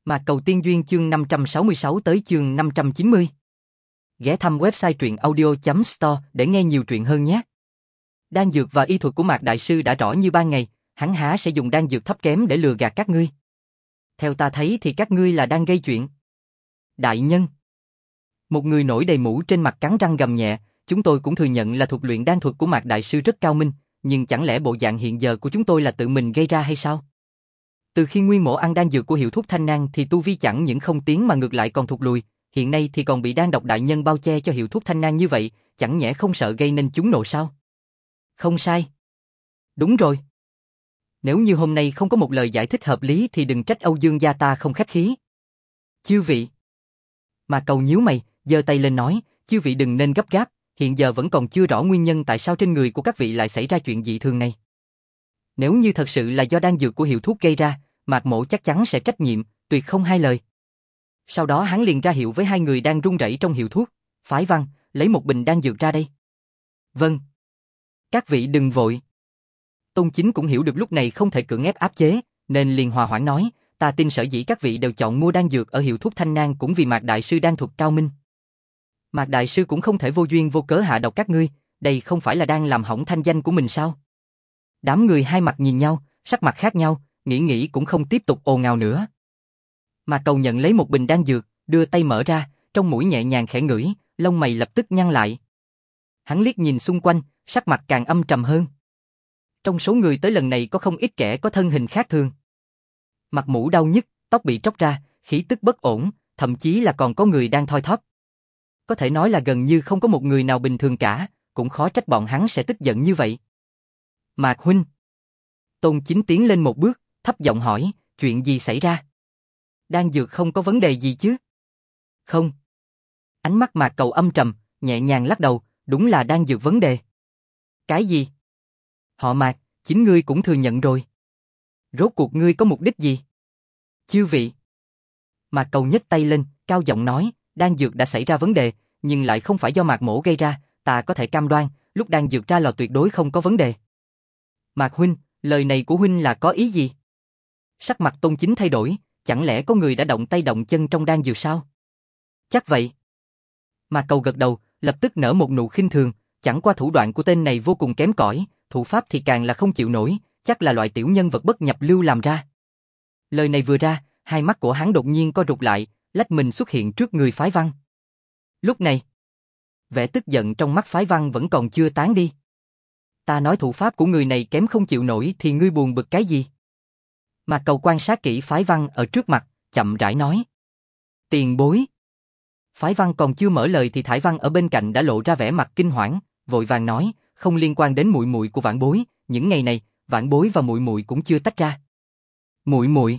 Mạc Cầu Tiên Duyên chương 566 tới chương 590. Ghé thăm website truyệnaudio.store để nghe nhiều truyện hơn nhé. Đan dược và y thuật của Mạc Đại Sư đã rõ như ban ngày, hắn há sẽ dùng đan dược thấp kém để lừa gạt các ngươi. Theo ta thấy thì các ngươi là đang gây chuyện. Đại nhân. Một người nổi đầy mũ trên mặt cắn răng gầm nhẹ, chúng tôi cũng thừa nhận là thuật luyện đan thuật của Mạc Đại Sư rất cao minh, nhưng chẳng lẽ bộ dạng hiện giờ của chúng tôi là tự mình gây ra hay sao? Từ khi Nguyên Mỗ ăn đan dược của hiệu thuốc Thanh Nang thì tu vi chẳng những không tiến mà ngược lại còn thụt lùi, hiện nay thì còn bị đan độc đại nhân bao che cho hiệu thuốc Thanh Nang như vậy, chẳng nhẽ không sợ gây nên chúng nộ sao? Không sai. Đúng rồi. Nếu như hôm nay không có một lời giải thích hợp lý thì đừng trách Âu Dương gia ta không khách khí. Chư vị. Mà Cầu nhíu mày, giơ tay lên nói, chư vị đừng nên gấp gáp, hiện giờ vẫn còn chưa rõ nguyên nhân tại sao trên người của các vị lại xảy ra chuyện dị thường này. Nếu như thật sự là do đan dược của hiệu thuốc gây ra, Mạc Mỗ chắc chắn sẽ trách nhiệm, tuyệt không hai lời. Sau đó hắn liền ra hiệu với hai người đang run rẩy trong hiệu thuốc, Phái Văn, lấy một bình đan dược ra đây. Vâng. Các vị đừng vội. Tôn Chính cũng hiểu được lúc này không thể cưỡng ép áp chế, nên liền hòa hoãn nói, ta tin sở dĩ các vị đều chọn mua đan dược ở hiệu thuốc Thanh Nang cũng vì Mạc Đại Sư đan thuật cao minh. Mạc Đại Sư cũng không thể vô duyên vô cớ hạ độc các ngươi, đây không phải là đang làm hỏng thanh danh của mình sao? Đám người hai mặt nhìn nhau, sắc mặt khác nhau, nghĩ cũng không tiếp tục ồn ào nữa. Mạc Cầu nhận lấy một bình đan dược, đưa tay mở ra, trong mũi nhẹ nhàng khẽ ngửi, lông mày lập tức nhăn lại. Hắn liếc nhìn xung quanh, sắc mặt càng âm trầm hơn. Trong số người tới lần này có không ít kẻ có thân hình khác thường. Mặt mũi đau nhức, tóc bị tróc ra, khí tức bất ổn, thậm chí là còn có người đang thoi thóp. Có thể nói là gần như không có một người nào bình thường cả, cũng khó trách bọn hắn sẽ tức giận như vậy. Mạc huynh. Tôn Chính tiến lên một bước, thấp giọng hỏi, chuyện gì xảy ra? Đan dược không có vấn đề gì chứ? Không. Ánh mắt Mạc Cầu âm trầm, nhẹ nhàng lắc đầu, đúng là đan dược vấn đề. Cái gì? Họ Mạc, chính ngươi cũng thừa nhận rồi. Rốt cuộc ngươi có mục đích gì? Chư vị. Mạc Cầu nhấc tay lên, cao giọng nói, đan dược đã xảy ra vấn đề, nhưng lại không phải do Mạc Mỗ gây ra, ta có thể cam đoan, lúc đan dược ra lò tuyệt đối không có vấn đề. Mạc huynh, lời này của huynh là có ý gì? Sắc mặt Tôn Chính thay đổi, chẳng lẽ có người đã động tay động chân trong đan dược sao? Chắc vậy. Mạc Cầu gật đầu, lập tức nở một nụ khinh thường, chẳng qua thủ đoạn của tên này vô cùng kém cỏi, thủ pháp thì càng là không chịu nổi, chắc là loại tiểu nhân vật bất nhập lưu làm ra. Lời này vừa ra, hai mắt của hắn đột nhiên co rụt lại, lách mình xuất hiện trước người Phái Văn. Lúc này, vẻ tức giận trong mắt Phái Văn vẫn còn chưa tán đi. Ta nói thủ pháp của người này kém không chịu nổi thì ngươi buồn bực cái gì? Mạc Cầu quan sát kỹ Phái Văn ở trước mặt, chậm rãi nói. Tiền bối. Phái Văn còn chưa mở lời thì Thải Văn ở bên cạnh đã lộ ra vẻ mặt kinh hoảng, vội vàng nói, không liên quan đến muội muội của vãn bối, những ngày này, vãn bối và muội muội cũng chưa tách ra. Muội muội?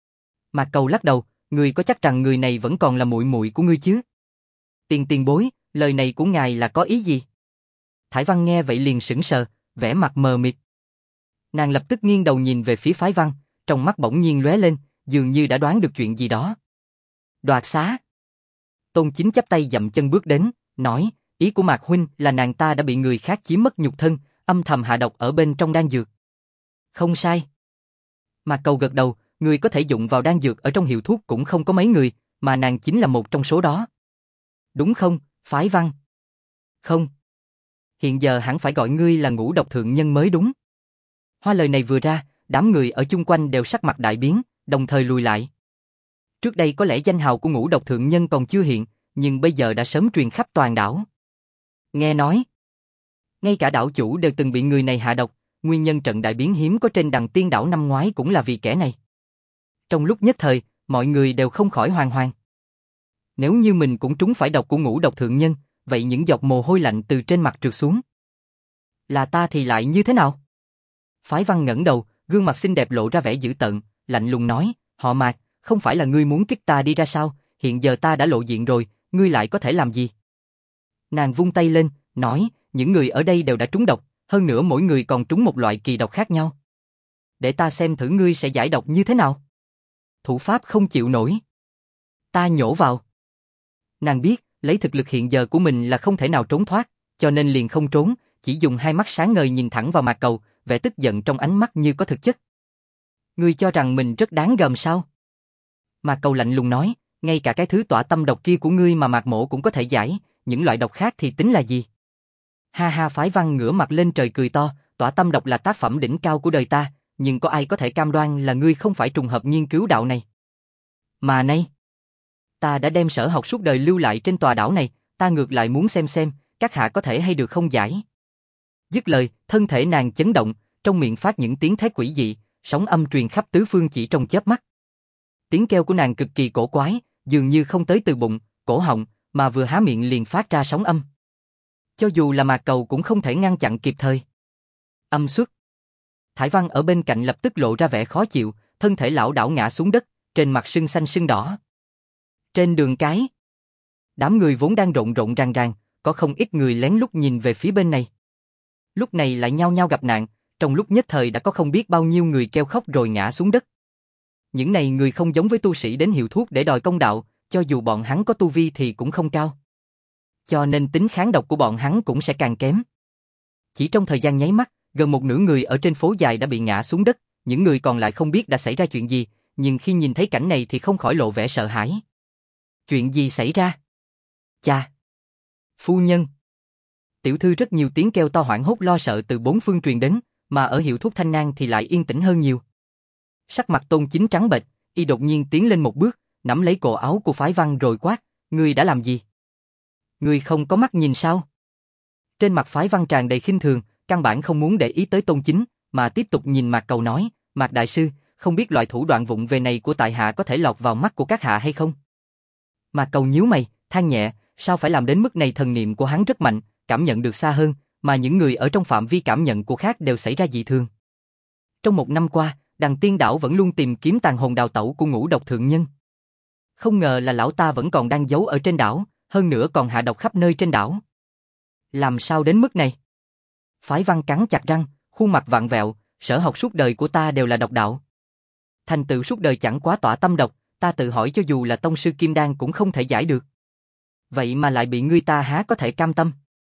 Mạc Cầu lắc đầu, ngươi có chắc rằng người này vẫn còn là muội muội của ngươi chứ? Tiền bối, lời này của ngài là có ý gì? Thải Văn nghe vậy liền sững sờ, vẻ mặt mờ mịt. Nàng lập tức nghiêng đầu nhìn về phía Phái Văn, trong mắt bỗng nhiên lóe lên, dường như đã đoán được chuyện gì đó. Đoạt xá. Tôn Chính chắp tay dậm chân bước đến, nói, ý của Mạc huynh là nàng ta đã bị người khác chiếm mất nhục thân, âm thầm hạ độc ở bên trong đan dược. Không sai. Mạc Cầu gật đầu, người có thể dụng vào đan dược ở trong hiệu thuốc cũng không có mấy người, mà nàng chính là một trong số đó. Đúng không, Phái Văn? Không. Hiện giờ hẳn phải gọi ngươi là Ngũ Độc thượng nhân mới đúng. Hoa lời này vừa ra, đám người ở chung quanh đều sắc mặt đại biến, đồng thời lùi lại. Trước đây có lẽ danh hào của Ngũ Độc thượng nhân còn chưa hiện, nhưng bây giờ đã sớm truyền khắp toàn đảo. Nghe nói, ngay cả đảo chủ đều từng bị người này hạ độc, nguyên nhân trận đại biến hiếm có trên Đằng Tiên đảo năm ngoái cũng là vì kẻ này. Trong lúc nhất thời, mọi người đều không khỏi bàng hoàng. Nếu như mình cũng trúng phải độc của Ngũ Độc thượng nhân, vậy những giọt mồ hôi lạnh từ trên mặt trượt xuống. Là ta thì lại như thế nào? Phái Văn ngẩng đầu, gương mặt xinh đẹp lộ ra vẻ dữ tợn, lạnh lùng nói, họ Mạc, không phải là ngươi muốn kích ta đi ra sao, hiện giờ ta đã lộ diện rồi, ngươi lại có thể làm gì? Nàng vung tay lên, nói, những người ở đây đều đã trúng độc, hơn nữa mỗi người còn trúng một loại kỳ độc khác nhau. Để ta xem thử ngươi sẽ giải độc như thế nào. Thủ pháp không chịu nổi. Ta nhổ vào. Nàng biết, lấy thực lực hiện giờ của mình là không thể nào trốn thoát, cho nên liền không trốn, chỉ dùng hai mắt sáng ngời nhìn thẳng vào Mạc Cầu, vẻ tức giận trong ánh mắt như có thực chất. Ngươi cho rằng mình rất đáng gờm sao? Mạc Cầu lạnh lùng nói, ngay cả cái thứ tỏa tâm độc kia của ngươi mà Mạc Mỗ cũng có thể giải, những loại độc khác thì tính là gì? Ha ha, Phái Văn ngửa mặt lên trời cười to, tỏa tâm độc là tác phẩm đỉnh cao của đời ta, nhưng có ai có thể cam đoan là ngươi không phải trùng hợp nghiên cứu đạo này? Mà nay, ta đã đem sở học suốt đời lưu lại trên tòa đảo này, ta ngược lại muốn xem, các hạ có thể hay được không giải. Dứt lời, thân thể nàng chấn động, trong miệng phát những tiếng thét quỷ dị, sóng âm truyền khắp tứ phương chỉ trong chớp mắt. Tiếng kêu của nàng cực kỳ cổ quái, dường như không tới từ bụng, cổ họng, mà vừa há miệng liền phát ra sóng âm. Cho dù là Mạc Cầu cũng không thể ngăn chặn kịp thời. Âm xuất. Thải Văn ở bên cạnh lập tức lộ ra vẻ khó chịu, thân thể lảo đảo ngã xuống đất, trên mặt sưng xanh sưng đỏ. Trên đường cái, đám người vốn đang rộn rộn ràng ràng, có không ít người lén lút nhìn về phía bên này. Lúc này lại nhao nhao gặp nạn, trong lúc nhất thời đã có không biết bao nhiêu người kêu khóc rồi ngã xuống đất. Những này người không giống với tu sĩ đến hiệu thuốc để đòi công đạo, cho dù bọn hắn có tu vi thì cũng không cao. Cho nên tính kháng độc của bọn hắn cũng sẽ càng kém. Chỉ trong thời gian nháy mắt, gần một nửa người ở trên phố dài đã bị ngã xuống đất, những người còn lại không biết đã xảy ra chuyện gì, nhưng khi nhìn thấy cảnh này thì không khỏi lộ vẻ sợ hãi. Chuyện gì xảy ra? Cha! Phu nhân! Tiểu thư, rất nhiều tiếng kêu to hoảng hốt lo sợ từ bốn phương truyền đến, mà ở hiệu thuốc Thanh Nang thì lại yên tĩnh hơn nhiều. Sắc mặt Tôn Chính trắng bệch, y đột nhiên tiến lên một bước, nắm lấy cổ áo của Phái Văn rồi quát, ngươi đã làm gì? Ngươi không có mắt nhìn sao? Trên mặt Phái Văn tràn đầy khinh thường, căn bản không muốn để ý tới Tôn Chính, mà tiếp tục nhìn Mạc Cầu nói, Mạc Đại Sư, không biết loại thủ đoạn vụng về này của tại hạ có thể lọt vào mắt của các hạ hay không? Mạc Cầu nhíu mày, than nhẹ, sao phải làm đến mức này? Thần niệm của hắn rất mạnh, cảm nhận được xa hơn, mà những người ở trong phạm vi cảm nhận của khác đều xảy ra dị thường. Trong một năm qua, Đằng Tiên Đảo vẫn luôn tìm kiếm tàn hồn đào tẩu của Ngũ Độc Thượng Nhân. Không ngờ là lão ta vẫn còn đang giấu ở trên đảo, hơn nữa còn hạ độc khắp nơi trên đảo. Làm sao đến mức này? Phái Văn cắn chặt răng, khuôn mặt vặn vẹo, sở học suốt đời của ta đều là độc đạo. Thành tựu suốt đời chẳng quá tỏa tâm độc, ta tự hỏi cho dù là tông sư Kim Đan cũng không thể giải được. Vậy mà lại bị ngươi ta há có thể cam tâm?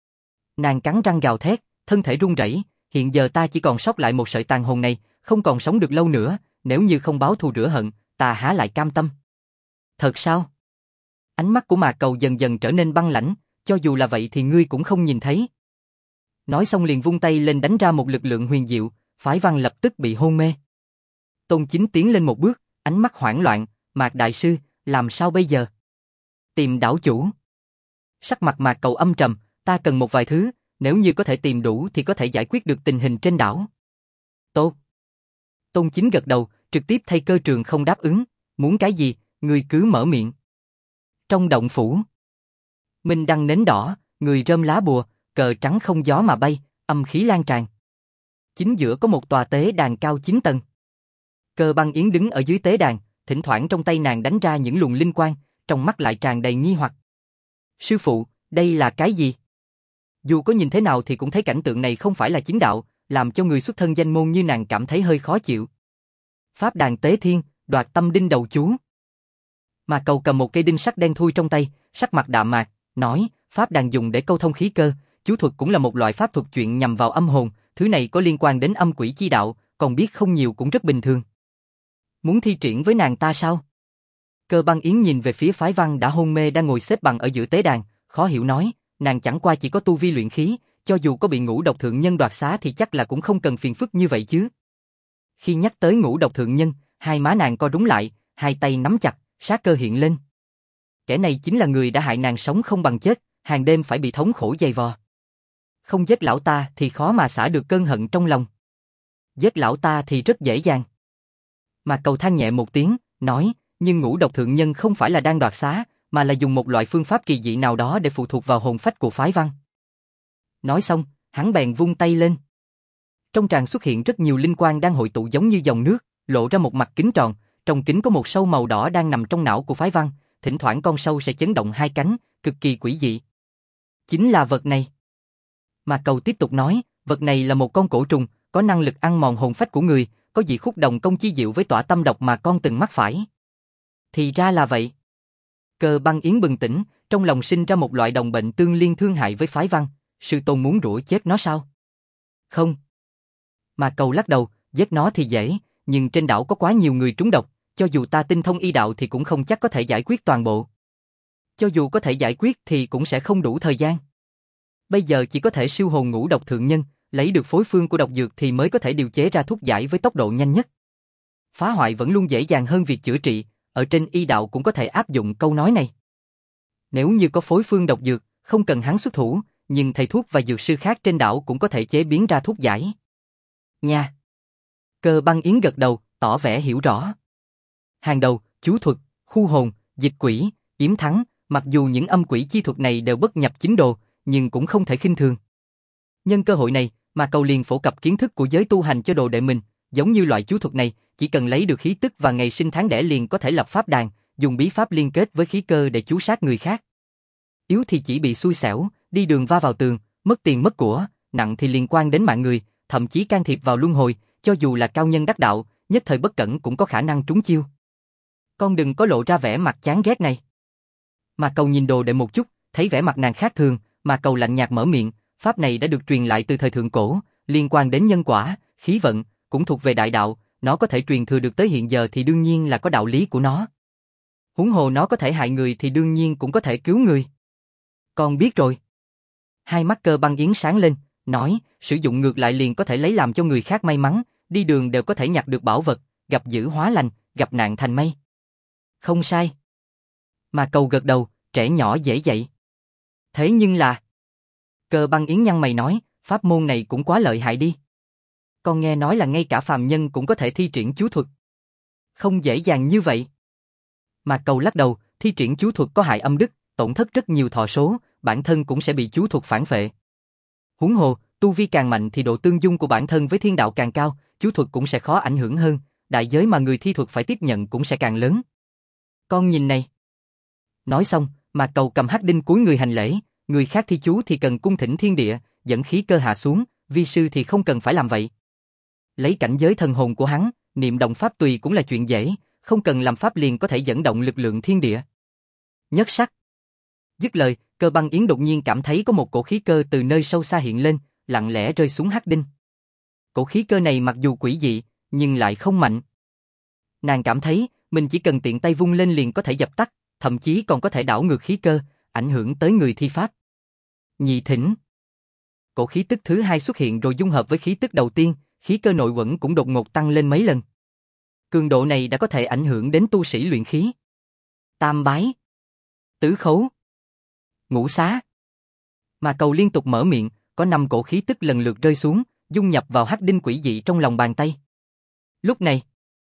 Nàng cắn răng gào thét, thân thể run rẩy, hiện giờ ta chỉ còn sót lại một sợi tàn hồn này, không còn sống được lâu nữa, nếu như không báo thù rửa hận, ta há lại cam tâm. Thật sao? Ánh mắt của Mạc Cầu dần dần trở nên băng lãnh, cho dù là vậy thì ngươi cũng không nhìn thấy. Nói xong liền vung tay lên đánh ra một lực lượng huyền diệu, Phái Văn lập tức bị hôn mê. Tôn Chính tiến lên một bước, ánh mắt hoảng loạn, Mạc Đại Sư, làm sao bây giờ? Tìm đảo chủ. Sắc mặt Mạc Cầu âm trầm, ta cần một vài thứ, nếu như có thể tìm đủ thì có thể giải quyết được tình hình trên đảo. Tốt. Tôn Chính gật đầu, trực tiếp thay cơ trường không đáp ứng, muốn cái gì, người cứ mở miệng. Trong động phủ, minh đăng nến đỏ, người rơm lá bùa, cờ trắng không gió mà bay, âm khí lan tràn. Chính giữa có một tòa tế đàn cao 9 tầng. Cơ Băng Yến đứng ở dưới tế đàn, thỉnh thoảng trong tay nàng đánh ra những luồng linh quang, trong mắt lại tràn đầy nghi hoặc. Sư phụ, đây là cái gì? Dù có nhìn thế nào thì cũng thấy cảnh tượng này không phải là chính đạo, làm cho người xuất thân danh môn như nàng cảm thấy hơi khó chịu. Pháp đàn tế thiên, đoạt tâm đinh đầu chú. Mà Cầu cầm một cây đinh sắt đen thui trong tay, sắc mặt đạm mạc, nói, pháp đàn dùng để câu thông khí cơ, chú thuật cũng là một loại pháp thuật chuyện nhằm vào âm hồn, thứ này có liên quan đến âm quỷ chi đạo, còn biết không nhiều cũng rất bình thường. Muốn thi triển với nàng ta sao? Cơ Băng Yến nhìn về phía Phái Văn đã hôn mê đang ngồi xếp bằng ở giữa tế đàn, khó hiểu nói, nàng chẳng qua chỉ có tu vi luyện khí, cho dù có bị Ngũ Độc Thượng Nhân đoạt xá thì chắc là cũng không cần phiền phức như vậy chứ. Khi nhắc tới Ngũ Độc Thượng Nhân, hai má nàng co rúm lại, hai tay nắm chặt, sát cơ hiện lên. Kẻ này chính là người đã hại nàng sống không bằng chết, hàng đêm phải bị thống khổ dày vò. Không giết lão ta thì khó mà xả được cơn hận trong lòng. Giết lão ta thì rất dễ dàng. Mà Cầu than nhẹ một tiếng, nói, nhưng Ngũ Độc Thượng Nhân không phải là đang đoạt xá, mà là dùng một loại phương pháp kỳ dị nào đó để phụ thuộc vào hồn phách của Phái Văn. Nói xong, hắn bèn vung tay lên. Trong tràng xuất hiện rất nhiều linh quang đang hội tụ giống như dòng nước, lộ ra một mặt kính tròn, trong kính có một sâu màu đỏ đang nằm trong não của Phái Văn, thỉnh thoảng con sâu sẽ chấn động hai cánh, cực kỳ quỷ dị. Chính là vật này. Mà Cầu tiếp tục nói, vật này là một con cổ trùng, có năng lực ăn mòn hồn phách của người, có dị khúc đồng công chi diệu với tỏa tâm độc mà con từng mắc phải. Thì ra là vậy. Cơ Băng Yến bừng tỉnh, trong lòng sinh ra một loại đồng bệnh tương liên thương hại với Phái Văn, sư tôn muốn rủa chết nó sao? Không. Mà Cầu lắc đầu, giết nó thì dễ, nhưng trên đảo có quá nhiều người trúng độc, Cho dù ta tinh thông y đạo thì cũng không chắc có thể giải quyết toàn bộ. Cho dù có thể giải quyết thì cũng sẽ không đủ thời gian. Bây giờ chỉ có thể siêu hồn ngũ độc thượng nhân, lấy được phối phương của độc dược thì mới có thể điều chế ra thuốc giải với tốc độ nhanh nhất. Phá hoại vẫn luôn dễ dàng hơn việc chữa trị, ở trên y đạo cũng có thể áp dụng câu nói này. Nếu như có phối phương độc dược, không cần hắn xuất thủ, nhưng thầy thuốc và dược sư khác trên đảo cũng có thể chế biến ra thuốc giải. Nha! Cơ Băng Yến gật đầu, tỏ vẻ hiểu rõ. Hàng đầu, chú thuật, khu hồn, dịch quỷ, yếm thắng, mặc dù những âm quỷ chi thuật này đều bất nhập chính đồ, nhưng cũng không thể khinh thường. Nhân cơ hội này, mà Cầu liền phổ cập kiến thức của giới tu hành cho đồ đệ mình, giống như loại chú thuật này, chỉ cần lấy được khí tức và ngày sinh tháng đẻ liền có thể lập pháp đàn, dùng bí pháp liên kết với khí cơ để chú sát người khác. Yếu thì chỉ bị xui xẻo, đi đường va vào tường, mất tiền mất của, nặng thì liên quan đến mạng người, thậm chí can thiệp vào luân hồi, cho dù là cao nhân đắc đạo, nhất thời bất cẩn cũng có khả năng trúng chiêu. Con đừng có lộ ra vẻ mặt chán ghét này. Mà Cầu nhìn đồ đệ một chút, thấy vẻ mặt nàng khác thường, mà Cầu lạnh nhạt mở miệng, pháp này đã được truyền lại từ thời thượng cổ, liên quan đến nhân quả, khí vận, cũng thuộc về đại đạo, nó có thể truyền thừa được tới hiện giờ thì đương nhiên là có đạo lý của nó. Huống hồ nó có thể hại người thì đương nhiên cũng có thể cứu người. Con biết rồi. Hai mắt Cơ Băng Yến sáng lên, nói, sử dụng ngược lại liền có thể lấy làm cho người khác may mắn, đi đường đều có thể nhặt được bảo vật, gặp dữ hóa lành, gặp nạn thành may. Không sai. Mà Cầu gật đầu, trẻ nhỏ dễ dạy. Thế nhưng là... Cơ Băng Yến nhăn mày nói, pháp môn này cũng quá lợi hại đi. Con nghe nói là ngay cả phàm nhân cũng có thể thi triển chú thuật. Không dễ dàng như vậy. Mà Cầu lắc đầu, thi triển chú thuật có hại âm đức, tổn thất rất nhiều thọ số, bản thân cũng sẽ bị chú thuật phản phệ. Huống hồ, tu vi càng mạnh thì độ tương dung của bản thân với thiên đạo càng cao, chú thuật cũng sẽ khó ảnh hưởng hơn, đại giới mà người thi thuật phải tiếp nhận cũng sẽ càng lớn. Con nhìn này. Nói xong, mà Cầu cầm hắc đinh cúi người hành lễ, người khác thi chú thì cần cung thỉnh thiên địa, dẫn khí cơ hạ xuống, vi sư thì không cần phải làm vậy. Lấy cảnh giới thần hồn của hắn, niệm động pháp tùy cũng là chuyện dễ, không cần làm pháp liền có thể dẫn động lực lượng thiên địa. Nhất sắc. Dứt lời, Cơ Băng Yến đột nhiên cảm thấy có một cổ khí cơ từ nơi sâu xa hiện lên, lặng lẽ rơi xuống hắc đinh. Cổ khí cơ này mặc dù quỷ dị, nhưng lại không mạnh. Nàng cảm thấy, mình chỉ cần tiện tay vung lên liền có thể dập tắt, thậm chí còn có thể đảo ngược khí cơ, ảnh hưởng tới người thi pháp. Nhị thỉnh. Cổ khí tức thứ hai xuất hiện rồi dung hợp với khí tức đầu tiên, khí cơ nội quẩn cũng đột ngột tăng lên mấy lần. Cường độ này đã có thể ảnh hưởng đến tu sĩ luyện khí. Tam bái. Tứ khấu. Ngũ xá. Mà Cầu liên tục mở miệng, có 5 cổ khí tức lần lượt rơi xuống, dung nhập vào hắc đinh quỷ dị trong lòng bàn tay. Lúc này,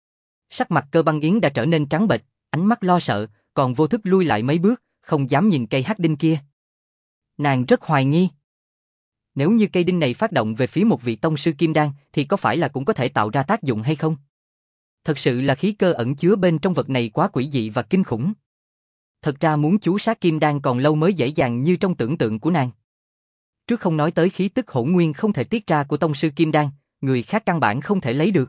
sắc mặt Cơ Băng Yến đã trở nên trắng bệch, ánh mắt lo sợ, còn vô thức lui lại mấy bước, không dám nhìn cây hắc đinh kia. Nàng rất hoài nghi. Nếu như cây đinh này phát động về phía một vị tông sư kim đan thì có phải là cũng có thể tạo ra tác dụng hay không? Thật sự là khí cơ ẩn chứa bên trong vật này quá quỷ dị và kinh khủng. Thật ra muốn chú sát kim đan còn lâu mới dễ dàng như trong tưởng tượng của nàng. Trước không nói tới khí tức hỗn nguyên không thể tiết ra của tông sư kim đan, người khác căn bản không thể lấy được.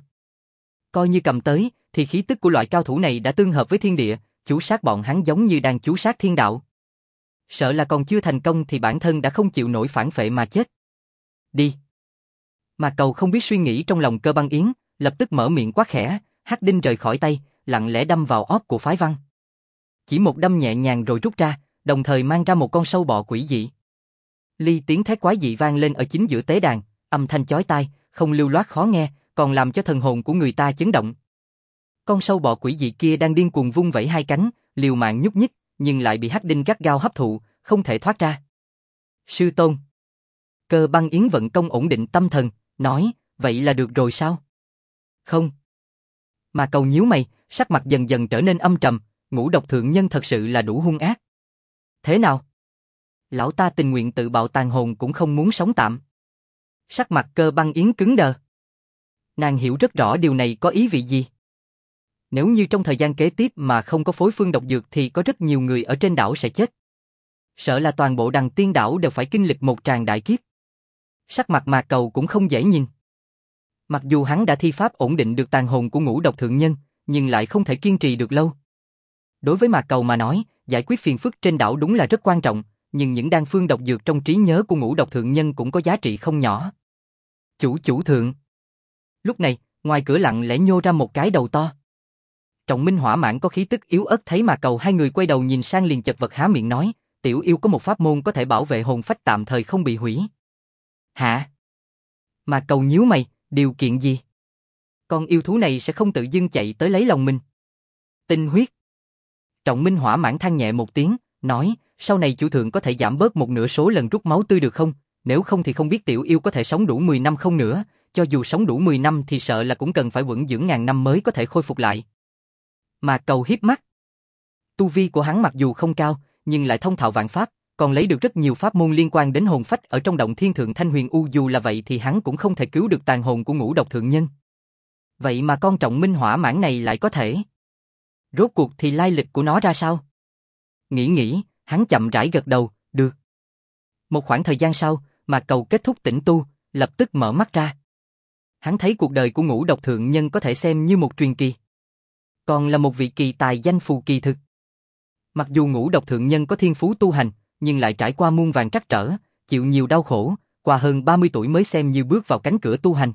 Coi như cầm tới, thì khí tức của loại cao thủ này đã tương hợp với thiên địa, chú sát bọn hắn giống như đang chú sát thiên đạo. Sợ là còn chưa thành công thì bản thân đã không chịu nổi phản phệ mà chết. Đi. Mà Cầu không biết suy nghĩ trong lòng Cơ Băng Yến, lập tức mở miệng quát khẽ, hắc đinh rời khỏi tay, lặng lẽ đâm vào óc của phái văn. Chỉ một đâm nhẹ nhàng rồi rút ra, đồng thời mang ra một con sâu bọ quỷ dị. Ly tiếng thét quái dị vang lên ở chính giữa tế đàn, âm thanh chói tai, không lưu loát khó nghe, còn làm cho thần hồn của người ta chấn động. Con sâu bọ quỷ dị kia đang điên cuồng vung vẩy hai cánh, liều mạng nhúc nhích, nhưng lại bị hắc đinh gắt gao hấp thụ, không thể thoát ra. Sư tôn. Cơ Băng Yến vận công ổn định tâm thần, nói, vậy là được rồi sao? Không. Mà Cầu nhíu mày, sắc mặt dần dần trở nên âm trầm, ngũ độc thượng nhân thật sự là đủ hung ác. Thế nào? Lão ta tình nguyện tự bạo tàn hồn cũng không muốn sống tạm. Sắc mặt Cơ Băng Yến cứng đờ. Nàng hiểu rất rõ điều này có ý vị gì. Nếu như trong thời gian kế tiếp mà không có phối phương độc dược thì có rất nhiều người ở trên đảo sẽ chết. Sợ là toàn bộ Đằng Tiên đảo đều phải kinh lịch một tràng đại kiếp. Sắc mặt Mạc Cầu cũng không dễ nhìn. Mặc dù hắn đã thi pháp ổn định được tàn hồn của ngũ độc thượng nhân, nhưng lại không thể kiên trì được lâu. Đối với Mạc Cầu mà nói, giải quyết phiền phức trên đảo đúng là rất quan trọng, nhưng những đan phương độc dược trong trí nhớ của ngũ độc thượng nhân cũng có giá trị không nhỏ. Chủ thượng. Lúc này, ngoài cửa lặng lẽ nhô ra một cái đầu to. Trọng Minh Hỏa Mãng có khí tức yếu ớt thấy Mạc Cầu hai người quay đầu nhìn sang liền chật vật há miệng nói, tiểu yêu có một pháp môn có thể bảo vệ hồn phách tạm thời không bị hủy. Hả? Mạc Cầu nhíu mày, điều kiện gì? Con yêu thú này sẽ không tự dưng chạy tới lấy lòng mình. Tinh huyết. Trọng Minh Hỏa Mãng than nhẹ một tiếng, nói, sau này chủ thượng có thể giảm bớt một nửa số lần rút máu tươi được không? Nếu không thì không biết tiểu yêu có thể sống đủ 10 năm không nữa, cho dù sống đủ 10 năm thì sợ là cũng cần phải vững dưỡng ngàn năm mới có thể khôi phục lại. Mạc Cầu hiếp mắt. Tu vi của hắn mặc dù không cao, nhưng lại thông thạo vạn pháp, còn lấy được rất nhiều pháp môn liên quan đến hồn phách ở trong động thiên thượng thanh huyền u, dù là vậy thì hắn cũng không thể cứu được tàn hồn của Ngũ Độc Thượng Nhân. Vậy mà con Trọng Minh Hỏa Mãng này lại có thể. Rốt cuộc thì lai lịch của nó ra sao? Nghĩ, hắn chậm rãi gật đầu, được. Một khoảng thời gian sau, Mạc Cầu kết thúc tĩnh tu, lập tức mở mắt ra. Hắn thấy cuộc đời của Ngũ Độc Thượng Nhân có thể xem như một truyền kỳ. Còn là một vị kỳ tài danh phù kỳ thực. Mặc dù Ngũ Độc Thượng Nhân có thiên phú tu hành, nhưng lại trải qua muôn vàn trắc trở, chịu nhiều đau khổ, qua hơn 30 tuổi mới xem như bước vào cánh cửa tu hành.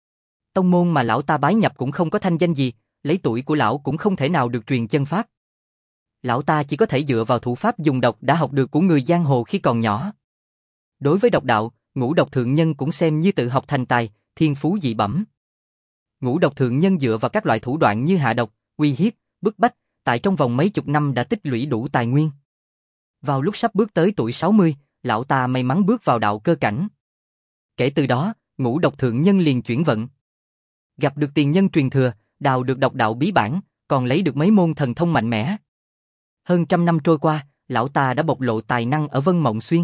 Tông môn mà lão ta bái nhập cũng không có thanh danh gì, lấy tuổi của lão cũng không thể nào được truyền chân pháp. Lão ta chỉ có thể dựa vào thủ pháp dùng độc đã học được của người giang hồ khi còn nhỏ. Đối với độc đạo, Ngũ Độc Thượng Nhân cũng xem như tự học thành tài, thiên phú dị bẩm. Ngũ Độc Thượng Nhân dựa vào các loại thủ đoạn như hạ độc, uy hiếp, bức bách, tại trong vòng mấy chục năm đã tích lũy đủ tài nguyên. Vào lúc sắp bước tới tuổi 60, lão ta may mắn bước vào đạo cơ cảnh. Kể từ đó, Ngũ Độc Thượng Nhân liền chuyển vận. Gặp được tiền nhân truyền thừa, đào được độc đạo bí bản, còn lấy được mấy môn thần thông mạnh mẽ. Hơn trăm năm trôi qua, lão ta đã bộc lộ tài năng ở Vân Mộng Xuyên.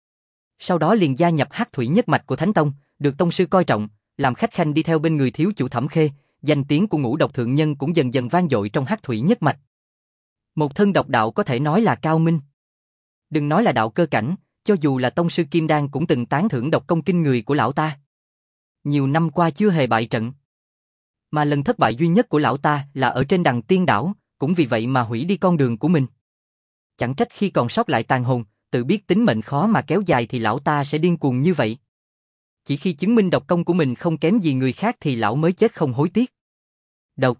Sau đó liền gia nhập Hắc Thủy Nhất Mạch của Thánh Tông, được tông sư coi trọng, làm khách khanh đi theo bên người thiếu chủ Thẩm Khê, danh tiếng của Ngũ Độc Thượng Nhân cũng dần dần vang dội trong Hắc Thủy Nhất Mạch. Một thân độc đạo có thể nói là cao minh. Đừng nói là đạo cơ cảnh, cho dù là tông sư Kim Đan cũng từng tán thưởng độc công kinh người của lão ta. Nhiều năm qua chưa hề bại trận. Mà lần thất bại duy nhất của lão ta là ở trên Đằng Tiên Đảo, cũng vì vậy mà hủy đi con đường của mình. Chẳng trách khi còn sót lại tàn hồn, tự biết tính mệnh khó mà kéo dài thì lão ta sẽ điên cuồng như vậy. Chỉ khi chứng minh độc công của mình không kém gì người khác thì lão mới chết không hối tiếc. Độc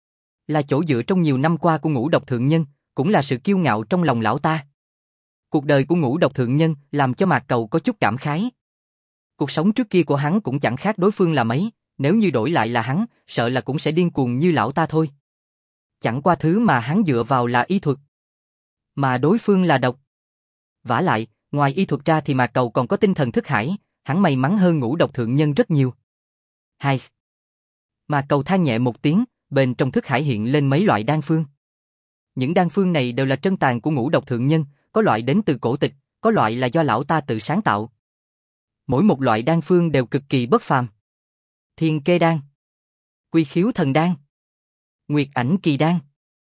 là chỗ dựa trong nhiều năm qua của Ngũ Độc Thượng Nhân, cũng là sự kiêu ngạo trong lòng lão ta. Cuộc đời của Ngũ Độc Thượng Nhân làm cho Mạc Cầu có chút cảm khái. Cuộc sống trước kia của hắn cũng chẳng khác đối phương là mấy, nếu như đổi lại là hắn, sợ là cũng sẽ điên cuồng như lão ta thôi. Chẳng qua thứ mà hắn dựa vào là y thuật, mà đối phương là độc. Vả lại, ngoài y thuật ra thì Mạc Cầu còn có tinh thần thức hải, hắn may mắn hơn Ngũ Độc Thượng Nhân rất nhiều. Hai. Mạc Cầu than nhẹ một tiếng, bên trong thức hải hiện lên mấy loại đan phương. Những đan phương này đều là trân tàn của Ngũ Độc Thượng Nhân, có loại đến từ cổ tịch, có loại là do lão ta tự sáng tạo. Mỗi một loại đan phương đều cực kỳ bất phàm. Thiên Kê Đan, Quy Khiếu Thần Đan, Nguyệt Ảnh Kỳ Đan.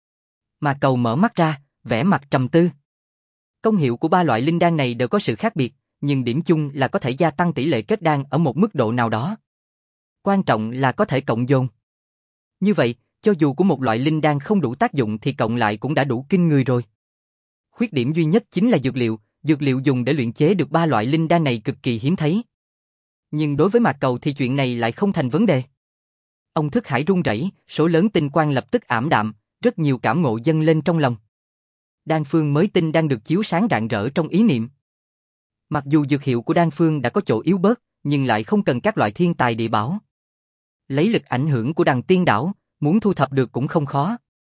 Mạc Cầu mở mắt ra, vẻ mặt trầm tư. Công hiệu của ba loại linh đan này đều có sự khác biệt, nhưng điểm chung là có thể gia tăng tỷ lệ kết đan ở một mức độ nào đó. Quan trọng là có thể cộng dồn. Như vậy, cho dù của một loại linh đan không đủ tác dụng thì cộng lại cũng đã đủ kinh người rồi. Khuyết điểm duy nhất chính là dược liệu dùng để luyện chế được ba loại linh đan này cực kỳ hiếm thấy. Nhưng đối với Mạc Cầu thì chuyện này lại không thành vấn đề. Ông thức hải run rẩy, số lớn tinh quang lập tức ảm đạm, rất nhiều cảm ngộ dâng lên trong lòng. Đan phương mới tinh đang được chiếu sáng rạng rỡ trong ý niệm. Mặc dù dược hiệu của đan phương đã có chỗ yếu bớt, nhưng lại không cần các loại thiên tài địa bảo. Lấy lực ảnh hưởng của Đằng Tiên Đảo, muốn thu thập được cũng không khó.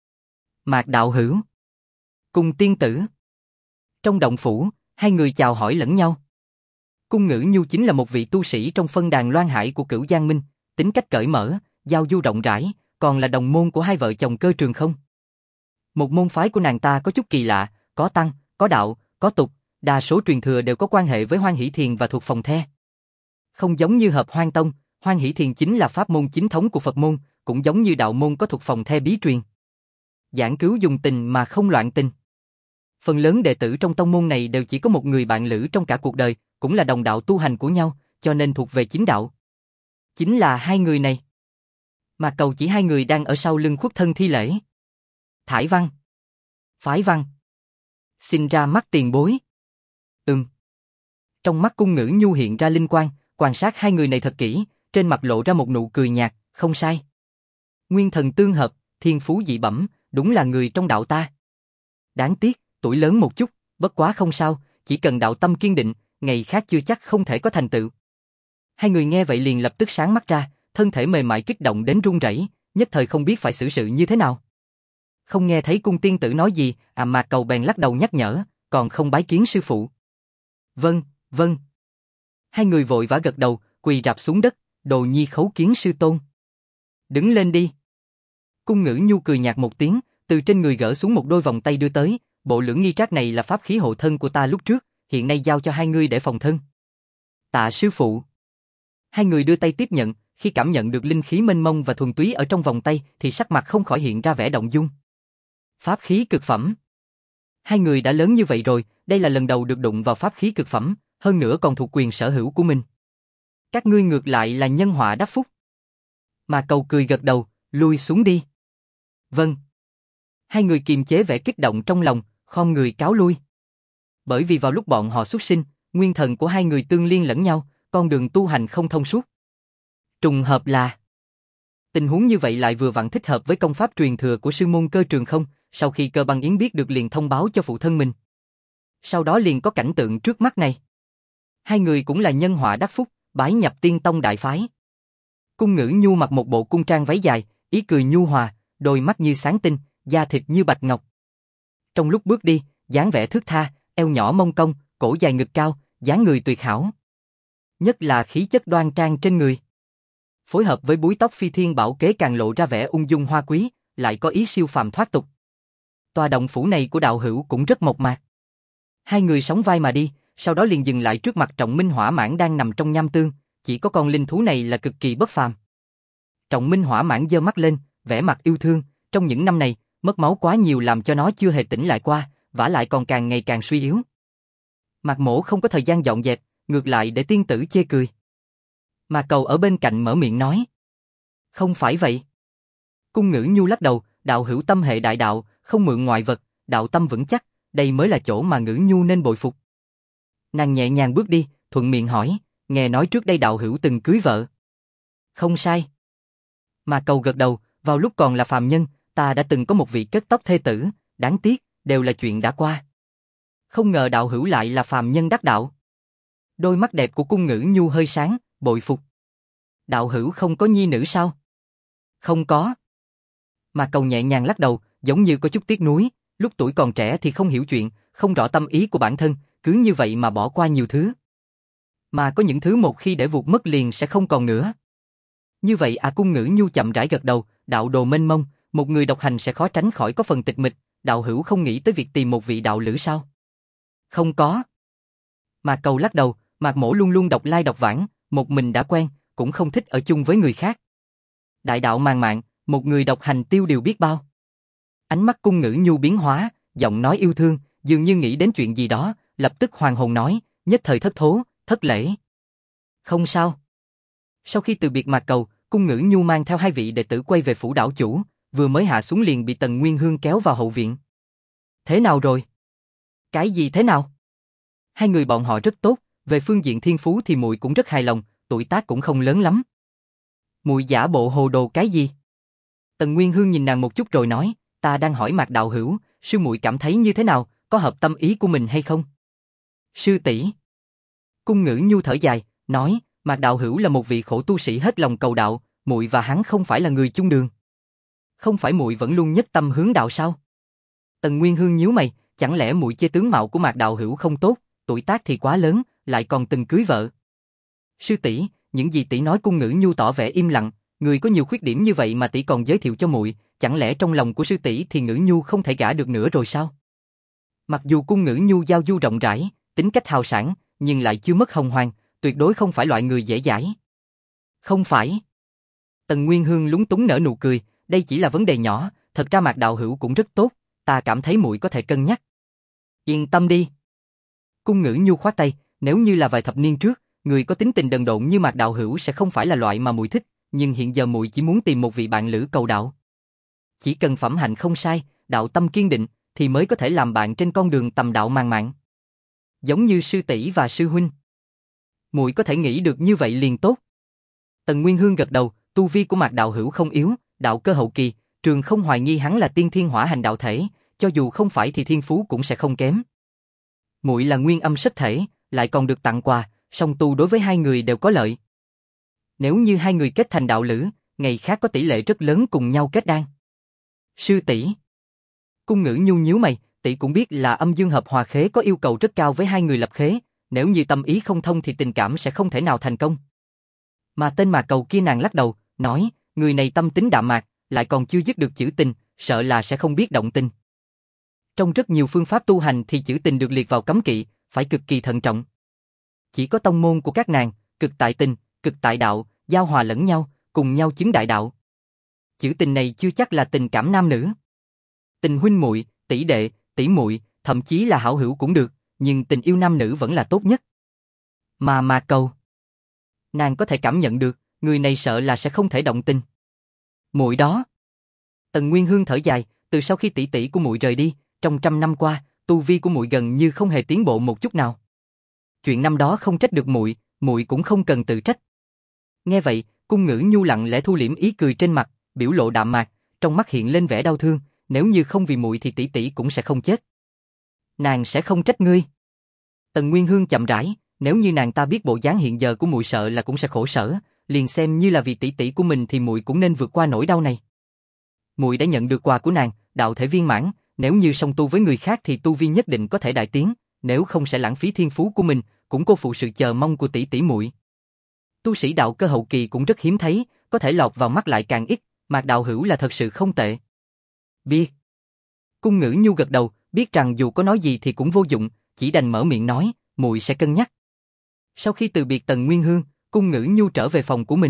Mạc đạo hữu, Cung tiên tử. Trong động phủ, hai người chào hỏi lẫn nhau. Cung Ngữ Nhu chính là một vị tu sĩ trong phân đàn Loan Hải của Cửu Giang Minh, tính cách cởi mở, giao du rộng rãi, còn là đồng môn của hai vợ chồng Cơ Trường Không. Một môn phái của nàng ta có chút kỳ lạ, có tăng, có đạo, có tục, đa số truyền thừa đều có quan hệ với Hoan Hỷ Thiền và thuộc phòng The. Không giống như Hợp Hoan Tông, Hoan Hỷ Thiền chính là pháp môn chính thống của Phật môn, cũng giống như đạo môn có thuộc phòng The bí truyền. Giảng cứu dùng tình mà không loạn tình. Phần lớn đệ tử trong tông môn này đều chỉ có một người bạn lữ trong cả cuộc đời, cũng là đồng đạo tu hành của nhau, cho nên thuộc về chính đạo. Chính là hai người này. Mạc Cầu chỉ hai người đang ở sau lưng khuất thân thi lễ. Thải Văn, Phái Văn, xin ra mắt tiền bối. Trong mắt Cung Ngữ Nhu hiện ra linh quang, quan sát hai người này thật kỹ, trên mặt lộ ra một nụ cười nhạt, không sai. Nguyên thần tương hợp, thiên phú dị bẩm, đúng là người trong đạo ta. Đáng tiếc, tuổi lớn một chút, bất quá không sao, chỉ cần đạo tâm kiên định, ngày khác chưa chắc không thể có thành tựu. Hai người nghe vậy liền lập tức sáng mắt ra, thân thể mềm mại kích động đến run rẩy, nhất thời không biết phải xử sự như thế nào. Không nghe thấy cung tiên tử nói gì, Mạc Cầu bèn lắc đầu nhắc nhở, còn không bái kiến sư phụ. Vâng, vâng. Hai người vội vã gật đầu, quỳ rạp xuống đất, đồ nhi khấu kiến sư tôn. Đứng lên đi. Cung Ngữ Nhu cười nhạt một tiếng, từ trên người gỡ xuống một đôi vòng tay đưa tới, bộ lưỡng nghi trác này là pháp khí hộ thân của ta lúc trước, hiện nay giao cho hai ngươi để phòng thân. Tạ sư phụ. Hai người đưa tay tiếp nhận, khi cảm nhận được linh khí mênh mông và thuần túy ở trong vòng tay thì sắc mặt không khỏi hiện ra vẻ động dung. Pháp khí cực phẩm. Hai người đã lớn như vậy rồi, đây là lần đầu được đụng vào pháp khí cực phẩm, hơn nữa còn thuộc quyền sở hữu của mình. Các ngươi ngược lại là nhân họa đắc phúc. Mà Cầu cười gật đầu, lui xuống đi. Vâng. Hai người kiềm chế vẻ kích động trong lòng, khom người cáo lui. Bởi vì vào lúc bọn họ xuất sinh, nguyên thần của hai người tương liên lẫn nhau, con đường tu hành không thông suốt. Trùng hợp là tình huống như vậy lại vừa vặn thích hợp với công pháp truyền thừa của sư môn Cơ Trường Không, sau khi Cơ Băng Yến biết được liền thông báo cho phụ thân mình. Sau đó liền có cảnh tượng trước mắt này. Hai người cũng là nhân họa đắc phúc, bái nhập Tiên Tông đại phái. Cung Ngữ Nhu mặc một bộ cung trang váy dài, ý cười nhu hòa, đôi mắt như sáng tinh, da thịt như bạch ngọc. Trong lúc bước đi, dáng vẻ thướt tha, eo nhỏ mông cong, cổ dài ngực cao, dáng người tuyệt hảo. Nhất là khí chất đoan trang trên người. Phối hợp với búi tóc phi thiên bảo kế càng lộ ra vẻ ung dung hoa quý, lại có ý siêu phàm thoát tục. Tòa động phủ này của đạo hữu cũng rất mộc mạc. Hai người sóng vai mà đi, sau đó liền dừng lại trước mặt Trọng Minh Hỏa Mãng đang nằm trong nham tương, chỉ có con linh thú này là cực kỳ bất phàm. Trọng Minh Hỏa Mãng giơ mắt lên, vẻ mặt yêu thương, trong những năm này, mất máu quá nhiều làm cho nó chưa hề tỉnh lại qua, vả lại còn càng ngày càng suy yếu. Mạc Mỗ không có thời gian dọn dẹp, ngược lại để tiên tử chê cười. Mà Cầu ở bên cạnh mở miệng nói. Không phải vậy. Cung Ngữ Nhu lắc đầu, đạo hữu tâm hệ đại đạo, không mượn ngoại vật, đạo tâm vững chắc, đây mới là chỗ mà Ngữ Nhu nên bội phục. Nàng nhẹ nhàng bước đi, thuận miệng hỏi, nghe nói trước đây đạo hữu từng cưới vợ. Không sai. Mà Cầu gật đầu, vào lúc còn là phàm nhân, ta đã từng có một vị kết tóc thê tử, đáng tiếc, đều là chuyện đã qua. Không ngờ đạo hữu lại là phàm nhân đắc đạo. Đôi mắt đẹp của Cung Ngữ Nhu hơi sáng, bội phục. Đạo hữu không có nhi nữ sao? Không có. Mà Cầu nhẹ nhàng lắc đầu, giống như có chút tiếc nuối, lúc tuổi còn trẻ thì không hiểu chuyện, không rõ tâm ý của bản thân, cứ như vậy mà bỏ qua nhiều thứ. Mà có những thứ một khi để vụt mất liền sẽ không còn nữa. Như vậy Cung Ngữ Nhu chậm rãi gật đầu, đạo đồ mênh mông, một người độc hành sẽ khó tránh khỏi có phần tịch mịch, đạo hữu không nghĩ tới việc tìm một vị đạo lữ sao? Không có. Mà Cầu lắc đầu, Mạc Mỗ luôn luôn độc lai độc vãng, một mình đã quen, cũng không thích ở chung với người khác. Đại đạo màng mạn, một người độc hành tiêu điều biết bao. Ánh mắt Cung Ngữ Nhu biến hóa, giọng nói yêu thương, dường như nghĩ đến chuyện gì đó, lập tức hoàng hồn nói, nhất thời thất thố, thất lễ. Không sao. Sau khi từ biệt Mạc Cầu, Cung Ngữ Nhu mang theo hai vị đệ tử quay về phủ đảo chủ, vừa mới hạ xuống liền bị Tần Nguyên Hương kéo vào hậu viện. Thế nào rồi? Cái gì thế nào? Hai người bọn họ rất tốt, về phương diện thiên phú thì muội cũng rất hài lòng, tuổi tác cũng không lớn lắm. Muội giả bộ hồ đồ cái gì? Tần Nguyên Hương nhìn nàng một chút rồi nói, ta đang hỏi Mạc đạo hữu, sư muội cảm thấy như thế nào, có hợp tâm ý của mình hay không? Sư tỷ. Cung Ngữ Nhu thở dài, nói, Mạc đạo hữu là một vị khổ tu sĩ hết lòng cầu đạo, muội và hắn không phải là người chung đường. Không phải muội vẫn luôn nhất tâm hướng đạo sao? Tần Nguyên Hương nhíu mày, chẳng lẽ muội chê tướng mạo của Mạc đạo hữu không tốt, tuổi tác thì quá lớn, lại còn từng cưới vợ. Sư tỷ, những gì tỷ nói? Cung Ngữ Nhu tỏ vẻ im lặng, người có nhiều khuyết điểm như vậy mà tỷ còn giới thiệu cho muội, chẳng lẽ trong lòng của sư tỷ thì Ngữ Nhu không thể gả được nữa rồi sao? Mặc dù Cung Ngữ Nhu giao du rộng rãi, tính cách hào sảng, nhưng lại chưa mất hồng hoàng, tuyệt đối không phải loại người dễ dãi. Không phải. Tần Nguyên Hương lúng túng nở nụ cười, đây chỉ là vấn đề nhỏ, thật ra Mạc đạo hữu cũng rất tốt, ta cảm thấy muội có thể cân nhắc. Yên tâm đi. Cung Ngữ Nhu khoát tay, nếu như là vài thập niên trước, người có tính tình đần độn như Mạc đạo hữu sẽ không phải là loại mà muội thích, nhưng hiện giờ muội chỉ muốn tìm một vị bạn lữ cầu đạo. Chỉ cần phẩm hạnh không sai, đạo tâm kiên định, thì mới có thể làm bạn trên con đường tầm đạo màng mạn. Giống như sư tỷ và sư huynh. Muội có thể nghĩ được như vậy liền tốt. Tần Nguyên Hương gật đầu, tu vi của Mạc đạo hữu không yếu, đạo cơ hậu kỳ, Trường không hoài nghi hắn là tiên thiên hỏa hành đạo thể, cho dù không phải thì thiên phú cũng sẽ không kém. Muội là nguyên âm sắc thể, lại còn được tặng quà, song tu đối với hai người đều có lợi. Nếu như hai người kết thành đạo lữ, ngày khác có tỷ lệ rất lớn cùng nhau kết đan. Sư tỷ. Cung Ngữ Nhu nhíu mày, tỷ cũng biết là âm dương hợp hòa khế có yêu cầu rất cao với hai người lập khế, nếu như tâm ý không thông thì tình cảm sẽ không thể nào thành công. Mà tên Mạc Cầu kia nàng lắc đầu, nói, người này tâm tính đạm mạc, lại còn chưa dứt được chữ tình, sợ là sẽ không biết động tình. Trong rất nhiều phương pháp tu hành thì chữ tình được liệt vào cấm kỵ, phải cực kỳ thận trọng. Chỉ có tông môn của các nàng, cực tại tình, cực tại đạo, giao hòa lẫn nhau, cùng nhau chứng đại đạo. Chữ tình này chưa chắc là tình cảm nam nữ. Tình huynh muội, tỷ đệ, tỷ muội, thậm chí là hảo hữu cũng được, nhưng tình yêu nam nữ vẫn là tốt nhất. Mà Mạc Cầu, nàng có thể cảm nhận được, người này sợ là sẽ không thể động tình. Muội đó. Tần Nguyên Hương thở dài, từ sau khi tỷ tỷ của muội rời đi, trong 100 năm qua, tu vi của muội gần như không hề tiến bộ một chút nào. Chuyện năm đó không trách được muội, muội cũng không cần tự trách. Nghe vậy, Cung Ngữ Nhu lặng lẽ thu liễm ý cười trên mặt, biểu lộ đạm mạc, trong mắt hiện lên vẻ đau thương, nếu như không vì muội thì tỷ tỷ cũng sẽ không chết. Nàng sẽ không trách ngươi. Tần Nguyên Hương chậm rãi, nếu như nàng ta biết bộ dáng hiện giờ của muội sợ là cũng sẽ khổ sở, liền xem như là vì tỷ tỷ của mình thì muội cũng nên vượt qua nỗi đau này. Muội đã nhận được quà của nàng, đạo thể viên mãn, nếu như song tu với người khác thì tu vi nhất định có thể đại tiến, nếu không sẽ lãng phí thiên phú của mình, cũng cô phụ sự chờ mong của tỷ tỷ muội. Tu sĩ đạo cơ hậu kỳ cũng rất hiếm thấy, có thể lọt vào mắt lại càng ít, Mạc đạo hữu là thật sự không tệ. Biết. Cung Ngữ Nhu gật đầu, biết rằng dù có nói gì thì cũng vô dụng, chỉ đành mở miệng nói, muội sẽ cân nhắc. Sau khi từ biệt Tần Nguyên Hương, Cung Ngữ Nhu trở về phòng của mình.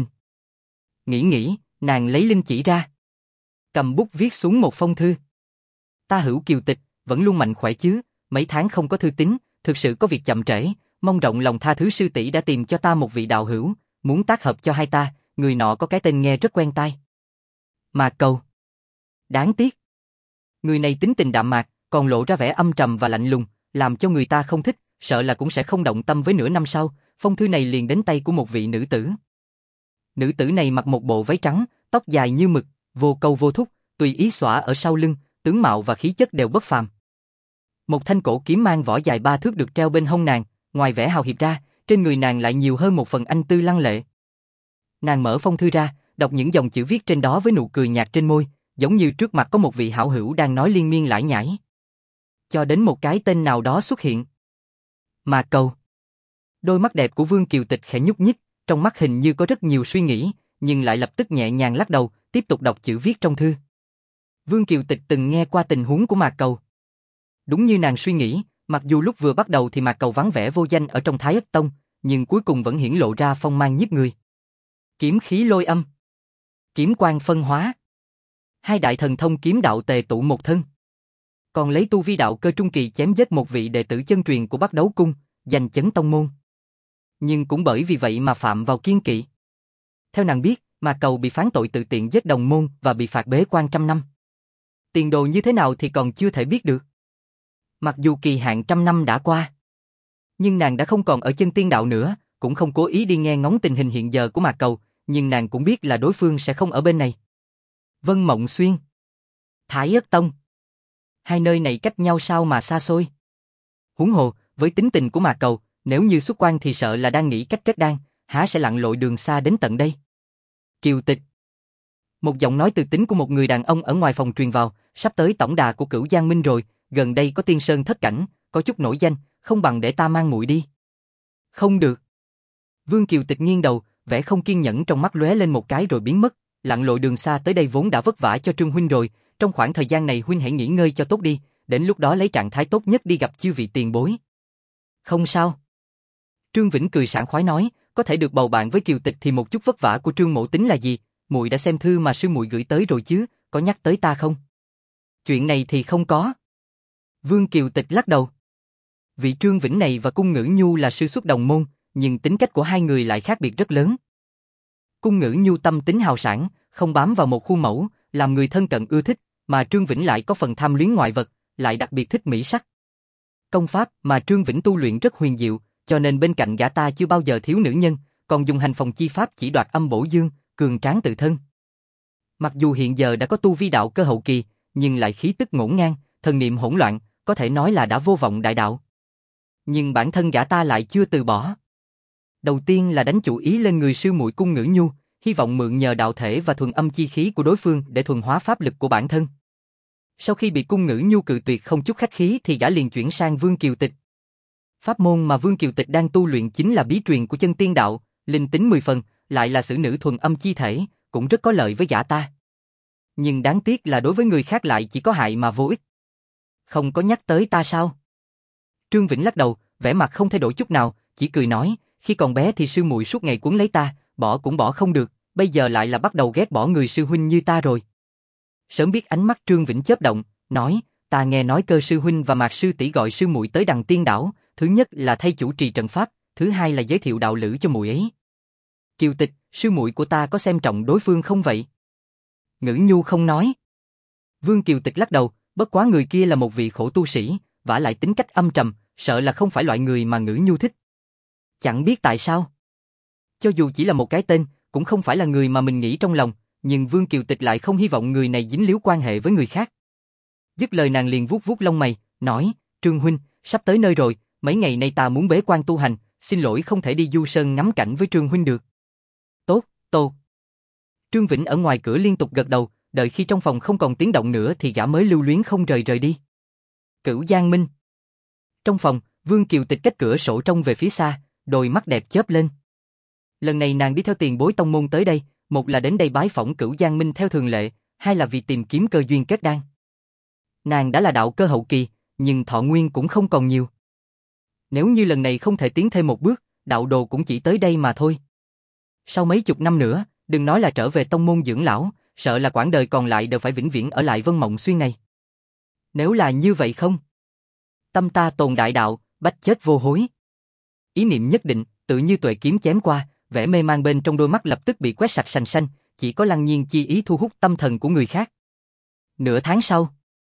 Nghĩ, nàng lấy linh chỉ ra. Cầm bút viết xuống một phong thư. Ta hữu Kiều Tịch, vẫn luôn mạnh khỏe chứ, mấy tháng không có thư tín, thực sự có việc chậm trễ, mong rộng lòng tha thứ sư tỷ đã tìm cho ta một vị đạo hữu, muốn tác hợp cho hai ta, người nọ có cái tên nghe rất quen tai. Mạc Cầu. Đáng tiếc. Người này tính tình đạm mạc, còn lộ ra vẻ âm trầm và lạnh lùng, làm cho người ta không thích, sợ là cũng sẽ không động tâm với nửa năm sau, phong thư này liền đến tay của một vị nữ tử. Nữ tử này mặc một bộ váy trắng, tóc dài như mực, vô câu vô thúc, tùy ý xõa ở sau lưng, tướng mạo và khí chất đều bất phàm. Một thanh cổ kiếm mang vỏ dài 3 thước được treo bên hông nàng, ngoài vẻ hào hiệp ra, trên người nàng lại nhiều hơn một phần anh tư lăng lệ. Nàng mở phong thư ra, đọc những dòng chữ viết trên đó với nụ cười nhạt trên môi, giống như trước mặt có một vị hảo hữu đang nói liên miên lải nhải. Cho đến một cái tên nào đó xuất hiện. Mạc Cầu. Đôi mắt đẹp của Vương Kiều Tịch khẽ nhúc nhích, trong mắt hình như có rất nhiều suy nghĩ, nhưng lại lập tức nhẹ nhàng lắc đầu, tiếp tục đọc chữ viết trong thư. Vương Kiều Tịch từng nghe qua tình huống của Mạc Cầu. Đúng như nàng suy nghĩ, mặc dù lúc vừa bắt đầu thì Mạc Cầu vắng vẻ vô danh ở trong Thái Ất Tông, nhưng cuối cùng vẫn hiển lộ ra phong mang nhiếp người. Kiếm khí lôi âm, kiếm quang phân hóa, hai đại thần thông kiếm đạo tề tụ một thân. Còn lấy tu vi đạo cơ trung kỳ chém giết một vị đệ tử chân truyền của Bắc Đấu Cung, giành chấn tông môn. Nhưng cũng bởi vì vậy mà phạm vào kiêng kỵ. Theo nàng biết, Mạc Cầu bị phán tội tự tiện giết đồng môn và bị phạt bế quan 100 năm. Tiền đồ như thế nào thì còn chưa thể biết được. Mặc dù kỳ hạn 100 năm đã qua, nhưng nàng đã không còn ở chân tiên đạo nữa, cũng không cố ý đi nghe ngóng tình hình hiện giờ của Mạc Cầu, nhưng nàng cũng biết là đối phương sẽ không ở bên này. Vân Mộng Xuyên, Thái Ất Tông, hai nơi này cách nhau sao mà xa xôi. Huống hồ, với tính tình của Mạc Cầu, nếu như xuất quan thì sợ là đang nghĩ cách kết đan, há sẽ lặn lội đường xa đến tận đây. Kiều Tịch. Một giọng nói từ tính của một người đàn ông ở ngoài phòng truyền vào, sắp tới tổng đà của Cửu Giang Minh rồi, gần đây có Tiên Sơn thất cảnh, có chút nổi danh, không bằng để ta mang muội đi. Không được. Vương Kiều Tịch nghiêng đầu, vẻ không kiên nhẫn trong mắt lóe lên một cái rồi biến mất, lặn lội đường xa tới đây vốn đã vất vả cho Trương huynh rồi, trong khoảng thời gian này huynh hãy nghỉ ngơi cho tốt đi, đến lúc đó lấy trạng thái tốt nhất đi gặp chư vị tiền bối. Không sao. Trương Vĩnh cười sảng khoái nói, có thể được bầu bạn với Kiều Tịch thì một chút vất vả của Trương mộ tính là gì, muội đã xem thư mà sư muội gửi tới rồi chứ, có nhắc tới ta không? Chuyện này thì không có. Vương Kiều Tịch lắc đầu. Vị Trương Vĩnh này và Cung Ngữ Nhu là sư xuất đồng môn, nhưng tính cách của hai người lại khác biệt rất lớn. Cung Ngữ Nhu tâm tính hào sảng, không bám vào một khuôn mẫu, làm người thân cận ưa thích, mà Trương Vĩnh lại có phần tham luyến ngoại vật, lại đặc biệt thích mỹ sắc. Công pháp mà Trương Vĩnh tu luyện rất huyền diệu, cho nên bên cạnh gã ta chưa bao giờ thiếu nữ nhân, còn dùng hành phòng chi pháp chỉ đoạt âm bổ dương, cường tráng tự thân. Mặc dù hiện giờ đã có tu vi đạo cơ hậu kỳ, nhưng lại khí tức ngổn ngang, thần niệm hỗn loạn, có thể nói là đã vô vọng đại đạo. Nhưng bản thân gã ta lại chưa từ bỏ. Đầu tiên là đánh chủ ý lên người sư muội Cung Ngữ Nhu, hy vọng mượn nhờ đạo thể và thuần âm chi khí của đối phương để thuần hóa pháp lực của bản thân. Sau khi bị Cung Ngữ Nhu cự tuyệt không chút khách khí thì gã liền chuyển sang Vương Kiều Tịch. Pháp môn mà Vương Kiều Tịch đang tu luyện chính là bí truyền của chân tiên đạo, linh tính 10 phần, lại là sử nữ thuần âm chi thể, cũng rất có lợi với gã ta. Nhưng đáng tiếc là đối với người khác lại chỉ có hại mà vô ích. Không có nhắc tới ta sao? Trương Vĩnh lắc đầu, vẻ mặt không thay đổi chút nào, chỉ cười nói, khi còn bé thì sư muội suốt ngày quấn lấy ta, bỏ cũng bỏ không được, bây giờ lại là bắt đầu ghét bỏ người sư huynh như ta rồi. Sớm biết ánh mắt Trương Vĩnh chớp động, nói, ta nghe nói Cơ sư huynh và Mạc sư tỷ gọi sư muội tới Đằng Tiên đảo, thứ nhất là thay chủ trì trận pháp, thứ hai là giới thiệu đạo lữ cho muội ấy. Kiều Tịch, sư muội của ta có xem trọng đối phương không vậy? Ngữ Nhu không nói. Vương Kiều Tịch lắc đầu, bất quá người kia là một vị khổ tu sĩ, vả lại tính cách âm trầm, sợ là không phải loại người mà Ngữ Nhu thích. Chẳng biết tại sao. Cho dù chỉ là một cái tên, cũng không phải là người mà mình nghĩ trong lòng, nhưng Vương Kiều Tịch lại không hy vọng người này dính líu quan hệ với người khác. Dứt lời nàng liền vuốt vuốt lông mày, nói, Trương huynh, sắp tới nơi rồi, mấy ngày nay ta muốn bế quan tu hành, xin lỗi không thể đi du sơn ngắm cảnh với Trương huynh được. Tốt, tốt. Trương Vĩnh ở ngoài cửa liên tục gật đầu, đợi khi trong phòng không còn tiếng động nữa thì gã mới lưu luyến không rời đi. Cửu Giang Minh. Trong phòng, Vương Kiều Tịch cách cửa sổ trông về phía xa, đôi mắt đẹp chớp lên. Lần này nàng đi theo tiền bối tông môn tới đây, một là đến đây bái phỏng Cửu Giang Minh theo thường lệ, hai là vì tìm kiếm cơ duyên kết đan. Nàng đã là đạo cơ hậu kỳ, nhưng thọ nguyên cũng không còn nhiều. Nếu như lần này không thể tiến thêm một bước, đạo đồ cũng chỉ tới đây mà thôi. Sau mấy chục năm nữa, đừng nói là trở về tông môn dưỡng lão, sợ là quãng đời còn lại đều phải vĩnh viễn ở lại Vân Mộng Xuyên này. Nếu là như vậy không? Tâm ta tồn đại đạo, bách chết vô hối. Ý niệm nhất định, tự như tuệ kiếm chém qua, vẻ mê man bên trong đôi mắt lập tức bị quét sạch sành xanh, chỉ có lăng nhiên chi ý thu hút tâm thần của người khác. Nửa tháng sau,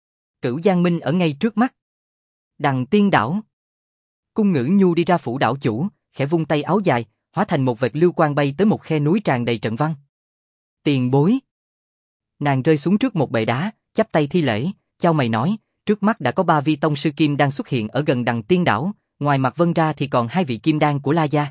Cửu Giang Minh ở ngay trước mắt. Đằng Tiên đảo. Cung Ngữ Nhu đi ra phủ đảo chủ, khẽ vung tay áo dài, hóa thành một vệt lưu quang bay tới một khe núi tràn đầy trận văn. Tiền bối. Nàng rơi xuống trước một bệ đá, chắp tay thi lễ, chau mày nói, trước mắt đã có 3 vị tông sư kim đang xuất hiện ở gần Đằng Tiên đảo, ngoài Mạc Vân ra thì còn 2 vị kim đan của La gia.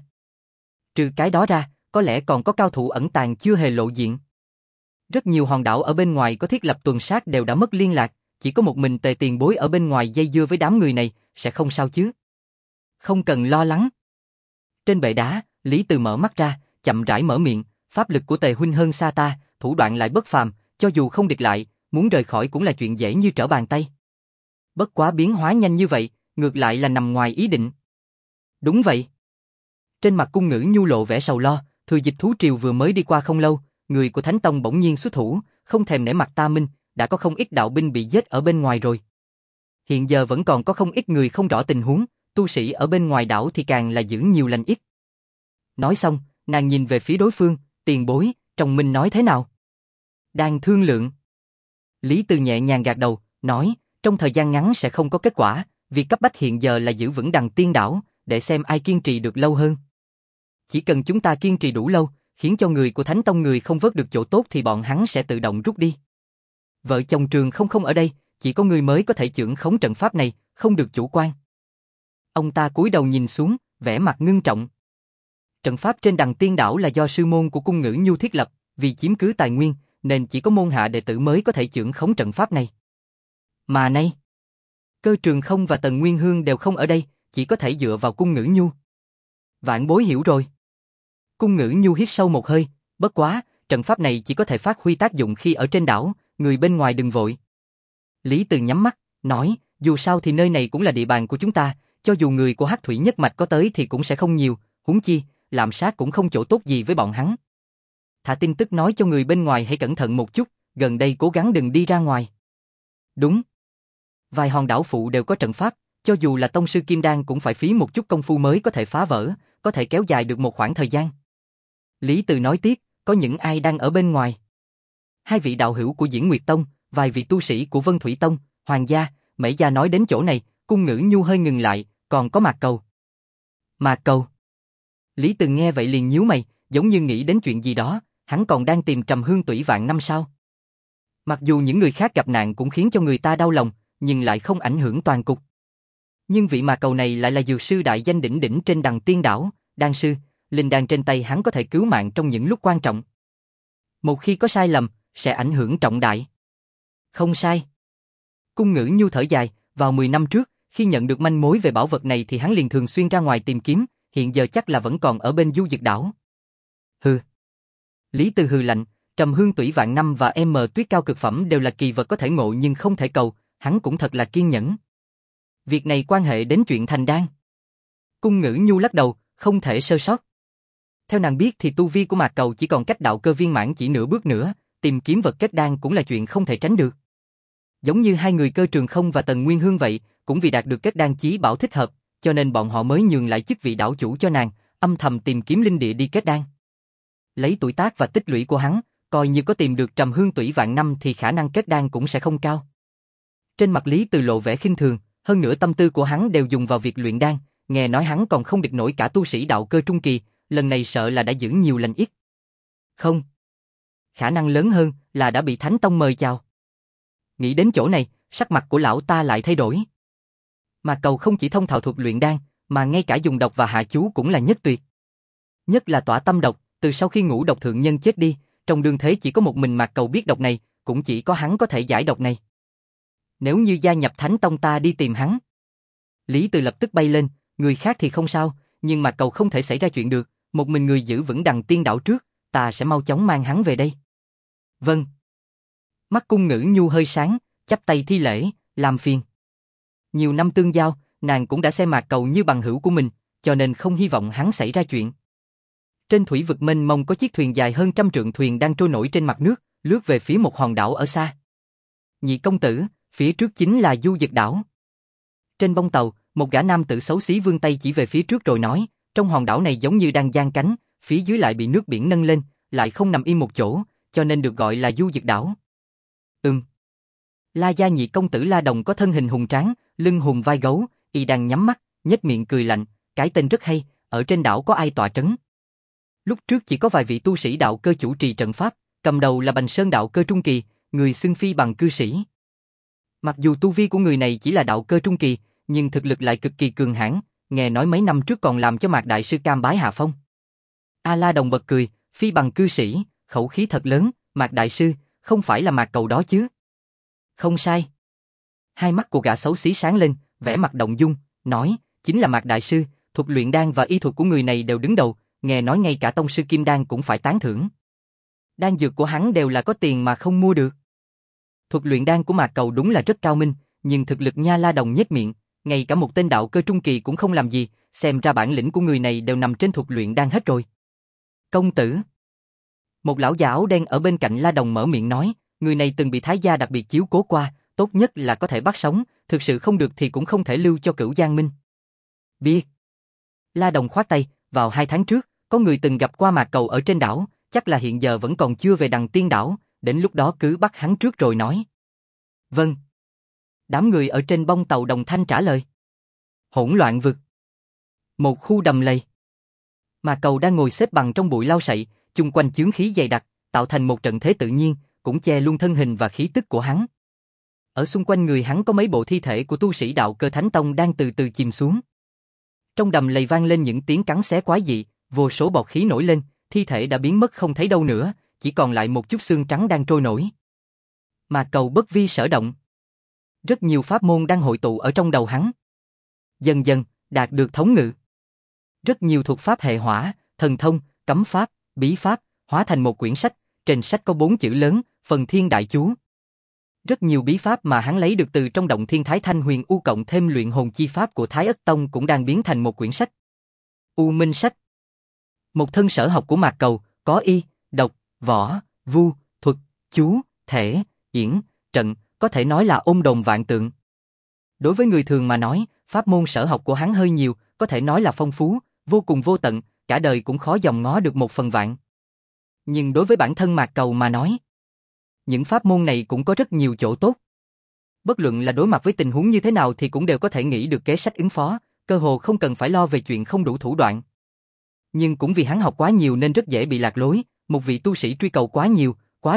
Trừ cái đó ra, có lẽ còn có cao thủ ẩn tàng chưa hề lộ diện. Rất nhiều hòn đảo ở bên ngoài có thiết lập tuần sát đều đã mất liên lạc, chỉ có một mình Tề tiền bối ở bên ngoài dây dưa với đám người này, sẽ không sao chứ. Không cần lo lắng. Trên bệ đá, Lý Từ mở mắt ra, chậm rãi mở miệng, pháp lực của Tề huynh hơn xa ta, thủ đoạn lại bất phàm, cho dù không địch lại, muốn rời khỏi cũng là chuyện dễ như trở bàn tay. Bất quá biến hóa nhanh như vậy, ngược lại là nằm ngoài ý định. Đúng vậy. Trên mặt Cung Ngữ Nhu lộ vẻ sầu lo, thừa dịp thú triều vừa mới đi qua không lâu, người của Thánh Tông bỗng nhiên xuất thủ, không thèm nể mặt ta Minh, đã có không ít đạo binh bị giết ở bên ngoài rồi. Hiện giờ vẫn còn có không ít người không rõ tình huống, tu sĩ ở bên ngoài đảo thì càng là giữ nhiều lành ít. Nói xong, nàng nhìn về phía đối phương, tiền bối, trong Minh nói thế nào? Đang thương lượng. Lý Từ nhẹ nhàng gật đầu, nói, trong thời gian ngắn sẽ không có kết quả, việc cấp bách hiện giờ là giữ vững Đằng Tiên đảo, để xem ai kiên trì được lâu hơn. Chỉ cần chúng ta kiên trì đủ lâu, khiến cho người của Thánh Tông người không vớt được chỗ tốt thì bọn hắn sẽ tự động rút đi. Vợ chồng Trường không ở đây, chỉ có người mới có thể chưởng khống trận pháp này, không được chủ quan. Ông ta cúi đầu nhìn xuống, vẻ mặt ngưng trọng. Trận pháp trên Đằng Tiên đảo là do sư môn của Cung Ngữ Nhu thiết lập, vì chiếm cứ tài nguyên, nên chỉ có môn hạ đệ tử mới có thể chưởng khống trận pháp này. Mà nay, Cơ Trường Không và Tần Nguyên Hương đều không ở đây, chỉ có thể dựa vào Cung Ngữ Nhu. Vạn bối hiểu rồi. Cung Ngữ Nhu hít sâu một hơi, bất quá, trận pháp này chỉ có thể phát huy tác dụng khi ở trên đảo, người bên ngoài đừng vội. Lý Từ nhắm mắt, nói, dù sao thì nơi này cũng là địa bàn của chúng ta, cho dù người của Hắc Thủy Nhất Mạch có tới thì cũng sẽ không nhiều, huống chi, làm sát cũng không chỗ tốt gì với bọn hắn. Thả tin tức nói cho người bên ngoài hãy cẩn thận một chút, gần đây cố gắng đừng đi ra ngoài. Đúng. Vài hòn đảo phụ đều có trận pháp, cho dù là tông sư kim đan cũng phải phí một chút công phu mới có thể phá vỡ, có thể kéo dài được một khoảng thời gian. Lý Từ nói tiếp, có những ai đang ở bên ngoài? 2 vị đạo hữu của Diễn Nguyệt Tông, vài vị tu sĩ của Vân Thủy Tông, Hoàng gia, Mễ gia nói đến chỗ này, Cung Ngữ Nhu hơi ngừng lại, còn có Mạc Cầu. Mạc Cầu. Lý Từ nghe vậy liền nhíu mày, giống như nghĩ đến chuyện gì đó, hắn còn đang tìm Trầm Hương Tủy vạn năm sao? Mặc dù những người khác gặp nạn cũng khiến cho người ta đau lòng, nhưng lại không ảnh hưởng toàn cục. Nhưng vị Mạc Cầu này lại là dược sư đại danh đỉnh đỉnh trên Đằng Tiên đảo, đan sư, linh đan trên tay hắn có thể cứu mạng trong những lúc quan trọng. Một khi có sai lầm, sẽ ảnh hưởng trọng đại. Không sai. Cung Ngữ Nhu thở dài, vào 10 năm trước, khi nhận được manh mối về bảo vật này thì hắn liền thường xuyên ra ngoài tìm kiếm, hiện giờ chắc là vẫn còn ở bên Du Dực đảo. Hừ. Lý Từ hừ lạnh, Trầm Hương Tủy Vạn Năm và Tuyết Cao cực phẩm đều là kỳ vật có thể ngộ nhưng không thể cầu, hắn cũng thật là kiên nhẫn. Việc này quan hệ đến chuyện thành đan. Cung Ngữ Nhu lắc đầu, không thể sơ sót. Theo nàng biết thì tu vi của Mạc Cầu chỉ còn cách đạo cơ viên mãn chỉ nửa bước nữa, tìm kiếm vật kết đan cũng là chuyện không thể tránh được. Giống như hai người Cơ Trường Không và Tần Nguyên Hương vậy, cũng vì đạt được kết đan chí bảo thích hợp, cho nên bọn họ mới nhường lại chức vị đảo chủ cho nàng, âm thầm tìm kiếm linh địa đi kết đan. Lấy tuổi tác và tích lũy của hắn, coi như có tìm được Trầm Hương Tủy Vạn Năm thì khả năng kết đan cũng sẽ không cao. Trên mặt Lý Từ lộ vẻ khinh thường, hơn nữa tâm tư của hắn đều dùng vào việc luyện đan, nghe nói hắn còn không địch nổi cả tu sĩ đạo cơ trung kỳ, lần này sợ là đã giữ nhiều lành ít. Không. Khả năng lớn hơn là đã bị Thánh Tông mời chào. Nghĩ đến chỗ này, sắc mặt của lão ta lại thay đổi. Mà Cầu không chỉ thông thạo thuật luyện đan, mà ngay cả dùng độc và hạ chú cũng là nhất tuyệt. Nhất là tỏa tâm độc, từ sau khi Ngũ Độc thượng nhân chết đi, trong đương thế chỉ có một mình Mạc Cầu biết độc này, cũng chỉ có hắn có thể giải độc này. Nếu như gia nhập Thánh Tông ta đi tìm hắn. Lý Từ lập tức bay lên, người khác thì không sao, nhưng Mạc Cầu không thể xảy ra chuyện được, một mình người giữ vững Đằng Tiên đảo trước, ta sẽ mau chóng mang hắn về đây. Vâng. Mắt Cung Ngữ Nhu hơi sáng, chắp tay thi lễ, làm phiền. Nhiều năm tương giao, nàng cũng đã xem Mạc Cầu như bằng hữu của mình, cho nên không hy vọng hắn xảy ra chuyện. Trên thủy vực mênh mông có chiếc thuyền dài hơn 100 trượng thuyền đang trôi nổi trên mặt nước, lướt về phía một hòn đảo ở xa. Nhị công tử, phía trước chính là Du Dực đảo. Trên bông tàu, một gã nam tử xấu xí vươn tay chỉ về phía trước rồi nói, trong hòn đảo này giống như đang giang cánh, phía dưới lại bị nước biển nâng lên, lại không nằm yên một chỗ, cho nên được gọi là Du Dực đảo. La gia nhị công tử La Đồng có thân hình hùng tráng, lưng hùm vai gấu, y đang nhắm mắt, nhếch miệng cười lạnh, cái tên rất hay, ở trên đảo có ai tọa trấn? Lúc trước chỉ có vài vị tu sĩ đạo cơ chủ trì trận pháp, cầm đầu là Bành Sơn đạo cơ trung kỳ, người xưng phi bằng cư sĩ. Mặc dù tu vi của người này chỉ là đạo cơ trung kỳ, nhưng thực lực lại cực kỳ cường hãn, nghe nói mấy năm trước còn làm cho Mạc đại sư cam bái hạ phong. La Đồng bật cười, phi bằng cư sĩ, khẩu khí thật lớn, Mạc đại sư, không phải là Mạc Cầu đó chứ? Không sai. Hai mắt của gã xấu xí sáng lên, vẻ mặt động dung, nói, chính là Mạc đại sư, thuật luyện đan và y thuật của người này đều đứng đầu, nghe nói ngay cả tông sư Kim Đan cũng phải tán thưởng. Đan dược của hắn đều là có tiền mà không mua được. Thuật luyện đan của Mạc Cầu đúng là rất cao minh, nhưng thực lực nha. La Đồng nhếch miệng, ngay cả một tên đạo cơ trung kỳ cũng không làm gì, xem ra bản lĩnh của người này đều nằm trên thuật luyện đan hết rồi. Công tử. Một lão già áo đen ở bên cạnh La Đồng mở miệng nói, người này từng bị Thái gia đặc biệt chiếu cố qua, tốt nhất là có thể bắt sống, thực sự không được thì cũng không thể lưu cho Cửu Giang Minh. Biết. La Đồng khoát tay, vào 2 tháng trước, có người từng gặp qua Mạc Cầu ở trên đảo, chắc là hiện giờ vẫn còn chưa về Đằng Tiên đảo, đến lúc đó cứ bắt hắn trước rồi nói. Vâng. Đám người ở trên bông tàu đồng thanh trả lời. Hỗn loạn vực. Một khu đầm lầy. Mạc Cầu đang ngồi xếp bằng trong bụi lau sậy, chung quanh chướng khí dày đặc, tạo thành một trận thế tự nhiên, cũng che luôn thân hình và khí tức của hắn. Ở xung quanh người hắn có mấy bộ thi thể của tu sĩ đạo cơ Thánh Tông đang từ từ chìm xuống. Trong đầm lầy vang lên những tiếng cắn xé quái dị, vô số bọt khí nổi lên, thi thể đã biến mất không thấy đâu nữa, chỉ còn lại một chút xương trắng đang trôi nổi. Mạc Cầu bất vi sở động. Rất nhiều pháp môn đang hội tụ ở trong đầu hắn. Dần dần, đạt được thống ngự. Rất nhiều thuật pháp hệ hỏa, thần thông, cấm pháp, bí pháp, hóa thành một quyển sách, trên sách có 4 chữ lớn, Phần Thiên Đại Chú. Rất nhiều bí pháp mà hắn lấy được từ trong động Thiên Thái Thanh Huyền U cộng thêm luyện hồn chi pháp của Thái Ất Tông cũng đang biến thành một quyển sách. U Minh Sách. Một thân sở học của Mạc Cầu, có y, độc, võ, vu, thuật, chú, thể, yển, trận, có thể nói là ôm đồm vạn tượng. Đối với người thường mà nói, pháp môn sở học của hắn hơi nhiều, có thể nói là phong phú, vô cùng vô tận, cả đời cũng khó dòm ngó được 1/100. Nhưng đối với bản thân Mạc Cầu mà nói, những pháp môn này cũng có rất nhiều chỗ tốt. Bất luận là đối mặt với tình huống như thế nào thì cũng đều có thể nghĩ được kế sách ứng phó, cơ hồ không cần phải lo về chuyện không đủ thủ đoạn. Nhưng cũng vì hắn học quá nhiều nên rất dễ bị lạc lối, một vị tu sĩ truy cầu quá nhiều, quá rộng,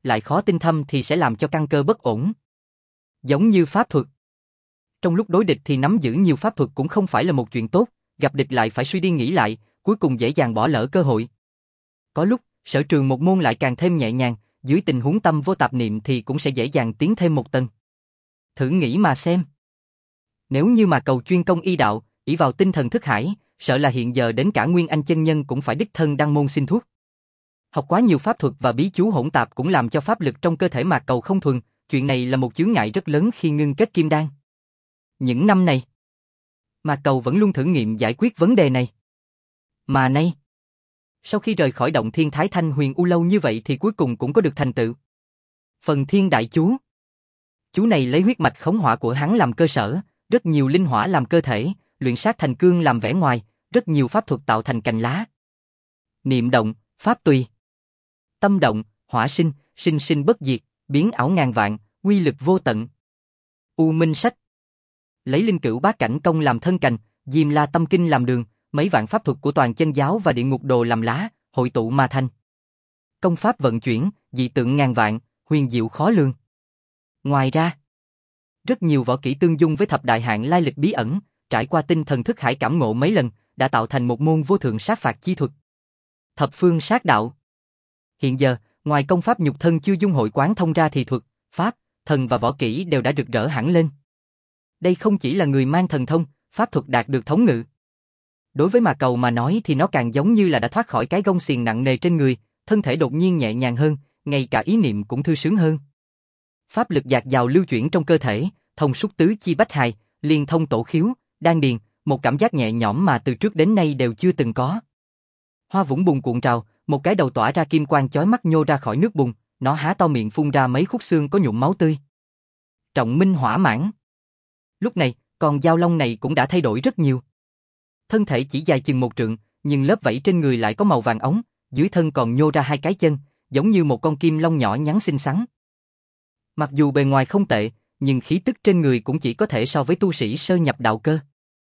lại khó tinh thâm thì sẽ làm cho căn cơ bất ổn. Giống như pháp thuật. Trong lúc đối địch thì nắm giữ nhiều pháp thuật cũng không phải là một chuyện tốt, gặp địch lại phải suy đi nghĩ lại, cuối cùng dễ dàng bỏ lỡ cơ hội. Có lúc, sở trường một môn lại càng thêm nhẹ nhàng, dưới tình huống tâm vô tạp niệm thì cũng sẽ dễ dàng tiến thêm một tầng. Thử nghĩ mà xem. Nếu như mà cầu chuyên công y đạo, ỷ vào tinh thần thức hải, sợ là hiện giờ đến cả Nguyên Anh chân nhân cũng phải đích thân đăng môn xin thuốc. Học quá nhiều pháp thuật và bí chú hỗn tạp cũng làm cho pháp lực trong cơ thể Mạc Cầu không thuần, chuyện này là một chướng ngại rất lớn khi ngưng kết kim đan. Những năm này, Mạc Cầu vẫn luôn thử nghiệm giải quyết vấn đề này. Mà nay, sau khi rời khỏi động Thiên Thái Thanh Huyền U lâu như vậy thì cuối cùng cũng có được thành tựu. Phần Thiên Đại Chú. Chú này lấy huyết mạch khống hỏa của hắn làm cơ sở, rất nhiều linh hỏa làm cơ thể, luyện sát thành cương làm vẻ ngoài, rất nhiều pháp thuật tạo thành cành lá. Niệm động, pháp tùy. Tâm động, hỏa sinh, sinh sinh bất diệt, biến ảo ngàn vạn, uy lực vô tận. U Minh Sách. Lấy linh cửu bát cảnh công làm thân cành, Diêm La Tâm Kinh làm đường, mấy vạn pháp thuật của toàn chân giáo và địa ngục đồ làm lá, hội tụ mà thành. Công pháp vận chuyển, dị tượng ngàn vạn, huyền diệu khó lường. Ngoài ra, rất nhiều võ kỹ tương dung với thập đại hạng lai lịch bí ẩn, trải qua tinh thần thức hải cảm ngộ mấy lần, đã tạo thành một môn vô thượng sát phạt chi thuật. Thập phương sát đạo. Hiện giờ, ngoài công pháp nhục thân chưa dung hội quán thông ra thì thuật, pháp, thần và võ kỹ đều đã rực rỡ hẳn lên. Đây không chỉ là người mang thần thông, pháp thuật đạt được thống ngự. Đối với Mạc Cầu mà nói thì nó càng giống như là đã thoát khỏi cái gông xiềng nặng nề trên người, thân thể đột nhiên nhẹ nhàng hơn, ngay cả ý niệm cũng thư sướng hơn. Pháp lực dạt dào lưu chuyển trong cơ thể, thông suốt tứ chi bách hài, liên thông tổ khiếu, đan điền, một cảm giác nhẹ nhõm mà từ trước đến nay đều chưa từng có. Hoa Vũng Bùn cuộn trào, một cái đầu tỏa ra kim quang chói mắt nhô ra khỏi nước bùn, nó há to miệng phun ra mấy khúc xương có nhuộm máu tươi. Trọng minh hỏa mãng. Lúc này, con dao long này cũng đã thay đổi rất nhiều. Thân thể chỉ dài chừng một trượng, nhưng lớp vảy trên người lại có màu vàng óng, dưới thân còn nhô ra hai cái chân, giống như một con kim long nhỏ nhắn xinh xắn. Mặc dù bề ngoài không tệ, nhưng khí tức trên người cũng chỉ có thể so với tu sĩ sơ nhập đạo cơ.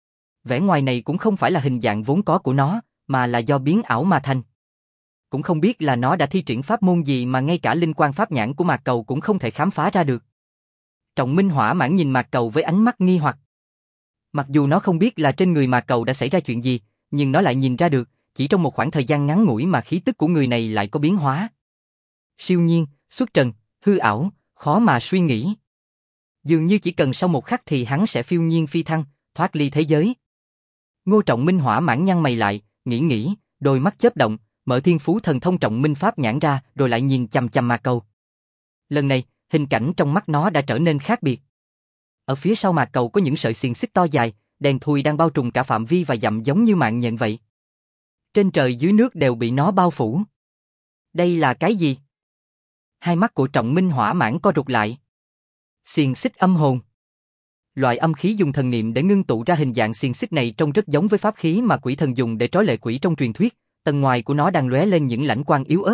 Vẻ ngoài này cũng không phải là hình dạng vốn có của nó, mà là do biến ảo mà thành. Cũng không biết là nó đã thi triển pháp môn gì mà ngay cả linh quan pháp nhãn của Mạc Cầu cũng không thể khám phá ra được. Trọng minh hỏa mãng nhìn Mạc Cầu với ánh mắt nghi hoặc. Mặc dù nó không biết là trên người Mạc Cầu đã xảy ra chuyện gì, nhưng nó lại nhìn ra được, chỉ trong một khoảng thời gian ngắn ngủi mà khí tức của người này lại có biến hóa. Siêu nhiên, xuất trần, hư ảo, khó mà suy nghĩ. Dường như chỉ cần sau một khắc thì hắn sẽ phiêu nhiên phi thăng, thoát ly thế giới. Ngô Trọng Minh hỏa mãn nhăn mày lại, nghĩ, đôi mắt chớp động, mở thiên phú thần thông Trọng Minh pháp nhãn ra, rồi lại nhìn chằm chằm Mạc Cầu. Lần này, hình cảnh trong mắt nó đã trở nên khác biệt. Ở phía sau Mạc Cầu có những sợi xiềng xích to dài, đen thui đang bao trùm cả phạm vi và dặm giống như mạng nhện vậy. Trên trời dưới nước đều bị nó bao phủ. Đây là cái gì? Hai mắt của Trọng Minh hỏa mãn co rụt lại. Xiềng xích âm hồn. Loại âm khí dùng thần niệm để ngưng tụ ra hình dạng xiềng xích này trông rất giống với pháp khí mà quỷ thần dùng để trói lệ quỷ trong truyền thuyết, tầng ngoài của nó đang lóe lên những lãnh quang yếu ớt.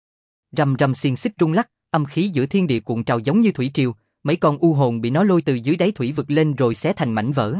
Rầm rầm xiềng xích rung lắc, âm khí giữa thiên địa cuộn trào giống như thủy triều, mấy con u hồn bị nó lôi từ dưới đáy thủy vực lên rồi xé thành mảnh vỡ.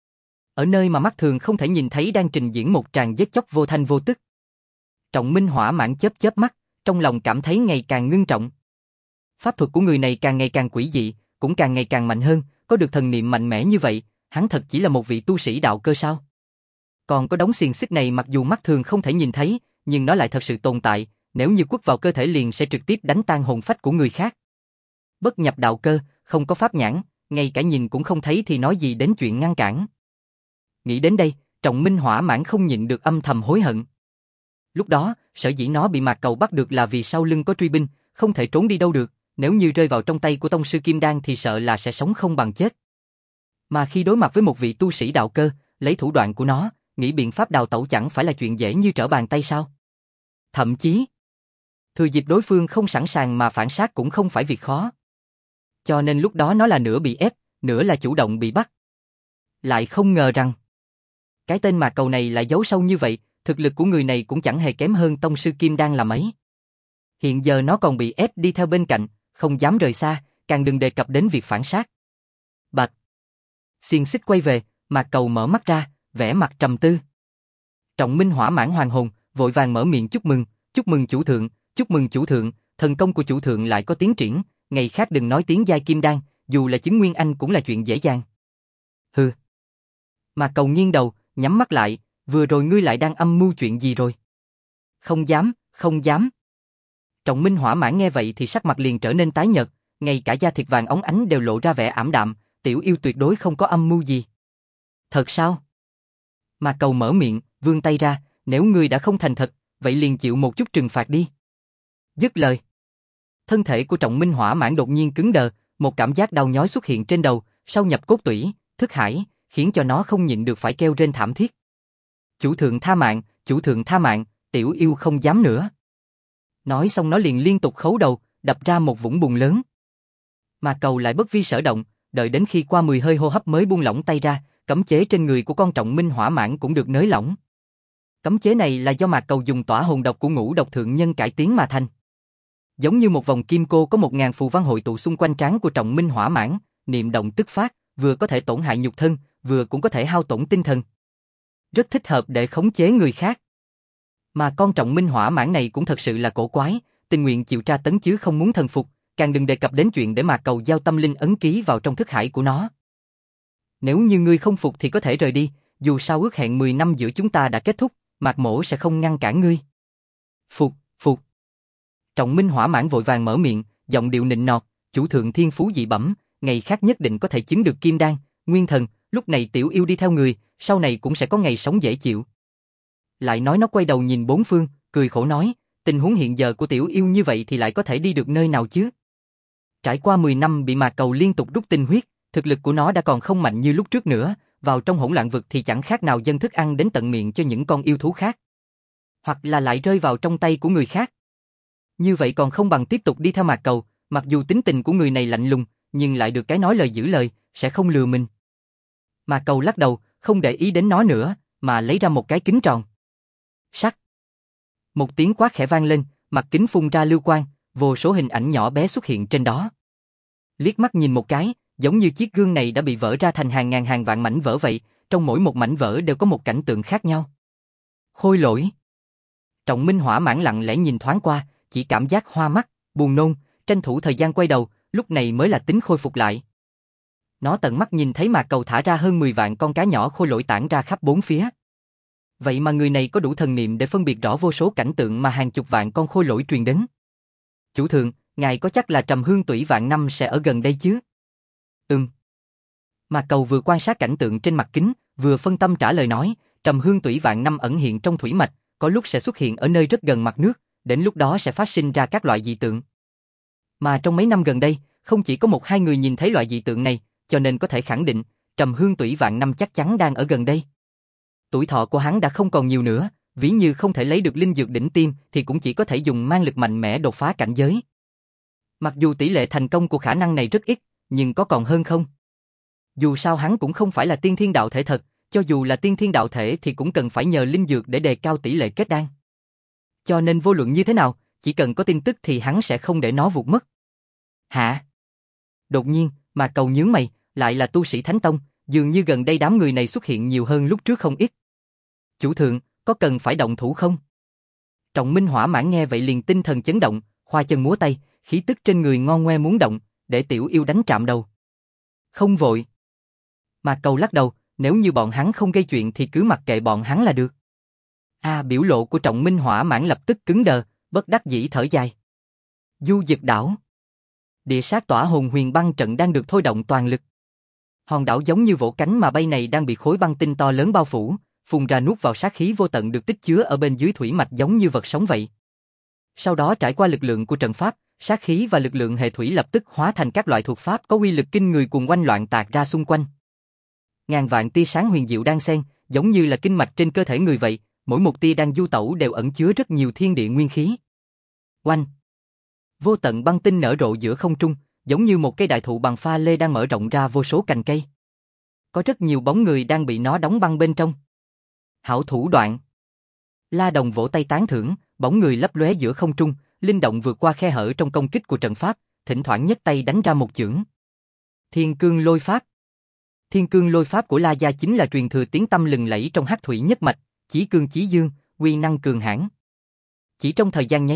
Ở nơi mà mắt thường không thể nhìn thấy đang trình diễn một tràng giết chóc vô thanh vô tức. Trọng Minh hỏa mãn chớp chớp mắt, trong lòng cảm thấy ngày càng ngưng trọng. Pháp thuật của người này càng ngày càng quỷ dị, cũng càng ngày càng mạnh hơn, có được thần niệm mạnh mẽ như vậy, hắn thật chỉ là một vị tu sĩ đạo cơ sao? Còn có đống xiềng xích này mặc dù mắt thường không thể nhìn thấy, nhưng nó lại thật sự tồn tại, nếu như quất vào cơ thể liền sẽ trực tiếp đánh tan hồn phách của người khác. Bất nhập đạo cơ, không có pháp nhãn, ngay cả nhìn cũng không thấy thì nói gì đến chuyện ngăn cản. Nghĩ đến đây, Trọng Minh hỏa mãn không nhịn được âm thầm hối hận. Lúc đó, sở dĩ nó bị Mạc Cầu bắt được là vì sau lưng có truy binh, không thể trốn đi đâu được, nếu như rơi vào trong tay của tông sư Kim Đan thì sợ là sẽ sống không bằng chết. Mà khi đối mặt với một vị tu sĩ đạo cơ, lấy thủ đoạn của nó, nghĩ biện pháp đào tẩu chẳng phải là chuyện dễ như trở bàn tay sao? Thậm chí, thừa dịp đối phương không sẵn sàng mà phản sát cũng không phải việc khó. Cho nên lúc đó nó là nửa bị ép, nửa là chủ động bị bắt. Lại không ngờ rằng, cái tên Mạc Cầu này lại giấu sâu như vậy, thực lực của người này cũng chẳng hề kém hơn tông sư Kim Đan là mấy. Hiện giờ nó còn bị ép đi theo bên cạnh, không dám rời xa, càng đừng đề cập đến việc phản sát. Bạch. Xiềng xích quay về, Mạc Cầu mở mắt ra, vẻ mặt trầm tư. Trọng Minh hỏa mãn hoàng hồn, vội vàng mở miệng chúc mừng chủ thượng, chúc mừng chủ thượng, thần công của chủ thượng lại có tiến triển, ngày khác đừng nói tiến giai kim đan, dù là chứng nguyên anh cũng là chuyện dễ dàng. Hừ. Mạc Cầu nghiêng đầu, nhắm mắt lại, vừa rồi ngươi lại đang âm mưu chuyện gì rồi? Không dám, không dám. Trọng Minh Hỏa Mãn nghe vậy thì sắc mặt liền trở nên tái nhợt, ngay cả da thịt vàng óng ánh đều lộ ra vẻ ảm đạm, tiểu yêu tuyệt đối không có âm mưu gì. Thật sao? Mạc Cầu mở miệng, vươn tay ra, nếu ngươi đã không thành thật, vậy liền chịu một chút trừng phạt đi. Dứt lời. Thân thể của Trọng Minh Hỏa Mãn đột nhiên cứng đờ, một cảm giác đau nhói xuất hiện trên đầu, sâu nhập cốt tủy, thức hải, khiến cho nó không nhịn được phải kêu rên thảm thiết. Chủ thượng tha mạng, chủ thượng tha mạng, tiểu yêu không dám nữa. Nói xong nó liền liên tục khấu đầu, đập ra một vũng bùn lớn. Mà Cầu lại bất vi sở động, đợi đến khi qua 10 hơi hô hấp mới buông lỏng tay ra, cấm chế trên người của con Trọng Minh Hỏa Mãn cũng được nới lỏng. Cấm chế này là do Mạc Cầu dùng tỏa hồn độc của Ngũ Độc Thượng Nhân cải tiến mà thành. Giống như một vòng kim cô có 1000 phù văn hội tụ xung quanh trán của Trọng Minh Hỏa Mãn, niệm động tức phát, vừa có thể tổn hại nhục thân, vừa cũng có thể hao tổn tinh thần. Rất thích hợp để khống chế người khác. Mà con Trọng Minh Hỏa Mãn này cũng thật sự là cổ quái, tình nguyện chịu tra tấn chứ không muốn thần phục, càng đừng đề cập đến chuyện để Mạc Cầu giao tâm linh ấn ký vào trong thức hải của nó. Nếu như ngươi không phục thì có thể rời đi, dù sao ước hẹn 10 năm giữa chúng ta đã kết thúc, Mạc Mỗ sẽ không ngăn cản ngươi. Phục, phục. Trọng Minh Hỏa Mãn vội vàng mở miệng, giọng điệu nịnh nọt, chủ thượng thiên phú dị bẩm, ngày khác nhất định có thể chứng được kim đan, nguyên thần, lúc này tiểu yêu đi theo người, sau này cũng sẽ có ngày sống dễ chịu. Lại nói nó quay đầu nhìn bốn phương, cười khổ nói, tình huống hiện giờ của tiểu yêu như vậy thì lại có thể đi được nơi nào chứ? Trải qua 10 năm bị Mạc Cầu liên tục rút tinh huyết, thực lực của nó đã còn không mạnh như lúc trước nữa, vào trong hỗn loạn vực thì chẳng khác nào dâng thức ăn đến tận miệng cho những con yêu thú khác. Hoặc là lại rơi vào trong tay của người khác. Như vậy còn không bằng tiếp tục đi theo Mạc Cầu, mặc dù tính tình của người này lạnh lùng, nhưng lại được cái nói lời giữ lời, sẽ không lừa mình. Mạc Cầu lắc đầu, không để ý đến nó nữa, mà lấy ra một cái kính tròn. Sắc. Một tiếng quát khẽ vang lên, mặt kính phun ra lưu quang, vô số hình ảnh nhỏ bé xuất hiện trên đó. Liếc mắt nhìn một cái, giống như chiếc gương này đã bị vỡ ra thành hàng ngàn hàng vạn mảnh vỡ vậy, trong mỗi một mảnh vỡ đều có một cảnh tượng khác nhau. Khôi Lỗi. Trọng Minh Hỏa Mãn lặng lẽ nhìn thoáng qua, chỉ cảm giác hoa mắt, buồn nôn, tranh thủ thời gian quay đầu, lúc này mới là tính khôi phục lại. Nó tận mắt nhìn thấy Mạc Cầu thả ra hơn 10 vạn con cá nhỏ khôi lỗi tản ra khắp bốn phía. Vậy mà người này có đủ thần niệm để phân biệt rõ vô số cảnh tượng mà hàng chục vạn con khôi lỗi truyền đến. Chủ thượng, ngài có chắc là Trầm Hương Tủy Vạn Năm sẽ ở gần đây chứ? Mạc Cầu vừa quan sát cảnh tượng trên mặt kính, vừa phân tâm trả lời nói, Trầm Hương Tủy Vạn Năm ẩn hiện trong thủy mạch, có lúc sẽ xuất hiện ở nơi rất gần mặt nước, đến lúc đó sẽ phát sinh ra các loại dị tượng. Mà trong mấy năm gần đây, không chỉ có một hai người nhìn thấy loại dị tượng này, cho nên có thể khẳng định, Trầm Hương Tủy Vạn Năm chắc chắn đang ở gần đây. Tuổi thọ của hắn đã không còn nhiều nữa, ví như không thể lấy được linh dược đỉnh tiêm thì cũng chỉ có thể dùng mang lực mạnh mẽ đột phá cảnh giới. Mặc dù tỷ lệ thành công của khả năng này rất ít, nhưng có còn hơn không? Dù sao hắn cũng không phải là tiên thiên đạo thể thật, cho dù là tiên thiên đạo thể thì cũng cần phải nhờ linh dược để đề cao tỷ lệ kết đan. Cho nên vô luận như thế nào, chỉ cần có tin tức thì hắn sẽ không để nó vụt mất. Hả? Đột nhiên, Mạc Cầu nhướng mày, lại là tu sĩ Thánh Tông, dường như gần đây đám người này xuất hiện nhiều hơn lúc trước không ít. Chủ thượng, có cần phải động thủ không? Trọng Minh Hỏa Mãn nghe vậy liền tinh thần chấn động, khoa chân múa tay, khí tức trên người ngon ngoe muốn động, để tiểu yêu đánh chạm đầu. Không vội. Mạc Cầu lắc đầu, nếu như bọn hắn không gây chuyện thì cứ mặc kệ bọn hắn là được. Biểu lộ của Trọng Minh Hỏa Mãn lập tức cứng đờ, bất đắc dĩ thở dài. Du Dực Đảo. Địa sát tỏa hồn huyền băng trận đang được thôi động toàn lực. Hòn đảo giống như vỗ cánh mà bay này đang bị khối băng tinh to lớn bao phủ, phun ra nuốt vào sát khí vô tận được tích chứa ở bên dưới thủy mạch giống như vật sống vậy. Sau đó trải qua lực lượng của trận pháp, sát khí và lực lượng hệ thủy lập tức hóa thành các loại thuật pháp có uy lực kinh người cuồng oanh loạn tạc ra xung quanh. Ngàn vạn tia sáng huyền diệu đan xen, giống như là kinh mạch trên cơ thể người vậy, mỗi một tia đang du tẩu đều ẩn chứa rất nhiều thiên địa nguyên khí. Oanh! Vô tận băng tinh nở rộ giữa không trung, giống như một cây đại thụ bằng pha lê đang mở rộng ra vô số cành cây. Có rất nhiều bóng người đang bị nó đóng băng bên trong. Hảo thủ đoạn! La Đồng vỗ tay tán thưởng, bóng người lấp lóe giữa không trung, linh động vượt qua khe hở trong công kích của trận pháp, thỉnh thoảng nhấc tay đánh ra một chưởng. Thiên Cương Lôi Pháp. Thiên Cương Lôi Pháp của La gia chính là truyền thừa tiếng tăm lừng lẫy trong hắc thủy nhất mạch, chí cương chí dương, uy năng cường hãn. Chỉ trong thời gian nháy mắt,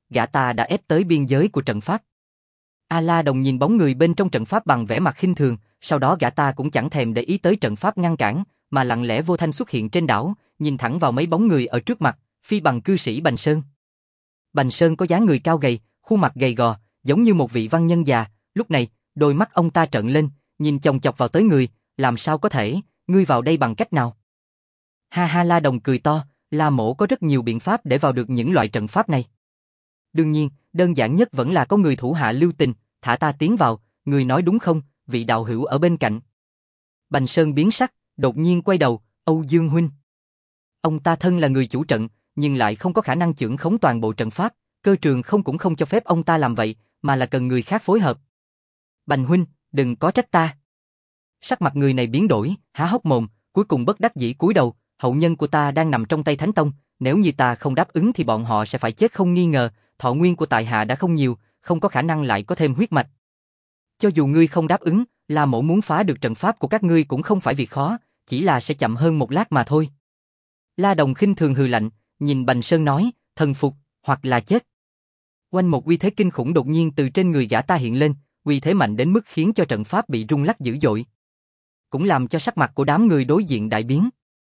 gã ta đã ép tới biên giới của trận pháp. A La Đồng nhìn bóng người bên trong trận pháp bằng vẻ mặt khinh thường, sau đó gã ta cũng chẳng thèm để ý tới trận pháp ngăn cản, mà lặng lẽ vô thanh xuất hiện trên đảo, nhìn thẳng vào mấy bóng người ở trước mặt, phi bằng cư sĩ Bành Sơn. Bành Sơn có dáng người cao gầy, khuôn mặt gầy gò, giống như một vị văn nhân già, lúc này, đôi mắt ông ta trợn lên, nhìn chòng chọc vào tới người, làm sao có thể, ngươi vào đây bằng cách nào? Ha ha, La Đồng cười to, La Mỗ có rất nhiều biện pháp để vào được những loại trận pháp này. Đương nhiên, đơn giản nhất vẫn là có người thủ hạ lưu tình, thả ta tiến vào, người nói đúng không, vị đạo hữu ở bên cạnh. Bành Sơn biến sắc, đột nhiên quay đầu, Âu Dương huynh. Ông ta thân là người chủ trận, nhưng lại không có khả năng chưởng khống toàn bộ trận pháp, cơ trường không cũng không cho phép ông ta làm vậy, mà là cần người khác phối hợp. Bành huynh, đừng có trách ta. Sắc mặt người này biến đổi, há hốc mồm, cuối cùng bất đắc dĩ cúi đầu, hậu nhân của ta đang nằm trong tay Thánh Tông, nếu như ta không đáp ứng thì bọn họ sẽ phải chết không nghi ngờ, thọ nguyên của tại hạ đã không nhiều, không có khả năng lại có thêm huyết mạch. Cho dù ngươi không đáp ứng, La Mỗ muốn phá được trận pháp của các ngươi cũng không phải việc khó, chỉ là sẽ chậm hơn một lát mà thôi. La Đồng khinh thường hừ lạnh, nhìn Bành Sơn nói, thần phục, hoặc là chết. Oanh, một uy thế kinh khủng đột nhiên từ trên người gã ta hiện lên, uy thế mạnh đến mức khiến cho trận pháp bị rung lắc dữ dội. Cũng làm cho sắc mặt của đám người đối diện đại biến.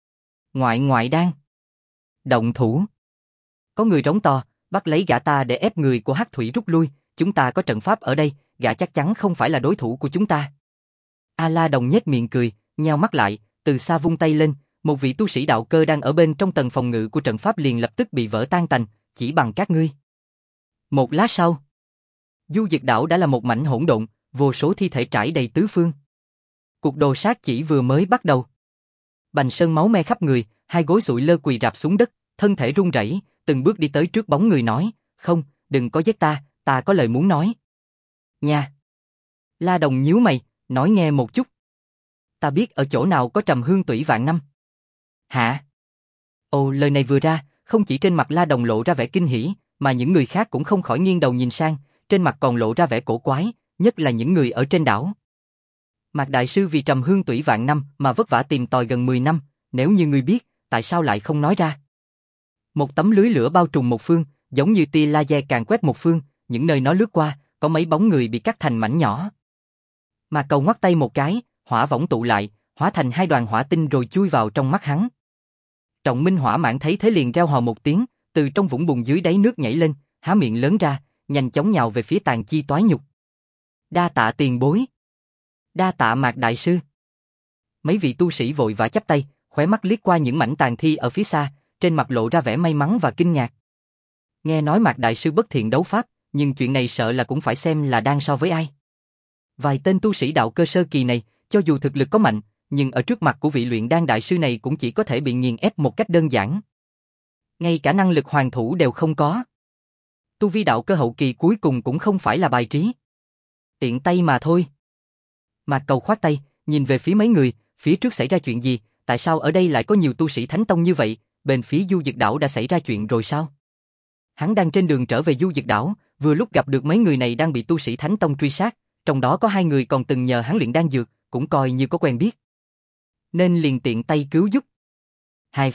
Ngoại đan. Động thủ. Có người rống to, bắt lấy gã ta để ép người của Hắc Thủy rút lui, chúng ta có trận pháp ở đây, gã chắc chắn không phải là đối thủ của chúng ta. A La Đồng nhếch miệng cười, nheo mắt lại, từ xa vung tay lên, một vị tu sĩ đạo cơ đang ở bên trong tầng phòng ngự của trận pháp liền lập tức bị vỡ tan tành, chỉ bằng các ngươi. Một lát sau, Du Dực Đảo đã là một mảnh hỗn độn, vô số thi thể trải đầy tứ phương. Cuộc đồ sát chỉ vừa mới bắt đầu. Bành Sơn máu me khắp người, hai gối sụi lơ quỳ rạp xuống đất, thân thể run rẩy, từng bước đi tới trước bóng người nói, không, đừng có giết ta, ta có lời muốn nói. Nha. La Đồng nhíu mày, nói nghe một chút. Ta biết ở chỗ nào có trầm hương tủy vạn năm. Hả? Ồ, lời này vừa ra, không chỉ trên mặt La Đồng lộ ra vẻ kinh hỉ, mà những người khác cũng không khỏi nghiêng đầu nhìn sang, trên mặt còn lộ ra vẻ cổ quái, nhất là những người ở trên đảo. Mạc Đại Sư vì trầm hương tủy vạn năm mà vất vả tìm tòi gần 10 năm, nếu như ngươi biết, tại sao lại không nói ra? Một tấm lưới lửa bao trùm một phương, giống như tia laser càn quét một phương, những nơi nó lướt qua, có mấy bóng người bị cắt thành mảnh nhỏ. Mạc Cầu ngoắc tay một cái, hỏa võng tụ lại, hóa thành hai đoàn hỏa tinh rồi chui vào trong mắt hắn. Trọng Minh Hỏa Mãn thấy thế liền reo hò một tiếng, từ trong vũng bùn dưới đáy nước nhảy lên, há miệng lớn ra, nhanh chóng nhào về phía Tàn Chi Toái Nhục. Đa tạ tiền bối. Đa tạ Mạc Đại Sư. Mấy vị tu sĩ vội vã chắp tay, khóe mắt liếc qua những mảnh tàn thi ở phía xa, trên mặt lộ ra vẻ may mắn và kinh ngạc. Nghe nói Mạc Đại Sư bất thiện đấu pháp, nhưng chuyện này sợ là cũng phải xem là đang so với ai. Vài tên tu sĩ đạo cơ sơ kỳ này, cho dù thực lực có mạnh, nhưng ở trước mặt của vị luyện đan đại sư này cũng chỉ có thể bị nghiền ép một cách đơn giản. Ngay cả năng lực hoàn thủ đều không có. Tu vi đạo cơ hậu kỳ cuối cùng cũng không phải là bài trí. Tiện tay mà thôi. Mạc Cầu khoát tay, nhìn về phía mấy người, phía trước xảy ra chuyện gì, tại sao ở đây lại có nhiều tu sĩ Thánh Tông như vậy, bên phía Du Dực Đảo đã xảy ra chuyện rồi sao? Hắn đang trên đường trở về Du Dực Đảo, vừa lúc gặp được mấy người này đang bị tu sĩ Thánh Tông truy sát, trong đó có hai người còn từng nhờ hắn luyện đan dược, cũng coi như có quen biết. Nên liền tiện tay cứu giúp. Hai.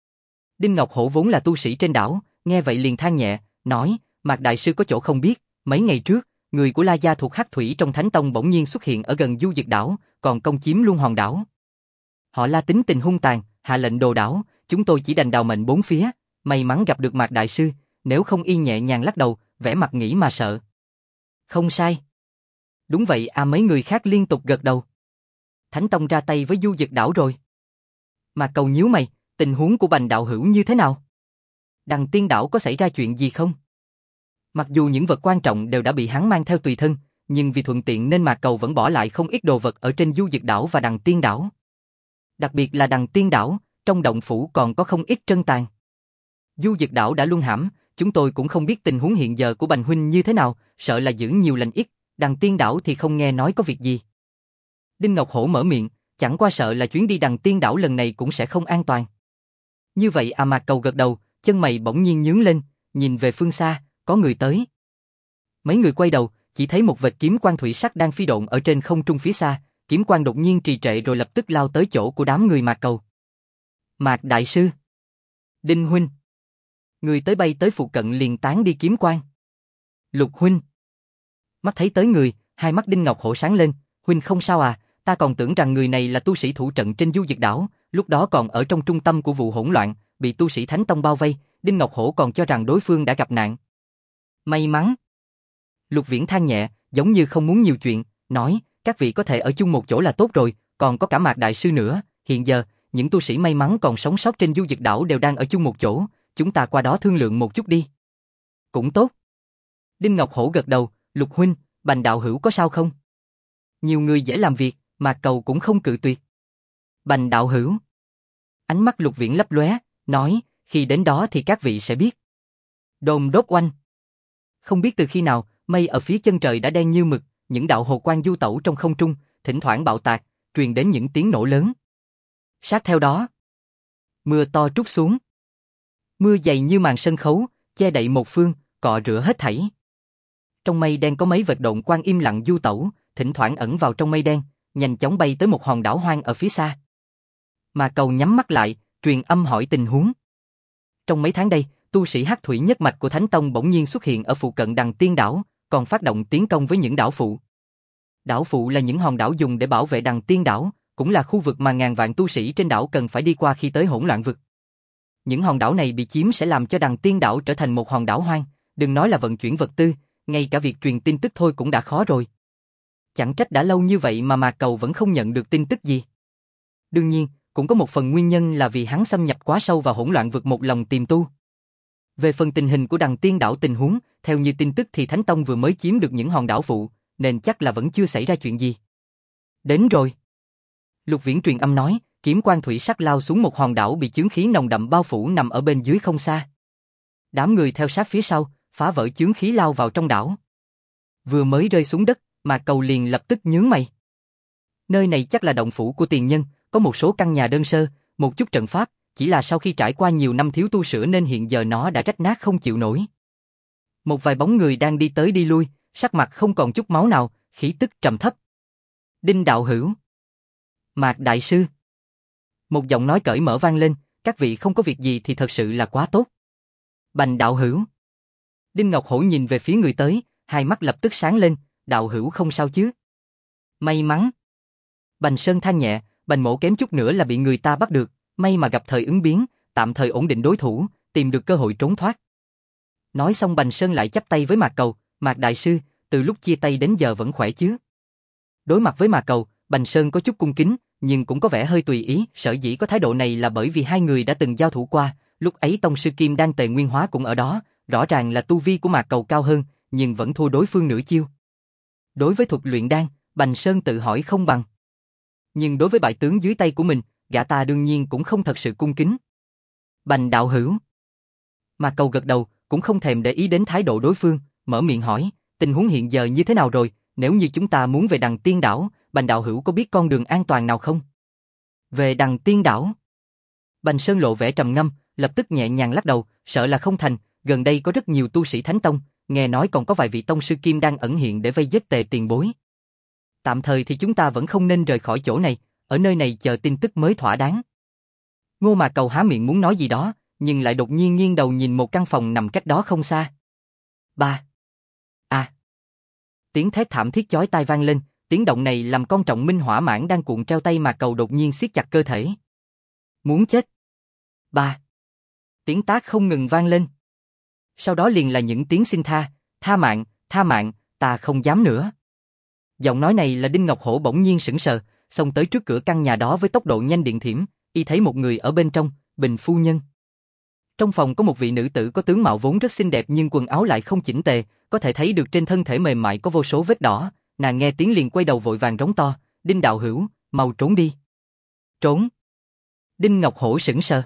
Đinh Ngọc Hổ vốn là tu sĩ trên đảo, nghe vậy liền than nhẹ, nói, Mạc Đại Sư có chỗ không biết, mấy ngày trước, người của La Gia thuộc Hắc Thủy trong Thánh Tông bỗng nhiên xuất hiện ở gần Du Dực Đảo, còn công chiếm luôn hòn đảo. Họ La tính tình hung tàn, hạ lệnh đồ đảo, chúng tôi chỉ đành đào mệnh bốn phía, may mắn gặp được Mạc Đại Sư, nếu không y nhẹ nhàng lắc đầu, vẻ mặt nghĩ mà sợ. Không sai. Đúng vậy à, mấy người khác liên tục gật đầu. Thánh Tông ra tay với Du Dực Đảo rồi. Mạc Cầu nhíu mày, tình huống của Bành đạo hữu như thế nào? Đằng Tiên Đảo có xảy ra chuyện gì không? Mặc dù những vật quan trọng đều đã bị hắn mang theo tùy thân, nhưng vì thuận tiện nên Mạc Cầu vẫn bỏ lại không ít đồ vật ở trên Du Dực Đảo và Đằng Tiên Đảo. Đặc biệt là Đằng Tiên Đảo, trong động phủ còn có không ít trân tàn. Du Dực Đảo đã luân hãm, chúng tôi cũng không biết tình huống hiện giờ của Bành huynh như thế nào, sợ là giữ nhiều lành ít, Đằng Tiên Đảo thì không nghe nói có việc gì. Đinh Ngọc Hổ mở miệng, chẳng qua sợ là chuyến đi Đằng Tiên Đảo lần này cũng sẽ không an toàn. Như vậy à, Mạc Cầu gật đầu, chân mày bỗng nhiên nhướng lên, nhìn về phương xa, có người tới. Mấy người quay đầu, chỉ thấy một vệt kiếm quang thủy sắc đang phi độn ở trên không trung phía xa, kiếm quang đột nhiên trì trệ rồi lập tức lao tới chỗ của đám người Mạc Cầu. Mạc Đại Sư. Đinh huynh. Người tới bay tới phụ cận liền tán đi kiếm quang. Lục huynh. Mắt thấy tới người, hai mắt Đinh Ngọc Hổ sáng lên, huynh không sao à, ta còn tưởng rằng người này là tu sĩ thủ trận trên Du Dực đảo, lúc đó còn ở trong trung tâm của vụ hỗn loạn, bị tu sĩ Thánh Tông bao vây, Đinh Ngọc Hổ còn cho rằng đối phương đã gặp nạn. May mắn. Lục Viễn than nhẹ, giống như không muốn nhiều chuyện, nói, các vị có thể ở chung một chỗ là tốt rồi, còn có cả Mạc Đại Sư nữa, hiện giờ, những tu sĩ may mắn còn sống sót trên Du Dực đảo đều đang ở chung một chỗ, chúng ta qua đó thương lượng một chút đi. Cũng tốt. Đinh Ngọc Hổ gật đầu, Lục huynh, Bành đạo hữu có sao không? Nhiều người dễ làm việc, Mạc Cầu cũng không cự tuyệt. Bành đạo hữu. Ánh mắt Lục Viễn lấp lóe, nói, khi đến đó thì các vị sẽ biết. Đồn đốt oanh. Không biết từ khi nào, mây ở phía chân trời đã đen như mực, những đạo hồ quang du tẩu trong không trung, thỉnh thoảng bạo tạc, truyền đến những tiếng nổ lớn. Sát theo đó, mưa to trút xuống. Mưa dày như màn sân khấu, che đậy một phương, cọ rửa hết thảy. Trong mây đen có mấy vệt độn quang im lặng du tẩu, thỉnh thoảng ẩn vào trong mây đen, nhanh chóng bay tới một hòn đảo hoang ở phía xa. Mà Cầu nhắm mắt lại, truyền âm hỏi tình huống. Trong mấy tháng đây, tu sĩ Hắc Thủy nhất mạch của Thánh Tông bỗng nhiên xuất hiện ở phụ cận Đằng Tiên đảo, còn phát động tiến công với những đảo phụ. Đảo phụ là những hòn đảo dùng để bảo vệ Đằng Tiên đảo, cũng là khu vực mà ngàn vạn tu sĩ trên đảo cần phải đi qua khi tới hỗn loạn vực. Những hòn đảo này bị chiếm sẽ làm cho Đằng Tiên đảo trở thành một hòn đảo hoang, đừng nói là vận chuyển vật tư, ngay cả việc truyền tin tức thôi cũng đã khó rồi. Chẳng trách đã lâu như vậy mà Mạc Cầu vẫn không nhận được tin tức gì. Đương nhiên, cũng có một phần nguyên nhân là vì hắn xâm nhập quá sâu vào hỗn loạn vực một lòng tìm tu. Về phần tình hình của Đằng Tiên đảo tình huống, theo như tin tức thì Thánh Tông vừa mới chiếm được những hòn đảo phụ, nên chắc là vẫn chưa xảy ra chuyện gì. Đến rồi. Lục Viễn truyền âm nói, kiếm quang thủy sắc lao xuống một hòn đảo bị chướng khí nồng đậm bao phủ nằm ở bên dưới không xa. Đám người theo sát phía sau, phá vỡ chướng khí lao vào trong đảo. Vừa mới rơi xuống đất, Mạc Cầu liền lập tức nhướng mày. Nơi này chắc là động phủ của tiền nhân, có một số căn nhà đơn sơ, một chút trận pháp, chỉ là sau khi trải qua nhiều năm thiếu tu sửa nên hiện giờ nó đã rách nát không chịu nổi. Một vài bóng người đang đi tới đi lui, sắc mặt không còn chút máu nào, khí tức trầm thấp. Đinh đạo hữu. Mạc Đại Sư. Một giọng nói cởi mở vang lên, các vị không có việc gì thì thật sự là quá tốt. Bành đạo hữu. Đinh Ngọc Hổ nhìn về phía người tới, hai mắt lập tức sáng lên, đạo hữu không sao chứ? May mắn. Bành Sơn than nhẹ, Bành Mỗ kém chút nữa là bị người ta bắt được, may mà gặp thời ứng biến, tạm thời ổn định đối thủ, tìm được cơ hội trốn thoát. Nói xong Bành Sơn lại chắp tay với Mạc Cầu, Mạc Đại Sư, từ lúc chia tay đến giờ vẫn khỏe chứ? Đối mặt với Mạc Cầu, Bành Sơn có chút cung kính, nhưng cũng có vẻ hơi tùy ý, sở dĩ có thái độ này là bởi vì hai người đã từng giao thủ qua, lúc ấy Tông Sư Kim Đan Tề Nguyên Hóa cũng ở đó, rõ ràng là tu vi của Mạc Cầu cao hơn, nhưng vẫn thua đối phương nửa chiêu. Đối với thuật luyện đan, Bành Sơn tự hỏi không bằng. Nhưng đối với bại tướng dưới tay của mình, gã ta đương nhiên cũng không thật sự cung kính. Bành đạo hữu. Mạc Cầu gật đầu, cũng không thèm để ý đến thái độ đối phương, mở miệng hỏi, tình huống hiện giờ như thế nào rồi, nếu như chúng ta muốn về Đằng Tiên đảo, Bành đạo hữu có biết con đường an toàn nào không? Về Đằng Tiên đảo. Bành Sơn lộ vẻ trầm ngâm, lập tức nhẹ nhàng lắc đầu, sợ là không thành, gần đây có rất nhiều tu sĩ Thánh Tông, nghe nói còn có vài vị tông sư kim đang ẩn hiện để vây giết Tề tiền bối. Tạm thời thì chúng ta vẫn không nên rời khỏi chỗ này, ở nơi này chờ tin tức mới thỏa đáng. Ngô Mạc Cầu há miệng muốn nói gì đó, nhưng lại đột nhiên nghiêng đầu nhìn một căn phòng nằm cách đó không xa. Ba. À. Tiếng thét thảm thiết chói tai vang lên, tiếng động này làm con trọng minh hỏa mãn đang cuộn treo tay Mạc Cầu đột nhiên siết chặt cơ thể. Muốn chết. Ba. Tiếng tát không ngừng vang lên. Sau đó liền là những tiếng xin tha mạng, ta không dám nữa. Giọng nói này là Đinh Ngọc Hổ bỗng nhiên sững sờ, xông tới trước cửa căn nhà đó với tốc độ nhanh điện thiểm, y thấy một người ở bên trong, Bình phu nhân. Trong phòng có một vị nữ tử có tướng mạo vốn rất xinh đẹp nhưng quần áo lại không chỉnh tề, có thể thấy được trên thân thể mềm mại có vô số vết đỏ, nàng nghe tiếng liền quay đầu vội vàng rống to, Đinh đạo hữu, mau trốn đi. Trốn. Đinh Ngọc Hổ sững sờ.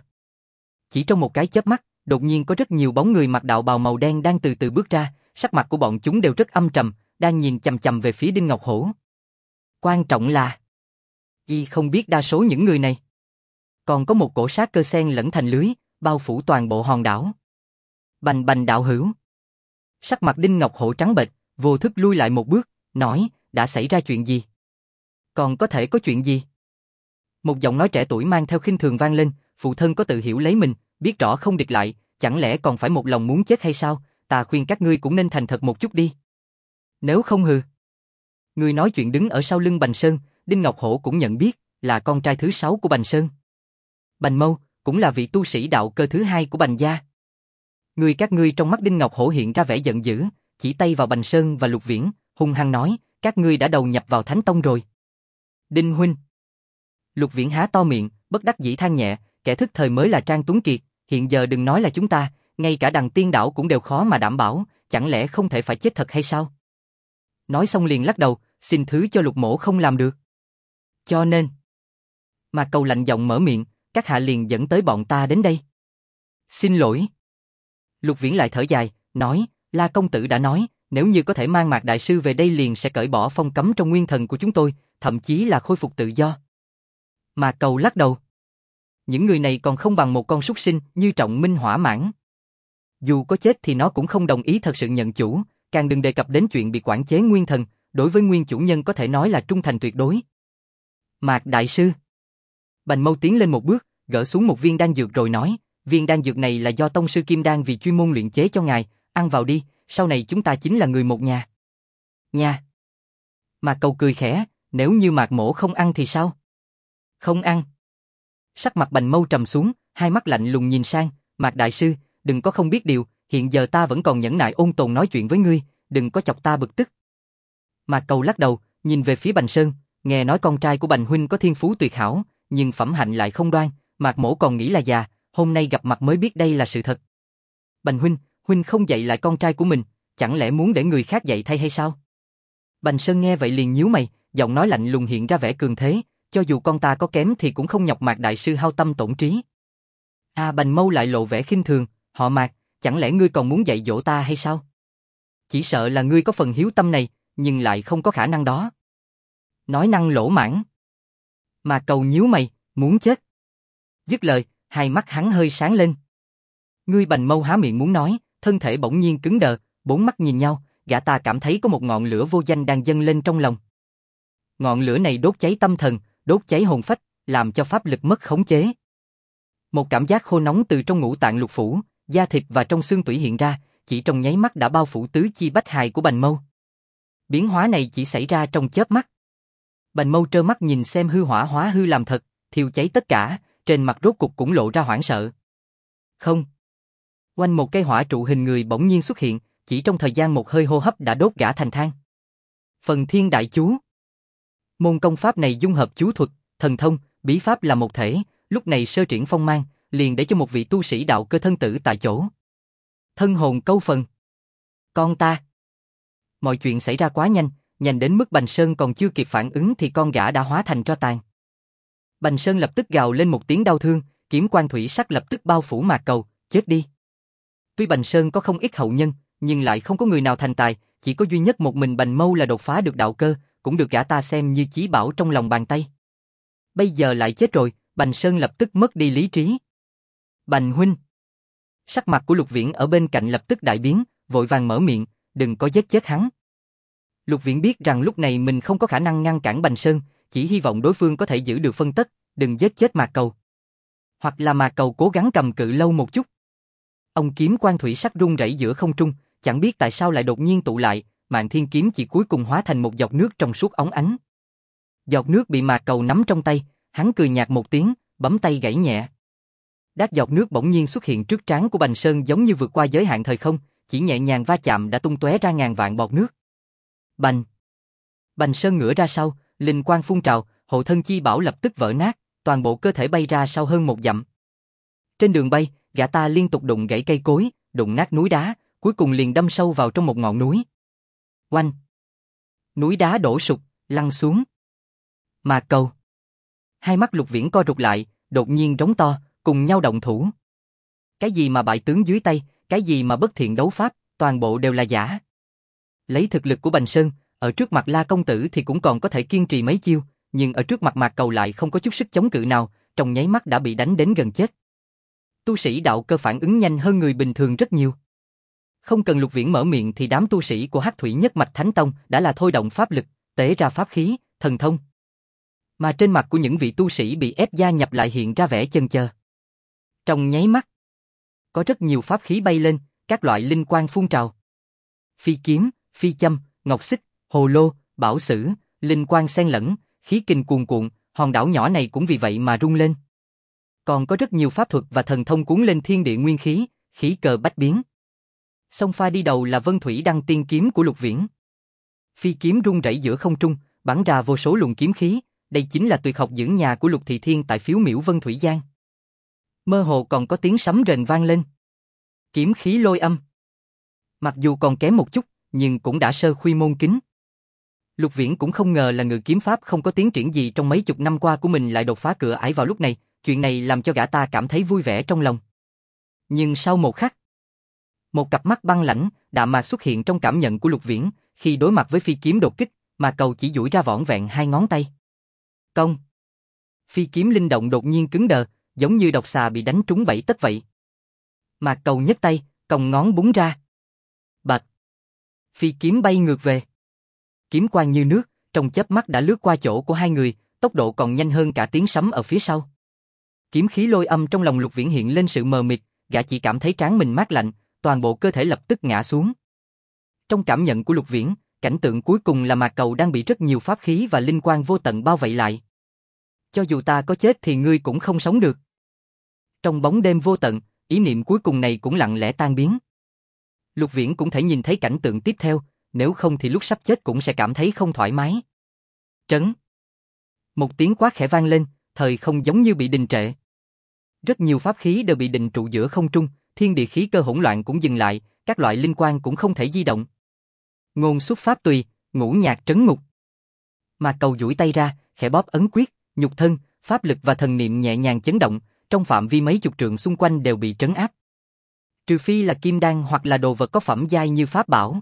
Chỉ trong một cái chớp mắt, đột nhiên có rất nhiều bóng người mặc đạo bào màu đen đang từ từ bước ra, sắc mặt của bọn chúng đều rất âm trầm, đang nhìn chằm chằm về phía Đinh Ngọc Hổ. Quan trọng là, y không biết đa số những người này. Còn có một cổ sát cơ xen lẫn thành lưới, bao phủ toàn bộ hòn đảo. Bành đạo hữu. Sắc mặt Đinh Ngọc Hổ trắng bệch, vô thức lui lại một bước, nói, đã xảy ra chuyện gì? Còn có thể có chuyện gì? Một giọng nói trẻ tuổi mang theo khinh thường vang lên, phụ thân có tự hiểu lấy mình, biết rõ không địch lại, chẳng lẽ còn phải một lòng muốn chết hay sao? ta khuyên các ngươi cũng nên thành thật một chút đi. Nếu không hừ. Người nói chuyện đứng ở sau lưng Bành Sơn, Đinh Ngọc Hổ cũng nhận biết, là con trai thứ 6 của Bành Sơn. Bành Mâu, cũng là vị tu sĩ đạo cơ thứ 2 của Bành gia. Người các ngươi trong mắt Đinh Ngọc Hổ hiện ra vẻ giận dữ, chỉ tay vào Bành Sơn và Lục Viễn, hung hăng nói, các ngươi đã đầu nhập vào Thánh Tông rồi. Đinh huynh. Lục Viễn há to miệng, bất đắc dĩ than nhẹ, kẻ thức thời mới là Trang Tuấn Kiệt, hiện giờ đừng nói là chúng ta, ngay cả Đằng Tiên Đảo cũng đều khó mà đảm bảo, chẳng lẽ không thể phải chết thật hay sao? Nói xong liền lắc đầu, xin thứ cho Lục mỗ không làm được. Cho nên, Mạc Cầu lạnh giọng mở miệng, các hạ liền dẫn tới bọn ta đến đây. Xin lỗi. Lục Viễn lại thở dài, nói, La công tử đã nói, nếu như có thể mang Mạc đại sư về đây liền sẽ cởi bỏ phong cấm trong nguyên thần của chúng tôi, thậm chí là khôi phục tự do. Mạc Cầu lắc đầu. Những người này còn không bằng một con súc sinh như Trọng Minh Hỏa Mãng. Dù có chết thì nó cũng không đồng ý thật sự nhận chủ, càng đừng đề cập đến chuyện bị quản chế nguyên thần, đối với nguyên chủ nhân có thể nói là trung thành tuyệt đối. Mạc đại sư. Bành Mâu tiến lên một bước, gỡ xuống một viên đan dược rồi nói, viên đan dược này là do tông sư Kim Đan vì chuyên môn luyện chế cho ngài, ăn vào đi, sau này chúng ta chính là người một nhà. Nhà. Mạc Cầu cười khẽ, nếu như Mạc mỗ không ăn thì sao? Không ăn. Sắc mặt Bành Mâu trầm xuống, hai mắt lạnh lùng nhìn sang, Mạc đại sư, đừng có không biết điều, hiện giờ ta vẫn còn nhẫn nại ôn tồn nói chuyện với ngươi, đừng có chọc ta bực tức. Mạc Cầu lắc đầu, nhìn về phía Bành Sơn, nghe nói con trai của Bành huynh có thiên phú tuyệt hảo, nhưng phẩm hạnh lại không đoan, Mạc mỗ còn nghĩ là già, hôm nay gặp mặt mới biết đây là sự thật. Bành huynh không dạy lại con trai của mình, chẳng lẽ muốn để người khác dạy thay hay sao? Bành Sơn nghe vậy liền nhíu mày, giọng nói lạnh lùng hiện ra vẻ cường thế, cho dù con ta có kém thì cũng không nhọc Mạc đại sư hao tâm tổn trí. Bành Mâu lại lộ vẻ khinh thường, họ Mạc, chẳng lẽ ngươi còn muốn dạy dỗ ta hay sao? Chỉ sợ là ngươi có phần hiếu tâm này, nhưng lại không có khả năng đó. Nói năng lỗ mãng. Mạc Cầu nhíu mày, muốn chết. Dứt lời, hai mắt hắn hơi sáng lên. Ngươi Bành Mâu há miệng muốn nói, thân thể bỗng nhiên cứng đờ, bốn mắt nhìn nhau, gã ta cảm thấy có một ngọn lửa vô danh đang dâng lên trong lòng. Ngọn lửa này đốt cháy tâm thần, đốt cháy hồn phách, làm cho pháp lực mất khống chế. Một cảm giác khô nóng từ trong ngũ tạng lục phủ, da thịt và trong xương tủy hiện ra, chỉ trong nháy mắt đã bao phủ tứ chi bách hài của Bành Mâu. Biến hóa này chỉ xảy ra trong chớp mắt. Bành Mâu trơ mắt nhìn xem hư hỏa hóa hư làm thật, thiêu cháy tất cả, trên mặt rốt cục cũng lộ ra hoảng sợ. Không. Quanh một cây hỏa trụ hình người bỗng nhiên xuất hiện, chỉ trong thời gian một hơi hô hấp đã đốt gã thành than. Phần Thiên Đại Chú. Môn công pháp này dung hợp chú thuật, thần thông, bí pháp là một thể, lúc này sơ triển phong mang, liền để cho một vị tu sĩ đạo cơ thân tử tại chỗ. Thân hồn câu phần. Con ta. Mọi chuyện xảy ra quá nhanh, nhanh đến mức Bành Sơn còn chưa kịp phản ứng thì con gã đã hóa thành tro tàn. Bành Sơn lập tức gào lên một tiếng đau thương, kiếm quan thủy sắc lập tức bao phủ Mạc Cầu, chết đi. Tuy Bành Sơn có không ít hậu nhân, nhưng lại không có người nào thành tài, chỉ có duy nhất một mình Bành Mâu là đột phá được đạo cơ, cũng được gã ta xem như chí bảo trong lòng bàn tay. Bây giờ lại chết rồi, Bành Sơn lập tức mất đi lý trí. Bành huynh. Sắc mặt của Lục Viễn ở bên cạnh lập tức đại biến, vội vàng mở miệng, đừng có giết chết hắn. Lục Viễn biết rằng lúc này mình không có khả năng ngăn cản Bành Sơn, chỉ hy vọng đối phương có thể giữ được phân tất, đừng giết chết Mạc Cầu. Hoặc là Mạc Cầu cố gắng cầm cự lâu một chút. Ông kiếm quan thủy sắc rung rẩy giữa không trung, chẳng biết tại sao lại đột nhiên tụ lại, Mạn Thiên kiếm chỉ cuối cùng hóa thành một giọt nước trong suốt óng ánh. Giọt nước bị Mạc Cầu nắm trong tay, hắn cười nhạt một tiếng, bấm tay gảy nhẹ. Đát giọt nước bỗng nhiên xuất hiện trước trán của Bành Sơn giống như vượt qua giới hạn thời không, chỉ nhẹ nhàng va chạm đã tung tóe ra ngàn vạn bọt nước. Bành! Bành Sơn ngửa ra sau, linh quang phun trào, hộ thân chi bảo lập tức vỡ nát, toàn bộ cơ thể bay ra sau hơn một dặm. Trên đường bay, gã ta liên tục đụng gãy cây cối, đụng nát núi đá, cuối cùng liền đâm sâu vào trong một ngọn núi. Oanh! Núi đá đổ sụp, lăn xuống. Mạc Cầu! Hai mắt Lục Viễn co rụt lại, đột nhiên rống to, cùng nhau động thủ. Cái gì mà bại tướng dưới tay, cái gì mà bất thiện đấu pháp, toàn bộ đều là giả. Lấy thực lực của Bành Sơn, ở trước mặt La công tử thì cũng còn có thể kiên trì mấy chiêu, nhưng ở trước mặt Mạc Cầu lại không có chút sức chống cự nào, trong nháy mắt đã bị đánh đến gần chết. Tu sĩ đạo cơ phản ứng nhanh hơn người bình thường rất nhiều. Không cần Lục Viễn mở miệng thì đám tu sĩ của Hắc Thủy Nhất Mạch Thánh Tông đã là thôi động pháp lực, tế ra pháp khí, thần thông. Mà trên mặt của những vị tu sĩ bị ép gia nhập lại hiện ra vẻ chần chờ. Trong nháy mắt, có rất nhiều pháp khí bay lên, các loại linh quang phun trào. Phi kiếm, phi châm, ngọc xích, hồ lô, bảo sử, linh quang xen lẫn, khí kình cuồn cuộn, hòn đảo nhỏ này cũng vì vậy mà rung lên. Còn có rất nhiều pháp thuật và thần thông cuốn lên thiên địa nguyên khí, khí cơ bách biến. Xông pha đi đầu là Vân Thủy Đăng tiên kiếm của Lục Viễn. Phi kiếm rung rẩy giữa không trung, bắn ra vô số luồng kiếm khí, đây chính là tuyệt học dưỡng nhà của Lục Thị Thiên tại phiếu miểu Vân Thủy Giang. Mơ hồ còn có tiếng sấm rền vang lên. Kiếm khí lôi âm. Mặc dù còn kém một chút, nhưng cũng đã sơ khuy môn kính. Lục Viễn cũng không ngờ là ngự kiếm pháp không có tiến triển gì trong mấy chục năm qua của mình lại đột phá cửa ải vào lúc này, chuyện này làm cho gã ta cảm thấy vui vẻ trong lòng. Nhưng sau một khắc, một cặp mắt băng lãnh, đạm mạc xuất hiện trong cảm nhận của Lục Viễn, khi đối mặt với phi kiếm đột kích, mà cầu chỉ duỗi ra vỏn vẹn 2 ngón tay. Công. Phi kiếm linh động đột nhiên cứng đờ, giống như độc xà bị đánh trúng 7 tấc vậy. Mà cầu nhấc tay, còng ngón búng ra. Bạch. Phi kiếm bay ngược về. Kiếm quang như nước, trong chớp mắt đã lướt qua chỗ của hai người, tốc độ còn nhanh hơn cả tiếng sấm ở phía sau. Kiếm khí lôi âm trong lòng Lục Viễn hiện lên sự mờ mịt, gã chỉ cảm thấy trán mình mát lạnh, toàn bộ cơ thể lập tức ngã xuống. Trong cảm nhận của Lục Viễn, cảnh tượng cuối cùng là Mạc Cầu đang bị rất nhiều pháp khí và linh quang vô tận bao vây lại. Cho dù ta có chết thì ngươi cũng không sống được. Trong bóng đêm vô tận, ý niệm cuối cùng này cũng lặng lẽ tan biến. Lục Viễn cũng thể nhìn thấy cảnh tượng tiếp theo, nếu không thì lúc sắp chết cũng sẽ cảm thấy không thoải mái. Trấn. Một tiếng quát khẽ vang lên, thời không giống như bị đình trệ. Rất nhiều pháp khí đều bị định trụ giữa không trung, thiên địa khí cơ hỗn loạn cũng dừng lại, các loại linh quang cũng không thể di động. Ngôn xuất pháp tùy, ngũ nhạc trấn ngục. Mà cầu duỗi tay ra, khẽ bóp ấn quyết, nhục thân, pháp lực và thần niệm nhẹ nhàng chấn động, trong phạm vi mấy chục trượng xung quanh đều bị trấn áp. Trừ phi là kim đan hoặc là đồ vật có phẩm giai như pháp bảo.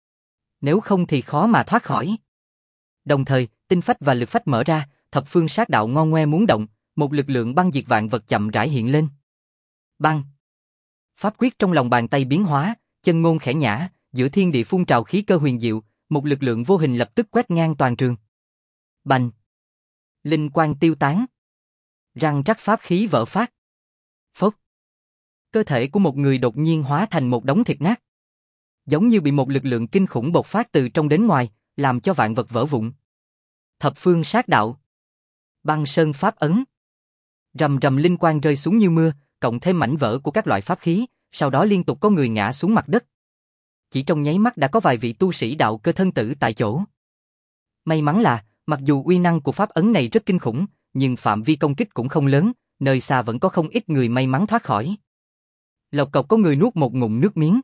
Nếu không thì khó mà thoát khỏi. Đồng thời, tinh phách và lực phách mở ra, thập phương sát đạo ngon ngoe muốn động, một lực lượng băng diệt vạn vật chậm rãi hiện lên. Băng. Pháp quyết trong lòng bàn tay biến hóa, chân ngôn khẽ nhả, giữa thiên địa phun trào khí cơ huyền diệu, một lực lượng vô hình lập tức quét ngang toàn trường. Bành. Linh quang tiêu tán. Răng rắc pháp khí vỡ phát. Phốc. Cơ thể của một người đột nhiên hóa thành một đống thịt nát. Giống như bị một lực lượng kinh khủng bộc phát từ trong đến ngoài, làm cho vạn vật vỡ vụn. Thập phương sát đạo. Băng sơn pháp ấn. Rầm rầm linh quang rơi xuống như mưa, cộng thêm mảnh vỡ của các loại pháp khí, sau đó liên tục có người ngã xuống mặt đất. Chỉ trong nháy mắt đã có vài vị tu sĩ đạo cơ thân tử tại chỗ. May mắn là, mặc dù uy năng của pháp ấn này rất kinh khủng, nhưng phạm vi công kích cũng không lớn, nơi xa vẫn có không ít người may mắn thoát khỏi. Lộc cộc có người nuốt một ngụm nước miếng.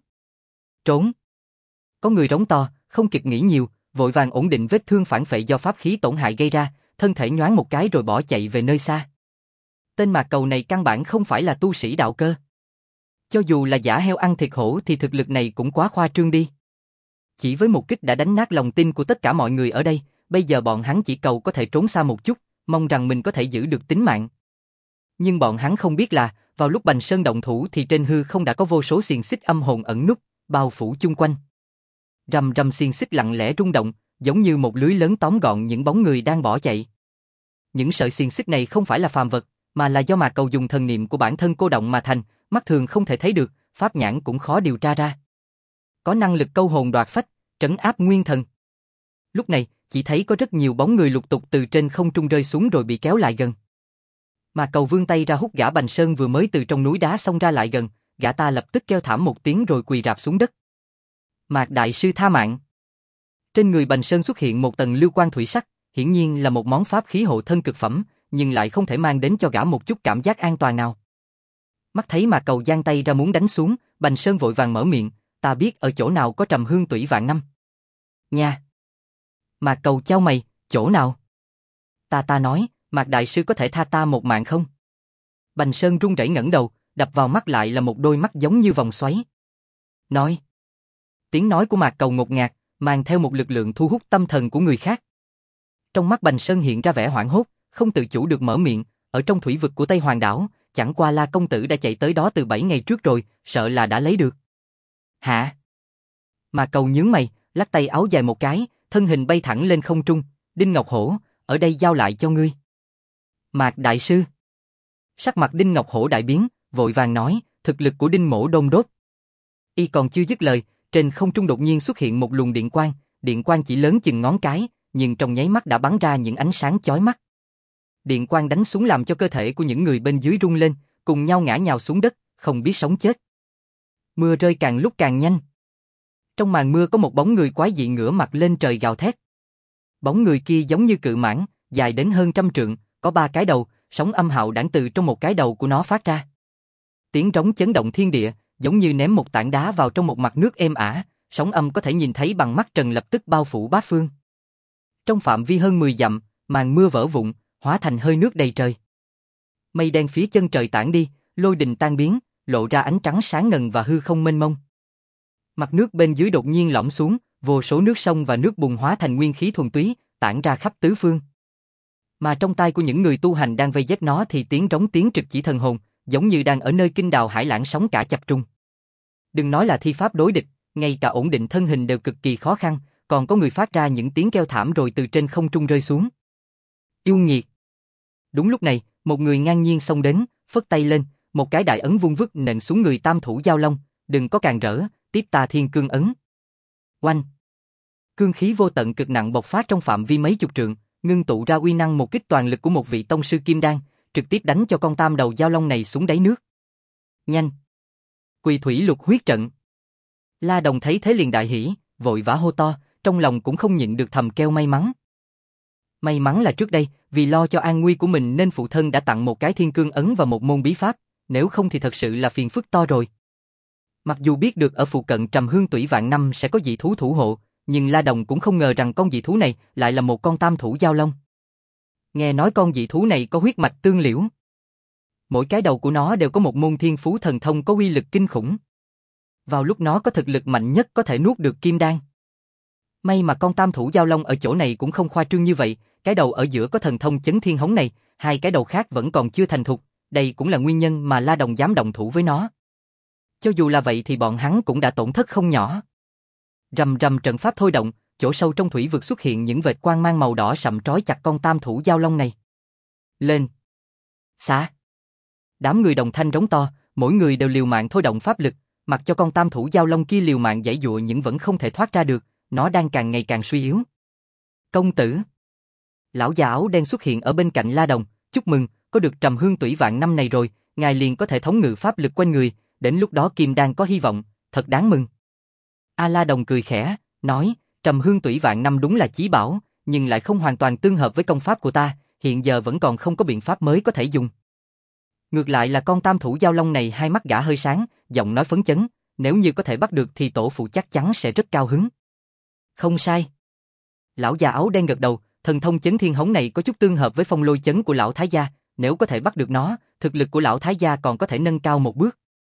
Trốn. Có người rống to, không kịp nghĩ nhiều, vội vàng ổn định vết thương phản phệ do pháp khí tổn hại gây ra, thân thể nhoáng một cái rồi bỏ chạy về nơi xa. Tên Mạc Cầu này căn bản không phải là tu sĩ đạo cơ. Cho dù là giả heo ăn thịt hổ thì thực lực này cũng quá khoa trương đi. Chỉ với một kích đã đánh nát lòng tin của tất cả mọi người ở đây, bây giờ bọn hắn chỉ cầu có thể trốn xa một chút, mong rằng mình có thể giữ được tính mạng. Nhưng bọn hắn không biết là, vào lúc Bành Sơn động thủ thì trên hư không đã có vô số xiềng xích âm hồn ẩn núp, bao phủ chung quanh. Rầm rầm xiềng xích lặng lẽ rung động, giống như một lưới lớn tóm gọn những bóng người đang bỏ chạy. Những sợi xiềng xích này không phải là phàm vật, mà là do Mạc Cầu dùng thần niệm của bản thân cô động mà thành, mắt thường không thể thấy được, pháp nhãn cũng khó điều tra ra. Có năng lực câu hồn đoạt phách, trấn áp nguyên thần. Lúc này, chỉ thấy có rất nhiều bóng người lục tục từ trên không trung rơi xuống rồi bị kéo lại gần. Mạc Cầu vươn tay ra hút gã Bành Sơn vừa mới từ trong núi đá xông ra lại gần, gã ta lập tức kêu thảm một tiếng rồi quỳ rạp xuống đất. Mạc đại sư tha mạng. Trên người Bành Sơn xuất hiện một tầng lưu quang thủy sắc, hiển nhiên là một món pháp khí hộ thân cực phẩm, nhưng lại không thể mang đến cho gã một chút cảm giác an toàn nào. Mắt thấy Mạc Cầu giang tay ra muốn đánh xuống, Bành Sơn vội vàng mở miệng, ta biết ở chỗ nào có trầm hương tủy vạn năm. Nha. Mạc Cầu chau mày, chỗ nào? Ta nói, Mạc đại sư có thể tha ta một mạng không? Bành Sơn run rẩy ngẩng đầu, đập vào mắt lại là một đôi mắt giống như vòng xoáy. Nói. Tiếng nói của Mạc Cầu ngột ngạt, mang theo một lực lượng thu hút tâm thần của người khác. Trong mắt Bành Sơn hiện ra vẻ hoảng hốt, không tự chủ được mở miệng, ở trong thủy vực của Tây Hoàng đảo, chẳng qua La công tử đã chạy tới đó từ 7 ngày trước rồi, sợ là đã lấy được. Hả? Mạc Cầu nhướng mày, lắc tay áo dài một cái, thân hình bay thẳng lên không trung, Đinh Ngọc Hổ, ở đây giao lại cho ngươi. Mạc đại sư. Sắc mặt Đinh Ngọc Hổ đại biến, vội vàng nói, thực lực của Đinh Mỗ đôn đốt. Y còn chưa dứt lời, trên không trung đột nhiên xuất hiện một luồng điện quang chỉ lớn chừng ngón cái, nhưng trong nháy mắt đã bắn ra những ánh sáng chói mắt. Điện quang đánh xuống làm cho cơ thể của những người bên dưới rung lên, cùng nhau ngã nhào xuống đất, không biết sống chết. Mưa rơi càng lúc càng nhanh. Trong màn mưa có một bóng người quái dị ngửa mặt lên trời gào thét. Bóng người kia giống như cự mãng, dài đến hơn 100 trượng, có 3 cái đầu, sóng âm hạo đãng từ trong một cái đầu của nó phát ra. Tiếng trống chấn động thiên địa, giống như ném một tảng đá vào trong một mặt nước êm ả, sóng âm có thể nhìn thấy bằng mắt trần lập tức bao phủ bát phương. Trong phạm vi hơn 10 dặm, màn mưa vỡ vụn, hóa thành hơi nước đầy trời. Mây đen phía chân trời tản đi, lôi đình tan biến, lộ ra ánh trắng sáng ngần và hư không mênh mông. Mặt nước bên dưới đột nhiên lõm xuống, vô số nước sông và nước bùn hóa thành nguyên khí thuần túy, tản ra khắp tứ phương. Mà trong tai của những người tu hành đang vây giết nó thì tiếng rống tiếng trực chỉ thần hồn, giống như đang ở nơi kinh đào hải lãng sóng cả chập trùng. Đừng nói là thi pháp đối địch, ngay cả ổn định thân hình đều cực kỳ khó khăn, còn có người phát ra những tiếng kêu thảm rồi từ trên không trung rơi xuống. Yêu nghiệt! Đúng lúc này, một người ngang nhiên xông đến, phất tay lên, một cái đại ấn vung vức nện xuống người tam thủ Giao Long, đừng có càn rỡ, tiếp ta thiên cương ấn. Oanh! Cương khí vô tận cực nặng bộc phát trong phạm vi mấy chục trượng, ngưng tụ ra uy năng một kích toàn lực của một vị tông sư kim đan, trực tiếp đánh cho con tam đầu Giao Long này xuống đáy nước. Nhanh! Quỳ thủy lục huyết trận. La Đồng thấy thế liền đại hỉ, vội vã hô to, trong lòng cũng không nhịn được thầm kêu may mắn. May mắn là trước đây, vì lo cho an nguy của mình nên phụ thân đã tặng một cái thiên cương ấn và một môn bí pháp, nếu không thì thật sự là phiền phức to rồi. Mặc dù biết được ở phụ cận Trầm Hương Tủy Vạn Năm sẽ có dị thú thủ hộ, nhưng La Đồng cũng không ngờ rằng con dị thú này lại là một con tam thủ Giao Long. Nghe nói con dị thú này có huyết mạch tương liễu. Mỗi cái đầu của nó đều có một môn thiên phú thần thông có uy lực kinh khủng. Vào lúc nó có thực lực mạnh nhất có thể nuốt được kim đan. May mà con tam thủ Giao Long ở chỗ này cũng không khoa trương như vậy, cái đầu ở giữa có thần thông chấn thiên hống này, hai cái đầu khác vẫn còn chưa thành thục, đây cũng là nguyên nhân mà La Đồng dám động thủ với nó. Cho dù là vậy thì bọn hắn cũng đã tổn thất không nhỏ. Rầm rầm trận pháp thôi động, chỗ sâu trong thủy vực xuất hiện những vệt quang mang màu đỏ sậm trói chặt con tam thủ Giao Long này. Lên! Xả! Đám người đồng thanh rống to, mỗi người đều liều mạng thôi động pháp lực, mặc cho con tam thủ Giao Long kia liều mạng giãy giụa nhưng vẫn không thể thoát ra được, nó đang càng ngày càng suy yếu. Công tử! Lão già áo đen xuất hiện ở bên cạnh La Đồng, chúc mừng, có được Trầm Hương Tủy Vạn Năm này rồi, ngài liền có thể thống ngự pháp lực quanh người, đến lúc đó kim đan có hy vọng, thật đáng mừng. La Đồng cười khẽ, nói, Trầm Hương Tủy Vạn Năm đúng là chí bảo, nhưng lại không hoàn toàn tương hợp với công pháp của ta, hiện giờ vẫn còn không có biện pháp mới có thể dùng. Ngược lại là con tam thủ Giao Long này hai mắt gã hơi sáng, giọng nói phấn chấn, nếu như có thể bắt được thì tổ phụ chắc chắn sẽ rất cao hứng. Không sai. Lão già áo đen gật đầu, thần thông chấn thiên hống này có chút tương hợp với phong lôi chấn của lão thái gia, nếu có thể bắt được nó, thực lực của lão thái gia còn có thể nâng cao một bước.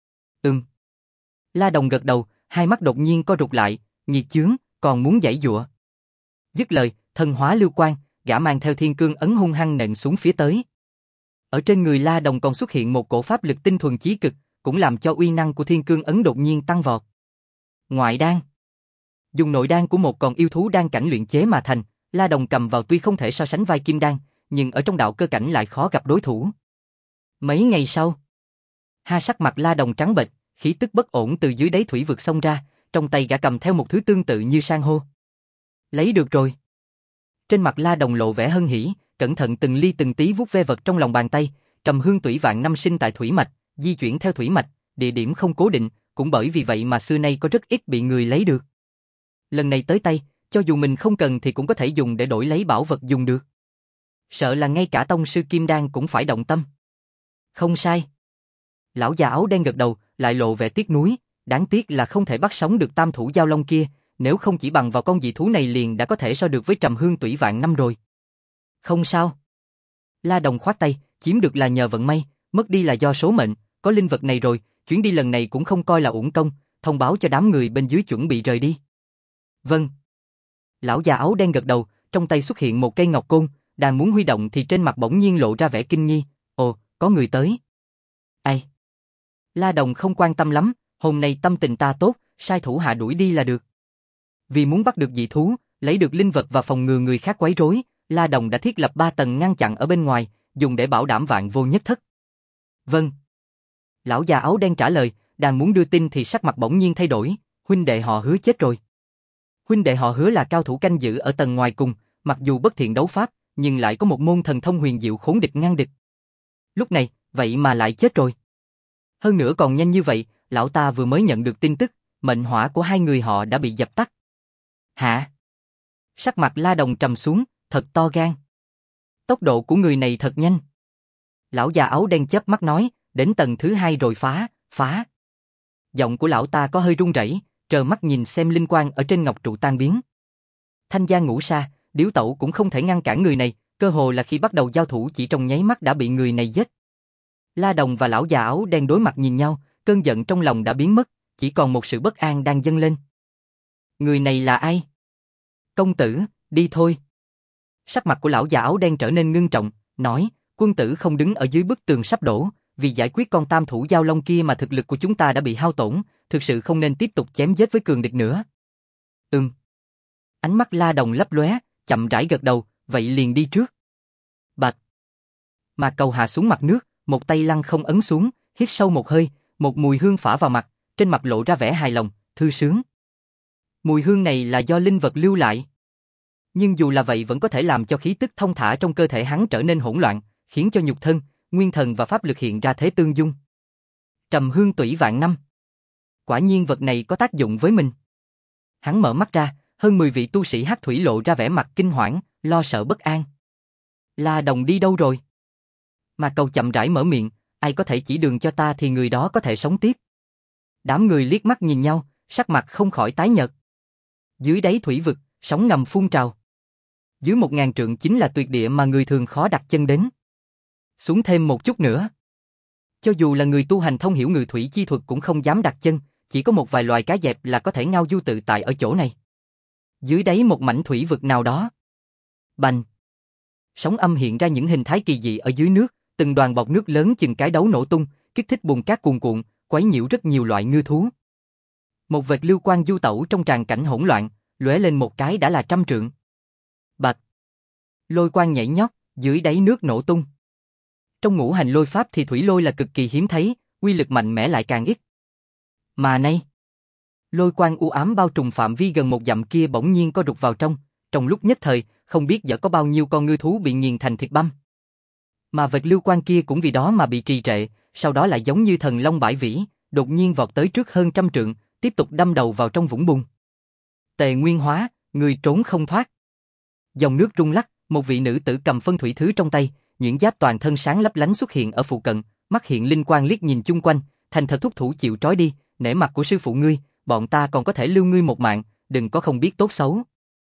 La Đồng gật đầu, hai mắt đột nhiên co rụt lại, nghiệt chướng, còn muốn giãy giụa. Dứt lời, thần hóa lưu quang, gã mang theo thiên cương ấn hung hăng nện xuống phía tới. Ở trên người La Đồng còn xuất hiện một cổ pháp lực tinh thuần chí cực, cũng làm cho uy năng của thiên cương ấn đột nhiên tăng vọt. Ngoại đan. Dùng nội đan của một con yêu thú đan cảnh luyện chế mà thành, La Đồng cầm vào tuy không thể so sánh vai kim đan, nhưng ở trong đạo cơ cảnh lại khó gặp đối thủ. Mấy ngày sau, sắc mặt La Đồng trắng bệch, khí tức bất ổn từ dưới đáy thủy vực xông ra, trong tay gã cầm theo một thứ tương tự như san hô. Lấy được rồi. Trên mặt La Đồng lộ vẻ hân hỉ, cẩn thận từng ly từng tí vuốt ve vật trong lòng bàn tay, Trầm Hương Tủy Vạn Năm sinh tại thủy mạch, di chuyển theo thủy mạch, địa điểm không cố định, cũng bởi vì vậy mà xưa nay có rất ít bị người lấy được. Lần này tới tay, cho dù mình không cần thì cũng có thể dùng để đổi lấy bảo vật dùng được. Sợ là ngay cả tông sư Kim Đan cũng phải động tâm. Không sai. Lão già áo đen gật đầu, lại lộ vẻ tiếc nuối, đáng tiếc là không thể bắt sống được tam thủ Giao Long kia, nếu không chỉ bằng vào con dị thú này liền đã có thể so được với Trầm Hương Tủy Vạn Năm rồi. Không sao. La Đồng khoát tay, chiếm được là nhờ vận may, mất đi là do số mệnh, có linh vật này rồi, chuyến đi lần này cũng không coi là uổng công, thông báo cho đám người bên dưới chuẩn bị rời đi. Vâng. Lão già áo đen gật đầu, trong tay xuất hiện một cây ngọc côn, đang muốn huy động thì trên mặt bỗng nhiên lộ ra vẻ kinh nghi, ồ, có người tới. Ai? La Đồng không quan tâm lắm, hôm nay tâm tình ta tốt, sai thủ hạ đuổi đi là được. Vì muốn bắt được dị thú, lấy được linh vật và phòng ngừa người khác quấy rối, La Đồng đã thiết lập 3 tầng ngăn chặn ở bên ngoài, dùng để bảo đảm vạn vô nhất thất. Vâng. Lão già áo đen trả lời, đang muốn đưa tin thì sắc mặt bỗng nhiên thay đổi, huynh đệ họ Hứa chết rồi. Huynh đệ họ Hứa là cao thủ canh giữ ở tầng ngoài cùng, mặc dù bất thiện đấu pháp, nhưng lại có một môn thần thông huyền diệu khốn địch ngăn địch. Lúc này, vậy mà lại chết rồi. Hơn nữa còn nhanh như vậy, lão ta vừa mới nhận được tin tức, mệnh hỏa của hai người họ đã bị dập tắt. Hả? Sắc mặt La Đồng trầm xuống, thật to gan. Tốc độ của người này thật nhanh. Lão già áo đen chớp mắt nói, đến tầng thứ 2 rồi phá. Giọng của lão ta có hơi run rẩy, trơ mắt nhìn xem linh quang ở trên ngọc trụ tan biến. Thanh gia ngũ sa, Điếu Tẩu cũng không thể ngăn cản người này, cơ hồ là khi bắt đầu giao thủ chỉ trong nháy mắt đã bị người này giết. La Đồng và lão già áo đen đối mặt nhìn nhau, cơn giận trong lòng đã biến mất, chỉ còn một sự bất an đang dâng lên. Người này là ai? Công tử, đi thôi. Sắc mặt của lão già áo đen trở nên ngưng trọng, nói, quân tử không đứng ở dưới bức tường sắp đổ, vì giải quyết con tam thủ giao long kia mà thực lực của chúng ta đã bị hao tổn, thực sự không nên tiếp tục chém giết với cường địch nữa. Ánh mắt La Đồng lấp lóe, chậm rãi gật đầu, vậy liền đi trước. Bạch. Mà cầu hạ xuống mặt nước, một tay lăng không ấn xuống, hít sâu một hơi, một mùi hương phả vào mặt, trên mặt lộ ra vẻ hài lòng, thư sướng. Mùi hương này là do linh vật lưu lại. Nhưng dù là vậy vẫn có thể làm cho khí tức thông thả trong cơ thể hắn trở nên hỗn loạn, khiến cho nhục thân, nguyên thần và pháp lực hiện ra thế tương dung. Trầm hương tủy vạn năm. Quả nhiên vật này có tác dụng với mình. Hắn mở mắt ra, hơn 10 vị tu sĩ hắc thủy lộ ra vẻ mặt kinh hoảng, lo sợ bất an. La Đồng đi đâu rồi? Mà cầu chậm rãi mở miệng, ai có thể chỉ đường cho ta thì người đó có thể sống tiếp. Đám người liếc mắt nhìn nhau, sắc mặt không khỏi tái nhợt. Dưới đáy thủy vực, sóng ngầm phun trào. Dưới 1000 trượng chính là tuyệt địa mà người thường khó đặt chân đến. Xuống thêm một chút nữa. Cho dù là người tu hành thông hiểu ngự thủy chi thuật cũng không dám đặt chân, chỉ có một vài loài cá dẹp là có thể ngao du tự tại ở chỗ này. Dưới đáy một mảnh thủy vực nào đó. Bành! Sóng âm hiện ra những hình thái kỳ dị ở dưới nước, từng đoàn bọt nước lớn chừng cái đấu nổ tung, kích thích bùn cát cuồn cuộn, quấy nhiễu rất nhiều loại ngư thú. Một vệt lưu quang du tẩu trong tràn cảnh hỗn loạn, lóe lên một cái đã là 100 trượng. Bạch! Lôi quang nhảy nhót, dưới đáy nước nổ tung. Trong ngũ hành lôi pháp thì thủy lôi là cực kỳ hiếm thấy, uy lực mạnh mẽ lại càng ít. Mà nay, lôi quang u ám bao trùm phạm vi gần 1 dặm kia bỗng nhiên co rụt vào trong lúc nhất thời, không biết dở có bao nhiêu con ngư thú bị nghiền thành thịt băm. Mà vệt lưu quang kia cũng vì đó mà bị trì trệ, sau đó lại giống như thần long bãi vĩ, đột nhiên vọt tới trước hơn 100 trượng, tiếp tục đâm đầu vào trong vũng bùn. Tề Nguyên Hóa, người trốn không thoát. Dòng nước rung lắc, một vị nữ tử cầm phân thủy thứ trong tay, nhuyễn giáp toàn thân sáng lấp lánh xuất hiện ở phụ cận, mắt hiện linh quang liếc nhìn chung quanh, thành thật thúc thủ chịu trói đi, nể mặt của sư phụ ngươi, bọn ta còn có thể lưu ngươi một mạng, đừng có không biết tốt xấu.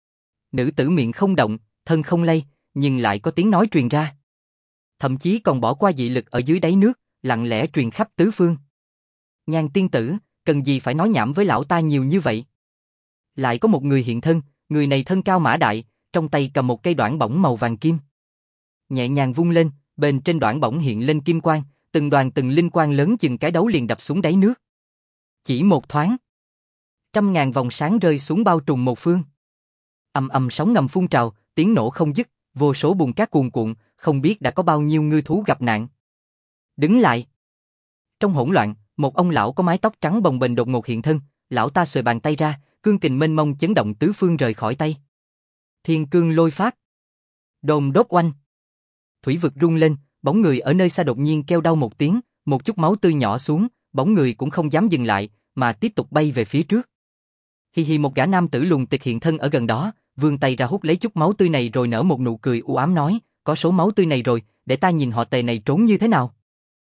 Nữ tử miệng không động, thân không lay, nhưng lại có tiếng nói truyền ra. Thậm chí còn bỏ qua dị lực ở dưới đáy nước, lặng lẽ truyền khắp tứ phương. Nhan tiên tử, cần gì phải nói nhảm với lão ta nhiều như vậy? Lại có một người hiện thân, người này thân cao mã đại, trong tay cầm một cây đoản bổng màu vàng kim. Nhẹ nhàng vung lên, bên trên đoản bổng hiện lên kim quang, từng đoàn từng linh quang lớn chừng cái đấu liền đập xuống đáy nước. Chỉ một thoáng, 100.000 vòng sáng rơi xuống bao trùm một phương. Ầm ầm sóng ngầm phun trào, tiếng nổ không dứt, vô số bùn cát cuồn cuộn, không biết đã có bao nhiêu ngư thú gặp nạn. Đứng lại. Trong hỗn loạn, một ông lão có mái tóc trắng bồng bềnh đột ngột hiện thân, lão ta xuề bàn tay ra, cương kình mênh mông chấn động tứ phương rời khỏi tay. Thiên cương lôi phát. Đồn đốt oanh. Thủy vực rung lên, bóng người ở nơi xa đột nhiên kêu đau một tiếng, một chút máu tươi nhỏ xuống, bóng người cũng không dám dừng lại, mà tiếp tục bay về phía trước. Hi hi, một gã nam tử lùn tịch hiện thân ở gần đó, vươn tay ra hút lấy chút máu tươi này rồi nở một nụ cười u ám nói, có số máu tươi này rồi, để ta nhìn họ Tề này trốn như thế nào.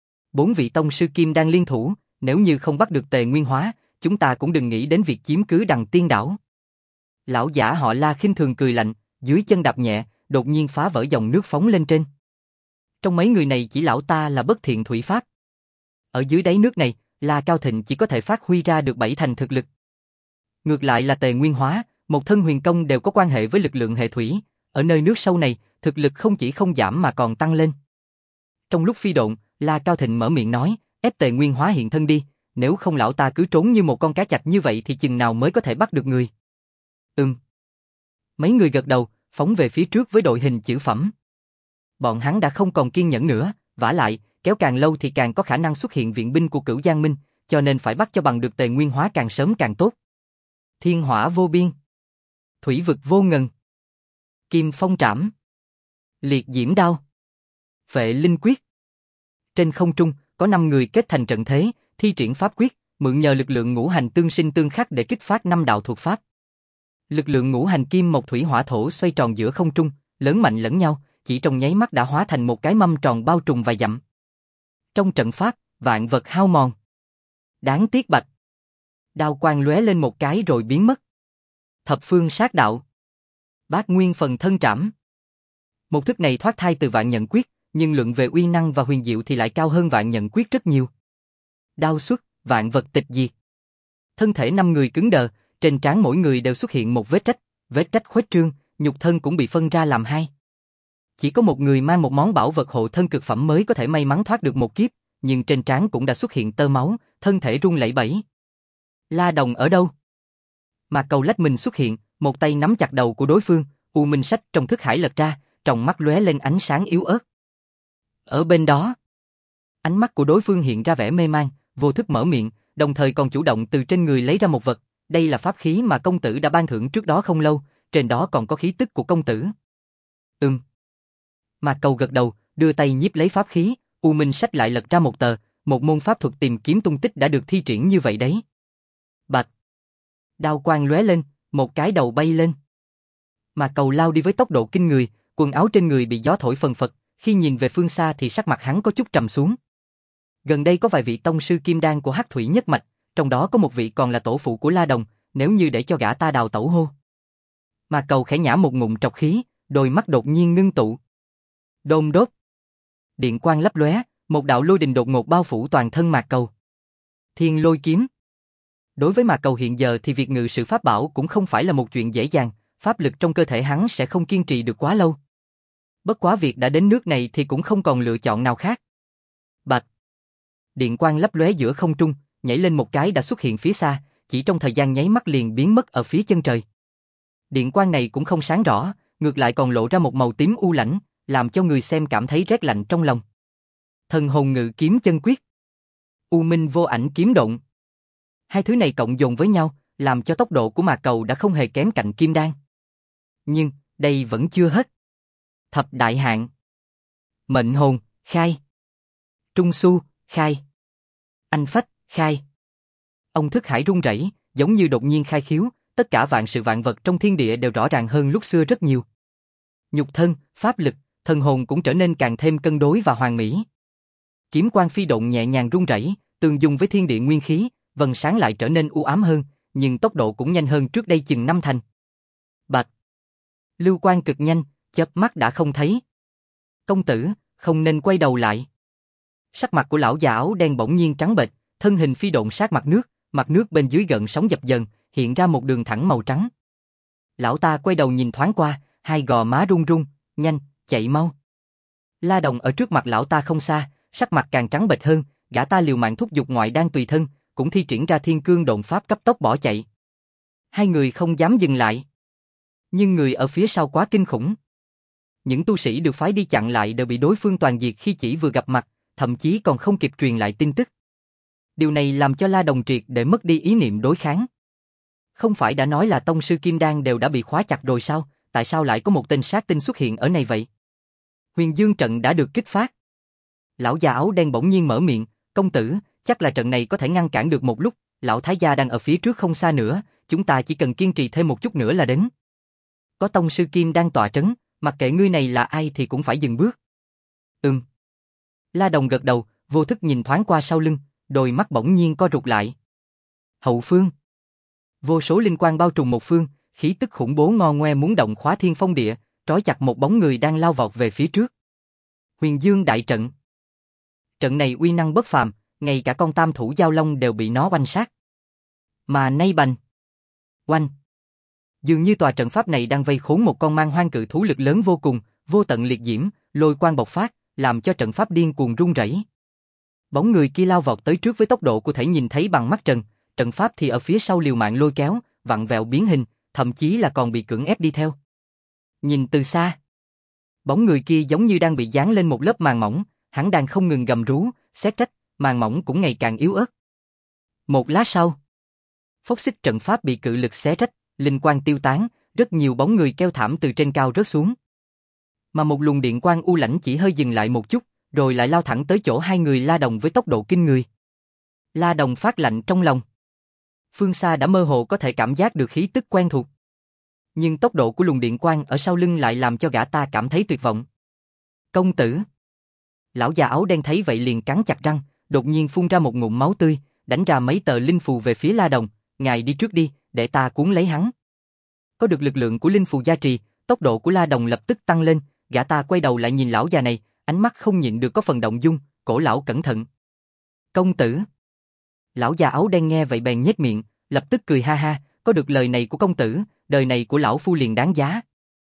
4 vị tông sư kim đang liên thủ, nếu như không bắt được Tề Nguyên Hóa, chúng ta cũng đừng nghĩ đến việc chiếm cứ Đằng Tiên đảo. Lão giả họ La khinh thường cười lạnh, dưới chân đạp nhẹ, đột nhiên phá vỡ dòng nước phóng lên trên. Trong mấy người này chỉ lão ta là bất thiện thủy pháp. Ở dưới đáy nước này, La Cao Thịnh chỉ có thể phát huy ra được 7 thành thực lực. Ngược lại là Tề Nguyên Hóa, một thân huyền công đều có quan hệ với lực lượng hệ thủy, ở nơi nước sâu này, thực lực không chỉ không giảm mà còn tăng lên. Trong lúc phi độn, La Cao Thịnh mở miệng nói, ép Tề Nguyên Hóa hiện thân đi, nếu không lão ta cứ trốn như một con cá chạch như vậy thì chừng nào mới có thể bắt được người. Mấy người gật đầu, phóng về phía trước với đội hình chữ phẩm. Bọn hắn đã không còn kiên nhẫn nữa, vả lại, kéo càng lâu thì càng có khả năng xuất hiện viện binh của Cửu Giang Minh, cho nên phải bắt cho bằng được Tề Nguyên Hóa càng sớm càng tốt. Thiên hỏa vô biên, thủy vực vô ngần, kim phong trảm, liệt diễm đao, phệ linh quyết. Trên không trung, có 5 người kết thành trận thế, thi triển pháp quyết, mượn nhờ lực lượng ngũ hành tương sinh tương khắc để kích phát 5 đạo thuộc pháp. Lực lượng ngũ hành kim mộc thủy hỏa thổ xoay tròn giữa không trung, lớn mạnh lẫn nhau, chỉ trong nháy mắt đã hóa thành một cái mâm tròn bao trùm vài dặm. Trong trận pháp, vạn vật hao mòn. Đáng tiếc bạch. Đao quang lóe lên một cái rồi biến mất. Thập phương sát đạo. Bát nguyên phần thân trảm. Một thức này thoát thai từ vạn nhận quyết, nhưng luận về uy năng và huyền diệu thì lại cao hơn vạn nhận quyết rất nhiều. Đao xuất, vạn vật tịch diệt. Thân thể 5 người cứng đờ, trên trán mỗi người đều xuất hiện một vết rách khuếch trương, nhục thân cũng bị phân ra làm hai. Chỉ có một người mang một món bảo vật hộ thân cực phẩm mới có thể may mắn thoát được một kiếp, nhưng trên trán cũng đã xuất hiện tơ máu, thân thể run lẩy bẩy. La Đồng ở đâu? Mạc Cầu lách mình xuất hiện, một tay nắm chặt đầu của đối phương, U Minh Sách trong thức hải lật ra, trong mắt lóe lên ánh sáng yếu ớt. Ở bên đó, ánh mắt của đối phương hiện ra vẻ mê man, vô thức mở miệng, đồng thời còn chủ động từ trên người lấy ra một vật. Đây là pháp khí mà công tử đã ban thưởng trước đó không lâu, trên đó còn có khí tức của công tử. Mạc Cầu gật đầu, đưa tay nhiếp lấy pháp khí, U Minh Sách lại lật ra một tờ, một môn pháp thuật tìm kiếm tung tích đã được thi triển như vậy đấy. Bạch. Đao quang lóe lên, một cái đầu bay lên. Mạc Cầu lao đi với tốc độ kinh người, quần áo trên người bị gió thổi phần phật, khi nhìn về phương xa thì sắc mặt hắn có chút trầm xuống. Gần đây có vài vị tông sư kim đan của Hắc Thủy nhất mạch, trong đó có một vị còn là tổ phụ của La Đồng, nếu như để cho gã ta đào tẩu hô. Mạc Cầu khẽ nhả một ngụm trọc khí, đôi mắt đột nhiên ngưng tụ. Đôn đốt. Điện quang lấp lóe, một đạo lôi đình đột ngột bao phủ toàn thân Mạc Cầu. Thiên Lôi Kiếm. Đối với Mạc Cầu hiện giờ thì việc ngự sử pháp bảo cũng không phải là một chuyện dễ dàng, pháp lực trong cơ thể hắn sẽ không kiên trì được quá lâu. Bất quá việc đã đến nước này thì cũng không còn lựa chọn nào khác. Bạch. Điện quang lấp lóe giữa không trung, nhảy lên một cái đã xuất hiện phía xa, chỉ trong thời gian nháy mắt liền biến mất ở phía chân trời. Điện quang này cũng không sáng rõ, ngược lại còn lộ ra một màu tím u lãnh, làm cho người xem cảm thấy rét lạnh trong lòng. Thần hồn ngự kiếm chân quyết, U Minh vô ảnh kiếm động. Hai thứ này cộng dồn với nhau, làm cho tốc độ của Mạc Cầu đã không hề kém cạnh Kim Đan. Nhưng, đây vẫn chưa hết. Thập đại hạn. Mệnh hồn, khai. Trung su, khai. Anh phách, khai. Ông thức hải run rẩy, giống như đột nhiên khai khiếu, tất cả vạn sự vạn vật trong thiên địa đều rõ ràng hơn lúc xưa rất nhiều. Nhục thân, pháp lực, thần hồn cũng trở nên càng thêm cân đối và hoàn mỹ. Kiếm quang phi độn nhẹ nhàng rung rẩy, tương dung với thiên địa nguyên khí, vầng sáng lại trở nên u ám hơn, nhưng tốc độ cũng nhanh hơn trước đây chừng 5 thành. Bạch. Lưu quang cực nhanh, chớp mắt đã không thấy. Công tử, không nên quay đầu lại. Sắc mặt của lão già áo đen bỗng nhiên trắng bệch, thân hình phi độn sát mặt nước bên dưới gợn sóng dập dần, hiện ra một đường thẳng màu trắng. Lão ta quay đầu nhìn thoáng qua, hai gò má run run, nhanh, chạy mau. La Đồng ở trước mặt lão ta không xa, sắc mặt càng trắng bệch hơn, gã ta liều mạng thúc giục ngoại đan tùy thân, cũng thi triển ra thiên cương độn pháp cấp tốc bỏ chạy. Hai người không dám dừng lại. Nhưng người ở phía sau quá kinh khủng. Những tu sĩ được phái đi chặn lại đều bị đối phương toàn diệt khi chỉ vừa gặp mặt, thậm chí còn không kịp truyền lại tin tức. Điều này làm cho La Đồng triệt để mất đi ý niệm đối kháng. Không phải đã nói là tông sư Kim Đan đều đã bị khóa chặt rồi sao, tại sao lại có một tên sát tinh xuất hiện ở này vậy? Huyền Dương trận đã được kích phát. Lão già áo đen bỗng nhiên mở miệng, công tử, chắc là trận này có thể ngăn cản được một lúc, lão thái gia đang ở phía trước không xa nữa, chúng ta chỉ cần kiên trì thêm một chút nữa là đến. Có tông sư Kim Đan tọa trấn, mặc kệ ngươi này là ai thì cũng phải dừng bước. La Đồng gật đầu, vô thức nhìn thoáng qua sau lưng, đôi mắt bỗng nhiên co rụt lại. Hậu phương. Vô số linh quang bao trùm một phương, khí tức khủng bố ngo ngoe muốn động khóa thiên phong địa, trói chặt một bóng người đang lao vọt về phía trước. Huyền Dương đại trận. Trận này uy năng bất phàm, ngay cả con tam thủ giao long đều bị nó oanh sát. Mà nay bành. Oanh. Dường như tòa trận pháp này đang vây khốn một con mang hoang cự thú lực lớn vô cùng, vô tận liệt diễm, lôi quang bộc phát, làm cho trận pháp điên cuồng rung rẩy. Bóng người kia lao vọt tới trước với tốc độ có thể nhìn thấy bằng mắt trần, trận pháp thì ở phía sau liều mạng lôi kéo, vặn vẹo biến hình, thậm chí là còn bị cưỡng ép đi theo. Nhìn từ xa, bóng người kia giống như đang bị dán lên một lớp màng mỏng, hắn đang không ngừng gầm rú, xét trách, màng mỏng cũng ngày càng yếu ớt. Một lát sau, phốc xích trận pháp bị cự lực xé rách, linh quang tiêu tán, rất nhiều bóng người kêu thảm từ trên cao rớt xuống. Mà một luồng điện quang u lãnh chỉ hơi dừng lại một chút, rồi lại lao thẳng tới chỗ hai người La Đồng với tốc độ kinh người. La Đồng phát lạnh trong lòng. Phương xa đã mơ hồ có thể cảm giác được khí tức quen thuộc. Nhưng tốc độ của luồng điện quang ở sau lưng lại làm cho gã ta cảm thấy tuyệt vọng. Công tử! Lão già áo đen thấy vậy liền cắn chặt răng, đột nhiên phun ra một ngụm máu tươi, đánh ra mấy tờ linh phù về phía La Đồng. Ngài đi trước đi, để ta cuốn lấy hắn. Có được lực lượng của linh phù gia trì, tốc độ của La Đồng lập tức tăng lên, gã ta quay đầu lại nhìn lão già này, ánh mắt không nhịn được có phần động dung, cổ lão cẩn thận. Công tử! Lão già áo đen nghe vậy bèn nhếch miệng, lập tức cười ha ha, có được lời này của công tử, đời này của lão phu liền đáng giá.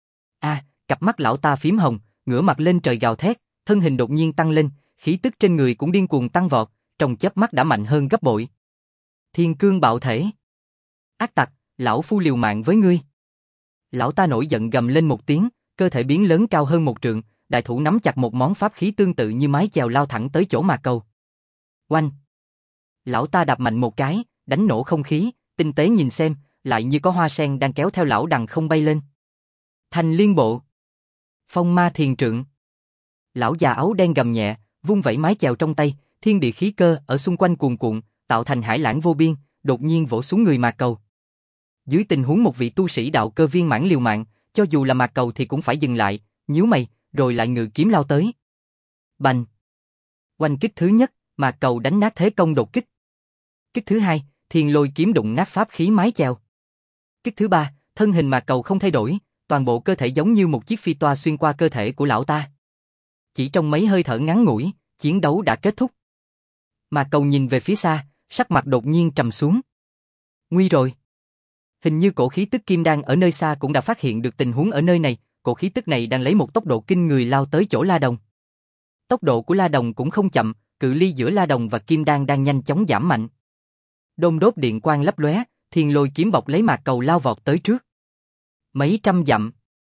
Cặp mắt lão ta phím hồng, ngửa mặt lên trời gào thét, thân hình đột nhiên tăng lên, khí tức trên người cũng điên cuồng tăng vọt, trong chớp mắt đã mạnh hơn gấp bội. Thiên cương bạo thể. Ác tặc, lão phu liều mạng với ngươi. Lão ta nổi giận gầm lên một tiếng, cơ thể biến lớn cao hơn một trượng, đại thủ nắm chặt một món pháp khí tương tự như mái chèo lao thẳng tới chỗ Mạc Cầu. Oanh! Lão ta đạp mạnh một cái, đánh nổ không khí, tinh tế nhìn xem, lại như có hoa sen đang kéo theo lão đằng không bay lên. Thành liên bộ. Phong ma thiền trượng. Lão già áo đen gầm nhẹ, vung vẩy mái chèo trong tay, thiên địa khí cơ ở xung quanh cuồn cuộn, tạo thành hải lãng vô biên, đột nhiên vỗ xuống người Mạc Cầu. Dưới tình huống một vị tu sĩ đạo cơ viên mãn liều mạng, cho dù là Mạc Cầu thì cũng phải dừng lại, nhíu mày, rồi lại ngự kiếm lao tới. Bành! Oanh kích thứ nhất, Mạc Cầu đánh nát thế công đột kích. Kích thứ hai, thiên lôi kiếm đụng nát pháp khí mái chèo. Kích thứ ba, thân hình Mạc Cầu không thay đổi, toàn bộ cơ thể giống như một chiếc phi toa xuyên qua cơ thể của lão ta. Chỉ trong mấy hơi thở ngắn ngủi, chiến đấu đã kết thúc. Mạc Cầu nhìn về phía xa, sắc mặt đột nhiên trầm xuống. Nguy rồi. Hình như cổ khí tức kim đan ở nơi xa cũng đã phát hiện được tình huống ở nơi này, cổ khí tức này đang lấy một tốc độ kinh người lao tới chỗ La Đồng. Tốc độ của La Đồng cũng không chậm, cự ly giữa La Đồng và kim đan đang nhanh chóng giảm mạnh. Đôn đốt điện quang lấp lóe, thiên lôi kiếm bọc lấy Mạc Cầu lao vọt tới trước. Mấy trăm dặm,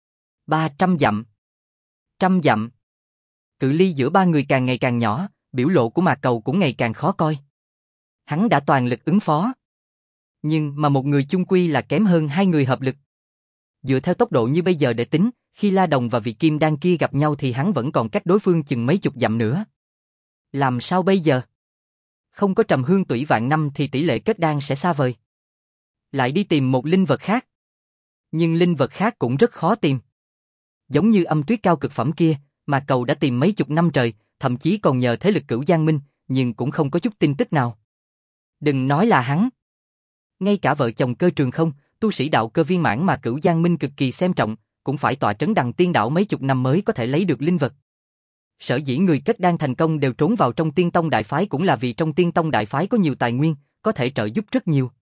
300 dặm, 100 dặm. Cự ly giữa ba người càng ngày càng nhỏ, biểu lộ của Mạc Cầu cũng ngày càng khó coi. Hắn đã toàn lực ứng phó, nhưng mà một người chung quy là kém hơn hai người hợp lực. Dựa theo tốc độ như bây giờ để tính, khi La Đồng và vị kim đan kia gặp nhau thì hắn vẫn còn cách đối phương chừng mấy chục dặm nữa. Làm sao bây giờ? Không có trầm hương tủy vạn năm thì tỷ lệ kết đan sẽ xa vời. Lại đi tìm một linh vật khác. Nhưng linh vật khác cũng rất khó tìm. Giống như âm tuyết cao cực phẩm kia, mà Cầu đã tìm mấy chục năm trời, thậm chí còn nhờ thế lực Cửu Giang Minh, nhưng cũng không có chút tin tức nào. Đừng nói là hắn. Ngay cả vợ chồng Cơ Trường Không, tu sĩ đạo cơ viên mãn mà Cửu Giang Minh cực kỳ xem trọng, cũng phải tọa trấn Đằng Tiên Đảo mấy chục năm mới có thể lấy được linh vật. Sở dĩ người kết đan thành công đều trốn vào trong Tiên Tông Đại Phái cũng là vì trong Tiên Tông Đại Phái có nhiều tài nguyên, có thể trợ giúp rất nhiều.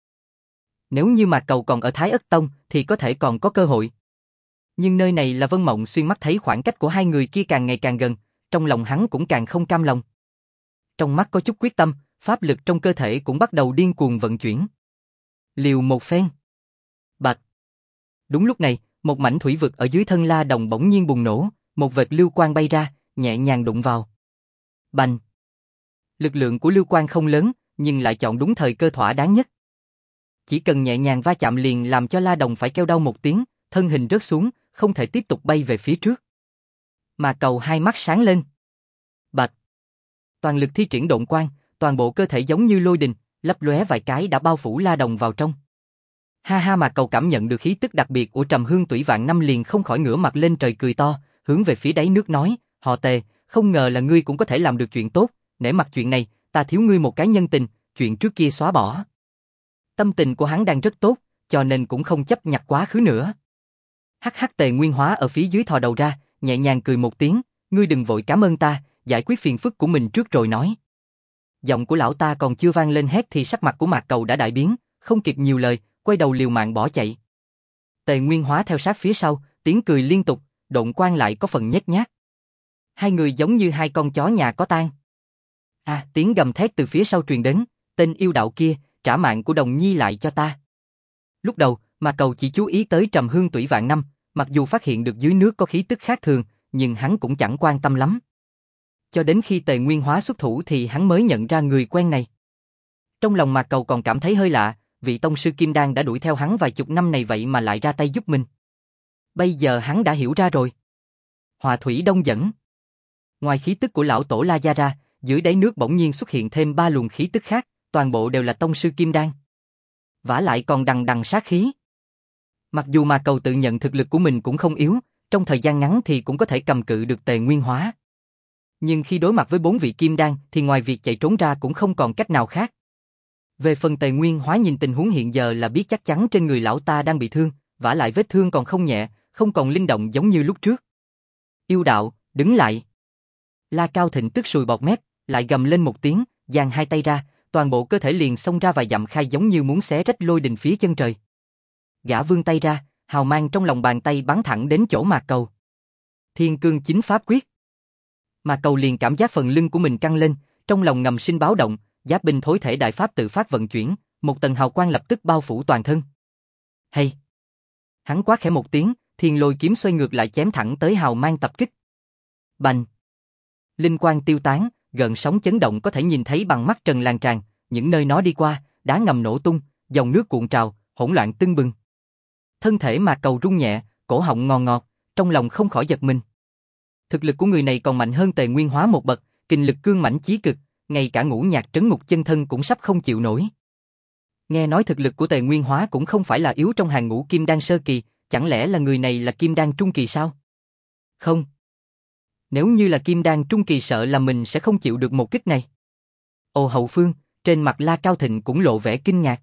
Nếu như mà Cầu còn ở Thái Ất Tông thì có thể còn có cơ hội. Nhưng nơi này là Vân Mộng Xuyên mắt thấy khoảng cách của hai người kia càng ngày càng gần, trong lòng hắn cũng càng không cam lòng. Trong mắt có chút quyết tâm, pháp lực trong cơ thể cũng bắt đầu điên cuồng vận chuyển. Liều một phen. Bạch. Đúng lúc này, một mảnh thủy vực ở dưới thân La Đồng bỗng nhiên bùng nổ, một vệt lưu quang bay ra, nhẹ nhàng đụng vào. Bành. Lực lượng của lưu quang không lớn, nhưng lại chọn đúng thời cơ thỏa đáng nhất. Chỉ cần nhẹ nhàng va chạm liền làm cho La Đồng phải kêu đau một tiếng, thân hình rớt xuống, không thể tiếp tục bay về phía trước. Mà Cầu hai mắt sáng lên. Bạch. Toàn lực thi triển độn quang, toàn bộ cơ thể giống như lôi đình, lấp lóe vài cái đã bao phủ La Đồng vào trong. Ha ha, mà Cầu cảm nhận được khí tức đặc biệt của trầm hương tủy vạn năm liền không khỏi ngửa mặt lên trời cười to, hướng về phía đáy nước nói, họ Tề, không ngờ là ngươi cũng có thể làm được chuyện tốt, nể mặt chuyện này, ta thiếu ngươi một cái nhân tình, chuyện trước kia xóa bỏ. Tâm tình của hắn đang rất tốt, cho nên cũng không chấp nhặt quá khứ nữa. Hắc hắc, Tề Nguyên Hóa ở phía dưới thò đầu ra, nhẹ nhàng cười một tiếng, ngươi đừng vội cảm ơn ta, giải quyết phiền phức của mình trước rồi nói. Giọng của lão ta còn chưa vang lên hét thì sắc mặt của Mạc Cầu đã đại biến, không kịp nhiều lời, quay đầu liều mạng bỏ chạy. Tề Nguyên Hóa theo sát phía sau, tiếng cười liên tục, độn quang lại có phần nhếch nhác. Hai người giống như hai con chó nhà có tang. Tiếng gầm thét từ phía sau truyền đến, tên yêu đạo kia, trả mạng của Đồng Nhi lại cho ta. Lúc đầu, Mạc Cầu chỉ chú ý tới trầm hương tủy vạn năm, mặc dù phát hiện được dưới nước có khí tức khác thường, nhưng hắn cũng chẳng quan tâm lắm. Cho đến khi Tề Nguyên Hóa xuất thủ thì hắn mới nhận ra người quen này. Trong lòng Mạc Cầu còn cảm thấy hơi lạ, vị tông sư Kim Đan đã đuổi theo hắn vài chục năm này vậy mà lại ra tay giúp mình. Bây giờ hắn đã hiểu ra rồi. Họa thủy đông dẫn. Ngoài khí tức của lão tổ La Gia ra, dưới đáy nước bỗng nhiên xuất hiện thêm 3 luồng khí tức khác, toàn bộ đều là tông sư Kim Đan. Vả lại còn đằng đằng sát khí. Mặc dù Mạc Cầu tự nhận thực lực của mình cũng không yếu, trong thời gian ngắn thì cũng có thể cầm cự được Tề Nguyên Hóa. Nhưng khi đối mặt với 4 vị Kim Đan thì ngoài việc chạy trốn ra cũng không còn cách nào khác. Về phần Tề Nguyên Hóa nhìn tình huống hiện giờ là biết chắc chắn trên người lão ta đang bị thương, vả lại vết thương còn không nhẹ, không còn linh động giống như lúc trước. Yêu đạo, đứng lại. La Cao Thịnh tức sùi bọt mép, lại gầm lên một tiếng, giang hai tay ra, toàn bộ cơ thể liền xông ra vài dặm khai giống như muốn xé rách lôi đình phía chân trời. Gã vươn tay ra, hào mang trong lòng bàn tay bắn thẳng đến chỗ Mạc Cầu. Thiên Cương Chính Pháp Quyết. Mạc Cầu liền cảm giác phần lưng của mình căng lên, trong lòng ngầm sinh báo động, giáp binh thối thể đại pháp tự phát vận chuyển, một tầng hào quang lập tức bao phủ toàn thân. Hay! Hắn quát khẽ một tiếng, thiên lôi kiếm xoay ngược lại chém thẳng tới hào mang tập kích. Bành! Linh quang tiêu tán, gợn sóng chấn động có thể nhìn thấy bằng mắt trần lan tràn, những nơi nó đi qua, đá ngầm nổ tung, dòng nước cuộn trào, hỗn loạn tưng bừng. Thân thể Mạc Cầu rung nhẹ, cổ họng ngọt ngọt, trong lòng không khỏi giật mình. Thực lực của người này còn mạnh hơn Tề Nguyên Hóa một bậc, kình lực cương mãnh chí cực, ngay cả ngũ nhạc trấn ngục chân thân cũng sắp không chịu nổi. Nghe nói thực lực của Tề Nguyên Hóa cũng không phải là yếu trong hàng ngũ Kim Đan sơ kỳ, chẳng lẽ là người này là Kim Đan trung kỳ sao? Không. Nếu như là Kim Đan trung kỳ sợ là mình sẽ không chịu được một kích này. Ồ hậu phương, trên mặt La Cao Thịnh cũng lộ vẻ kinh ngạc.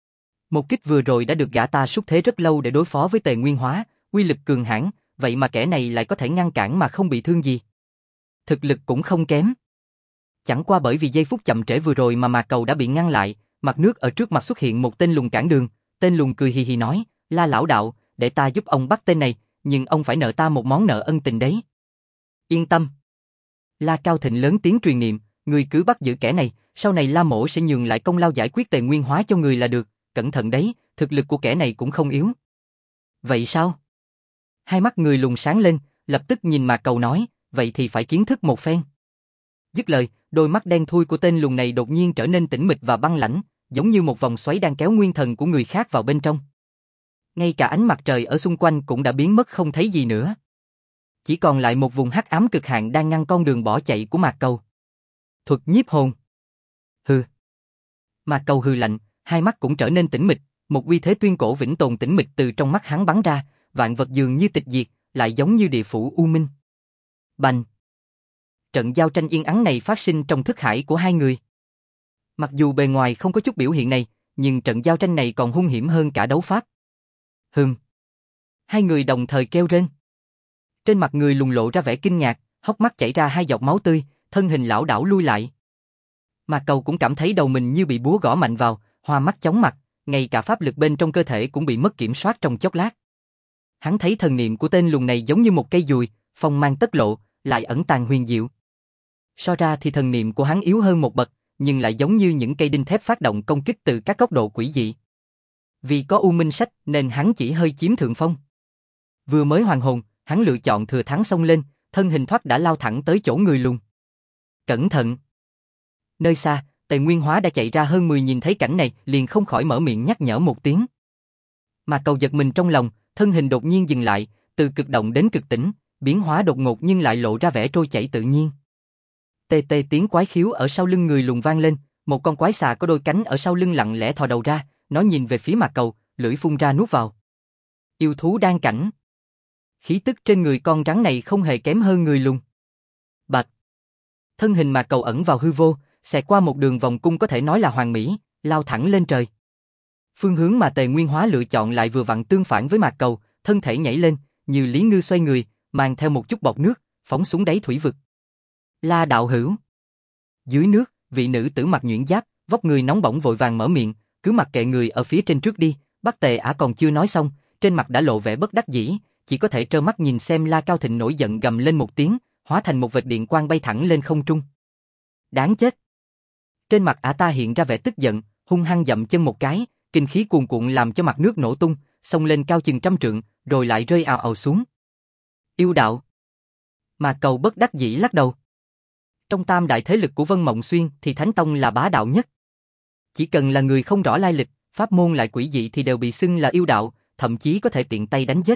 Một kích vừa rồi đã được gã ta xúc thế rất lâu để đối phó với Tề Nguyên Hóa, uy lực cường hãn, vậy mà kẻ này lại có thể ngăn cản mà không bị thương gì. Thực lực cũng không kém. Chẳng qua bởi vì giây phút chậm trễ vừa rồi mà Mạc Cầu đã bị ngăn lại, mặt nước ở trước mặt xuất hiện một tên lùn cản đường, tên lùn cười hì hì nói, La lão đạo, để ta giúp ông bắt tên này, nhưng ông phải nợ ta một món nợ ân tình đấy. Yên tâm. La Cao Thịnh lớn tiếng truyền niệm, người cứ bắt giữ kẻ này, sau này La Mỗ sẽ nhường lại công lao giải quyết Tề Nguyên Hóa cho người là được, cẩn thận đấy, thực lực của kẻ này cũng không yếu. Vậy sao? Hai mắt người lùn sáng lên, lập tức nhìn Mạc Cầu nói, vậy thì phải kiến thức một phen. Dứt lời, đôi mắt đen thui của tên lùn này đột nhiên trở nên tĩnh mịch và băng lãnh, giống như một vòng xoáy đang kéo nguyên thần của người khác vào bên trong. Ngay cả ánh mặt trời ở xung quanh cũng đã biến mất không thấy gì nữa. Chỉ còn lại một vùng hắc ám cực hạn đang ngăn con đường bỏ chạy của Mạc Cầu. Thuật nhiếp hồn. Hừ. Mạc Cầu hừ lạnh, hai mắt cũng trở nên tĩnh mịch, một uy thế tuyên cổ vĩnh tồn tĩnh mịch từ trong mắt hắn bắn ra, vạn vật dường như tịch diệt, lại giống như địa phủ u minh. Bành. Trận giao tranh yên ắng này phát sinh trong thức hải của hai người. Mặc dù bề ngoài không có chút biểu hiện này, nhưng trận giao tranh này còn hung hiểm hơn cả đấu pháp. Hai người đồng thời kêu rên. Trên mặt người lùn lộ ra vẻ kinh ngạc, hốc mắt chảy ra hai giọt máu tươi, thân hình lảo đảo lui lại. Mạc Cầu cũng cảm thấy đầu mình như bị búa gõ mạnh vào, hoa mắt chóng mặt, ngay cả pháp lực bên trong cơ thể cũng bị mất kiểm soát trong chốc lát. Hắn thấy thần niệm của tên lùn này giống như một cây dùi, phong mang tất lộ, lại ẩn tàng huyền diệu. So ra thì thần niệm của hắn yếu hơn một bậc, nhưng lại giống như những cây đinh thép phát động công kích từ các góc độ quỷ dị. Vì có U Minh Sách nên hắn chỉ hơi chiếm thượng phong. Vừa mới hoàn hồn, hắn lựa chọn thừa thắng xông lên, thân hình thoát đã lao thẳng tới chỗ người lùn. Cẩn thận! Nơi xa, Tề Nguyên Hóa đã chạy ra hơn 10 nhìn thấy cảnh này, liền không khỏi mở miệng nhắc nhở một tiếng. Mà Cầu giật mình trong lòng, thân hình đột nhiên dừng lại, từ cực động đến cực tĩnh, biến hóa đột ngột nhưng lại lộ ra vẻ trôi chảy tự nhiên. Tê tê tiếng quái khiếu ở sau lưng người lùn vang lên, một con quái xà có đôi cánh ở sau lưng lặng lẽ thò đầu ra, nó nhìn về phía Mạc Cầu, lưỡi phun ra nuốt vào. Yêu thú đan cảnh. Khí tức trên người con rắn này không hề kém hơn người lùn. Bạch. Thân hình Mạc Cầu ẩn vào hư vô, xẹt qua một đường vòng cung có thể nói là hoàn mỹ, lao thẳng lên trời. Phương hướng mà Tề Nguyên Hóa lựa chọn lại vừa vặn tương phản với Mạc Cầu, thân thể nhảy lên, như Lý Ngư xoay người, mang theo một chút bọt nước, phóng xuống đáy thủy vực. La đạo hữu. Dưới nước, vị nữ tử mặc nhuyễn giáp, vóc người nóng bỏng vội vàng mở miệng, cứ mặc kệ người ở phía trên trước đi. Bắc Tề Ả còn chưa nói xong, trên mặt đã lộ vẻ bất đắc dĩ, chỉ có thể trơ mắt nhìn xem La Cao Thịnh nổi giận gầm lên một tiếng, hóa thành một vệt điện quang bay thẳng lên không trung. Đáng chết. Trên mặt Ả ta hiện ra vẻ tức giận, hung hăng dậm chân một cái, kinh khí cuồn cuộn làm cho mặt nước nổ tung, xông lên cao chừng 100 trượng, rồi lại rơi ào ào xuống. Yêu đạo. Mà Cầu bất đắc dĩ lắc đầu. Trong tam đại thế lực của Vân Mộng Xuyên thì Thánh Tông là bá đạo nhất. Chỉ cần là người không rõ lai lịch, pháp môn lại quỷ dị thì đều bị xưng là yêu đạo, thậm chí có thể tiện tay đánh giết.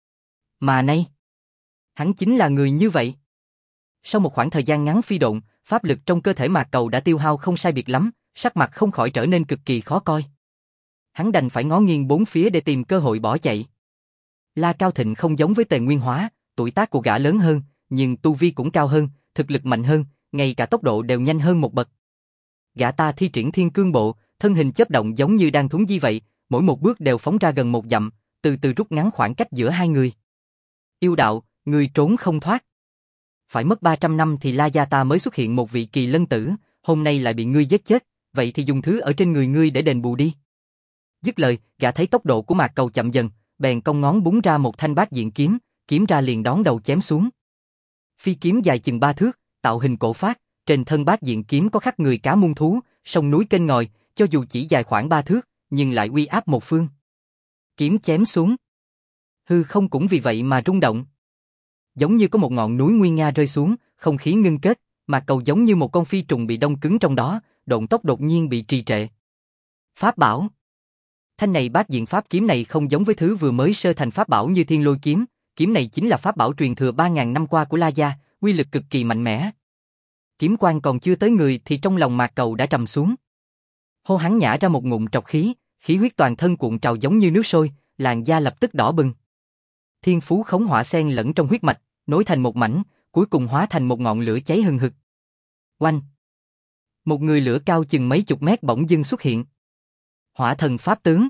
Mà nay, hắn chính là người như vậy. Sau một khoảng thời gian ngắn phi độn, pháp lực trong cơ thể Mạc Cầu đã tiêu hao không sai biệt lắm, sắc mặt không khỏi trở nên cực kỳ khó coi. Hắn đành phải ngó nghiêng bốn phía để tìm cơ hội bỏ chạy. La Cao Thịnh không giống với Tề Nguyên Hóa, tuổi tác của gã lớn hơn, nhưng tu vi cũng cao hơn, thực lực mạnh hơn, ngay cả tốc độ đều nhanh hơn một bậc. Gã ta thi triển Thiên Cương Bộ, thân hình chớp động giống như đang thuấn di vậy, mỗi một bước đều phóng ra gần một dặm, từ từ rút ngắn khoảng cách giữa hai người. Yêu đạo, người trốn không thoát. Phải mất 300 năm thì La gia ta mới xuất hiện một vị kỳ lân tử, hôm nay lại bị ngươi giết chết, vậy thì dùng thứ ở trên người ngươi để đền bù đi. Dứt lời, gã thấy tốc độ của Mạc Cầu chậm dần, bèn cong ngón búng ra một thanh bát diện kiếm, kiếm ra liền đón đầu chém xuống. Phi kiếm dài chừng 3 thước, tạo hình cổ phác, trên thân bát diện kiếm có khắc người cá muôn thú, sông núi kênh ngòi, cho dù chỉ dài khoảng 3 thước, nhưng lại uy áp một phương. Kiếm chém xuống, hư không cũng vì vậy mà rung động. Giống như có một ngọn núi nguy nga rơi xuống, không khí ngưng kết, Mạc Cầu giống như một con phi trùng bị đông cứng trong đó, độn tốc đột nhiên bị trì trệ. Pháp bảo. Thanh này bát diện pháp kiếm này không giống với thứ vừa mới sơ thành pháp bảo như Thiên Lôi kiếm, kiếm này chính là pháp bảo truyền thừa 3000 năm qua của La gia, uy lực cực kỳ mạnh mẽ. Kiếm quang còn chưa tới người thì trong lòng Mạc Cầu đã trầm xuống. Hô hắn nhả ra một ngụm trọc khí, khí huyết toàn thân cuộn trào giống như nước sôi, làn da lập tức đỏ bừng. Thiên phú khống hỏa xen lẫn trong huyết mạch, nối thành một mảnh, cuối cùng hóa thành một ngọn lửa cháy hừng hực. Oanh! Một người lửa cao chừng mấy chục mét bỗng dưng xuất hiện. Hỏa thần pháp tướng.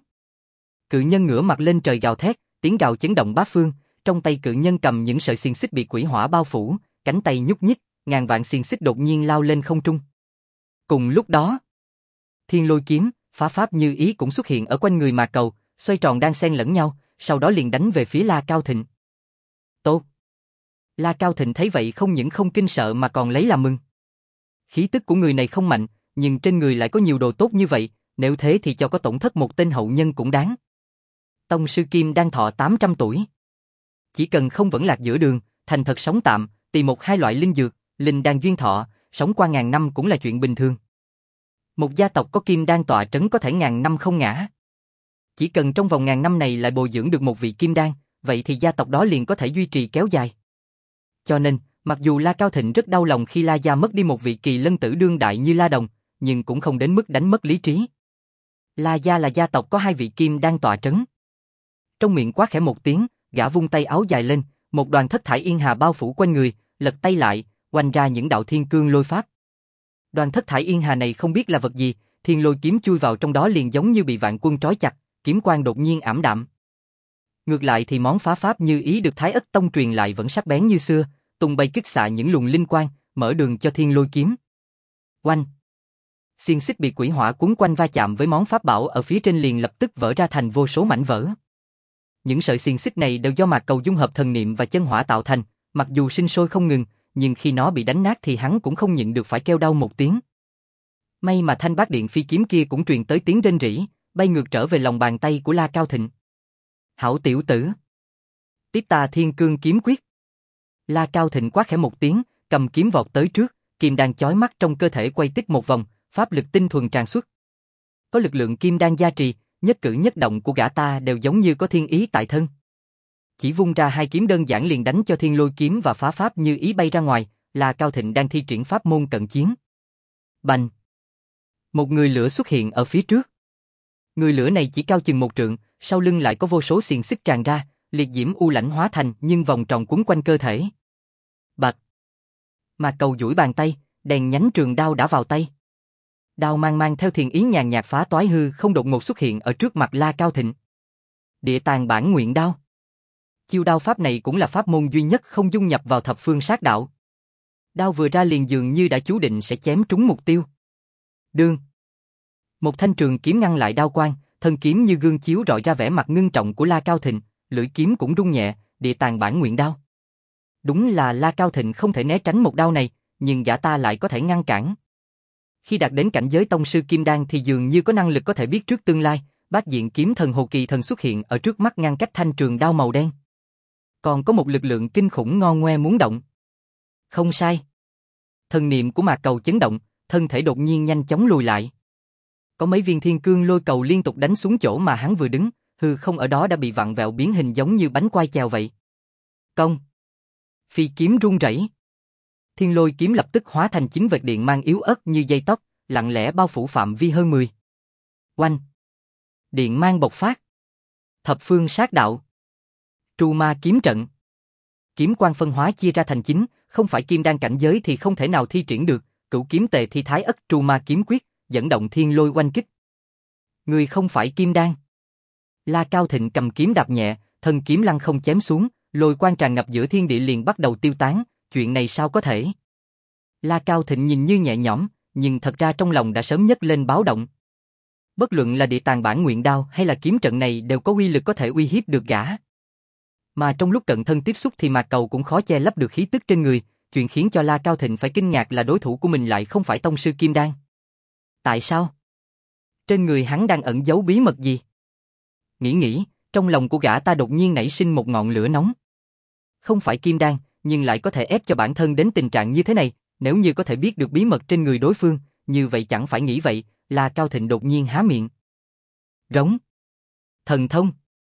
Cự nhân ngửa mặt lên trời gào thét, tiếng gào chấn động bát phương, trong tay cự nhân cầm những sợi xiềng xích bị quỷ hỏa bao phủ, cánh tay nhúc nhích, ngàn vạn xiềng xích đột nhiên lao lên không trung. Cùng lúc đó, Thiên Lôi kiếm, phá pháp như ý cũng xuất hiện ở quanh người Mạc Cầu, xoay tròn đan xen lẫn nhau, sau đó liền đánh về phía La Cao Thịnh. Tốt! La Cao Thịnh thấy vậy không những không kinh sợ mà còn lấy làm mừng. Khí tức của người này không mạnh, nhưng trên người lại có nhiều đồ tốt như vậy, nếu thế thì cho có tổn thất một tên hậu nhân cũng đáng. Tông sư Kim đang thọ 800 tuổi. Chỉ cần không vẫn lạc giữa đường, thành thật sống tạm, tìm một hai loại linh dược, linh đan duyên thọ, sống qua ngàn năm cũng là chuyện bình thường. Một gia tộc có kim đan tọa trấn có thể ngàn năm không ngã. Chỉ cần trong vòng ngàn năm này lại bồi dưỡng được một vị kim đan, vậy thì gia tộc đó liền có thể duy trì kéo dài. Cho nên, mặc dù La Cao Thịnh rất đau lòng khi La gia mất đi một vị kỳ lân tử đương đại như La Đồng, nhưng cũng không đến mức đánh mất lý trí. La gia là gia tộc có hai vị kim đan tọa trấn. Trong miệng quát khẽ một tiếng, gã vung tay áo dài lên, một đoàn thất thải yên hà bao phủ quanh người, lật tay lại, oanh ra những đạo thiên cương lôi pháp. Đoàn thất thải yên hà này không biết là vật gì, Thiên Lôi kiếm chui vào trong đó liền giống như bị vạn quân trói chặt, kiếm quang đột nhiên ảm đạm. Ngược lại thì món phá pháp như ý được Thái Ất Tông truyền lại vẫn sắc bén như xưa, tung bay kích xạ những luồng linh quang, mở đường cho Thiên Lôi kiếm. Oanh! Xiềng xích bị quỷ hỏa cuốn quanh va chạm với món pháp bảo ở phía trên liền lập tức vỡ ra thành vô số mảnh vỡ. Những sợi xiềng xích này đều do Mạc Cầu dung hợp thần niệm và chân hỏa tạo thành, mặc dù sinh sôi không ngừng, nhưng khi nó bị đánh nát thì hắn cũng không nhịn được phải kêu đau một tiếng. May mà thanh bát điện phi kiếm kia cũng truyền tới tiếng rên rỉ, bay ngược trở về lòng bàn tay của La Cao Thịnh. Hảo tiểu tử! Tiếp ta Thiên Cương kiếm quyết! La Cao Thịnh quát khẽ một tiếng, cầm kiếm vọt tới trước, kim đan chói mắt trong cơ thể quay tích một vòng, pháp lực tinh thuần tràn xuất. Có lực lượng kim đan gia trì, nhất cử nhất động của gã ta đều giống như có thiên ý tại thân. Chỉ vung ra hai kiếm đơn giản liền đánh cho Thiên Lôi kiếm và phá pháp như ý bay ra ngoài, là Cao Thịnh đang thi triển pháp môn cận chiến. Bành! Một người lửa xuất hiện ở phía trước. Người lửa này chỉ cao chừng 1 trượng, sau lưng lại có vô số xiềng xích tràn ra, liệt diễm u lãnh hóa thành nhưng vòng tròn quấn quanh cơ thể. Bạch! Mạc Cầu duỗi bàn tay, đèn nhánh trường đao đã vào tay. Đao mang theo thiền ý nhàn nhạt phá toái hư không đột ngột xuất hiện ở trước mặt La Cao Thịnh. Địa tàng bản nguyện đao. Chiêu đao pháp này cũng là pháp môn duy nhất không dung nhập vào thập phương sát đạo. Đao vừa ra liền dường như đã chú định sẽ chém trúng mục tiêu. Đương. Một thanh trường kiếm ngăn lại đao quang, thân kiếm như gương chiếu rọi ra vẻ mặt ngưng trọng của La Cao Thịnh, lưỡi kiếm cũng rung nhẹ, địa tàng bản nguyện đao. Đúng là La Cao Thịnh không thể né tránh một đao này, nhưng gã ta lại có thể ngăn cản. Khi đạt đến cảnh giới tông sư kim đan thì dường như có năng lực có thể biết trước tương lai, bát diện kiếm thần hồ kỳ thần xuất hiện ở trước mắt ngăn cách thanh trường đao màu đen. Còn có một lực lượng kinh khủng ngo ngoe muốn động. Không sai. Thần niệm của Mạc Cầu chấn động, thân thể đột nhiên nhanh chóng lùi lại. Có mấy viên thiên cương lôi cầu liên tục đánh xuống chỗ mà hắn vừa đứng, hư không ở đó đã bị vặn vẹo biến hình giống như bánh quai chèo vậy. Công. Phi kiếm rung rẩy. Thiên lôi kiếm lập tức hóa thành 9 vệt điện mang yếu ớt như dây tóc, lặng lẽ bao phủ phạm vi hơn 10. Oanh. Điện mang bộc phát. Thập phương sát đạo. Tru ma kiếm trận. Kiếm quang phân hóa chia ra thành 9, không phải kim đan cảnh giới thì không thể nào thi triển được, Cửu kiếm tề thi thái ất tru ma kiếm quyết, dẫn động thiên lôi oanh kích. Người không phải kim đan. La Cao Thịnh cầm kiếm đạp nhẹ, thân kiếm lăng không chém xuống, lôi quang tràn ngập giữa thiên địa liền bắt đầu tiêu tán, chuyện này sao có thể? La Cao Thịnh nhìn như nhẹ nhõm, nhưng thật ra trong lòng đã sớm nhấc lên báo động. Bất luận là địa tàng bản nguyện đao hay là kiếm trận này đều có uy lực có thể uy hiếp được gã. Mà trong lúc cận thân tiếp xúc thì Mạc Cầu cũng khó che lấp được khí tức trên người, chuyện khiến cho La Cao Thịnh phải kinh ngạc là đối thủ của mình lại không phải tông sư kim đan. Tại sao? Trên người hắn đang ẩn giấu bí mật gì? Nghĩ, trong lòng của gã ta đột nhiên nảy sinh một ngọn lửa nóng. Không phải kim đan, nhưng lại có thể ép cho bản thân đến tình trạng như thế này, nếu như có thể biết được bí mật trên người đối phương, như vậy chẳng phải nghĩ vậy, La Cao Thịnh đột nhiên há miệng. Rống. Thần thông.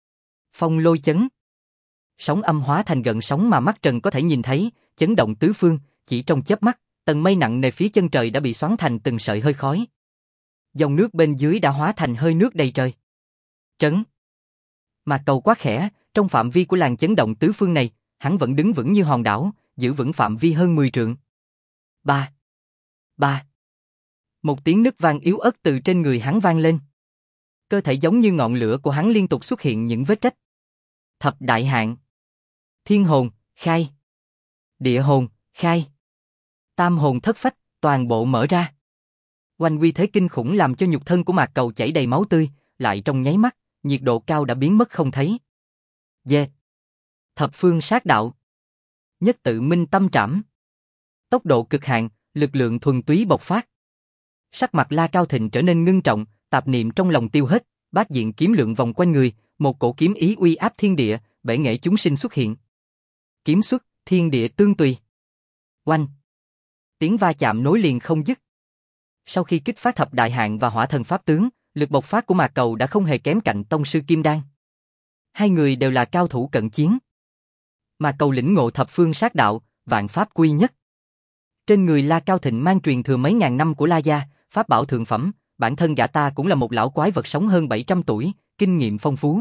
Phong lôi chấn. Sóng âm hóa thành gợn sóng mà mắt trần có thể nhìn thấy, chấn động tứ phương, chỉ trong chớp mắt, tầng mây nặng nề phía chân trời đã bị xoắn thành từng sợi hơi khói. Dòng nước bên dưới đã hóa thành hơi nước đầy trời. Trấn. Mạc Cầu quá khẽ, trong phạm vi của làn chấn động tứ phương này, hắn vẫn đứng vững như hòn đảo, giữ vững phạm vi hơn 10 trượng. Ba. Ba. Một tiếng nứt vang yếu ớt từ trên người hắn vang lên. Cơ thể giống như ngọn lửa của hắn liên tục xuất hiện những vết rách. Thập đại hạn. Thiên hồn, khai. Địa hồn, khai. Tam hồn thất phách, toàn bộ mở ra. Oanh uy thế kinh khủng làm cho nhục thân của Mạc Cầu chảy đầy máu tươi, lại trong nháy mắt, nhiệt độ cao đã biến mất không thấy. Dê. Thập phương sát đạo. Nhất tự minh tâm trảm. Tốc độ cực hạn, lực lượng thuần túy bộc phát. Sắc mặt La Cao Thịnh trở nên ngưng trọng, tạp niệm trong lòng tiêu hết, bát diện kiếm lượng vòng quanh người, một cổ kiếm ý uy áp thiên địa, bể nghệ chúng sinh xuất hiện. Kiếm xuất, thiên địa tương tùy. Oanh. Tiếng va chạm nối liền không dứt. Sau khi kích phát thập đại hạn và hỏa thần pháp tướng, lực bộc phát của Mạc Cầu đã không hề kém cạnh tông sư kim đan. Hai người đều là cao thủ cận chiến. Mạc Cầu lĩnh ngộ thập phương sát đạo, vạn pháp quy nhất. Trên người La Cao Thịnh mang truyền thừa mấy ngàn năm của La gia, pháp bảo thượng phẩm, bản thân gã ta cũng là một lão quái vật sống hơn 700 tuổi, kinh nghiệm phong phú.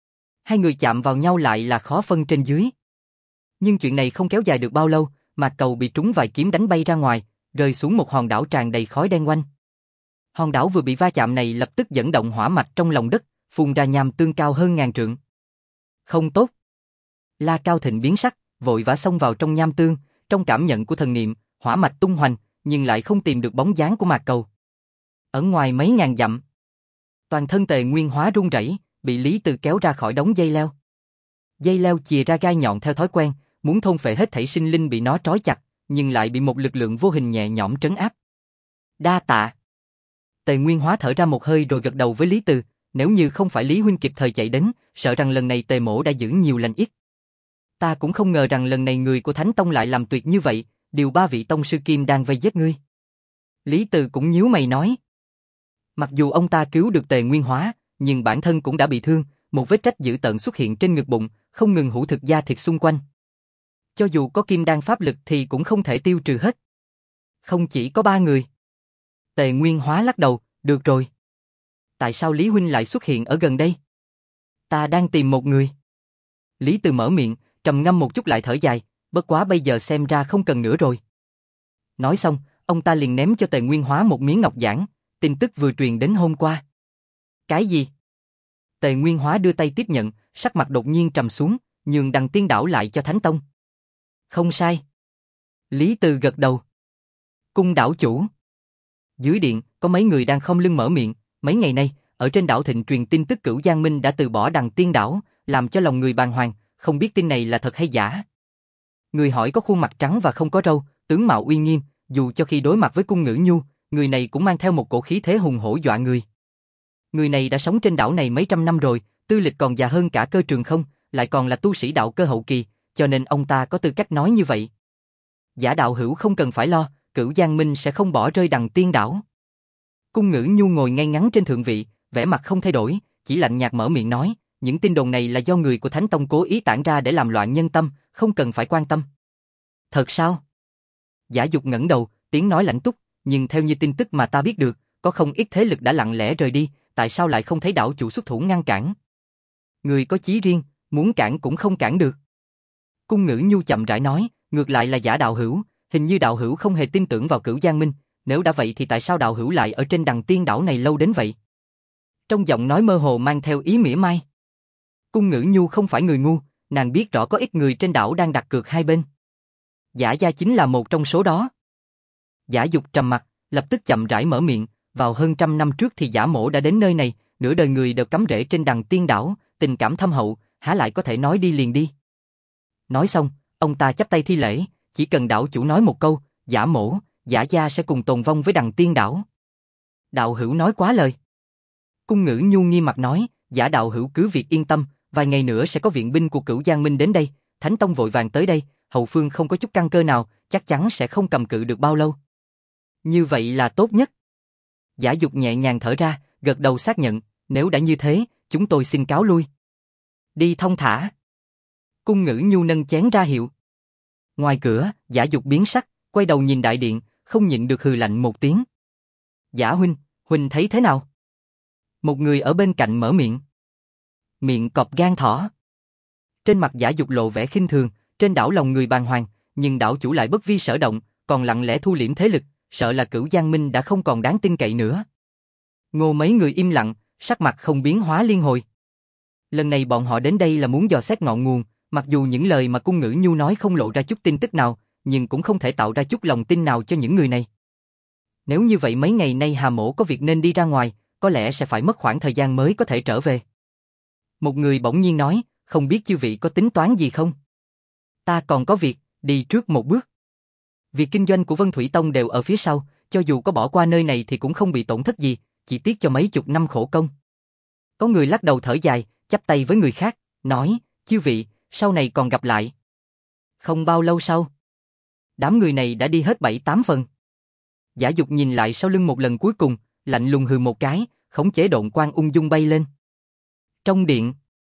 Hai người chạm vào nhau lại là khó phân trên dưới. Nhưng chuyện này không kéo dài được bao lâu, Mạc Cầu bị trúng vài kiếm đánh bay ra ngoài, rơi xuống một hòn đảo tràn đầy khói đen quanh. Hòn đảo vừa bị va chạm này lập tức dẫn động hỏa mạch trong lòng đất, phun ra nham tương cao hơn ngàn trượng. Không tốt. La Cao Thịnh biến sắc, vội vã xông vào trong nham tương, trong cảm nhận của thần niệm, hỏa mạch tung hoành, nhưng lại không tìm được bóng dáng của Mạc Cầu. Ở ngoài mấy ngàn dặm, toàn thân Tề Nguyên Hóa run rẩy, bị Lý Từ kéo ra khỏi đống dây leo. Dây leo chìa ra gai nhọn theo thói quen, muốn thôn phệ hết thảy sinh linh bị nó trói chặt, nhưng lại bị một lực lượng vô hình nhẹ nhõm trấn áp. Đa tạ. Tề Nguyên Hóa thở ra một hơi rồi gật đầu với Lý Từ, nếu như không phải Lý huynh kịp thời chạy đến, sợ rằng lần này Tề mỗ đã giữ nhiều lành ít. Ta cũng không ngờ rằng lần này người của Thánh Tông lại làm tuyệt như vậy, điều 3 vị tông sư kim đang vây giết ngươi. Lý Từ cũng nhíu mày nói. Mặc dù ông ta cứu được Tề Nguyên Hóa, nhưng bản thân cũng đã bị thương, một vết rách dữ tợn xuất hiện trên ngực bụng, không ngừng hủ thực da thịt xung quanh. Cho dù có kim đan pháp lực thì cũng không thể tiêu trừ hết. Không chỉ có 3 người. Tề Nguyên Hóa lắc đầu, được rồi. Tại sao Lý huynh lại xuất hiện ở gần đây? Ta đang tìm một người. Lý Từ mở miệng, trầm ngâm một chút lại thở dài, bất quá bây giờ xem ra không cần nữa rồi. Nói xong, ông ta liền ném cho Tề Nguyên Hóa một miếng ngọc giản, tin tức vừa truyền đến hôm qua. Cái gì? Tề Nguyên Hóa đưa tay tiếp nhận, sắc mặt đột nhiên trầm xuống, nhường Đằng Tiên Đảo lại cho Thánh Tông. Không sai. Lý Từ gật đầu. Cung đảo chủ. Dưới điện, có mấy người đang khom lưng mở miệng, mấy ngày nay, ở trên đảo Thịnh truyền tin tức Cửu Giang Minh đã từ bỏ Đằng Tiên Đảo, làm cho lòng người bàng hoàng, không biết tin này là thật hay giả. Người hỏi có khuôn mặt trắng và không có râu, tướng mạo uy nghiêm, dù cho khi đối mặt với Cung Ngữ Nhu, người này cũng mang theo một cổ khí thế hùng hổ dọa người. Người này đã sống trên đảo này mấy trăm năm rồi, tư lịch còn già hơn cả Cơ Trường Không, lại còn là tu sĩ đạo cơ hậu kỳ, cho nên ông ta có tư cách nói như vậy. Giả đạo hữu không cần phải lo, Cửu Giang Minh sẽ không bỏ rơi Đằng Tiên Đảo. Cung Ngữ Nhu ngồi ngay ngắn trên thượng vị, vẻ mặt không thay đổi, chỉ lạnh nhạt mở miệng nói, những tin đồn này là do người của Thánh Tông cố ý tản ra để làm loạn nhân tâm, không cần phải quan tâm. Thật sao? Giả Dục ngẩng đầu, tiếng nói lạnh túc, nhưng theo như tin tức mà ta biết được, có không ít thế lực đã lặng lẽ rời đi, tại sao lại không thấy đạo chủ xuất thủ ngăn cản? Người có chí riêng, muốn cản cũng không cản được. Cung Ngữ Nhu chậm rãi nói, ngược lại là Giả đạo hữu, hình như đạo hữu không hề tin tưởng vào Cửu Giang Minh, nếu đã vậy thì tại sao đạo hữu lại ở trên Đằng Tiên đảo này lâu đến vậy? Trong giọng nói mơ hồ mang theo ý mỉa mai. Cung Ngữ Nhu không phải người ngu, nàng biết rõ có ít người trên đảo đang đặt cược hai bên. Giả gia chính là một trong số đó. Giả Dục trầm mặt, lập tức chậm rãi mở miệng, vào hơn 100 năm trước thì Giả mỗ đã đến nơi này, nửa đời người đều cắm rễ trên Đằng Tiên đảo, tình cảm thâm hậu, há lại có thể nói đi liền đi. Nói xong, ông ta chắp tay thi lễ, chỉ cần đảo chủ nói một câu, Giả mỗ, Giả gia sẽ cùng tồn vong với Đằng Tiên đảo. Đạo hữu nói quá lời. Cung Ngữ Nhu nghiêm mặt nói, Giả đạo hữu cứ việc yên tâm, vài ngày nữa sẽ có viện binh của Cửu Giang Minh đến đây, Thánh Tông vội vàng tới đây, hậu phương không có chút căn cơ nào, chắc chắn sẽ không cầm cự được bao lâu. Như vậy là tốt nhất. Giả Dục nhẹ nhàng thở ra, gật đầu xác nhận, nếu đã như thế, chúng tôi xin cáo lui. Đi thong thả. Cung Ngữ Nhu nâng chén ra hiệu. Ngoài cửa, Giả Dục biến sắc, quay đầu nhìn đại điện, không nhịn được hừ lạnh một tiếng. Giả huynh, huynh thấy thế nào? Một người ở bên cạnh mở miệng. Miệng cọp gan thỏ. Trên mặt Giả Dục lộ vẻ khinh thường, trên đảo lòng người bàng hoàng, nhưng đảo chủ lại bất vi sở động, còn lặng lẽ thu liễm thế lực, sợ là Cửu Giang Minh đã không còn đáng tin cậy nữa. Ngô mấy người im lặng, sắc mặt không biến hóa liên hồi. Lần này bọn họ đến đây là muốn dò xét ngọn nguồn, mặc dù những lời mà Cung Ngữ Nhu nói không lộ ra chút tin tức nào, nhưng cũng không thể tạo ra chút lòng tin nào cho những người này. Nếu như vậy mấy ngày nay Hà Mỗ có việc nên đi ra ngoài, có lẽ sẽ phải mất khoảng thời gian mới có thể trở về. Một người bỗng nhiên nói, không biết chư vị có tính toán gì không? Ta còn có việc, đi trước một bước. Việc kinh doanh của Vân Thủy Tông đều ở phía sau, cho dù có bỏ qua nơi này thì cũng không bị tổn thất gì, chỉ tiếc cho mấy chục năm khổ công. Có người lắc đầu thở dài, chắp tay với người khác, nói, chư vị, sau này còn gặp lại. Không bao lâu sau, đám người này đã đi hết 7-8 phần. Giả Dục nhìn lại sau lưng một lần cuối cùng, lạnh lùng hừ một cái, khống chế độn quang ung dung bay lên. Trong điện,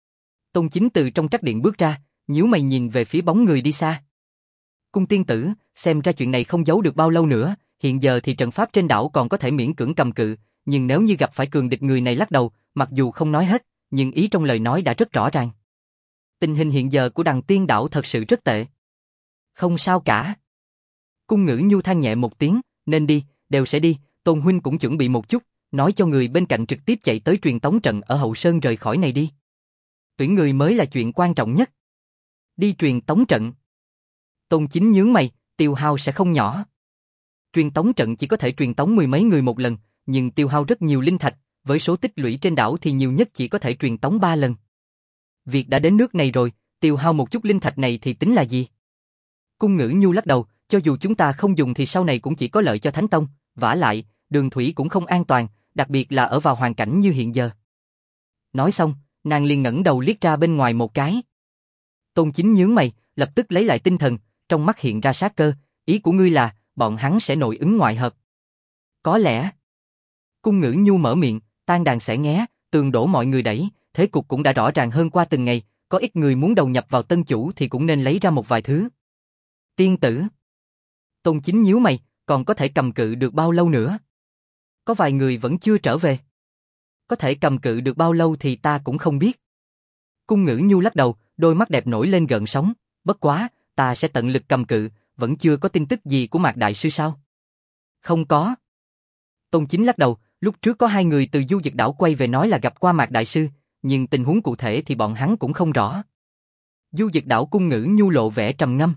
Tôn Chính từ trong trắc điện bước ra, nhíu mày nhìn về phía bóng người đi xa. Cung tiên tử, xem ra chuyện này không giấu được bao lâu nữa, hiện giờ thì trận pháp trên đảo còn có thể miễn cưỡng cầm cự, nhưng nếu như gặp phải cường địch, người này lắc đầu, mặc dù không nói hết, nhưng ý trong lời nói đã rất rõ ràng. Tình hình hiện giờ của Đằng Tiên đảo thật sự rất tệ. Không sao cả. Cung Ngữ Nhu than nhẹ một tiếng, nên đi, đều sẽ đi, Tôn huynh cũng chuẩn bị một chút, nói cho người bên cạnh trực tiếp chạy tới truyền tống trận ở Hậu Sơn rời khỏi này đi. Tuyển người mới là chuyện quan trọng nhất. Đi truyền tống trận. Tôn Chính nhướng mày, tiêu hao sẽ không nhỏ. Truyền tống trận chỉ có thể truyền tống 10 mấy người một lần, nhưng tiêu hao rất nhiều linh thạch, với số tích lũy trên đảo thì nhiều nhất chỉ có thể truyền tống 3 lần. Việc đã đến nước này rồi, tiêu hao một chút linh thạch này thì tính là gì? Cung Ngữ Nhu lắc đầu, cho dù chúng ta không dùng thì sau này cũng chỉ có lợi cho Thánh Tông, vả lại, đường thủy cũng không an toàn, đặc biệt là ở vào hoàn cảnh như hiện giờ. Nói xong, nàng liền ngẩng đầu liếc ra bên ngoài một cái. Tôn Chính nhướng mày, lập tức lấy lại tinh thần, trong mắt hiện ra sát cơ, ý của ngươi là, bọn hắn sẽ nội ứng ngoại hợp. Có lẽ. Cung Ngữ Nhu mở miệng, tan đàn xẻ nghé, tường đổ mọi người đẩy, thế cục cũng đã rõ ràng hơn qua từng ngày, có ít người muốn đầu nhập vào tân chủ thì cũng nên lấy ra một vài thứ. Tiên tử. Tôn Chính nhíu mày, còn có thể cầm cự được bao lâu nữa? Có vài người vẫn chưa trở về. Có thể cầm cự được bao lâu thì ta cũng không biết. Cung Ngữ Nhu lắc đầu, đôi mắt đẹp nổi lên gợn sóng, bất quá, ta sẽ tận lực cầm cự, vẫn chưa có tin tức gì của Mạc Đại Sư sao? Không có. Tôn Chính lắc đầu, lúc trước có 2 người từ Du Dực Đảo quay về nói là gặp qua Mạc Đại Sư, nhưng tình huống cụ thể thì bọn hắn cũng không rõ. Du Dực Đảo. Cung Ngữ Nhu lộ vẻ trầm ngâm.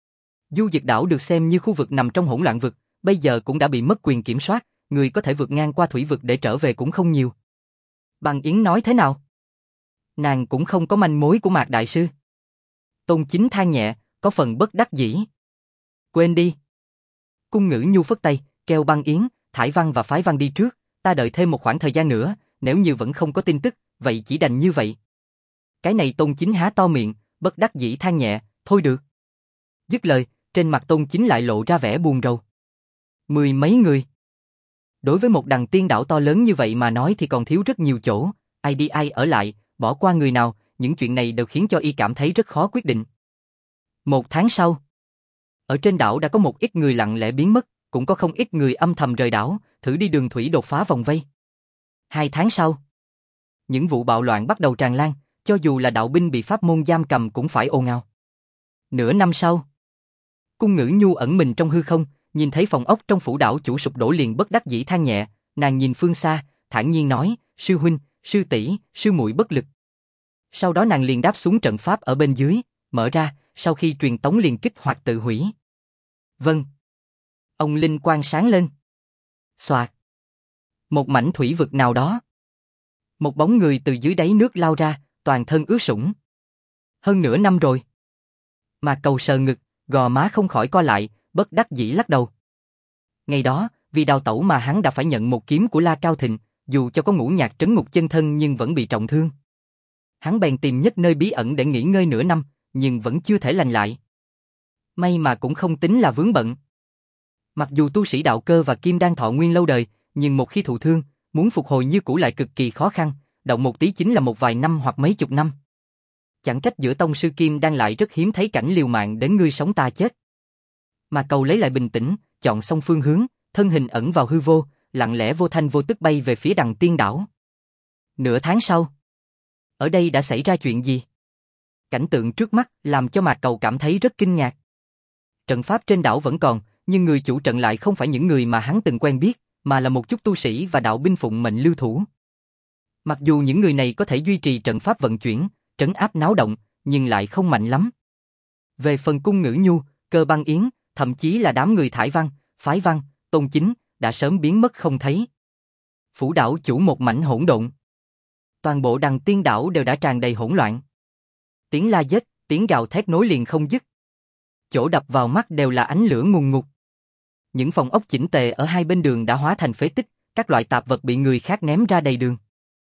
Du Dực Đảo được xem như khu vực nằm trong hỗn loạn vực, bây giờ cũng đã bị mất quyền kiểm soát, người có thể vượt ngang qua thủy vực để trở về cũng không nhiều. Băng Yến nói thế nào? Nàng cũng không có manh mối của Mạc Đại Sư. Tôn Chính than nhẹ, có phần bất đắc dĩ. Quên đi. Cung Ngữ Nhu phất tay, kêu Băng Yến, Thải Văn và Phái Văn đi trước, ta đợi thêm một khoảng thời gian nữa, nếu như vẫn không có tin tức, vậy chỉ đành như vậy. Cái này Tôn Chính há to miệng, bất đắc dĩ than nhẹ, thôi được. Dứt lời, trên mặt Tôn Chính lại lộ ra vẻ buồn rầu. 10 mấy người. Đối với một đằng tiên đảo to lớn như vậy mà nói thì còn thiếu rất nhiều chỗ, ai đi ai ở lại, bỏ qua người nào, những chuyện này đều khiến cho y cảm thấy rất khó quyết định. 1 tháng sau, ở trên đảo đã có một ít người lặng lẽ biến mất, cũng có không ít người âm thầm rời đảo, thử đi đường thủy đột phá vòng vây. 2 tháng sau, những vụ bạo loạn bắt đầu tràn lan, cho dù là đạo binh bị pháp môn giam cầm cũng phải ồn ào. Nửa năm sau, Cung Ngữ Nhu ẩn mình trong hư không, nhìn thấy phòng ốc trong phủ đảo chủ sụp đổ liền bất đắc dĩ than nhẹ, nàng nhìn phương xa, thản nhiên nói, sư huynh, sư tỷ, sư muội bất lực. Sau đó nàng liền đáp xuống trận pháp ở bên dưới, mở ra, sau khi truyền tống liền kích hoạt tự hủy. Vâng. Ông linh quang sáng lên. Xoạt. Một mảnh thủy vực nào đó. Một bóng người từ dưới đáy nước lao ra, toàn thân ướt sũng. Hơn nửa năm rồi. Mạc Cầu sờ ngực, gò má không khỏi co lại, bất đắc dĩ lắc đầu. Ngày đó, vì đào tẩu mà hắn đã phải nhận một kiếm của La Cao Thịnh, dù cho có ngũ nhạc trấn ngục chân thân nhưng vẫn bị trọng thương. Hắn bèn tìm nhất nơi bí ẩn để nghỉ ngơi nửa năm, nhưng vẫn chưa thể lành lại. May mà cũng không tính là vướng bận. Mặc dù tu sĩ đạo cơ và kim đan thọ nguyên lâu đời, nhưng một khi thụ thương, muốn phục hồi như cũ lại cực kỳ khó khăn, động một tí chính là một vài năm hoặc mấy chục năm. Chẳng trách giữa tông sư kim đan lại rất hiếm thấy cảnh liều mạng đến ngươi sống ta chết. Mà Cầu lấy lại bình tĩnh, chọn xong phương hướng, thân hình ẩn vào hư vô, lặng lẽ vô thanh vô tức bay về phía đằng tiên đảo. Nửa tháng sau, ở đây đã xảy ra chuyện gì? Cảnh tượng trước mắt làm cho Mạc Cầu cảm thấy rất kinh ngạc. Trận pháp trên đảo vẫn còn, nhưng người chủ trận lại không phải những người mà hắn từng quen biết, mà là một chút tu sĩ và đạo binh phụng mệnh lưu thủ. Mặc dù những người này có thể duy trì trận pháp vận chuyển, trấn áp náo động, nhưng lại không mạnh lắm. Về phần Cung Ngữ Nhu, Cơ Băng Yến, thậm chí là đám người Thải Văn, Phái Văn, Tôn Chính, đã sớm biến mất không thấy. Phủ đảo chủ một mảnh hỗn độn. Toàn bộ đằng tiên đảo đều đã tràn đầy hỗn loạn. Tiếng la giết, tiếng gào thét nối liền không dứt. Chỗ đập vào mắt đều là ánh lửa ngùn ngụt. Những phòng ốc chỉnh tề ở hai bên đường đã hóa thành phế tích, các loại tạp vật bị người khác ném ra đầy đường.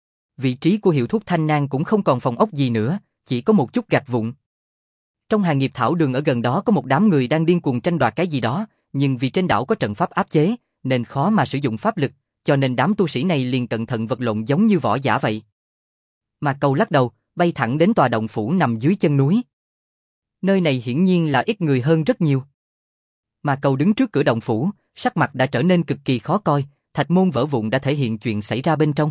Vị trí của hiệu thuốc Thanh Nang cũng không còn phòng ốc gì nữa, chỉ có một chút gạch vụn. Trong hàng nghiệp thảo đường ở gần đó có một đám người đang điên cuồng tranh đoạt cái gì đó, nhưng vì trên đảo có trận pháp áp chế, nên khó mà sử dụng pháp lực, cho nên đám tu sĩ này liền cẩn thận vật lộn giống như võ giả vậy. Mà Cầu lắc đầu, bay thẳng đến tòa động phủ nằm dưới chân núi. Nơi này hiển nhiên là ít người hơn rất nhiều. Mà Cầu đứng trước cửa động phủ, sắc mặt đã trở nên cực kỳ khó coi, thạch môn vỡ vụn đã thể hiện chuyện xảy ra bên trong.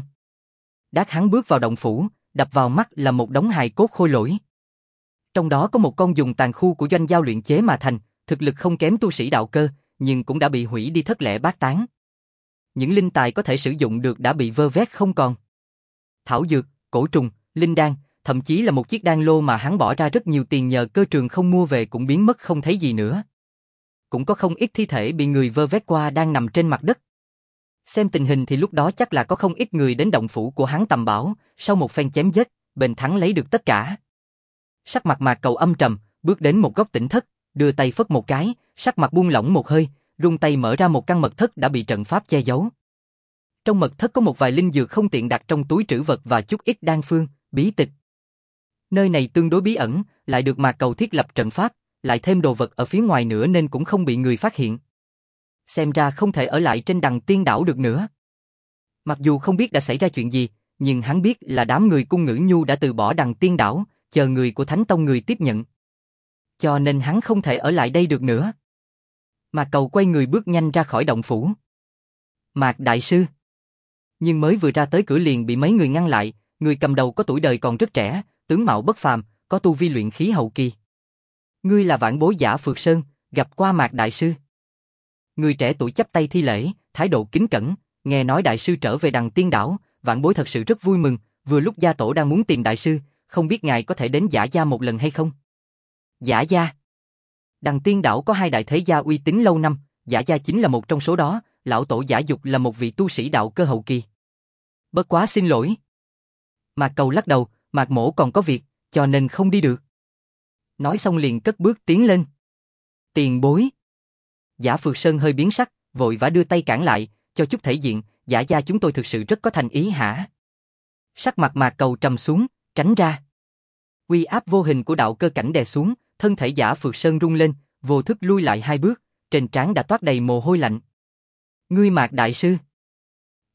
Đát hắn bước vào động phủ, đập vào mắt là một đống hài cốt khôi lỗi. Trong đó có một con dùng tàn khu của doanh giao luyện chế mà thành, thực lực không kém tu sĩ đạo cơ, nhưng cũng đã bị hủy đi thất lễ bát tán. Những linh tài có thể sử dụng được đã bị vơ vét không còn. Thảo dược, cổ trùng, linh đan, thậm chí là một chiếc đan lô mà hắn bỏ ra rất nhiều tiền nhờ cơ trường không mua về cũng biến mất không thấy gì nữa. Cũng có không ít thi thể bị người vơ vét qua đang nằm trên mặt đất. Xem tình hình thì lúc đó chắc là có không ít người đến động phủ của hắn tầm bảo, sau một phen chém giết, bền thắng lấy được tất cả. Sắc mặt Mạc Cầu âm trầm, bước đến một góc tĩnh thất, đưa tay phất một cái, sắc mặt buông lỏng một hơi, rung tay mở ra một căn mật thất đã bị trận pháp che giấu. Trong mật thất có một vài linh dược không tiện đặt trong túi trữ vật và chút ít đan phương, bí tịch. Nơi này tương đối bí ẩn, lại được Mạc Cầu thiết lập trận pháp, lại thêm đồ vật ở phía ngoài nữa nên cũng không bị người phát hiện. Xem ra không thể ở lại trên đằng tiên đảo được nữa. Mặc dù không biết đã xảy ra chuyện gì, nhưng hắn biết là đám người Cung Ngữ Nhu đã từ bỏ đằng tiên đảo, chờ người của Thánh Tông người tiếp nhận. Cho nên hắn không thể ở lại đây được nữa. Mạc Cầu quay người bước nhanh ra khỏi động phủ. Mạc Đại Sư. Nhưng mới vừa ra tới cửa liền bị mấy người ngăn lại, người cầm đầu có tuổi đời còn rất trẻ, tướng mạo bất phàm, có tu vi luyện khí hậu kỳ. Ngươi là vãn bối Giả Phược Sơn, gặp qua Mạc Đại Sư. Người trẻ tuổi chắp tay thi lễ, thái độ kính cẩn, nghe nói Đại Sư trở về đằng tiên đảo, vãn bối thật sự rất vui mừng, vừa lúc gia tổ đang muốn tìm Đại Sư, không biết ngài có thể đến Giả Gia một lần hay không? Giả Gia. Đằng tiên đảo có hai đại thế gia uy tín lâu năm, Giả Gia chính là một trong số đó, lão tổ Giả Dục là một vị tu sĩ đạo cơ hậu kỳ. Bất quá xin lỗi. Mạc Cầu lắc đầu, Mạc Mỗ còn có việc, cho nên không đi được. Nói xong liền cất bước tiến lên. Tiền bối. Giả Phược Sơn hơi biến sắc, vội vã đưa tay cản lại, cho chút thể diện, Giả Gia chúng tôi thực sự rất có thành ý hả? Sắc mặt Mạc Cầu trầm xuống, tránh ra. Uy áp vô hình của đạo cơ cảnh đè xuống, thân thể Giả Phược Sơn rung lên, vô thức lui lại hai bước, trên trán đã toát đầy mồ hôi lạnh. Ngươi Mạc Đại Sư.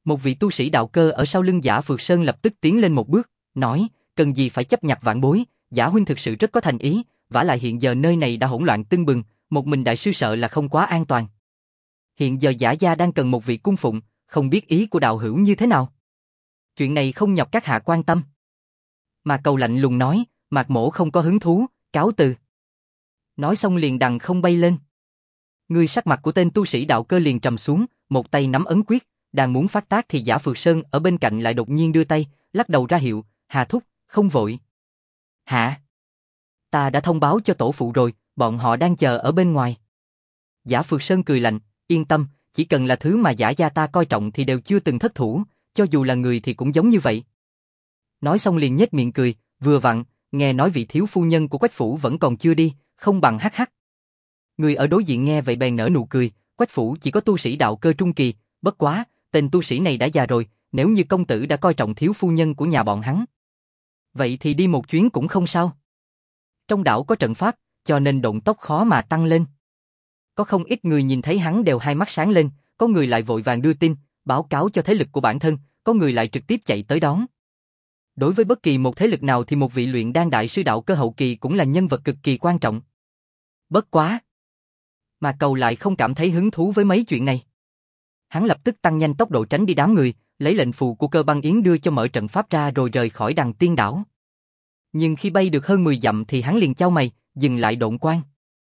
Một vị tu sĩ đạo cơ ở sau lưng Giả Phược Sơn lập tức tiến lên một bước, nói, cần gì phải chấp nhặt vãn bối, Giả huynh thực sự rất có thành ý, vả lại hiện giờ nơi này đã hỗn loạn tưng bừng, một mình đại sư sợ là không quá an toàn. Hiện giờ Giả gia đang cần một vị cung phụng, không biết ý của đạo hữu như thế nào. Chuyện này không nhọc các hạ quan tâm. Mà Cầu lạnh lùng nói, Mạc Mỗ không có hứng thú, cáo từ. Nói xong liền đằng không bay lên. Người sắc mặt của tên tu sĩ đạo cơ liền trầm xuống, một tay nắm ấn quyết, đang muốn phát tác thì Giả Phược Sơn ở bên cạnh lại đột nhiên đưa tay, lắc đầu ra hiệu, Hà thúc, không vội. Hả? Ta đã thông báo cho tổ phụ rồi, bọn họ đang chờ ở bên ngoài. Giả Phược Sơn cười lạnh, yên tâm, chỉ cần là thứ mà Giả gia ta coi trọng thì đều chưa từng thất thủ, cho dù là người thì cũng giống như vậy. Nói xong liền nhếch miệng cười, vừa vặn, nghe nói vị thiếu phu nhân của Quách phủ vẫn còn chưa đi, không bằng hắc hắc. Người ở đối diện nghe vậy bèn nở nụ cười, Quách phủ chỉ có tu sĩ đạo cơ trung kỳ, bất quá, tên tu sĩ này đã già rồi, nếu như công tử đã coi trọng thiếu phu nhân của nhà bọn hắn. Vậy thì đi một chuyến cũng không sao. Trong đảo có trận pháp, cho nên độn tốc khó mà tăng lên. Có không ít người nhìn thấy hắn đều hai mắt sáng lên, có người lại vội vàng đưa tin, báo cáo cho thế lực của bản thân, có người lại trực tiếp chạy tới đón. Đối với bất kỳ một thế lực nào thì một vị luyện đan đại sư đạo cơ hậu kỳ cũng là nhân vật cực kỳ quan trọng. Bất quá, mà Cầu lại không cảm thấy hứng thú với mấy chuyện này. Hắn lập tức tăng nhanh tốc độ tránh đi đám người, lấy lệnh phù của Cơ Băng Yến đưa cho mở trận pháp ra rồi rời khỏi Đằng Tiên đảo. Nhưng khi bay được hơn 10 dặm thì hắn liền chau mày, dừng lại độn quang.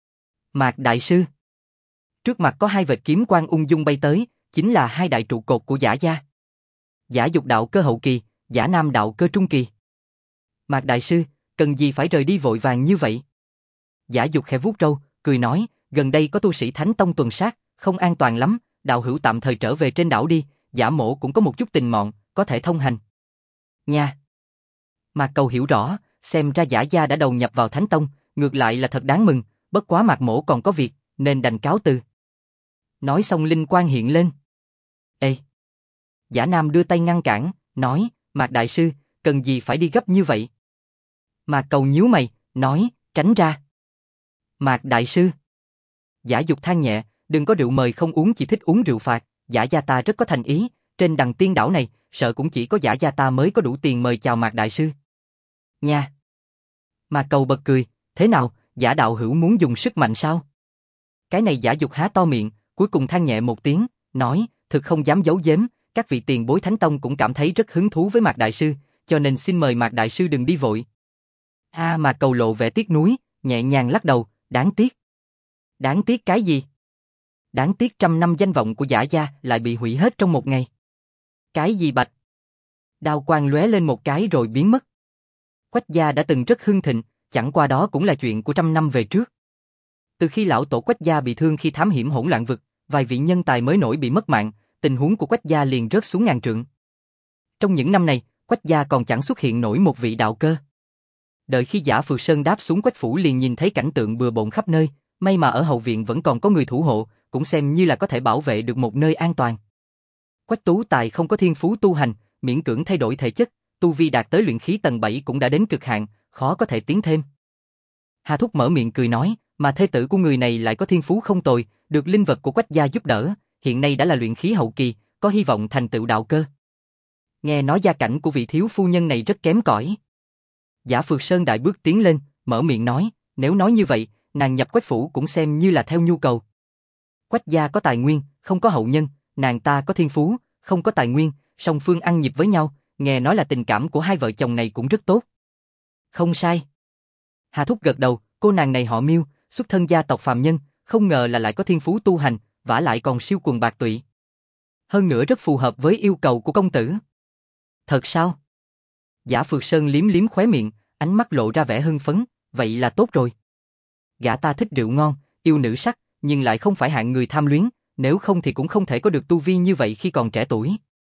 Mạc đại sư. Trước mặt có hai vệt kiếm quang ung dung bay tới, chính là hai đại trụ cột của Giả gia. Giả Dục đạo cơ hậu kỳ, Giả Nam đạo cơ trung kỳ. Mạc đại sư, cần gì phải rời đi vội vàng như vậy? Giả Dục khẽ vuốt râu, cười nói, gần đây có tu sĩ Thánh Tông tuần sát, không an toàn lắm, đạo hữu tạm thời trở về trên đảo đi, Giả mỗ cũng có một chút tình mọn, có thể thông hành. Nha. Mạc Cầu hiểu rõ, xem ra Giả gia đã đầu nhập vào Thánh Tông, ngược lại là thật đáng mừng, bất quá Mạc mỗ còn có việc, nên đành cáo từ. Nói xong linh quang hiện lên. Ê! Giả Nam đưa tay ngăn cản, nói, Mạc đại sư, cần gì phải đi gấp như vậy? Mạc Cầu nhíu mày, nói, tránh ra. Mạc đại sư. Giả Dục than nhẹ, đừng có rượu mời không uống, chỉ thích uống rượu phạt, Giả gia ta rất có thành ý, trên Đằng Tiên đảo này, sợ cũng chỉ có Giả gia ta mới có đủ tiền mời chào Mạc đại sư. Nha. Mạc Cầu bật cười, thế nào, Giả đạo hữu muốn dùng sức mạnh sao? Cái này Giả Dục há to miệng, cuối cùng than nhẹ một tiếng, nói, thực không dám giấu giếm, các vị tiền bối Thánh Tông cũng cảm thấy rất hứng thú với Mạc đại sư, cho nên xin mời Mạc đại sư đừng đi vội. Mạc Cầu lộ vẻ tiếc nuối, nhẹ nhàng lắc đầu, đáng tiếc. Đáng tiếc cái gì? Đáng tiếc 100 năm danh vọng của Giả gia lại bị hủy hết trong một ngày. Cái gì bạch? Đao quang lóe lên một cái rồi biến mất. Quách gia đã từng rất hưng thịnh, chẳng qua đó cũng là chuyện của 100 năm về trước. Từ khi lão tổ Quách gia bị thương khi thám hiểm hỗn loạn vực, vài vị nhân tài mới nổi bị mất mạng, tình huống của Quách gia liền rớt xuống ngàn trượng. Trong những năm này, Quách gia còn chẳng xuất hiện nổi một vị đạo cơ. Đợi khi Giả Phược Sơn đáp xuống Quách phủ liền nhìn thấy cảnh tượng bừa bộn khắp nơi, may mà ở hậu viện vẫn còn có người thủ hộ, cũng xem như là có thể bảo vệ được một nơi an toàn. Quách Tú Tài không có thiên phú tu hành, miễn cưỡng thay đổi thể chất, tu vi đạt tới luyện khí tầng 7 cũng đã đến cực hạn, khó có thể tiến thêm. Hà Thúc mở miệng cười nói, mà thê tử của người này lại có thiên phú không tồi, được linh vật của Quách gia giúp đỡ, hiện nay đã là luyện khí hậu kỳ, có hy vọng thành tựu đạo cơ. Nghe nói gia cảnh của vị thiếu phu nhân này rất kém cỏi. Giả Phược Sơn đại bước tiến lên, mở miệng nói, nếu nói như vậy, nàng nhập Quách phủ cũng xem như là theo nhu cầu. Quách gia có tài nguyên, không có hậu nhân, nàng ta có thiên phú, không có tài nguyên, song phương ăn nhịp với nhau, nghe nói là tình cảm của hai vợ chồng này cũng rất tốt. Không sai. Hà Thúc gật đầu, cô nàng này họ Miêu, xuất thân gia tộc phàm nhân, không ngờ là lại có thiên phú tu hành, vả lại còn siêu quần bạc tụy. Hơn nữa rất phù hợp với yêu cầu của công tử. Thật sao? Giả Phược Sơn liếm liếm khóe miệng, ánh mắt lộ ra vẻ hưng phấn, vậy là tốt rồi. Gã ta thích rượu ngon, yêu nữ sắc, nhưng lại không phải hạng người tham luyến, nếu không thì cũng không thể có được tu vi như vậy khi còn trẻ tuổi.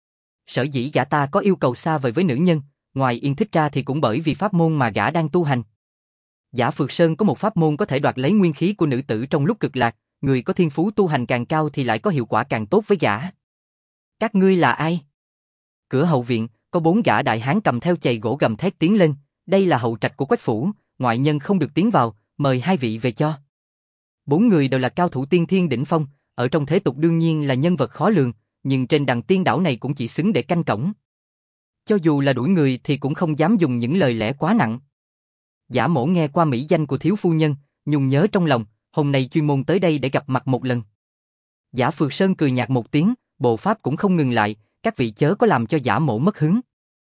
Sở dĩ gã ta có yêu cầu xa vời với nữ nhân, ngoài yên thích ra thì cũng bởi vì pháp môn mà gã đang tu hành. Giả Phược Sơn có một pháp môn có thể đoạt lấy nguyên khí của nữ tử trong lúc cực lạc, người có thiên phú tu hành càng cao thì lại có hiệu quả càng tốt với gã. Các ngươi là ai? Cửa hậu viện, có 4 gã đại hán cầm theo chày gỗ gầm thét tiến lên, đây là hậu trạch của Quách phủ, ngoại nhân không được tiến vào, mời hai vị về cho. 4 người đều là cao thủ tiên thiên đỉnh phong, ở trong thế tục đương nhiên là nhân vật khó lường, nhưng trên đằng tiên đảo này cũng chỉ xứng để canh cổng. Cho dù là đuổi người thì cũng không dám dùng những lời lẽ quá nặng. Giả Mỗ nghe qua mỹ danh của thiếu phu nhân, nhung nhớ trong lòng, hôm nay chuyên môn tới đây để gặp mặt một lần. Giả Phược Sơn cười nhạt một tiếng, bộ pháp cũng không ngừng lại, các vị chớ có làm cho Giả Mỗ mất hứng.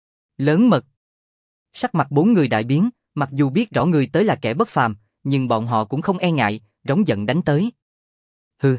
Lớn mật. Sắc mặt bốn người đại biến, mặc dù biết rõ người tới là kẻ bất phàm, nhưng bọn họ cũng không e ngại, rống giận đánh tới. Hừ.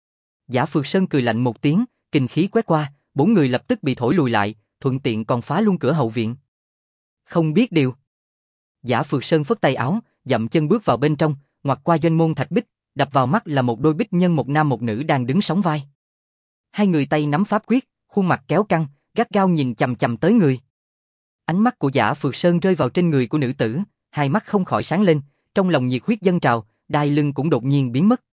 Giả Phược Sơn cười lạnh một tiếng, kinh khí quét qua, bốn người lập tức bị thổi lùi lại, thuận tiện còn phá luôn cửa hậu viện. Không biết điều. Giả Phược Sơn phất tay áo, dậm chân bước vào bên trong, ngoặt qua doanh môn thạch bích, đập vào mắt là một đôi bích nhân một nam một nữ đang đứng sóng vai. Hai người tay nắm pháp quyết, khuôn mặt kéo căng, gắt gao nhìn chằm chằm tới người. Ánh mắt của Giả Phược Sơn rơi vào trên người của nữ tử, hai mắt không khỏi sáng lên, trong lòng nhiệt huyết dâng trào, đai lưng cũng đột nhiên biến mất.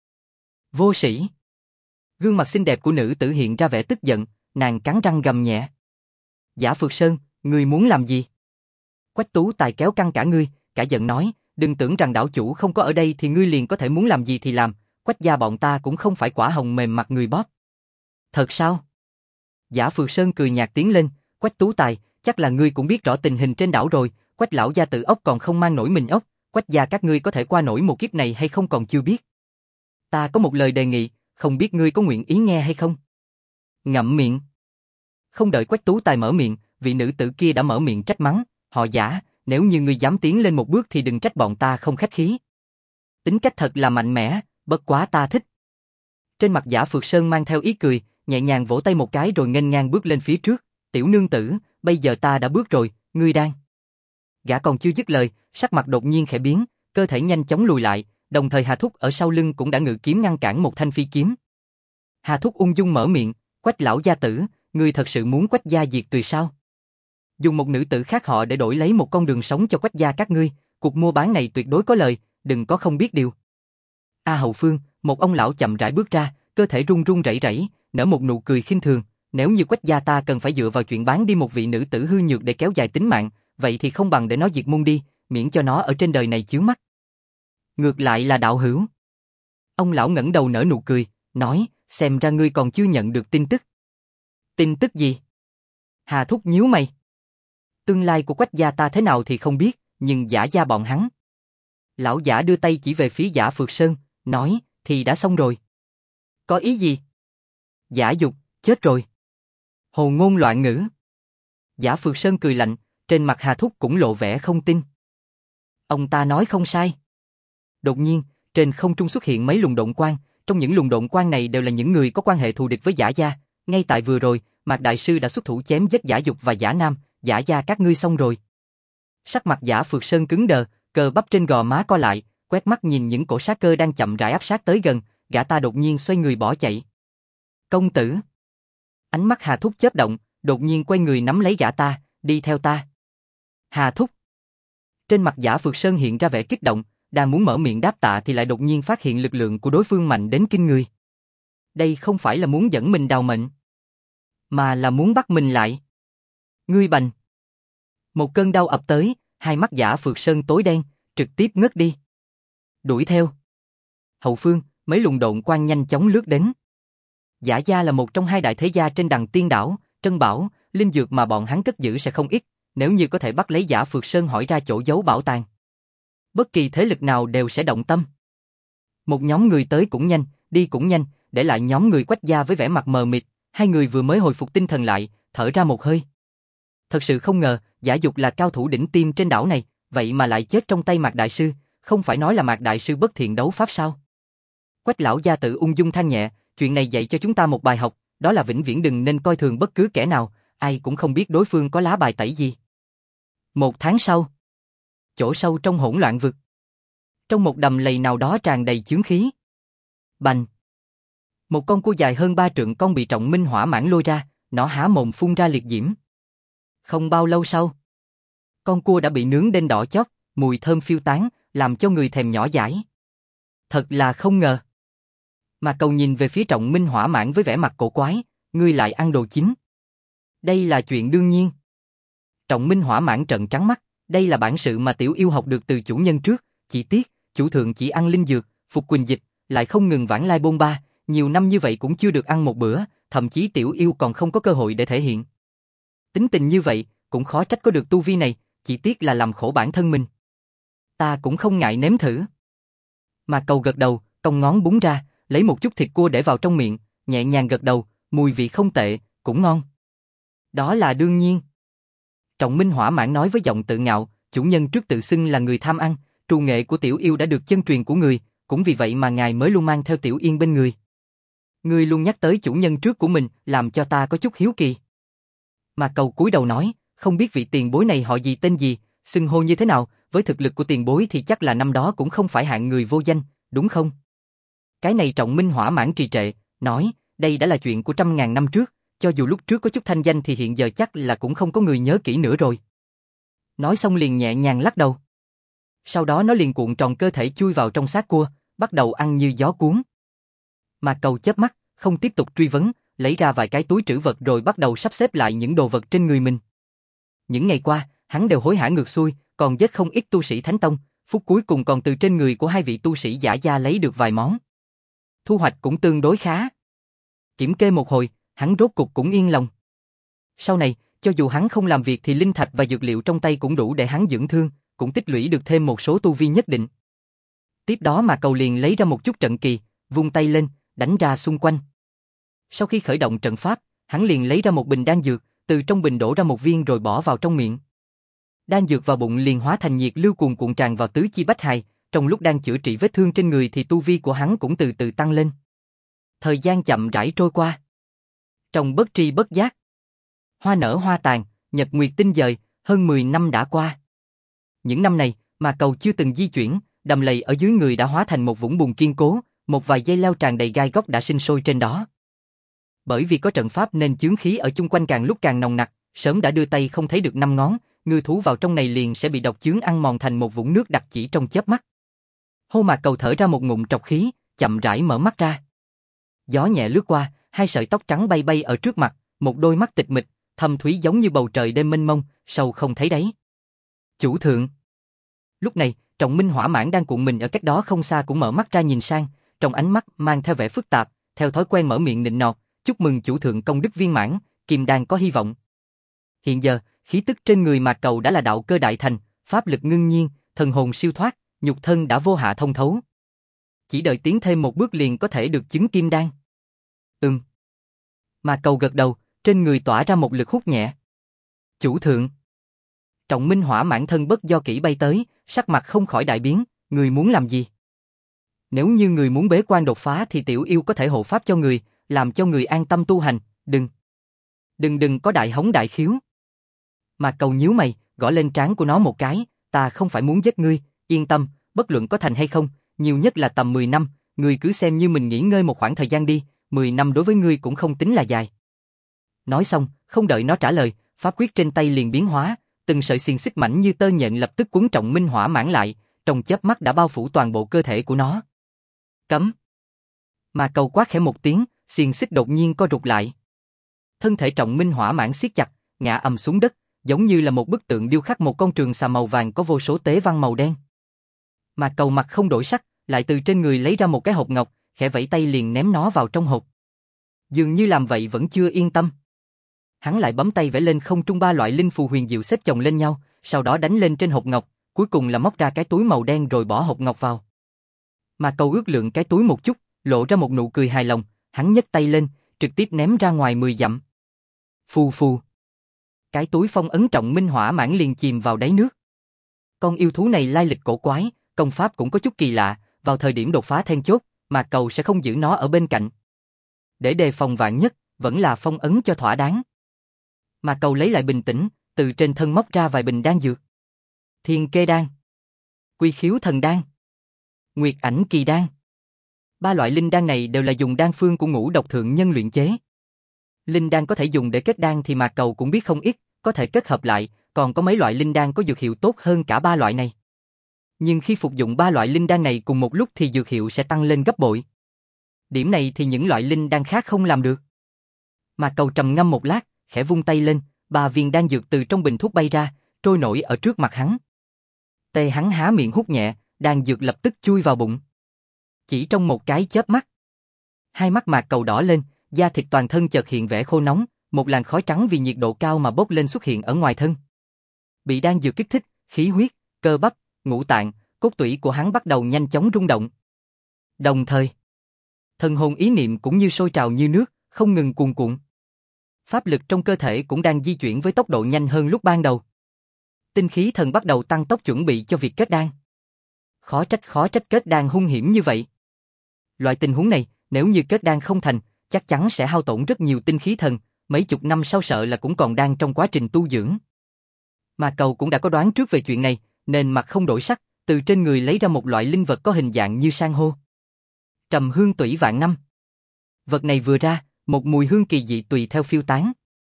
Vô sĩ. Gương mặt xinh đẹp của nữ tử hiện ra vẻ tức giận, nàng cắn răng gầm nhẹ. Giả Phược Sơn, ngươi muốn làm gì? Quách Tú Tài kéo căng cả ngươi, cả giận nói, đừng tưởng rằng đảo chủ không có ở đây thì ngươi liền có thể muốn làm gì thì làm, Quách gia bọn ta cũng không phải quả hồng mềm mặt người bóp. Thật sao? Giả Phược Sơn cười nhạt tiến lên, Quách Tú Tài, chắc là ngươi cũng biết rõ tình hình trên đảo rồi, Quách lão gia tự ốc còn không mang nổi mình ốc, Quách gia các ngươi có thể qua nổi một kiếp này hay không còn chưa biết. Ta có một lời đề nghị, không biết ngươi có nguyện ý nghe hay không? Ngậm miệng. Không đợi Quách Tú Tài mở miệng, vị nữ tử kia đã mở miệng trách mắng, họ Giả, nếu như ngươi dám tiến lên một bước thì đừng trách bọn ta không khách khí. Tính cách thật là mạnh mẽ, bất quá ta thích. Trên mặt Giả Phược Sơn mang theo ý cười, nhẹ nhàng vỗ tay một cái rồi nghênh ngang bước lên phía trước, tiểu nương tử, bây giờ ta đã bước rồi, ngươi đang. Gã còn chưa dứt lời, sắc mặt đột nhiên khẽ biến, cơ thể nhanh chóng lùi lại, đồng thời Hà Thúc ở sau lưng cũng đã ngự kiếm ngăn cản một thanh phi kiếm. Hà Thúc ung dung mở miệng, Quách lão gia tử, ngươi thật sự muốn Quách gia diệt tùy sao? Dùng một nữ tử khác họ để đổi lấy một con đường sống cho Quách gia các ngươi, cuộc mua bán này tuyệt đối có lời, đừng có không biết điều. A Hậu Phương, một ông lão chậm rãi bước ra, cơ thể run run rẩy rẩy, nở một nụ cười khinh thường, nếu như Quách gia ta cần phải dựa vào chuyện bán đi một vị nữ tử hư nhược để kéo dài tính mạng, vậy thì không bằng để nó diệt môn đi, miễn cho nó ở trên đời này chướng mắt. Ngược lại là đạo hữu. Ông lão ngẩng đầu nở nụ cười, nói, xem ra ngươi còn chưa nhận được tin tức. Tin tức gì? Hà Thúc nhíu mày. Tương lai của Quách gia ta thế nào thì không biết, nhưng Giả gia bọn hắn. Lão Giả đưa tay chỉ về phía Giả Phược Sơn, nói, thì đã xong rồi. Có ý gì? Giả Dục, chết rồi. Hồ ngôn loạn ngữ. Giả Phược Sơn cười lạnh, trên mặt Hà Thúc cũng lộ vẻ không tin. Ông ta nói không sai. Đột nhiên, trên không trung xuất hiện mấy luồng độn quang, trong những luồng độn quang này đều là những người có quan hệ thù địch với Giả gia. Ngay tại vừa rồi, Mạc đại sư đã xuất thủ chém giết Giả Dục và Giả Nam, Giả gia các ngươi xong rồi. Sắc mặt Giả Phược Sơn cứng đờ, cơ bắp trên gò má co lại, quét mắt nhìn những cổ sát cơ đang chậm rãi áp sát tới gần, gã ta đột nhiên xoay người bỏ chạy. Công tử. Ánh mắt Hà Thúc chớp động, đột nhiên quay người nắm lấy gã ta, đi theo ta. Hà Thúc. Trên mặt Giả Phược Sơn hiện ra vẻ kích động, đang muốn mở miệng đáp tạ thì lại đột nhiên phát hiện lực lượng của đối phương mạnh đến kinh người. Đây không phải là muốn dẫn mình đào mệnh, mà là muốn bắt mình lại. Ngươi bành. Một cơn đau ập tới, hai mắt Giả Phược Sơn tối đen, trực tiếp ngất đi. Đuổi theo. Hậu phương, mấy luồng độn quang nhanh chóng lướt đến. Giả gia là một trong hai đại thế gia trên đằng tiên đảo, trân bảo, linh dược mà bọn hắn cất giữ sẽ không ít, nếu như có thể bắt lấy Giả Phược Sơn hỏi ra chỗ giấu bảo tàng. Bất kỳ thế lực nào đều sẽ động tâm. Một nhóm người tới cũng nhanh, đi cũng nhanh, để lại nhóm người Quách gia với vẻ mặt mờ mịt, hai người vừa mới hồi phục tinh thần lại, thở ra một hơi. Thật sự không ngờ, Giả Dục là cao thủ đỉnh tiêm trên đảo này, vậy mà lại chết trong tay Mạc đại sư, không phải nói là Mạc đại sư bất thiện đấu pháp sao? Quách lão gia tử ung dung than nhẹ, chuyện này dạy cho chúng ta một bài học, đó là vĩnh viễn đừng nên coi thường bất cứ kẻ nào, ai cũng không biết đối phương có lá bài tẩy gì. Một tháng sau, chỗ sâu trong hỗn loạn vực, trong một đầm lầy nào đó tràn đầy chướng khí. Bành! Một con cua dài hơn 3 trượng con bị Trọng Minh hỏa mãng lôi ra, nó há mồm phun ra liệt diễm. Không bao lâu sau, con cua đã bị nướng đến đỏ chót, mùi thơm phiêu tán, làm cho người thèm nhỏ dãi. Thật là không ngờ. Mà Cầu nhìn về phía Trọng Minh hỏa mãng với vẻ mặt cổ quái, ngươi lại ăn đồ chín. Đây là chuyện đương nhiên. Trọng Minh hỏa mãng trợn trắng mắt, đây là bản sự mà tiểu yêu học được từ chủ nhân trước, chỉ tiếc, chủ thượng chỉ ăn linh dược, phục quỳnh dịch, lại không ngừng vãng lai bôn ba, nhiều năm như vậy cũng chưa được ăn một bữa, thậm chí tiểu yêu còn không có cơ hội để thể hiện. Tính tình như vậy, cũng khó trách có được tu vi này, chỉ tiếc là làm khổ bản thân mình. Ta cũng không ngại nếm thử. Mà Cầu gật đầu, cong ngón búng ra, lấy một chút thịt cua để vào trong miệng, nhẹ nhàng gật đầu, mùi vị không tệ, cũng ngon. Đó là đương nhiên. Trọng Minh hỏa mãn nói với giọng tự ngạo, chủ nhân trước tự xưng là người tham ăn, trù nghệ của tiểu yêu đã được chân truyền của người, cũng vì vậy mà ngài mới luôn mang theo tiểu yên bên người. Ngươi luôn nhắc tới chủ nhân trước của mình, làm cho ta có chút hiếu kỳ. Mà Cầu cúi đầu nói, không biết vị tiền bối này họ gì tên gì, xưng hô như thế nào, với thực lực của tiền bối thì chắc là năm đó cũng không phải hạng người vô danh, đúng không? Cái này Trọng Minh hỏa mãn trì trệ, nói, đây đã là chuyện của 100.000 năm trước, cho dù lúc trước có chút thanh danh thì hiện giờ chắc là cũng không có người nhớ kỹ nữa rồi. Nói xong liền nhẹ nhàng lắc đầu. Sau đó nó liền cuộn tròn cơ thể chui vào trong xác cua, bắt đầu ăn như gió cuốn. Mà Cầu chớp mắt, không tiếp tục truy vấn, lấy ra vài cái túi trữ vật rồi bắt đầu sắp xếp lại những đồ vật trên người mình. Những ngày qua, hắn đều hối hả ngược xuôi, còn giết không ít tu sĩ Thánh Tông, phút cuối cùng còn từ trên người của hai vị tu sĩ giả gia lấy được vài món. Thu hoạch cũng tương đối khá. Kiểm kê một hồi, hắn rốt cục cũng yên lòng. Sau này, cho dù hắn không làm việc thì linh thạch và dược liệu trong tay cũng đủ để hắn dưỡng thương, cũng tích lũy được thêm một số tu vi nhất định. Tiếp đó mà Cầu liền lấy ra một chút trận kỳ, vung tay lên, đánh ra xung quanh. Sau khi khởi động trận pháp, hắn liền lấy ra một bình đan dược, từ trong bình đổ ra một viên rồi bỏ vào trong miệng. Đan dược vào bụng liền hóa thành nhiệt lưu cuồn cuộn tràn vào tứ chi bách hài, trong lúc đang chữa trị vết thương trên người thì tu vi của hắn cũng từ từ tăng lên. Thời gian chậm rãi trôi qua. Trong bất tri bất giác, hoa nở hoa tàn, nhật nguyệt tinh dời, hơn 10 năm đã qua. Những năm này, mà Cầu chưa từng di chuyển, đầm lầy ở dưới người đã hóa thành một vũng bùn kiên cố, một vài dây leo tràn đầy gai góc đã sinh sôi trên đó. Bởi vì có trận pháp nên chướng khí ở chung quanh càng lúc càng nồng nặc, sớm đã đưa tay không thấy được năm ngón, ngư thú vào trong này liền sẽ bị độc chướng ăn mòn thành một vũng nước đặc chỉ trong chớp mắt. Hô mà Cầu thở ra một ngụm trọc khí, chậm rãi mở mắt ra. Gió nhẹ lướt qua, hai sợi tóc trắng bay bay ở trước mặt, một đôi mắt tịch mịch, thâm thúy giống như bầu trời đêm mênh mông, sâu không thấy đáy. Chủ thượng. Lúc này, Trọng Minh hỏa mãn đang cuộn mình ở cách đó không xa cũng mở mắt ra nhìn sang, trong ánh mắt mang theo vẻ phức tạp, theo thói quen mở miệng nịnh nọt, chúc mừng chủ thượng công đức viên mãn, kim đan có hy vọng. Hiện giờ, khí tức trên người Mạc Cầu đã là đạo cơ đại thành, pháp lực ngưng nhiên, thần hồn siêu thoát, nhục thân đã vô hạ thông thấu. Chỉ đợi tiến thêm một bước liền có thể được chứng kim đan. Mạc Cầu gật đầu, trên người tỏa ra một lực hút nhẹ. Chủ thượng. Trọng Minh hỏa mãn thân bất do kỹ bay tới, sắc mặt không khỏi đại biến, người muốn làm gì? Nếu như người muốn bế quan đột phá thì tiểu yêu có thể hộ pháp cho người, làm cho người an tâm tu hành, đừng có đại hống đại khiếu. Mạc Cầu nhíu mày, gõ lên trán của nó một cái, ta không phải muốn giết ngươi, yên tâm, bất luận có thành hay không, nhiều nhất là tầm 10 năm, ngươi cứ xem như mình nghỉ ngơi một khoảng thời gian đi, 10 năm đối với ngươi cũng không tính là dài. Nói xong, không đợi nó trả lời, pháp quyết trên tay liền biến hóa, từng sợi xiềng xích mảnh như tơ nhện lập tức quấn Trọng Minh hỏa mãn lại, trong chớp mắt đã bao phủ toàn bộ cơ thể của nó. Cấm. Mà Cầu quát khẽ một tiếng, xiềng xích đột nhiên co rụt lại. Thân thể Trọng Minh hỏa mãn siết chặt, ngã ầm xuống đất, giống như là một bức tượng điêu khắc một con trường xà màu vàng có vô số tế văn màu đen. Mà Cầu mặt không đổi sắc, lại từ trên người lấy ra một cái hộp ngọc, khẽ vẫy tay liền ném nó vào trong hộp. Dường như làm vậy vẫn chưa yên tâm. Hắn lại bấm tay vẽ lên không trung 3 loại linh phù huyền diệu xếp chồng lên nhau, sau đó đánh lên trên hộp ngọc, cuối cùng là móc ra cái túi màu đen rồi bỏ hộp ngọc vào. Mà Cầu ước lượng cái túi một chút, lộ ra một nụ cười hài lòng, hắn nhấc tay lên, trực tiếp ném ra ngoài 10 dặm. Phù phù. Cái túi phong ấn Trọng Minh hỏa mãn liền chìm vào đáy nước. Con yêu thú này lai lịch cổ quái, công pháp cũng có chút kỳ lạ, vào thời điểm đột phá then chốt, mà Cầu sẽ không giữ nó ở bên cạnh. Để đề phòng vạn nhất, vẫn là phong ấn cho thỏa đáng. Mà Cầu lấy lại bình tĩnh, từ trên thân móc ra vài bình đan dược. Thiên kê đan, quy khiếu thần đan, nguyệt ảnh kỳ đan. 3 loại linh đan này đều là dùng đan phương của Ngũ Độc thượng nhân luyện chế. Linh đan có thể dùng để kết đan thì Mạc Cầu cũng biết không ít, có thể kết hợp lại, còn có mấy loại linh đan có dược hiệu tốt hơn cả 3 loại này. Nhưng khi phục dụng 3 loại linh đan này cùng một lúc thì dược hiệu sẽ tăng lên gấp bội. Điểm này thì những loại linh đan khác không làm được. Mạc Cầu trầm ngâm một lát, khẽ vung tay lên, 3 viên đan dược từ trong bình thuốc bay ra, trôi nổi ở trước mặt hắn. Hắn há miệng hút nhẹ, đan dược lập tức chui vào bụng. Chỉ trong một cái chớp mắt, hai mắt Mạc Cầu đỏ lên, da thịt toàn thân chợt hiện vẻ khô nóng, một làn khói trắng vì nhiệt độ cao mà bốc lên xuất hiện ở ngoài thân. Bị đan dược kích thích, khí huyết, cơ bắp, ngũ tạng, cốt tủy của hắn bắt đầu nhanh chóng rung động. Đồng thời, thần hồn ý niệm cũng như sôi trào như nước, không ngừng cuồn cuộn. Pháp lực trong cơ thể cũng đang di chuyển với tốc độ nhanh hơn lúc ban đầu. Tinh khí thần bắt đầu tăng tốc chuẩn bị cho việc kết đan. Khó trách kết đan hung hiểm như vậy. Loại tình huống này, nếu như kết đan không thành, chắc chắn sẽ hao tổn rất nhiều tinh khí thần, mấy chục năm sau sợ là cũng còn đang trong quá trình tu dưỡng. Mà Cầu cũng đã có đoán trước về chuyện này, nên mặt không đổi sắc, từ trên người lấy ra một loại linh vật có hình dạng như san hô. Trầm hương tủy vạn năm. Vật này vừa ra, một mùi hương kỳ dị tùy theo phiêu tán.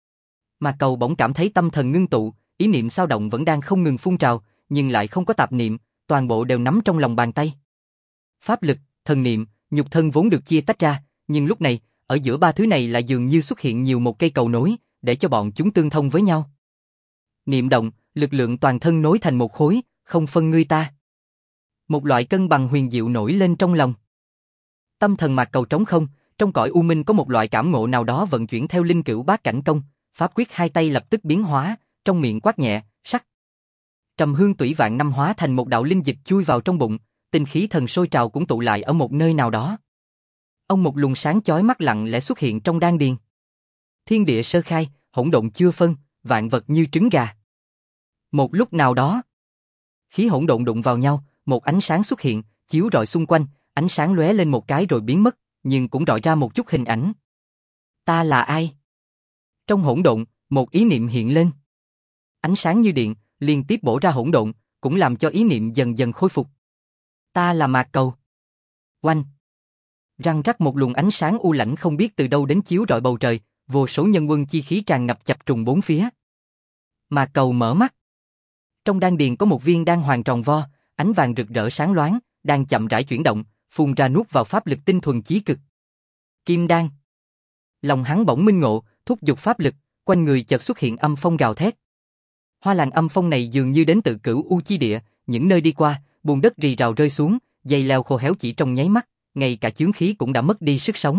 Mà Cầu bỗng cảm thấy tâm thần ngưng tụ, ý niệm dao động vẫn đang không ngừng phun trào, nhưng lại không có tạp niệm, toàn bộ đều nắm trong lòng bàn tay. Pháp lực, thần niệm, nhục thân vốn được chia tách ra, nhưng lúc này, ở giữa ba thứ này lại dường như xuất hiện nhiều một cây cầu nối, để cho bọn chúng tương thông với nhau. Niệm động, lực lượng toàn thân nối thành một khối, không phân ngươi ta. Một loại cân bằng huyền diệu nổi lên trong lòng. Tâm thần Mạc Cầu trống không, trong cõi u minh có một loại cảm ngộ nào đó vận chuyển theo linh cửu bát cảnh công, pháp quyết hai tay lập tức biến hóa, trong miệng quát nhẹ, sắc. Trầm hương tủy vạn năm hóa thành một đạo linh dịch chui vào trong bụng, tinh khí thần sôi trào cũng tụ lại ở một nơi nào đó. Ông một luồng sáng chói mắt lặng lẽ xuất hiện trong đan điền. Thiên địa sơ khai, hỗn độn chưa phân, vạn vật như trứng gà. Một lúc nào đó, khí hỗn độn đụng vào nhau, một ánh sáng xuất hiện, chiếu rọi xung quanh, ánh sáng lóe lên một cái rồi biến mất, nhưng cũng rọi ra một chút hình ảnh. Ta là ai? Trong hỗn độn, một ý niệm hiện lên. Ánh sáng như điện, liên tiếp bổ ra hỗn độn, cũng làm cho ý niệm dần dần khôi phục. Ta là Mạc Cầu. Oanh! Răng rắc một luồng ánh sáng u lãnh không biết từ đâu đến chiếu rọi bầu trời, vô số nhân quân chi khí tràn ngập chập trùng bốn phía. Mạc Cầu mở mắt. Trong đan điền có một viên đan hoàng tròn vo, ánh vàng rực rỡ sáng loáng, đang chậm rãi chuyển động, phun ra nuốt vào pháp lực tinh thuần chí cực. Kim đan. Lòng hắn bỗng minh ngộ, thúc giục pháp lực, quanh người chợt xuất hiện âm phong gào thét. Hoa làn âm phong này dường như đến từ Cửu U chi địa, những nơi đi qua, bùn đất rì rào rơi xuống, dây leo khô héo chỉ trong nháy mắt, ngay cả chướng khí cũng đã mất đi sức sống.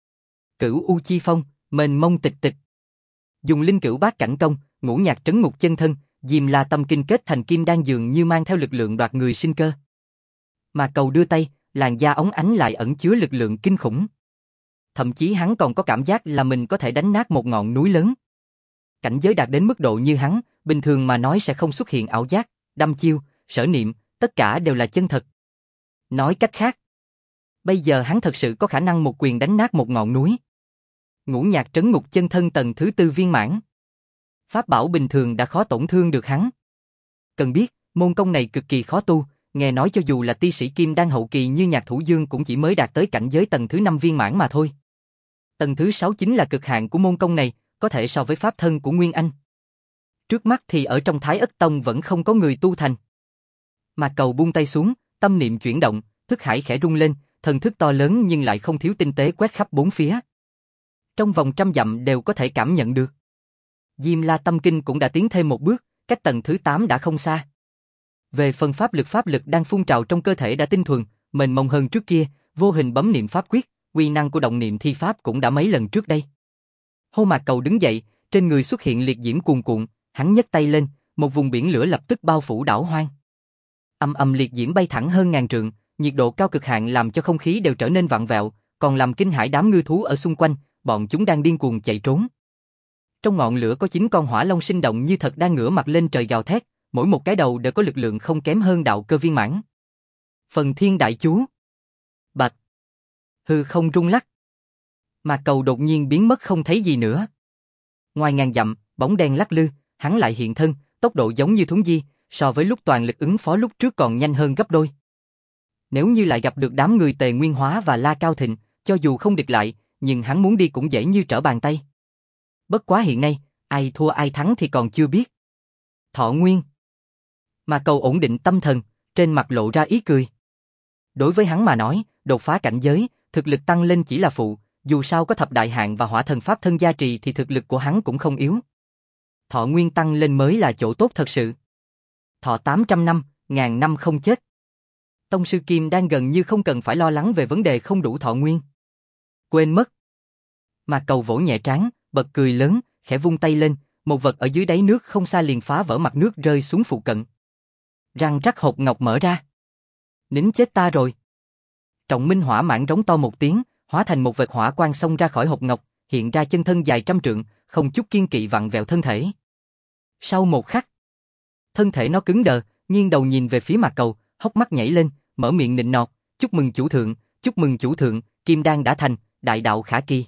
Cửu U chi phong, mênh mông tịch tịch. Dùng linh cửu bát cảnh công, ngũ nhạc trấn ngục chân thân, Diêm La tâm kinh kết thành kim đan dường như mang theo lực lượng đoạt người sinh cơ. Mà Cầu đưa tay, làn da óng ánh lại ẩn chứa lực lượng kinh khủng. Thậm chí hắn còn có cảm giác là mình có thể đánh nát một ngọn núi lớn. Cảnh giới đạt đến mức độ như hắn, bình thường mà nói sẽ không xuất hiện ảo giác, đăm chiêu, sở niệm, tất cả đều là chân thật. Nói cách khác, bây giờ hắn thật sự có khả năng một quyền đánh nát một ngọn núi. Ngũ nhạc trấn ngục chân thân tầng thứ 4 viên mãn. Pháp bảo bình thường đã khó tổn thương được hắn. Cần biết, môn công này cực kỳ khó tu, nghe nói cho dù là ti sĩ kim đan hậu kỳ như Nhạc Thủ Dương cũng chỉ mới đạt tới cảnh giới tầng thứ 5 viên mãn mà thôi. Tầng thứ 6 chính là cực hạn của môn công này, có thể so với pháp thân của Nguyên Anh. Trước mắt thì ở trong Thái Ất Tông vẫn không có người tu thành. Mà Cầu buông tay xuống, tâm niệm chuyển động, thức hải khẽ rung lên, thần thức to lớn nhưng lại không thiếu tinh tế quét khắp bốn phía. Trong vòng 100 dặm đều có thể cảm nhận được. Diêm La tâm kinh cũng đã tiến thêm một bước, cách tầng thứ 8 đã không xa. Về phần pháp lực đang phun trào trong cơ thể đã tinh thuần, mênh mông hơn trước kia, vô hình bấm niệm pháp quyết, uy năng của động niệm thi pháp cũng đã mấy lần trước đây. Hô Mạc Cầu đứng dậy, trên người xuất hiện liệt diễm cuồn cuộn, hắn nhấc tay lên, một vùng biển lửa lập tức bao phủ đảo hoang. Ầm ầm liệt diễm bay thẳng hơn ngàn trượng, nhiệt độ cao cực hạn làm cho không khí đều trở nên vặn vẹo, còn làm kinh hãi đám ngư thú ở xung quanh, bọn chúng đang điên cuồng chạy trốn. Trong ngọn lửa có 9 con hỏa long sinh động như thật đang ngửa mặt lên trời gào thét, mỗi một cái đầu đều có lực lượng không kém hơn đạo cơ viên mãn. Phần thiên đại chú. Bạch. Hư không rung lắc. Mà Cầu đột nhiên biến mất không thấy gì nữa. Ngoài ngàn dặm, bóng đen lắc lư, hắn lại hiện thân, tốc độ giống như thuấn di, so với lúc toàn lực ứng phó lúc trước còn nhanh hơn gấp đôi. Nếu như lại gặp được đám người Tề Nguyên Hóa và La Cao Thịnh, cho dù không địch lại, nhưng hắn muốn đi cũng dễ như trở bàn tay. Bất quá hiện nay, ai thua ai thắng thì còn chưa biết. Thọ Nguyên. Mà Cầu ổn định tâm thần, trên mặt lộ ra ý cười. Đối với hắn mà nói, đột phá cảnh giới, thực lực tăng lên chỉ là phụ, dù sao có thập đại hạn và hỏa thần pháp thân gia trì thì thực lực của hắn cũng không yếu. Thọ Nguyên tăng lên mới là chỗ tốt thật sự. Thọ 800 năm, ngàn năm không chết. Tông sư Kim đang gần như không cần phải lo lắng về vấn đề không đủ thọ nguyên. Quên mất. Mạc Cầu vỗ nhẹ trán, bật cười lớn, khẽ vung tay lên, một vật ở dưới đáy nước không xa liền phá vỡ mặt nước rơi xuống phụ cận. Răng rắc hộp ngọc mở ra. Nín chết ta rồi. Trọng Minh hỏa mãng rống to một tiếng, hóa thành một vệt hỏa quang xông ra khỏi hộp ngọc, hiện ra chân thân dài trăm trượng, không chút kiên kỵ vặn vẹo thân thể. Sau một khắc, thân thể nó cứng đờ, nghiêng đầu nhìn về phía Mạc Cầu, hốc mắt nhảy lên, mở miệng nịnh nọt, chúc mừng chủ thượng, kim đan đã thành, đại đạo khả kỳ.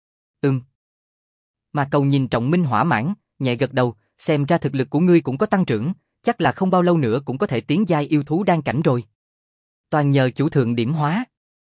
Mạc Cầu nhìn Trọng Minh hỏa mãng, nhẹ gật đầu, xem ra thực lực của ngươi cũng có tăng trưởng, chắc là không bao lâu nữa cũng có thể tiến giai yêu thú đan cảnh rồi. Toàn nhờ chủ thượng điểm hóa.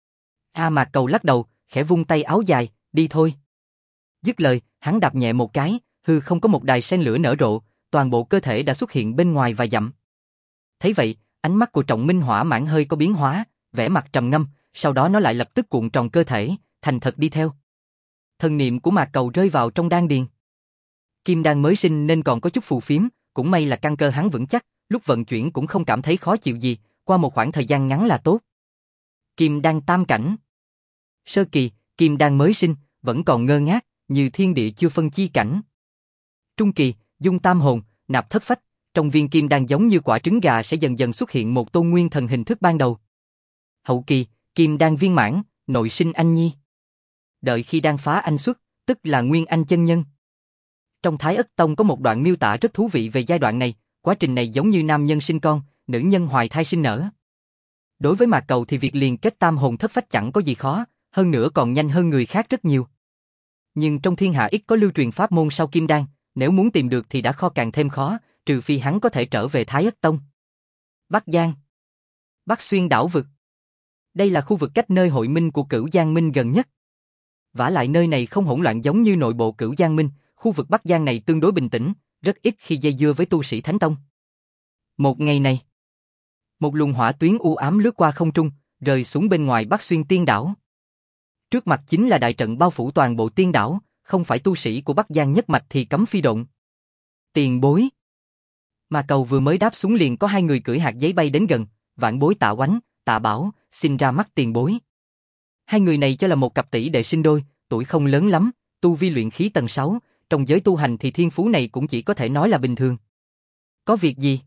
Mạc Cầu lắc đầu, khẽ vung tay áo dài, đi thôi. Dứt lời, hắn đạp nhẹ một cái, hư không có một đài sen lửa nở rộ, toàn bộ cơ thể đã xuất hiện bên ngoài vài dặm. Thấy vậy, ánh mắt của Trọng Minh hỏa mãng hơi có biến hóa, vẻ mặt trầm ngâm, sau đó nó lại lập tức cuộn tròn cơ thể, thành thật đi theo. Thần niệm của Mạc Cầu rơi vào trong đan điền. Kim đan mới sinh nên còn có chút phù phiếm, cũng may là căn cơ hắn vững chắc, lúc vận chuyển cũng không cảm thấy khó chịu gì, qua một khoảng thời gian ngắn là tốt. Kim đan tam cảnh. Sơ kỳ, kim đan mới sinh, vẫn còn ngơ ngác, như thiên địa chưa phân chi cảnh. Trung kỳ, dung tam hồn, nạp thất phách, trong viên kim đan giống như quả trứng gà sẽ dần dần xuất hiện một tôn nguyên thần hình thức ban đầu. Hậu kỳ, kim đan viên mãn, nội sinh anh nhi. Đợi khi đan phá anh xuất, tức là nguyên anh chân nhân. Trong Thái Ất Tông có một đoạn miêu tả rất thú vị về giai đoạn này, quá trình này giống như nam nhân sinh con, nữ nhân hoài thai sinh nở. Đối với Mạc Cầu thì việc liền kết tam hồn thất phách chẳng có gì khó, hơn nữa còn nhanh hơn người khác rất nhiều. Nhưng trong thiên hạ ít có lưu truyền pháp môn sau kim đan, nếu muốn tìm được thì đã càng thêm khó, trừ phi hắn có thể trở về Thái Ất Tông. Bắc Giang, Bắc Xuyên đảo vực. Đây là khu vực cách nơi hội minh của Cửu Giang Minh gần nhất. Vả lại nơi này không hỗn loạn giống như nội bộ Cửu Giang Minh, khu vực Bắc Giang này tương đối bình tĩnh, rất ít khi dây dưa với tu sĩ Thánh Tông. Một ngày này, một luồng hỏa tuyến u ám lướt qua không trung, rơi xuống bên ngoài Bắc Xuyên Tiên đảo. Trước mặt chính là đại trận bao phủ toàn bộ tiên đảo, không phải tu sĩ của Bắc Giang nhất mạch thì cấm phi độn. Tiền bối. Mà Cầu vừa mới đáp xuống liền có hai người cưỡi hạt giấy bay đến gần, Vạn Bối Tạ Oánh, Tạ Bảo, xin ra mắt tiền bối. Hai người này cho là một cặp tỷ đệ sinh đôi, tuổi không lớn lắm, tu vi luyện khí tầng 6, trong giới tu hành thì thiên phú này cũng chỉ có thể nói là bình thường. Có việc gì?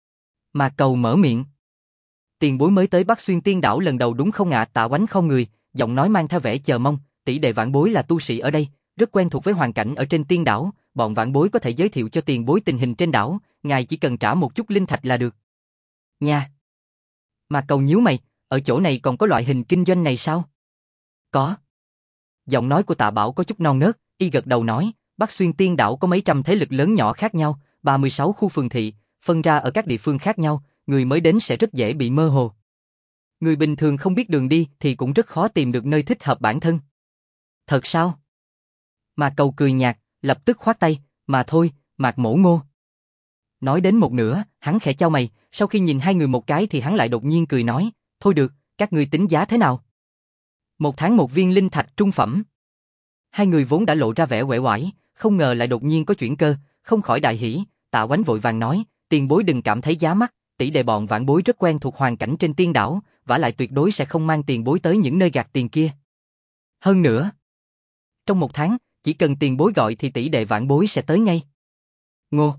Mà Cầu mở miệng. Tiền bối mới tới Bắc Xuyên Tiên đảo lần đầu đúng không ạ? Tạ Oánh không người, giọng nói mang theo vẻ chờ mong, tỷ đệ Vạn Bối là tu sĩ ở đây, rất quen thuộc với hoàn cảnh ở trên tiên đảo, bọn Vạn Bối có thể giới thiệu cho tiền bối tình hình trên đảo, ngài chỉ cần trả một chút linh thạch là được. Nha. Mà Cầu nhíu mày, ở chỗ này còn có loại hình kinh doanh này sao? Có. Giọng nói của Tạ Bảo có chút non nớt, y gật đầu nói, Bắc Xuyên Tiên đảo có mấy trăm thế lực lớn nhỏ khác nhau, 36 khu phường thị, phân ra ở các địa phương khác nhau, người mới đến sẽ rất dễ bị mơ hồ. Người bình thường không biết đường đi thì cũng rất khó tìm được nơi thích hợp bản thân. Thật sao? Mà Cầu cười nhạt, lập tức khoát tay, mà thôi, Mạc Mỗ Ngô. Nói đến một nửa, hắn khẽ chau mày, sau khi nhìn hai người một cái thì hắn lại đột nhiên cười nói, thôi được, các ngươi tính giá thế nào? 1 tháng 1 viên linh thạch trung phẩm. Hai người vốn đã lộ ra vẻ uể oải, không ngờ lại đột nhiên có chuyển cơ, không khỏi đại hỉ. Tạ Oánh vội vàng nói, tiền bối đừng cảm thấy giá mắc, tỷ đệ bọn Vạn Bối rất quen thuộc hoàn cảnh trên tiên đảo, vả lại tuyệt đối sẽ không mang tiền bối tới những nơi gạt tiền kia. Hơn nữa, trong 1 tháng, chỉ cần tiền bối gọi thì tỷ đệ Vạn Bối sẽ tới ngay. Ngô.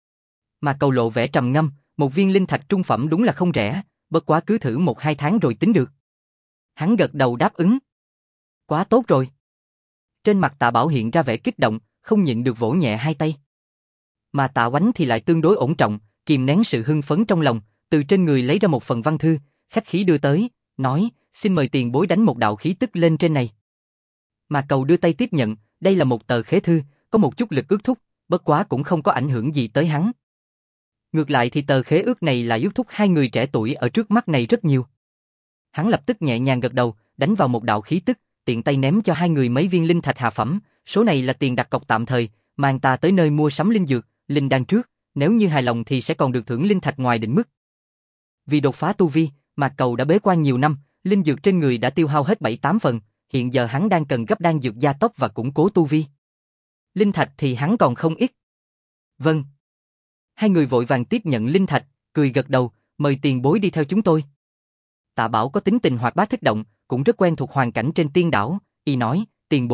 Mà Cầu lộ vẻ trầm ngâm, một viên linh thạch trung phẩm đúng là không rẻ, bất quá cứ thử 1-2 tháng rồi tính được. Hắn gật đầu đáp ứng. Quá tốt rồi. Trên mặt Tạ Bảo hiện ra vẻ kích động, không nhịn được vỗ nhẹ hai tay. Mà Tạ Oánh thì lại tương đối ổn trọng, kìm nén sự hưng phấn trong lòng, từ trên người lấy ra một phần văn thư, khách khí đưa tới, nói, xin mời tiền bối đánh một đạo khí tức lên trên này. Mà Cầu đưa tay tiếp nhận, đây là một tờ khế thư, có một chút lực ước thúc, bất quá cũng không có ảnh hưởng gì tới hắn. Ngược lại thì tờ khế ước này là ước thúc hai người trẻ tuổi ở trước mắt này rất nhiều. Hắn lập tức nhẹ nhàng gật đầu, đánh vào một đạo khí tức, tiện tay ném cho hai người mấy viên linh thạch hạ phẩm, số này là tiền đặt cọc tạm thời, mang ta tới nơi mua sắm linh dược, linh đan trước, nếu như hài lòng thì sẽ còn được thưởng linh thạch ngoài định mức. Vì đột phá tu vi, Mạc Cầu đã bế quan nhiều năm, linh dược trên người đã tiêu hao hết 7-8 phần, hiện giờ hắn đang cần gấp đan dược gia tốc và củng cố tu vi. Linh thạch thì hắn còn không ít. Vâng. Hai người vội vàng tiếp nhận linh thạch, cười gật đầu, mời tiền bối đi theo chúng tôi. Tạ Bảo có tính tình hoạt bát thích động, cũng rất quen thuộc hoàn cảnh trên tiên đảo, y nói, tiền bối,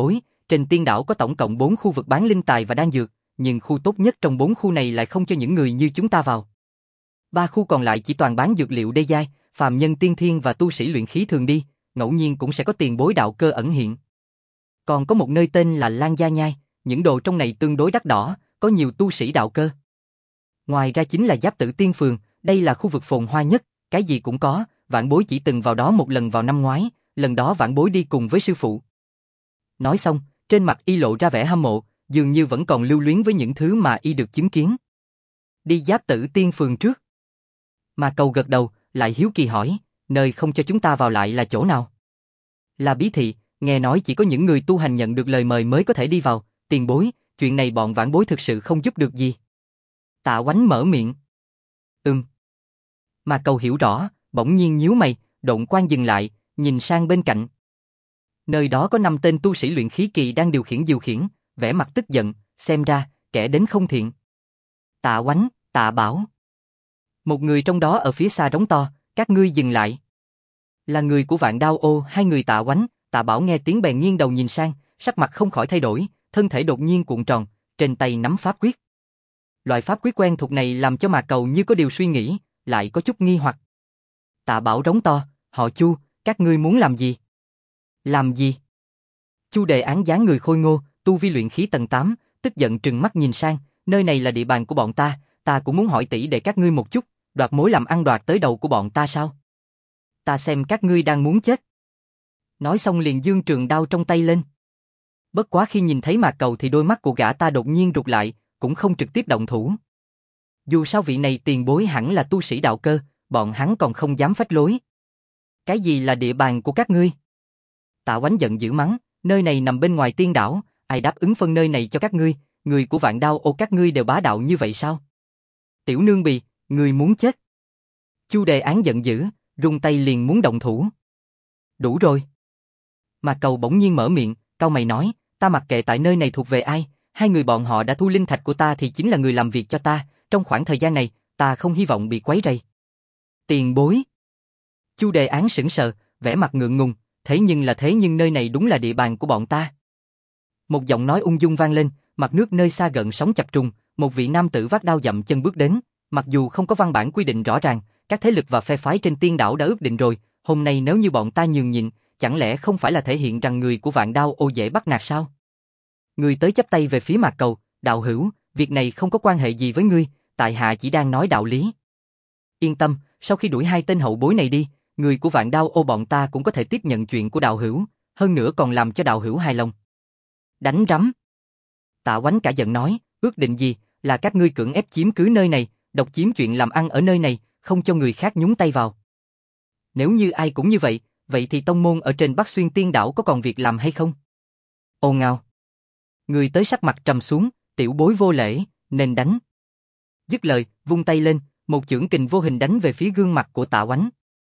trên tiên đảo có tổng cộng 4 khu vực bán linh tài và đan dược, nhưng khu tốt nhất trong 4 khu này lại không cho những người như chúng ta vào. 3 khu còn lại chỉ toàn bán dược liệu đê giai, phàm nhân tiên thiên và tu sĩ luyện khí thường đi, ngẫu nhiên cũng sẽ có tiền bối đạo cơ ẩn hiện. Còn có một nơi tên là Lan Gia Nhai, những đồ trong này tương đối đắt đỏ, có nhiều tu sĩ đạo cơ. Ngoài ra chính là Giáp Tử Tiên Phường, đây là khu vực phồn hoa nhất, cái gì cũng có, vãn bối chỉ từng vào đó một lần vào năm ngoái, lần đó vãn bối đi cùng với sư phụ. Nói xong, trên mặt y lộ ra vẻ hâm mộ, dường như vẫn còn lưu luyến với những thứ mà y được chứng kiến. Đi Giáp Tử Tiên Phường trước. Mà Cầu gật đầu, lại hiếu kỳ hỏi, nơi không cho chúng ta vào lại là chỗ nào? Là bí thị, nghe nói chỉ có những người tu hành nhận được lời mời mới có thể đi vào, tiền bối, chuyện này bọn vãn bối thực sự không giúp được gì. Tạ Oánh mở miệng. Mà Cầu hiểu rõ, bỗng nhiên nhíu mày, độn quang dừng lại, nhìn sang bên cạnh. Nơi đó có 5 tên tu sĩ luyện khí kỳ đang điều khiển, vẻ mặt tức giận, xem ra, kẻ đến không thiện. Tạ Oánh, Tạ Bảo. Một người trong đó ở phía xa đóng to, các ngươi dừng lại. Là người của Vạn Đao Ô, hai người Tạ Oánh, Tạ Bảo nghe tiếng bèn nghiêng đầu nhìn sang, sắc mặt không khỏi thay đổi, thân thể đột nhiên cuộn tròn, trên tay nắm pháp quyết. Loại pháp quyết quen thuộc này làm cho Mạc Cầu như có điều suy nghĩ, lại có chút nghi hoặc. Tạ Bảo rống to, họ Chu, các ngươi muốn làm gì? Làm gì? Chu Đề Án dáng người khôi ngô, tu vi luyện khí tầng 8, tức giận trừng mắt nhìn sang, nơi này là địa bàn của bọn ta cũng muốn hỏi tỷ để các ngươi một chút, đoạt mối làm ăn đoạt tới đầu của bọn ta sao? Ta xem các ngươi đang muốn chết. Nói xong liền giương trường đao trong tay lên. Bất quá khi nhìn thấy Mạc Cầu thì đôi mắt của gã ta đột nhiên rụt lại, cũng không trực tiếp động thủ. Dù sao vị này tiền bối hẳn là tu sĩ đạo cơ, bọn hắn còn không dám phách lối. Cái gì là địa bàn của các ngươi? Tạ Oánh giận dữ mắng, nơi này nằm bên ngoài tiên đảo, ai đáp ứng phân nơi này cho các ngươi, người của Vạn Đao Ô các ngươi đều bá đạo như vậy sao? Tiểu nương bì, ngươi muốn chết. Chu Đề Án giận dữ, rung tay liền muốn động thủ. Đủ rồi. Mạc Cầu bỗng nhiên mở miệng, cau mày nói, ta mặc kệ tại nơi này thuộc về ai, hai người bọn họ đã thu linh thạch của ta thì chính là người làm việc cho ta, trong khoảng thời gian này, ta không hy vọng bị quấy rầy. Tiền bối. Chu Đề Án sững sờ, vẻ mặt ngượng ngùng, thế nhưng nơi này đúng là địa bàn của bọn ta. Một giọng nói ung dung vang lên, mặt nước nơi xa gợn sóng chập trùng, một vị nam tử vác đao dậm chân bước đến, mặc dù không có văn bản quy định rõ ràng, các thế lực và phe phái trên tiên đảo đã ước định rồi, hôm nay nếu như bọn ta nhường nhịn, chẳng lẽ không phải là thể hiện rằng người của Vạn Đao Ô dễ bắt nạt sao? Người tới chắp tay về phía Mạc Cầu, đạo hữu, việc này không có quan hệ gì với ngươi, tại hạ chỉ đang nói đạo lý. Yên tâm, sau khi đuổi hai tên hậu bối này đi, người của Vạn Đao Ô bọn ta cũng có thể tiếp nhận chuyện của đạo hữu, hơn nữa còn làm cho đạo hữu hài lòng. Đánh rắm. Tạ Oánh cả giận nói, ước định gì, là các ngươi cưỡng ép chiếm cứ nơi này, độc chiếm chuyện làm ăn ở nơi này, không cho người khác nhúng tay vào. Nếu như ai cũng như vậy, vậy thì tông môn ở trên Bắc Xuyên Tiên đảo có còn việc làm hay không? Ồn ào. Người tới sắc mặt trầm xuống, tiểu bối vô lễ, nên đánh. Dứt lời, vung tay lên, một chưởng kình vô hình đánh về phía gương mặt của Tạ Oánh.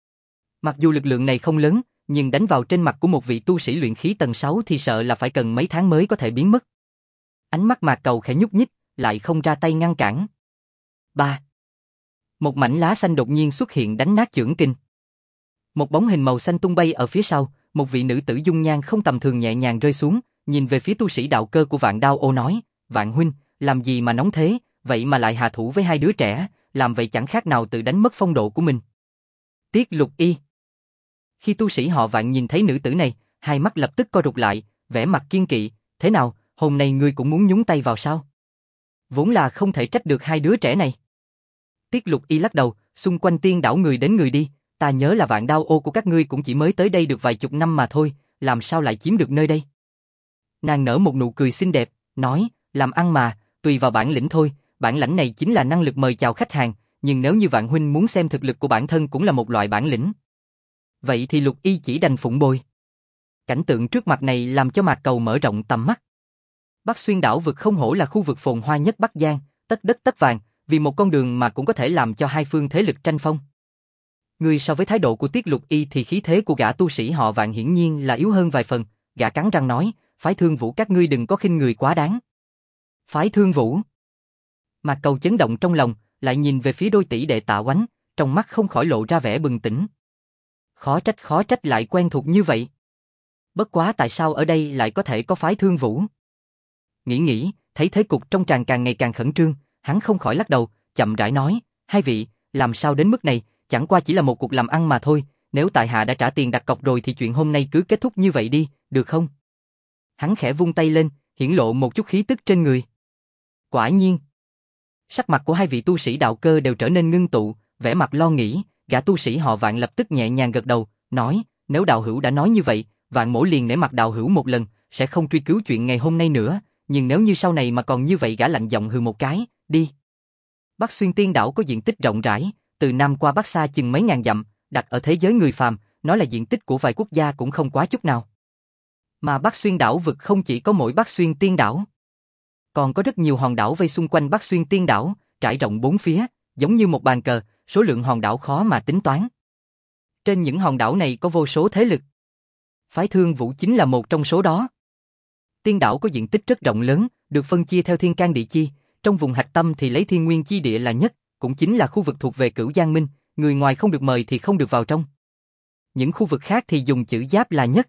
Mặc dù lực lượng này không lớn, nhưng đánh vào trên mặt của một vị tu sĩ luyện khí tầng 6 thì sợ là phải cần mấy tháng mới có thể biến mất. Ánh mắt Mạc Cầu khẽ nhúc nhích, lại không ra tay ngăn cản. 3. Một mảnh lá xanh đột nhiên xuất hiện đánh nát chưởng kình. Một bóng hình màu xanh tung bay ở phía sau, một vị nữ tử dung nhan không tầm thường nhẹ nhàng rơi xuống, nhìn về phía tu sĩ đạo cơ của Vạn Đao Ô nói, Vạn huynh, làm gì mà nóng thế, vậy mà lại hạ thủ với hai đứa trẻ, làm vậy chẳng khác nào tự đánh mất phong độ của mình. Tiết Lục Y. Khi tu sĩ họ Vạn nhìn thấy nữ tử này, hai mắt lập tức co rụt lại, vẻ mặt kiên kỵ, thế nào, hôm nay ngươi cũng muốn nhúng tay vào sao? Vốn là không thể trách được hai đứa trẻ này. Tiết Lục Y lắc đầu, xung quanh tiên đảo người đến người đi, ta nhớ là Vạn Đao Ô của các ngươi cũng chỉ mới tới đây được vài chục năm mà thôi, làm sao lại chiếm được nơi đây? Nàng nở một nụ cười xinh đẹp, nói, làm ăn mà, tùy vào bản lĩnh thôi, bản lãnh này chính là năng lực mời chào khách hàng, nhưng nếu như Vạn huynh muốn xem thực lực của bản thân cũng là một loại bản lĩnh. Vậy thì Lục Y chỉ đành phụng bồi. Cảnh tượng trước mặt này làm cho Mạc Cầu mở rộng tầm mắt. Bắc Xuyên đảo vực không hổ là khu vực phồn hoa nhất Bắc Giang, tất đất tất vàng, vì một con đường mà cũng có thể làm cho hai phương thế lực tranh phong. Người so với thái độ của Tiết Lục Y thì khí thế của gã tu sĩ họ Vạn hiển nhiên là yếu hơn vài phần, gã cắn răng nói, Phái Thương Vũ các ngươi đừng có khinh người quá đáng. Phái Thương Vũ. Mạc Cầu chấn động trong lòng, lại nhìn về phía đôi tỷ đệ Tạ Oánh, trong mắt không khỏi lộ ra vẻ bừng tỉnh. Khó trách lại quen thuộc như vậy. Bất quá tại sao ở đây lại có thể có phái Thương Vũ? Nghĩ, thấy thế cục trong tràng càng ngày càng khẩn trương, hắn không khỏi lắc đầu, chậm rãi nói, hai vị, làm sao đến mức này, chẳng qua chỉ là một cuộc làm ăn mà thôi, nếu tại hạ đã trả tiền đặt cọc rồi thì chuyện hôm nay cứ kết thúc như vậy đi, được không? Hắn khẽ vung tay lên, hiển lộ một chút khí tức trên người. Quả nhiên. Sắc mặt của hai vị tu sĩ đạo cơ đều trở nên ngưng tụ, vẻ mặt lo nghĩ, gã tu sĩ họ Vạn lập tức nhẹ nhàng gật đầu, nói, nếu đạo hữu đã nói như vậy, Vạn mỗ liền nể mặt đạo hữu một lần, sẽ không truy cứu chuyện ngày hôm nay nữa, nhưng nếu như sau này mà còn như vậy, gã lạnh giọng hừ một cái, đi. Bắc Xuyên Tiên đảo có diện tích rộng rãi, từ Nam qua Bắc xa chừng mấy ngàn dặm, đặt ở thế giới người phàm, nói là diện tích của vài quốc gia cũng không quá chút nào. Mà Bắc Xuyên đảo vực không chỉ có mỗi Bắc Xuyên Tiên đảo, còn có rất nhiều hòn đảo vây xung quanh Bắc Xuyên Tiên đảo, trải rộng bốn phía, giống như một bàn cờ, số lượng hòn đảo khó mà tính toán. Trên những hòn đảo này có vô số thế lực. Phái Thương Vũ chính là một trong số đó. Tiên đảo có diện tích rất rộng lớn, được phân chia theo thiên can địa chi, trong vùng hạch tâm thì lấy thiên nguyên chi địa là nhất, cũng chính là khu vực thuộc về Cửu Giang Minh, người ngoài không được mời thì không được vào trong. Những khu vực khác thì dùng chữ giáp là nhất.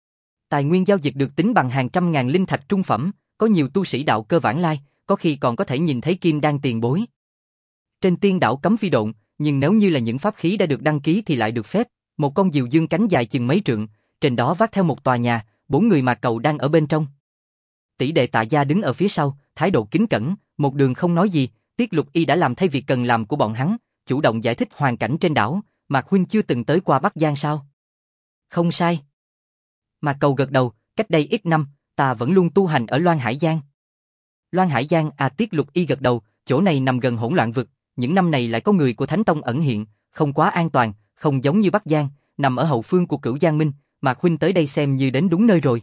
Tài nguyên giao dịch được tính bằng hàng trăm ngàn linh thạch trung phẩm, có nhiều tu sĩ đạo cơ vãng lai, có khi còn có thể nhìn thấy kim đan tiền bối. Trên tiên đảo cấm phi độn, nhưng nếu như là những pháp khí đã được đăng ký thì lại được phép. Một con diều dương cánh dài chừng mấy trượng, trên đó vác theo một tòa nhà, 4 người Mạc Cầu đang ở bên trong. Tỷ đệ Tạ Gia đứng ở phía sau, thái độ kính cẩn, một đường không nói gì. Tiết Lục Y đã làm thay việc cần làm của bọn hắn, chủ động giải thích hoàn cảnh trên đảo. Mạc huynh chưa từng tới qua Bắc Giang sao? Không sai. Mạc Cầu gật đầu, cách đây ít năm, ta vẫn luôn tu hành ở Loan Hải Giang. Loan Hải Giang à? Tiết Lục Y gật đầu, chỗ này nằm gần hỗn loạn vực, những năm này lại có người của Thánh Tông ẩn hiện, không quá an toàn, không giống như Bắc Giang, nằm ở hậu phương của Cửu Giang Minh, Mạc huynh tới đây xem như đến đúng nơi rồi.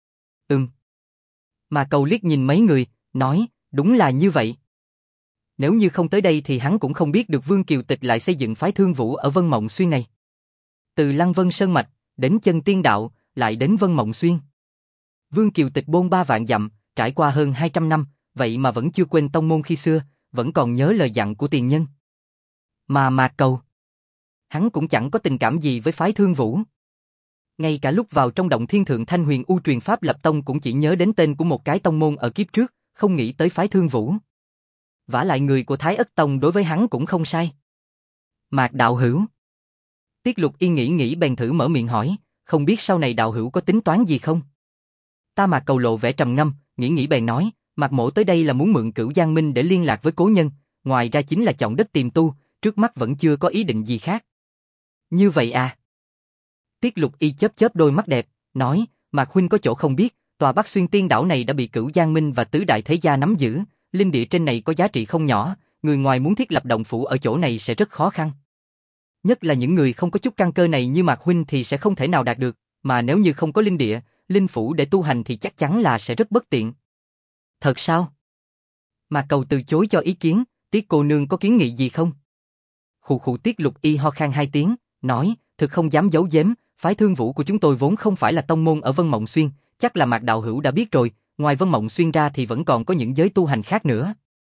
Mạc Cầu liếc nhìn mấy người, nói, đúng là như vậy. Nếu như không tới đây thì hắn cũng không biết được Vương Kiều Tịch lại xây dựng phái Thương Vũ ở Vân Mộng Xuyên này. Từ Lăng Vân Sơn Mạch, đến Chân Tiên Đạo, lại đến Vân Mộng Xuyên. Vương Kiều Tịch bôn 3 vạn dặm, trải qua hơn 200 năm, vậy mà vẫn chưa quên tông môn khi xưa, vẫn còn nhớ lời dặn của tiền nhân. Mà Mạc Cầu, hắn cũng chẳng có tình cảm gì với phái Thương Vũ. Ngay cả lúc vào trong động thiên thượng Thanh Huyền U truyền pháp lập tông cũng chỉ nhớ đến tên của một cái tông môn ở kiếp trước, không nghĩ tới phái Thương Vũ. Vả lại người của Thái Ất Tông đối với hắn cũng không sai. Mạc đạo hữu. Tiết Lục Y nghĩ bèn thử mở miệng hỏi, không biết sau này đạo hữu có tính toán gì không? Ta Mạc Cầu lộ vẻ trầm ngâm, nghĩ bèn nói, Mạc mỗ tới đây là muốn mượn Cửu Giang Minh để liên lạc với cố nhân, ngoài ra chính là chọn đất tìm tu, trước mắt vẫn chưa có ý định gì khác. Như vậy à? Tiết Lục Y chớp đôi mắt đẹp, nói, Mạc huynh có chỗ không biết, tòa Bắc Xuyên Tiên đảo này đã bị Cửu Giang Minh và tứ đại thế gia nắm giữ, linh địa trên này có giá trị không nhỏ, người ngoài muốn thiết lập động phủ ở chỗ này sẽ rất khó khăn. Nhất là những người không có chút căn cơ này như Mạc huynh thì sẽ không thể nào đạt được, mà nếu như không có linh địa, linh phủ để tu hành thì chắc chắn là sẽ rất bất tiện. Thật sao? Mạc Cầu từ chối cho ý kiến, Tiết cô nương có kiến nghị gì không? Khụ Tiết Lục Y ho khan 2 tiếng, nói, thực không dám giấu giếm, phái Thương Vũ của chúng tôi vốn không phải là tông môn ở Vân Mộng Xuyên, chắc là Mạc đạo hữu đã biết rồi, ngoài Vân Mộng Xuyên ra thì vẫn còn có những giới tu hành khác nữa.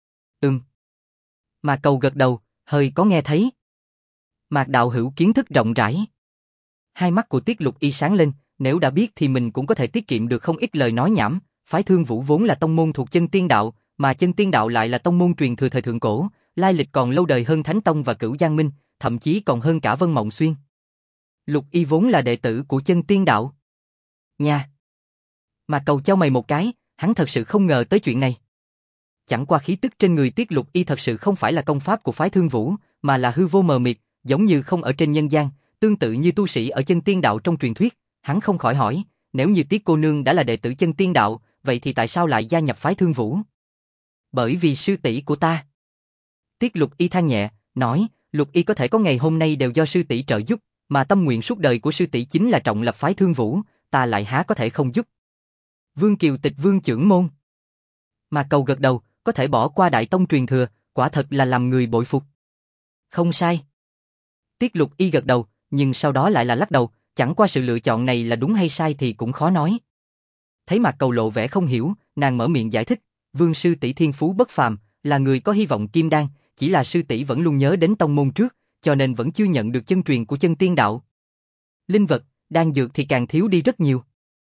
Mạc Cầu gật đầu, hơi có nghe thấy. Mạc đạo hữu kiến thức rộng rãi. Hai mắt của Tiết Lục Y sáng lên, nếu đã biết thì mình cũng có thể tiết kiệm được không ít lời nói nhảm. Phái Thương Vũ vốn là tông môn thuộc Chân Tiên Đạo, mà Chân Tiên Đạo lại là tông môn truyền thừa thời thượng cổ, lai lịch còn lâu đời hơn Thánh Tông và Cửu Giang Minh, thậm chí còn hơn cả Vân Mộng Xuyên. Lục Y vốn là đệ tử của Chân Tiên Đạo. Nha. Mạc Cầu chau mày một cái, hắn thật sự không ngờ tới chuyện này. Chẳng qua khí tức trên người Tiết Lục Y thật sự không phải là công pháp của phái Thương Vũ, mà là hư vô mờ mịt, giống như không ở trên nhân gian, tương tự như tu sĩ ở Chân Tiên Đạo trong truyền thuyết. Hắn không khỏi hỏi, nếu như Tiết cô nương đã là đệ tử Chân Tiên Đạo, vậy thì tại sao lại gia nhập phái Thương Vũ? Bởi vì sư tỷ của ta. Tiết Lục Y than nhẹ, nói, Lục Y có thể có ngày hôm nay đều do sư tỷ trợ giúp, mà tâm nguyện suốt đời của sư tỷ chính là trọng lập phái Thương Vũ, ta lại há có thể không giúp. Vương Kiều Tịch Vương trưởng môn. Mà Cầu gật đầu, có thể bỏ qua đại tông truyền thừa, quả thật là làm người bội phục. Không sai. Tiết Lục Y gật đầu, nhưng sau đó lại là lắc đầu, chẳng qua sự lựa chọn này là đúng hay sai thì cũng khó nói. Thấy Mạc Cầu lộ vẻ không hiểu, nàng mở miệng giải thích, Vương sư tỷ thiên phú bất phàm, là người có hy vọng kim đan, chỉ là sư tỷ vẫn luôn nhớ đến tông môn trước, cho nên vẫn chưa nhận được chân truyền của Chân Tiên Đạo. Linh vật, đan dược thì càng thiếu đi rất nhiều.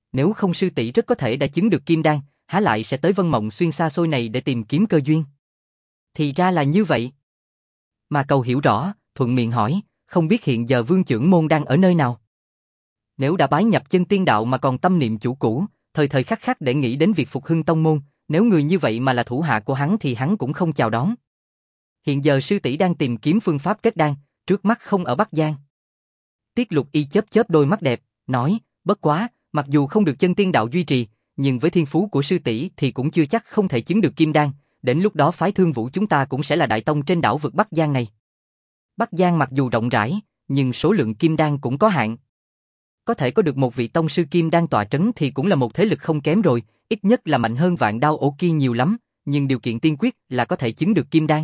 Nếu không sư tỷ rất có thể đã chứng được kim đan, há lại sẽ tới Vân Mộng Xuyên xa xôi này để tìm kiếm cơ duyên. Thì ra là như vậy. Mà Cầu hiểu rõ, thuận miệng hỏi, không biết hiện giờ Vương trưởng môn đang ở nơi nào? Nếu đã bái nhập chân tiên đạo mà còn tâm niệm chủ cũ, thời thời khắc khắc để nghĩ đến việc phục hưng tông môn, nếu người như vậy mà là thủ hạ của hắn thì hắn cũng không chào đón. Hiện giờ sư tỷ đang tìm kiếm phương pháp kết đan, trước mắt không ở Bắc Giang. Tiết Lục Y chớp chớp đôi mắt đẹp, nói, bất quá, mặc dù không được chân tiên đạo duy trì, nhưng với thiên phú của sư tỷ thì cũng chưa chắc không thể chứng được kim đan, đến lúc đó phái Thương Vũ chúng ta cũng sẽ là đại tông trên đảo vực Bắc Giang này. Bắc Giang mặc dù rộng rãi, nhưng số lượng kim đan cũng có hạn. Có thể có được một vị tông sư kim đan tọa trấn thì cũng là một thế lực không kém rồi, ít nhất là mạnh hơn Vạn Đao Ổ kia nhiều lắm, nhưng điều kiện tiên quyết là có thể chứng được kim đan.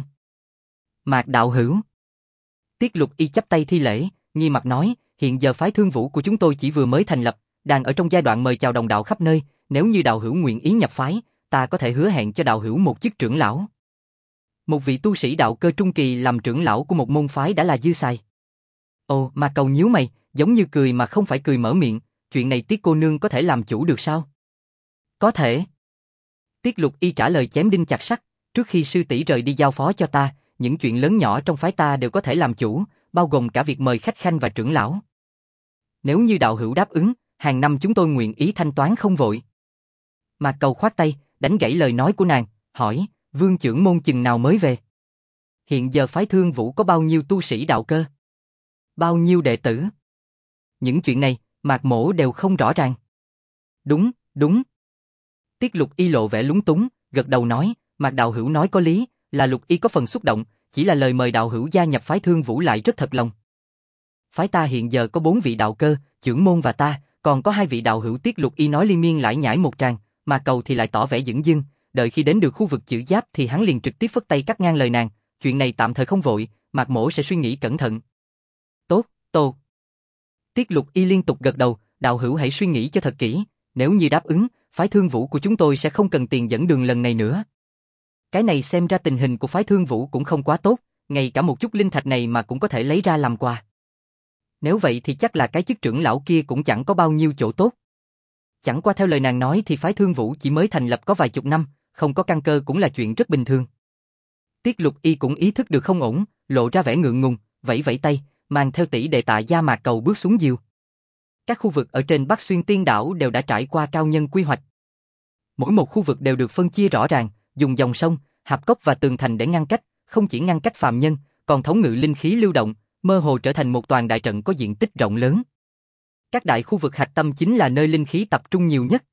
Mạc đạo hữu. Tiết Lục Y chắp tay thi lễ, nghi mặt nói, hiện giờ phái Thương Vũ của chúng tôi chỉ vừa mới thành lập, đang ở trong giai đoạn mời chào đồng đạo khắp nơi, nếu như đạo hữu nguyện ý nhập phái, ta có thể hứa hẹn cho đạo hữu một chức trưởng lão. Một vị tu sĩ đạo cơ trung kỳ làm trưởng lão của một môn phái đã là dư xài. Ồ, mà Cầu nhíu mày, giống như cười mà không phải cười mở miệng, chuyện này Tiết cô nương có thể làm chủ được sao? Có thể. Tiết Lục Y trả lời chém đinh chặt sắt, trước khi sư tỷ rời đi giao phó cho ta, những chuyện lớn nhỏ trong phái ta đều có thể làm chủ, bao gồm cả việc mời khách khanh và trưởng lão. Nếu như đạo hữu đáp ứng, hàng năm chúng tôi nguyện ý thanh toán không vội. Mà Cầu khoát tay, đánh gãy lời nói của nàng, hỏi, Vương trưởng môn chừng nào mới về? Hiện giờ phái Thương Vũ có bao nhiêu tu sĩ đạo cơ? Bao nhiêu đệ tử? Những chuyện này, Mạc Mỗ đều không rõ ràng. Đúng, đúng. Tiết Lục Y lộ vẻ lúng túng, gật đầu nói, Mạc đạo hữu nói có lý, là Lục Y có phần xúc động, chỉ là lời mời đạo hữu gia nhập phái Thương Vũ lại rất thật lòng. Phái ta hiện giờ có 4 vị đạo cơ, trưởng môn và ta, còn có 2 vị đạo hữu. Tiết Lục Y nói liên miên lải nhải một tràng, mà Cầu thì lại tỏ vẻ dửng dưng, đợi khi đến được khu vực chữ giáp thì hắn liền trực tiếp phất tay cắt ngang lời nàng, chuyện này tạm thời không vội, Mạc Mỗ sẽ suy nghĩ cẩn thận. Tốt, tốt. Tiết Lục Y liên tục gật đầu, đạo hữu hãy suy nghĩ cho thật kỹ, nếu như đáp ứng, phái Thương Vũ của chúng tôi sẽ không cần tiền dẫn đường lần này nữa. Cái này xem ra tình hình của phái Thương Vũ cũng không quá tốt, ngay cả một chút linh thạch này mà cũng có thể lấy ra làm quà. Nếu vậy thì chắc là cái chức trưởng lão kia cũng chẳng có bao nhiêu chỗ tốt. Chẳng qua theo lời nàng nói thì phái Thương Vũ chỉ mới thành lập có vài chục năm, không có căn cơ cũng là chuyện rất bình thường. Tiết Lục Y cũng ý thức được không ổn, lộ ra vẻ ngượng ngùng, vẫy vẫy tay, mang theo tỷ đệ Tạ Gia Mạc Cầu bước xuống diều. Các khu vực ở trên Bắc Xuyên Tiên đảo đều đã trải qua cao nhân quy hoạch. Mỗi một khu vực đều được phân chia rõ ràng, dùng dòng sông, hạp cốc và tường thành để ngăn cách, không chỉ ngăn cách phàm nhân, còn thống ngự linh khí lưu động, mơ hồ trở thành một toàn đại trận có diện tích rộng lớn. Các đại khu vực hạch tâm chính là nơi linh khí tập trung nhiều nhất.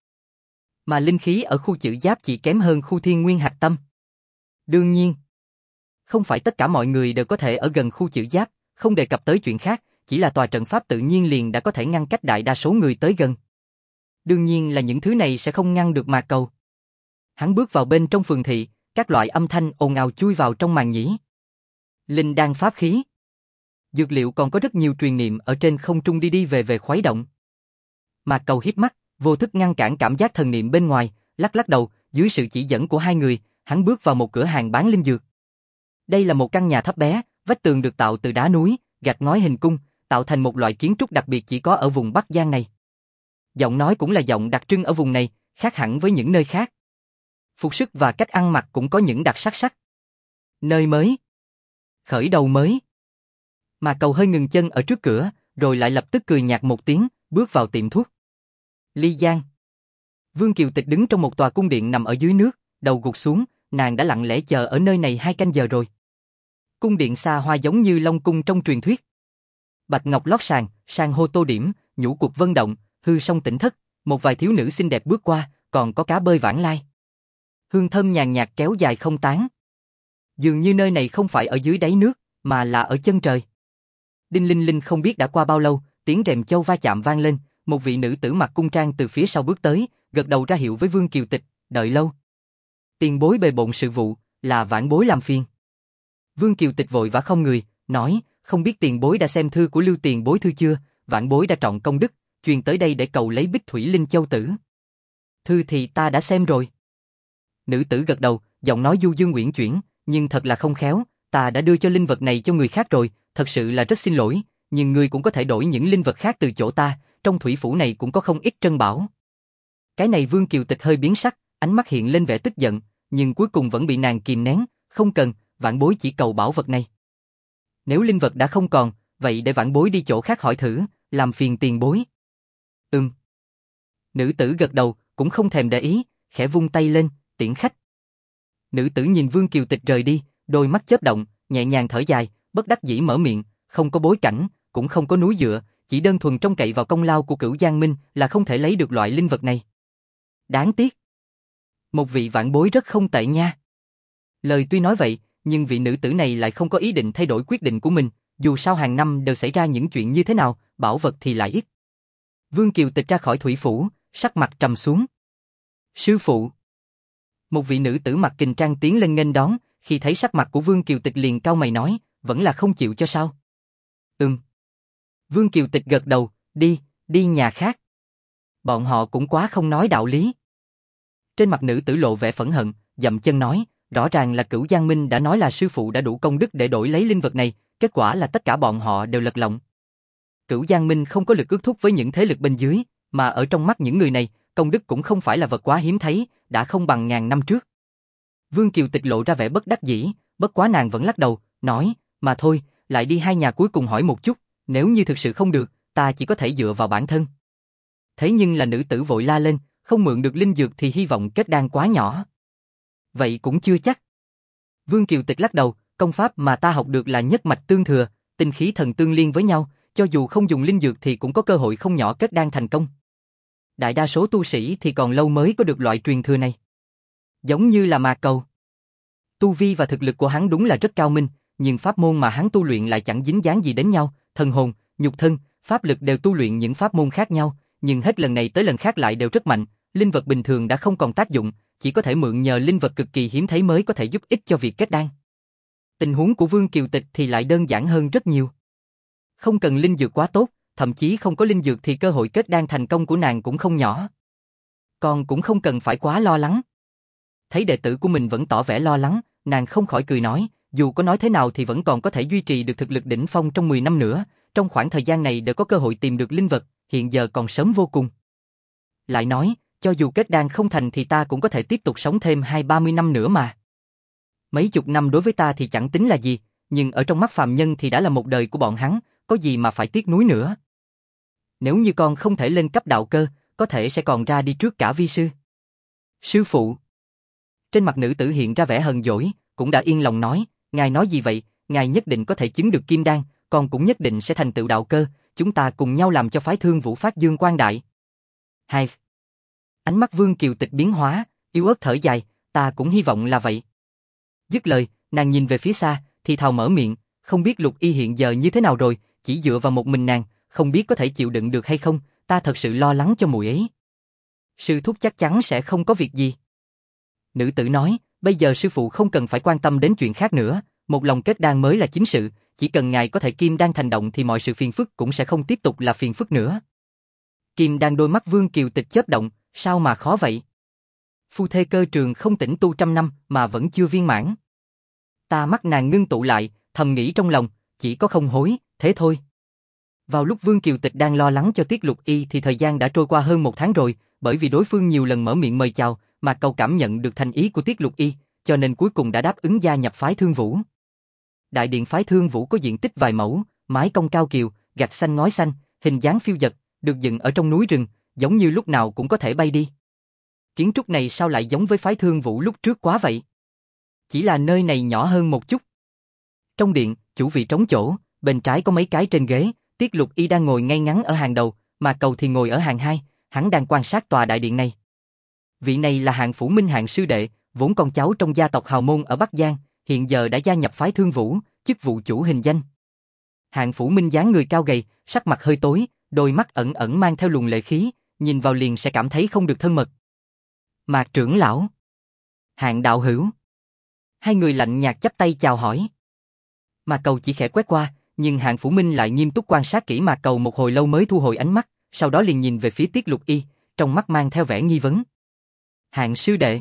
Mà linh khí ở khu chữ giáp chỉ kém hơn khu thiên nguyên hạch tâm. Đương nhiên, không phải tất cả mọi người đều có thể ở gần khu chữ giáp, không đề cập tới chuyện khác, chỉ là tòa trận pháp tự nhiên liền đã có thể ngăn cách đại đa số người tới gần. Đương nhiên là những thứ này sẽ không ngăn được Mạc Cầu. Hắn bước vào bên trong phường thị, các loại âm thanh ồn ào chui vào trong màn nhĩ. Linh đan pháp khí, dược liệu còn có rất nhiều truyền niệm ở trên không trung đi đi về về khuấy động. Mạc Cầu híp mắt, vô thức ngăn cản cảm giác thần niệm bên ngoài, lắc lắc đầu, dưới sự chỉ dẫn của hai người, hắn bước vào một cửa hàng bán linh dược. Đây là một căn nhà thấp bé, vách tường được tạo từ đá núi, gạch ngói hình cung, tạo thành một loại kiến trúc đặc biệt chỉ có ở vùng Bắc Giang này. Giọng nói cũng là giọng đặc trưng ở vùng này, khác hẳn với những nơi khác. Phục sức và cách ăn mặc cũng có những đặc sắc. Nơi mới, khởi đầu mới. Mà Cầu hơi ngừng chân ở trước cửa, rồi lại lập tức cười nhạt một tiếng, bước vào tiệm thuốc. Ly Giang. Vương Kiều Tịch đứng trong một tòa cung điện nằm ở dưới nước, đầu gục xuống, nàng đã lặng lẽ chờ ở nơi này 2 canh giờ rồi. Cung điện xa hoa giống như Long cung trong truyền thuyết. Bạch ngọc lót sàn, san hô tô điểm, nhũ cục vân động, hư song tỉnh thất, một vài thiếu nữ xinh đẹp bước qua, còn có cá bơi vãng lai. Hương thơm nhàn nhạt kéo dài không tán. Dường như nơi này không phải ở dưới đáy nước, mà là ở chân trời. Đinh linh linh không biết đã qua bao lâu, tiếng rèm châu va chạm vang lên, một vị nữ tử mặc cung trang từ phía sau bước tới, gật đầu ra hiệu với Vương Kiều Tịch, đợi lâu. Tiền bối bề bộn sự vụ, là vãn bối làm phiền. Vương Kiều Tịch vội vã không người, nói, không biết tiền bối đã xem thư của Lưu tiền bối thư chưa, vãn bối đã trọn công đức, truyền tới đây để cầu lấy Bích Thủy Linh Châu tử. Thư thì ta đã xem rồi. Nữ tử gật đầu, giọng nói du dương uyển chuyển, nhưng thật là không khéo, ta đã đưa cho linh vật này cho người khác rồi, thật sự là rất xin lỗi, nhưng ngươi cũng có thể đổi những linh vật khác từ chỗ ta, trong thủy phủ này cũng có không ít trân bảo. Cái này Vương Kiều Tịch hơi biến sắc, ánh mắt hiện lên vẻ tức giận, nhưng cuối cùng vẫn bị nàng kìm nén, không cần, vãn bối chỉ cầu bảo vật này. Nếu linh vật đã không còn, vậy để vãn bối đi chỗ khác hỏi thử, làm phiền tiền bối. Nữ tử gật đầu, cũng không thèm để ý, khẽ vung tay lên, tiễn khách. Nữ tử nhìn Vương Kiều Tịch rời đi, đôi mắt chớp động, nhẹ nhàng thở dài, bất đắc dĩ mở miệng, không có bối cảnh, cũng không có núi dựa, chỉ đơn thuần trông cậy vào công lao của Cửu Giang Minh là không thể lấy được loại linh vật này. Đáng tiếc. Một vị vãn bối rất không tệ nha. Lời tuy nói vậy, nhưng vị nữ tử này lại không có ý định thay đổi quyết định của mình, dù sao hàng năm đều xảy ra những chuyện như thế nào, bảo vật thì lại ít. Vương Kiều Tịch ra khỏi thủy phủ, sắc mặt trầm xuống. Sư phụ. Một vị nữ tử mặc kình trang tiến lên nghênh đón, khi thấy sắc mặt của Vương Kiều Tịch liền cau mày nói, vẫn là không chịu cho sao? Vương Kiều Tịch gật đầu, đi nhà khác. Bọn họ cũng quá không nói đạo lý. Trên mặt nữ tử lộ vẻ phẫn hận, dậm chân nói, rõ ràng là Cửu Giang Minh đã nói là sư phụ đã đủ công đức để đổi lấy linh vật này, kết quả là tất cả bọn họ đều lật lọng. Cửu Giang Minh không có lực ước thúc với những thế lực bên dưới, mà ở trong mắt những người này, công đức cũng không phải là vật quá hiếm thấy, đã không bằng ngàn năm trước. Vương Kiều Tịch lộ ra vẻ bất đắc dĩ, bất quá nàng vẫn lắc đầu, nói, mà thôi, lại đi hai nhà cuối cùng hỏi một chút, nếu như thực sự không được, ta chỉ có thể dựa vào bản thân. Thế nhưng là nữ tử vội la lên, không mượn được linh dược thì hy vọng kết đan quá nhỏ. Vậy cũng chưa chắc. Vương Kiều Tịch lắc đầu, công pháp mà ta học được là nhất mạch tương thừa, tinh khí thần tương liên với nhau, cho dù không dùng linh dược thì cũng có cơ hội không nhỏ kết đan thành công. Đại đa số tu sĩ thì còn lâu mới có được loại truyền thừa này. Giống như là Mạc Cầu. Tu vi và thực lực của hắn đúng là rất cao minh, nhưng pháp môn mà hắn tu luyện lại chẳng dính dáng gì đến nhau, thần hồn, nhục thân, pháp lực đều tu luyện những pháp môn khác nhau, nhưng hết lần này tới lần khác lại đều rất mạnh, linh vật bình thường đã không còn tác dụng, chỉ có thể mượn nhờ linh vật cực kỳ hiếm thấy mới có thể giúp ích cho việc kết đan. Tình huống của Vương Kiều Tịch thì lại đơn giản hơn rất nhiều. Không cần linh dược quá tốt, thậm chí không có linh dược thì cơ hội kết đan thành công của nàng cũng không nhỏ. Còn cũng không cần phải quá lo lắng. Thấy đệ tử của mình vẫn tỏ vẻ lo lắng, nàng không khỏi cười nói, dù có nói thế nào thì vẫn còn có thể duy trì được thực lực đỉnh phong trong 10 năm nữa, trong khoảng thời gian này đều có cơ hội tìm được linh vật, hiện giờ còn sớm vô cùng. Lại nói, cho dù kết đan không thành thì ta cũng có thể tiếp tục sống thêm 20-30 năm nữa mà. Mấy chục năm đối với ta thì chẳng tính là gì, nhưng ở trong mắt phàm nhân thì đã là một đời của bọn hắn, có gì mà phải tiếc nuối nữa. Nếu như con không thể lên cấp đạo cơ, có thể sẽ còn ra đi trước cả vi sư. Sư phụ. Trên mặt nữ tử hiện ra vẻ hờn dỗi, cũng đã yên lòng nói, ngài nói gì vậy, ngài nhất định có thể chứng được kim đan, con cũng nhất định sẽ thành tựu đạo cơ, chúng ta cùng nhau làm cho phái Thương Vũ phát dương quang đại. Hai. Ánh mắt Vương Kiều Tịch biến hóa, yếu ớt thở dài, ta cũng hy vọng là vậy. Dứt lời, nàng nhìn về phía xa, thì thào mở miệng, không biết Lục Y hiện giờ như thế nào rồi, chỉ dựa vào một mình nàng, không biết có thể chịu đựng được hay không, ta thật sự lo lắng cho muội ấy. Sư thúc chắc chắn sẽ không có việc gì. Nữ tử nói, bây giờ sư phụ không cần phải quan tâm đến chuyện khác nữa, một lòng kết đan mới là chính sự, chỉ cần ngài có thể kim đan thành động thì mọi sự phiền phức cũng sẽ không tiếp tục là phiền phức nữa. Kim đan đôi mắt Vương Kiều Tịch chớp động, sao mà khó vậy? Phu thê cơ trường không tĩnh tu trăm năm mà vẫn chưa viên mãn. Ta mắt nàng ngưng tụ lại, thầm nghĩ trong lòng, chỉ có không hối, thế thôi. Vào lúc Vương Kiều Tịch đang lo lắng cho Tiết Lục Y thì thời gian đã trôi qua hơn 1 tháng rồi, bởi vì đối phương nhiều lần mở miệng mời chào, mà Cầu cảm nhận được thành ý của Tiết Lục Y, cho nên cuối cùng đã đáp ứng gia nhập phái Thương Vũ. Đại điện phái Thương Vũ có diện tích vài mẫu, mái cong cao kiều, gạch xanh ngói xanh, hình dáng phiêu dật, được dựng ở trong núi rừng, giống như lúc nào cũng có thể bay đi. Kiến trúc này sao lại giống với phái Thương Vũ lúc trước quá vậy? Chỉ là nơi này nhỏ hơn một chút. Trong điện, chủ vị trống chỗ, bên trái có mấy cái trên ghế, Tiết Lục Y đang ngồi ngay ngắn ở hàng đầu, mà Cầu thì ngồi ở hàng 2, hắn đang quan sát tòa đại điện này. Vị này là Hạng Phủ Minh Hạng sư đệ, vốn con cháu trong gia tộc hào môn ở Bắc Giang, hiện giờ đã gia nhập phái Thương Vũ, chức vụ chủ hình danh. Hạng Phủ Minh dáng người cao gầy, sắc mặt hơi tối, đôi mắt ẩn ẩn mang theo luồng lệ khí, nhìn vào liền sẽ cảm thấy không được thân mật. Mạc trưởng lão, Hạng đạo hữu. Hai người lạnh nhạt chắp tay chào hỏi. Mạc Cầu chỉ khẽ quét qua, nhưng Hạng Phủ Minh lại nghiêm túc quan sát kỹ Mạc Cầu một hồi lâu mới thu hồi ánh mắt, sau đó liền nhìn về phía Tiết Lục Y, trong mắt mang theo vẻ nghi vấn. Hạng sư đệ.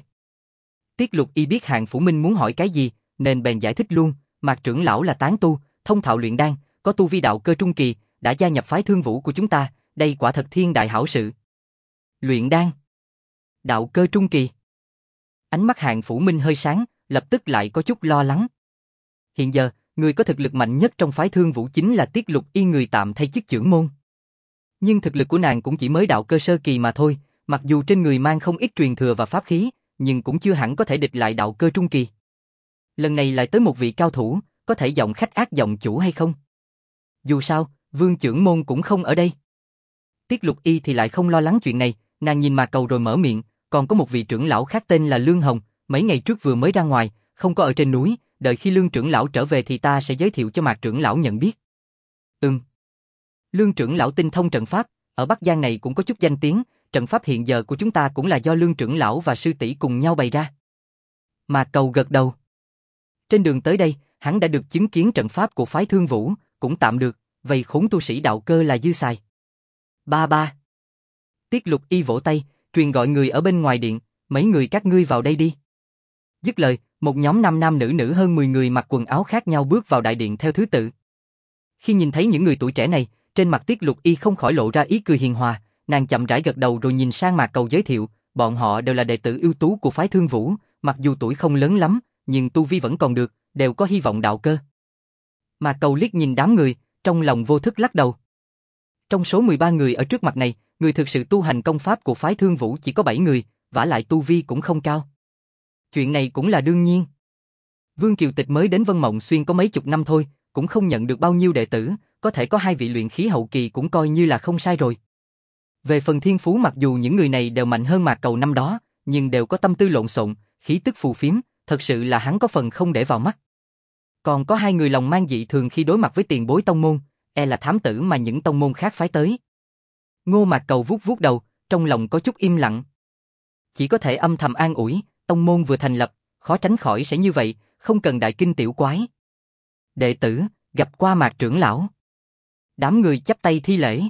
Tiết Lục Y biết Hạng Phủ Minh muốn hỏi cái gì, nên bèn giải thích luôn, Mạc trưởng lão là tán tu, thông thạo luyện đan, có tu vi đạo cơ trung kỳ, đã gia nhập phái Thương Vũ của chúng ta, đây quả thật thiên đại hảo sự. Luyện đan. Đạo cơ trung kỳ. Ánh mắt Hạng Phủ Minh hơi sáng, lập tức lại có chút lo lắng. Hiện giờ, người có thực lực mạnh nhất trong phái Thương Vũ chính là Tiết Lục Y, người tạm thay chức trưởng môn. Nhưng thực lực của nàng cũng chỉ mới đạo cơ sơ kỳ mà thôi, mặc dù trên người mang không ít truyền thừa và pháp khí, nhưng cũng chưa hẳn có thể địch lại đạo cơ trung kỳ. Lần này lại tới một vị cao thủ, có thể giọng khách ác giọng chủ hay không? Dù sao, Vương trưởng môn cũng không ở đây. Tiết Lục Y thì lại không lo lắng chuyện này, nàng nhìn Mạc Cầu rồi mở miệng, còn có một vị trưởng lão khác tên là Lương Hồng, mấy ngày trước vừa mới ra ngoài, không có ở trên núi, đợi khi Lương trưởng lão trở về thì ta sẽ giới thiệu cho Mạc trưởng lão nhận biết. Lương trưởng lão tinh thông trận pháp, ở Bắc Giang này cũng có chút danh tiếng, trận pháp hiện giờ của chúng ta cũng là do Lương trưởng lão và sư tỷ cùng nhau bày ra. Mạc Cầu gật đầu. Trên đường tới đây, hắn đã được chứng kiến trận pháp của phái Thương Vũ, cũng tạm được, vậy khốn tu sĩ đạo cơ là dư xài. Ba ba. Tiết Lục Y vỗ tay, truyền gọi người ở bên ngoài điện, mấy người các ngươi vào đây đi. Dứt lời, một nhóm nam nam nữ nữ hơn 10 người mặc quần áo khác nhau bước vào đại điện theo thứ tự. Khi nhìn thấy những người tuổi trẻ này, trên mặt Tiết Lục Y không khỏi lộ ra ý cười hiền hòa, nàng chậm rãi gật đầu rồi nhìn sang Mạc Cầu giới thiệu, bọn họ đều là đệ tử ưu tú của phái Thương Vũ, mặc dù tuổi không lớn lắm, nhưng tu vi vẫn còn được, đều có hy vọng đạo cơ. Mạc Cầu liếc nhìn đám người, trong lòng vô thức lắc đầu. Trong số 13 người ở trước mặt này, người thực sự tu hành công pháp của phái Thương Vũ chỉ có 7 người, vả lại tu vi cũng không cao. Chuyện này cũng là đương nhiên. Vương Kiều Tịch mới đến Vân Mộng Xuyên có mấy chục năm thôi, cũng không nhận được bao nhiêu đệ tử, có thể có 2 vị luyện khí hậu kỳ cũng coi như là không sai rồi. Về phần thiên phú, mặc dù những người này đều mạnh hơn Mạc Cầu năm đó, nhưng đều có tâm tư lộn xộn, khí tức phù phiếm, thật sự là hắn có phần không để vào mắt. Còn có 2 người lòng mang dị thường khi đối mặt với tiền bối tông môn, là thám tử mà những tông môn khác phái tới. Ngô Mạc Cầu vuốt vuốt đầu, trong lòng có chút im lặng. Chỉ có thể âm thầm an ủi, tông môn vừa thành lập, khó tránh khỏi sẽ như vậy, không cần đại kinh tiểu quái. Đệ tử, gặp qua Mạc trưởng lão. Đám người chắp tay thi lễ.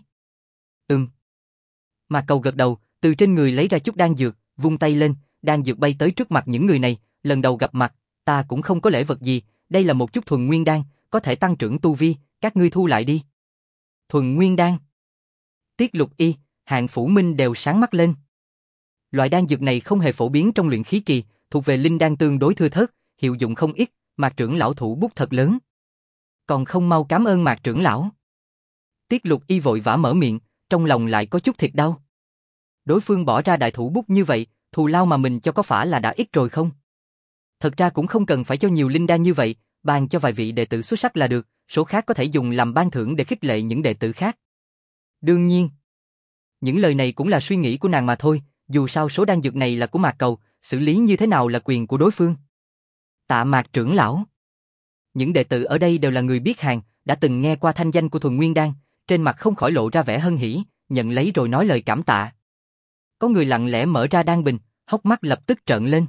Mạc Cầu gật đầu, từ trên người lấy ra chút đan dược, vung tay lên, đan dược bay tới trước mặt những người này, lần đầu gặp mặt, ta cũng không có lễ vật gì, đây là một chút thuần nguyên đan, có thể tăng trưởng tu vi, các ngươi thu lại đi. Thuần nguyên đan. Tiết Lục Y, Hạng Phủ Minh đều sáng mắt lên. Loại đan dược này không hề phổ biến trong luyện khí kỳ, thuộc về linh đan tương đối thưa thớt, hiệu dụng không ít, Mạc trưởng lão thủ bút thật lớn. Còn không mau cảm ơn Mạc trưởng lão. Tiết Lục Y vội vã mở miệng, trong lòng lại có chút thiệt đau. Đối phương bỏ ra đại thủ bút như vậy, thù lao mà mình cho có phải là đã ít rồi không? Thật ra cũng không cần phải cho nhiều linh đan như vậy, ban cho vài vị đệ tử xuất sắc là được, số khác có thể dùng làm ban thưởng để khích lệ những đệ tử khác. Đương nhiên, những lời này cũng là suy nghĩ của nàng mà thôi, dù sao số đan dược này là của Mạc Cầu, xử lý như thế nào là quyền của đối phương. Tạ Mạc trưởng lão. Những đệ tử ở đây đều là người biết hàng, đã từng nghe qua thanh danh của thuần nguyên đan, trên mặt không khỏi lộ ra vẻ hân hỉ, nhận lấy rồi nói lời cảm tạ. Có người lặng lẽ mở ra đan bình, hốc mắt lập tức trợn lên.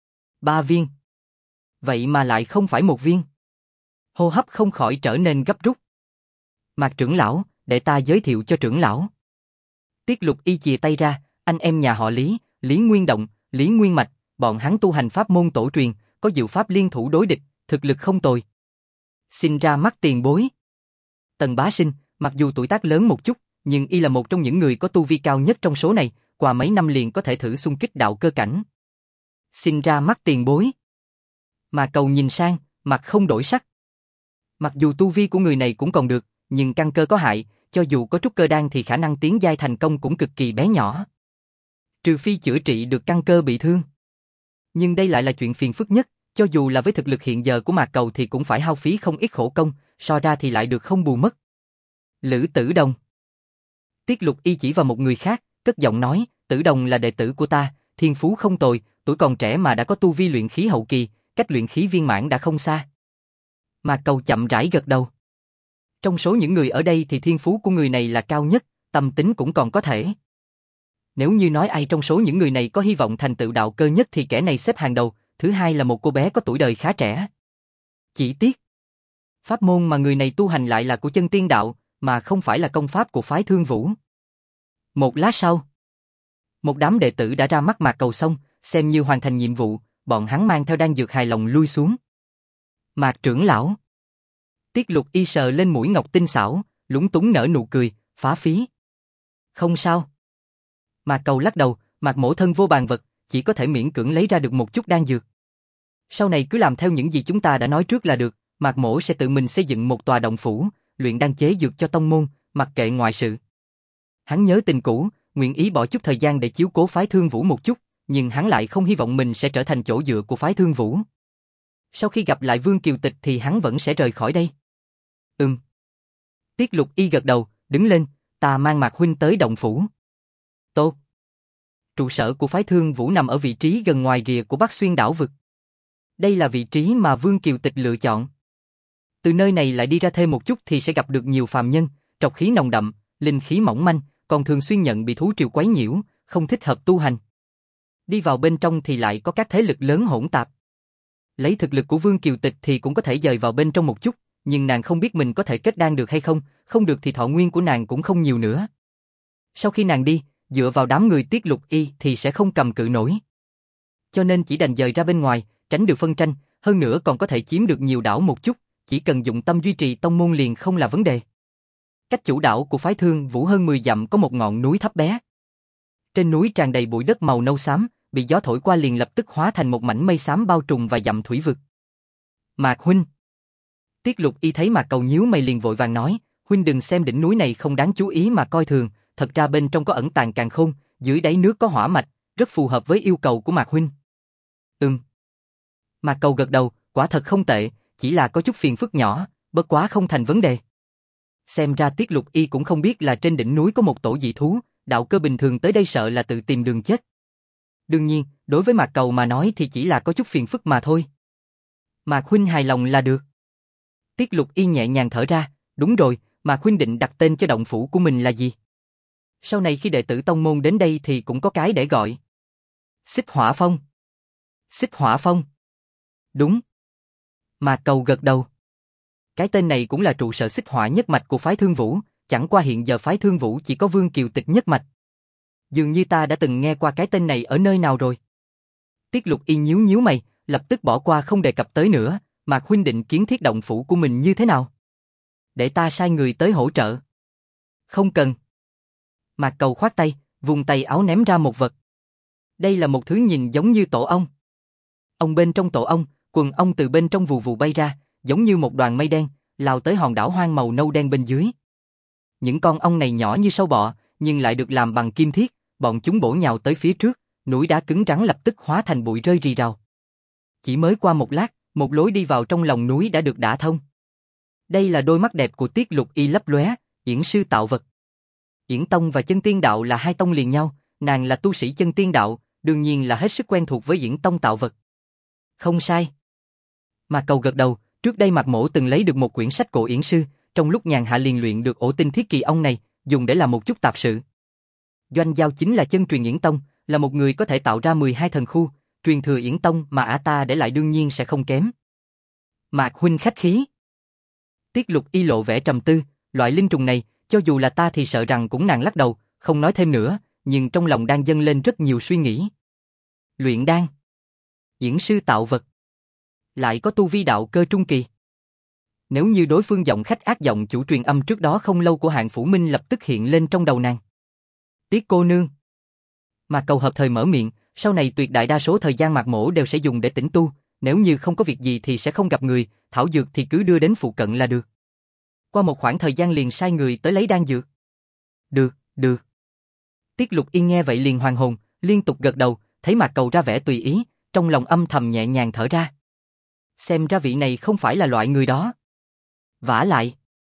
3 viên. Vậy mà lại không phải 1 viên. Hô hấp không khỏi trở nên gấp rút. Mạc trưởng lão, để ta giới thiệu cho trưởng lão. Tiết Lục Y chìa tay ra, anh em nhà họ Lý, Lý Nguyên Động, Lý Nguyên Mạch, bọn hắn tu hành pháp môn tổ truyền, có diệu pháp liên thủ đối địch, thực lực không tồi. Xin ra mắt tiền bối. Tần Bá Sinh, mặc dù tuổi tác lớn một chút, nhưng y là một trong những người có tu vi cao nhất trong số này, qua mấy năm liền có thể thử xung kích đạo cơ cảnh. Xin ra mắt tiền bối. Mà Cầu nhìn sang, mặt không đổi sắc. Mặc dù tu vi của người này cũng còn được, nhưng căn cơ có hại, cho dù có trúc cơ đan thì khả năng tiến giai thành công cũng cực kỳ bé nhỏ. Trừ phi chữa trị được căn cơ bị thương. Nhưng đây lại là chuyện phiền phức nhất, cho dù là với thực lực hiện giờ của Mạc Cầu thì cũng phải hao phí không ít khổ công, so ra thì lại được không bù mất. Lữ Tử Đồng. Tiết Lục Y chỉ vào một người khác, cất giọng nói, Tử Đồng là đệ tử của ta, thiên phú không tồi, tuổi còn trẻ mà đã có tu vi luyện khí hậu kỳ, cách luyện khí viên mãn đã không xa. Mạc Cầu chậm rãi gật đầu. Trong số những người ở đây thì thiên phú của người này là cao nhất, tâm tính cũng còn có thể. Nếu như nói ai trong số những người này có hy vọng thành tựu đạo cơ nhất thì kẻ này xếp hàng đầu, thứ hai là một cô bé có tuổi đời khá trẻ. Chỉ tiếc, pháp môn mà người này tu hành lại là của chân tiên đạo, mà không phải là công pháp của phái Thương Vũ. Một lát sau, một đám đệ tử đã ra mắt Mạc Cầu xong, xem như hoàn thành nhiệm vụ, bọn hắn mang theo đan dược hài lòng lui xuống. Mạc trưởng lão. Tiết Lục Y sờ lên mũi ngọc tinh xảo, lúng túng nở nụ cười, phá phí. Không sao. Mạc Cầu lắc đầu, Mạc Mỗ thân vô bàn vật, chỉ có thể miễn cưỡng lấy ra được một chút đan dược. Sau này cứ làm theo những gì chúng ta đã nói trước là được, Mạc Mỗ sẽ tự mình xây dựng một tòa động phủ, luyện đan chế dược cho tông môn, mặc kệ ngoại sự. Hắn nhớ tình cũ, nguyện ý bỏ chút thời gian để chiếu cố phái Thương Vũ một chút, nhưng hắn lại không hy vọng mình sẽ trở thành chỗ dựa của phái Thương Vũ. Sau khi gặp lại Vương Kiều Tịch thì hắn vẫn sẽ rời khỏi đây. Tiết Lục Y gật đầu, đứng lên, ta mang Mạc huynh tới động phủ. Tốt. Trụ sở của phái Thương Vũ nằm ở vị trí gần ngoài rìa của Bắc Xuyên đảo vực. Đây là vị trí mà Vương Kiều Tịch lựa chọn. Từ nơi này lại đi ra thêm một chút thì sẽ gặp được nhiều phàm nhân, trọc khí nồng đậm, linh khí mỏng manh, còn thường xuyên nhận bị thú triều quấy nhiễu, không thích hợp tu hành. Đi vào bên trong thì lại có các thế lực lớn hỗn tạp. Lấy thực lực của Vương Kiều Tịch thì cũng có thể dời vào bên trong một chút, nhưng nàng không biết mình có thể kết đan được hay không, không được thì thọ nguyên của nàng cũng không nhiều nữa. Sau khi nàng đi, dựa vào đám người Tiết Lục Y thì sẽ không cầm cự nổi. Cho nên chỉ đành dời ra bên ngoài, tránh được phân tranh, hơn nữa còn có thể chiếm được nhiều đảo một chút, chỉ cần dụng tâm duy trì tông môn liền không là vấn đề. Cách chủ đảo của phái Thương Vũ hơn 10 dặm có một ngọn núi thấp bé. Trên núi tràn đầy bụi đất màu nâu xám, bị gió thổi qua liền lập tức hóa thành một mảnh mây xám bao trùm và dặm thủy vực. Mạc huynh. Tiết Lục Y thấy Mạc Cầu nhíu mày liền vội vàng nói, huynh đừng xem đỉnh núi này không đáng chú ý mà coi thường, thật ra bên trong có ẩn tàng càn khôn, dưới đáy nước có hỏa mạch, rất phù hợp với yêu cầu của Mạc huynh. Mạc Cầu gật đầu, quả thật không tệ, chỉ là có chút phiền phức nhỏ, bất quá không thành vấn đề. Xem ra Tiết Lục Y cũng không biết là trên đỉnh núi có một tổ dị thú, đạo cơ bình thường tới đây sợ là tự tìm đường chết. Đương nhiên, đối với Mạc Cầu mà nói thì chỉ là có chút phiền phức mà thôi. Mạc huynh hài lòng là được. Tiết Lục Y nhẹ nhàng thở ra, đúng rồi, Mạc huynh định đặt tên cho động phủ của mình là gì? Sau này khi đệ tử tông môn đến đây thì cũng có cái để gọi. Xích Hỏa Phong. Xích Hỏa Phong. Đúng. Mạc Cầu gật đầu. Cái tên này cũng là trụ sở xích hỏa nhất mạch của phái Thương Vũ, chẳng qua hiện giờ phái Thương Vũ chỉ có Vương Kiều Tịch nhất mạch. Dường như ta đã từng nghe qua cái tên này ở nơi nào rồi. Tiết Lục Y nhíu nhíu mày, lập tức bỏ qua không đề cập tới nữa, Mạc huynh định kiến thiết động phủ của mình như thế nào? Để ta sai người tới hỗ trợ. Không cần. Mạc Cầu khoát tay, vùng tay áo ném ra một vật. Đây là một thứ nhìn giống như tổ ong. Ong bên trong tổ ong, quần ong từ bên trong vù vù bay ra, giống như một đoàn mây đen, lao tới hòn đảo hoang màu nâu đen bên dưới. Những con ong này nhỏ như sâu bọ, nhưng lại được làm bằng kim thiết, bọn chúng bổ nhào tới phía trước, núi đá cứng rắn lập tức hóa thành bụi rơi rì rào. Chỉ mới qua một lát, một lối đi vào trong lòng núi đã được đả thông. Đây là đôi mắt đẹp của Tiết Lục Y lấp lóe, Yển sư tạo vật. Yển tông và Chân Tiên đạo là hai tông liền nhau, nàng là tu sĩ Chân Tiên đạo, đương nhiên là hết sức quen thuộc với Yển tông tạo vật. Không sai. Mạc Cầu gật đầu, trước đây Mạc Mỗ từng lấy được một quyển sách cổ Yển sư, trong lúc nhàn hạ liền luyện được ổ tinh thiết kỳ ong này, dùng để làm một chút tạp sự. Doanh Giao chính là chân truyền Yển tông, là một người có thể tạo ra 12 thần khu, truyền thừa Yển tông mà ả ta để lại đương nhiên sẽ không kém. Mạc huynh khách khí. Tiết Lục Y lộ vẻ trầm tư, loại linh trùng này, cho dù là ta thì sợ rằng cũng nàng lắc đầu, không nói thêm nữa, nhưng trong lòng đang dâng lên rất nhiều suy nghĩ. Luyện đan, Yển sư tạo vật, lại có tu vi đạo cơ trung kỳ. Nếu như đối phương giọng khách ác giọng chủ truyền âm trước đó không lâu của Hạng Phủ Minh lập tức hiện lên trong đầu nàng. Tiết cô nương. Mạc Cầu hợp thời mở miệng, sau này tuyệt đại đa số thời gian Mạc Mỗ đều sẽ dùng để tĩnh tu, nếu như không có việc gì thì sẽ không gặp người, thảo dược thì cứ đưa đến phụ cận là được. Qua một khoảng thời gian liền sai người tới lấy đan dược. Được, được. Tiết Lục Yên nghe vậy liền hoàn hồn, liên tục gật đầu, thấy Mạc Cầu ra vẻ tùy ý, trong lòng âm thầm nhẹ nhàng thở ra. Xem ra vị này không phải là loại người đó. Vả lại,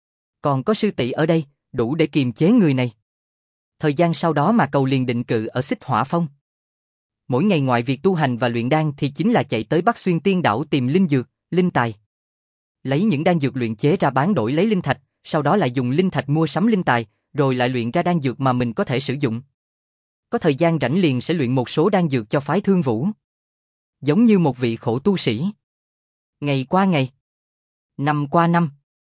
còn có sư tỷ ở đây, đủ để kiềm chế người này. Thời gian sau đó Mạc Cầu liền định cự ở Xích Hỏa Phong. Mỗi ngày ngoài việc tu hành và luyện đan thì chính là chạy tới Bắc Xuyên Tiên đảo tìm linh dược, linh tài. Lấy những đan dược luyện chế ra bán đổi lấy linh thạch, sau đó lại dùng linh thạch mua sắm linh tài, rồi lại luyện ra đan dược mà mình có thể sử dụng. Có thời gian rảnh liền sẽ luyện một số đan dược cho phái Thương Vũ. Giống như một vị khổ tu sĩ. Ngày qua ngày, năm qua năm.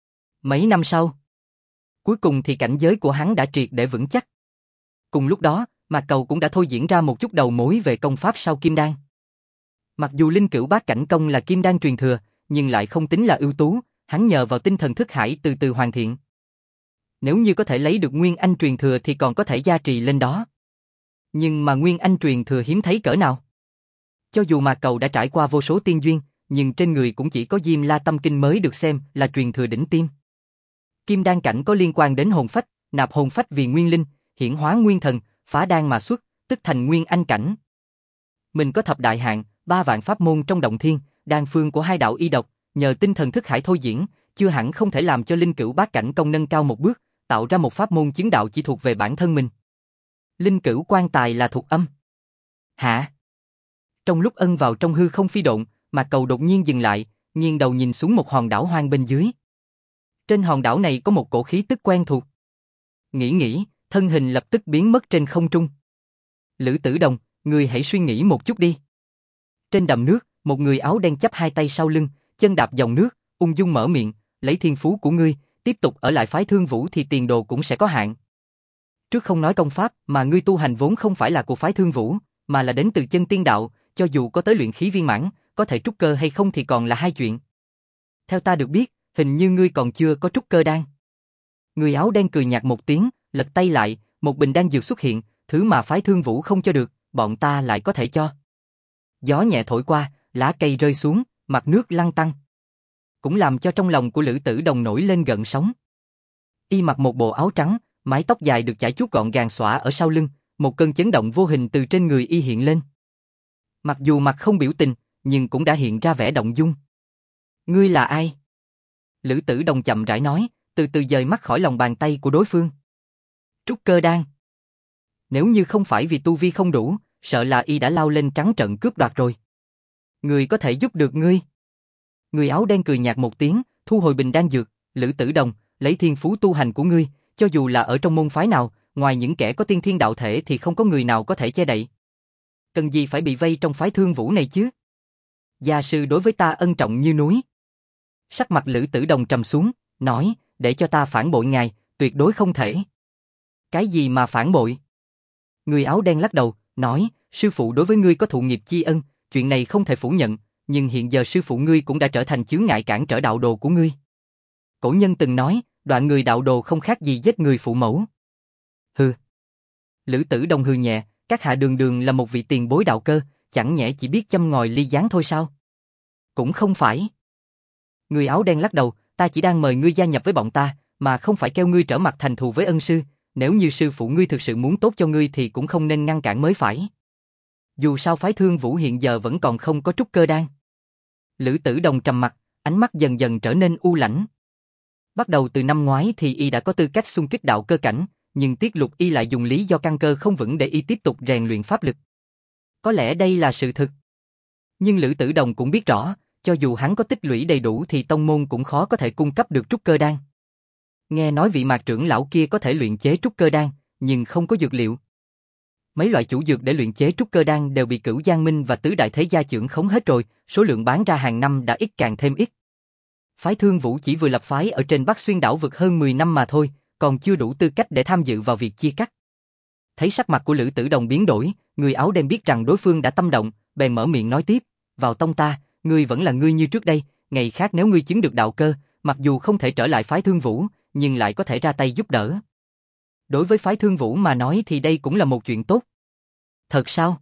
Mấy năm sau, cuối cùng thì cảnh giới của hắn đã triệt để vững chắc. Cùng lúc đó, Mạc Cầu cũng đã thôi diễn ra một chút đầu mối về công pháp sau kim đan. Mặc dù linh cửu bát cảnh công là kim đan truyền thừa, nhưng lại không tính là ưu tú, hắn nhờ vào tinh thần thức hải từ từ hoàn thiện. Nếu như có thể lấy được nguyên anh truyền thừa thì còn có thể gia trì lên đó. Nhưng mà nguyên anh truyền thừa hiếm thấy cỡ nào. Cho dù mà cậu đã trải qua vô số tiên duyên, nhưng trên người cũng chỉ có Diêm La Tâm Kinh mới được xem là truyền thừa đỉnh tiêm. Kim đan cảnh có liên quan đến hồn phách, nạp hồn phách vì nguyên linh, hiển hóa nguyên thần, phá đan mà xuất, tức thành nguyên anh cảnh. Mình có thập đại hạng, 3 vạn pháp môn trong động thiên, đan phương của 2 đạo y độc, nhờ tinh thần thức hải thôi diễn, chưa hẳn không thể làm cho linh cửu bát cảnh công nâng cao một bước, tạo ra một pháp môn chứng đạo chỉ thuộc về bản thân mình. Linh cửu quan tài là thuộc âm. Hả? Trong lúc ân vào trong hư không phi độn, Mạc Cầu đột nhiên dừng lại, nghiêng đầu nhìn xuống một hòn đảo hoang bên dưới. Trên hòn đảo này có một cổ khí tức quen thuộc. Nghĩ, thân hình lập tức biến mất trên không trung. Lữ Tử Đồng, ngươi hãy suy nghĩ một chút đi. Trên đầm nước, một người áo đen chắp 2 tay sau lưng, chân đạp dòng nước, ung dung mở miệng, lấy thiên phú của ngươi, tiếp tục ở lại phái Thương Vũ thì tiền đồ cũng sẽ có hạn. Trước không nói công pháp, mà ngươi tu hành vốn không phải là của phái Thương Vũ, mà là đến từ chân tiên đạo, cho dù có tới luyện khí viên mãn, có thể trúc cơ hay không thì còn là hai chuyện. Theo ta được biết, hình như ngươi còn chưa có trúc cơ đan. Người áo đen cười nhạt một tiếng, lật tay lại, một bình đan dược xuất hiện, thứ mà phái Thương Vũ không cho được, bọn ta lại có thể cho. Gió nhẹ thổi qua, lá cây rơi xuống, mặt nước lăn tăn. Cũng làm cho trong lòng của Lữ Tử Đồng nổi lên gợn sóng. Y mặc một bộ áo trắng, mái tóc dài được chải chuốt gọn gàng xõa ở sau lưng, một cơn chấn động vô hình từ trên người y hiện lên. Mặc dù mặt không biểu tình, nhưng cũng đã hiện ra vẻ động dung. Ngươi là ai? Lữ Tử Đồng chậm rãi nói, từ từ dời mắt khỏi lòng bàn tay của đối phương. Trúc cơ đan. Nếu như không phải vì tu vi không đủ, sợ là y đã lao lên trắng trợn cướp đoạt rồi. Người có thể giúp được ngươi. Người áo đen cười nhạt một tiếng, thu hồi bình đan dược, Lữ Tử Đồng, lấy thiên phú tu hành của ngươi, cho dù là ở trong môn phái nào, ngoài những kẻ có tiên thiên đạo thể thì không có người nào có thể che đậy. Cần gì phải bị vây trong phái Thương Vũ này chứ? Gia sư đối với ta ân trọng như núi. Sắc mặt Lữ Tử Đồng trầm xuống, nói, để cho ta phản bội ngài, tuyệt đối không thể. Cái gì mà phản bội? Người áo đen lắc đầu, nói, sư phụ đối với ngươi có thụ nghiệp chi ân, chuyện này không thể phủ nhận, nhưng hiện giờ sư phụ ngươi cũng đã trở thành chướng ngại cản trở đạo đồ của ngươi. Cổ nhân từng nói, đoạn người đạo đồ không khác gì giết người phụ mẫu. Hừ. Lữ Tử Đồng hừ nhẹ, các hạ đường đường là một vị tiền bối đạo cơ, chẳng nhẽ chỉ biết châm ngòi ly gián thôi sao? Cũng không phải. Người áo đen lắc đầu, ta chỉ đang mời ngươi gia nhập với bọn ta, mà không phải kêu ngươi trở mặt thành thù với ân sư, nếu như sư phụ ngươi thực sự muốn tốt cho ngươi thì cũng không nên ngăn cản mới phải. Dù sao phái Thương Vũ hiện giờ vẫn còn không có trúc cơ đan. Lữ Tử Đồng trầm mặt, ánh mắt dần dần trở nên u lãnh. Bắt đầu từ năm ngoái thì y đã có tư cách xung kích đạo cơ cảnh, nhưng Tiết Lục y lại dùng lý do căn cơ không vững để y tiếp tục rèn luyện pháp lực. Có lẽ đây là sự thực. Nhưng Lữ Tử Đồng cũng biết rõ, cho dù hắn có tích lũy đầy đủ thì tông môn cũng khó có thể cung cấp được trúc cơ đan. Nghe nói vị Mạc trưởng lão kia có thể luyện chế trúc cơ đan, nhưng không có dược liệu. Mấy loại chủ dược để luyện chế trúc cơ đan đều bị Cửu Giang Minh và tứ đại thế gia trưởng khống hết rồi, số lượng bán ra hàng năm đã ít càng thêm ít. Phái Thương Vũ chỉ vừa lập phái ở trên Bắc Xuyên đảo vực hơn 10 năm mà thôi, còn chưa đủ tư cách để tham dự vào việc chia cắt. Thấy sắc mặt của Lữ Tử Đồng biến đổi, người áo đen biết rằng đối phương đã tâm động, bèn mở miệng nói tiếp, vào tông ta, ngươi vẫn là ngươi như trước đây, ngày khác nếu ngươi chứng được đạo cơ, mặc dù không thể trở lại phái Thương Vũ, nhưng lại có thể ra tay giúp đỡ. Đối với phái Thương Vũ mà nói thì đây cũng là một chuyện tốt. Thật sao?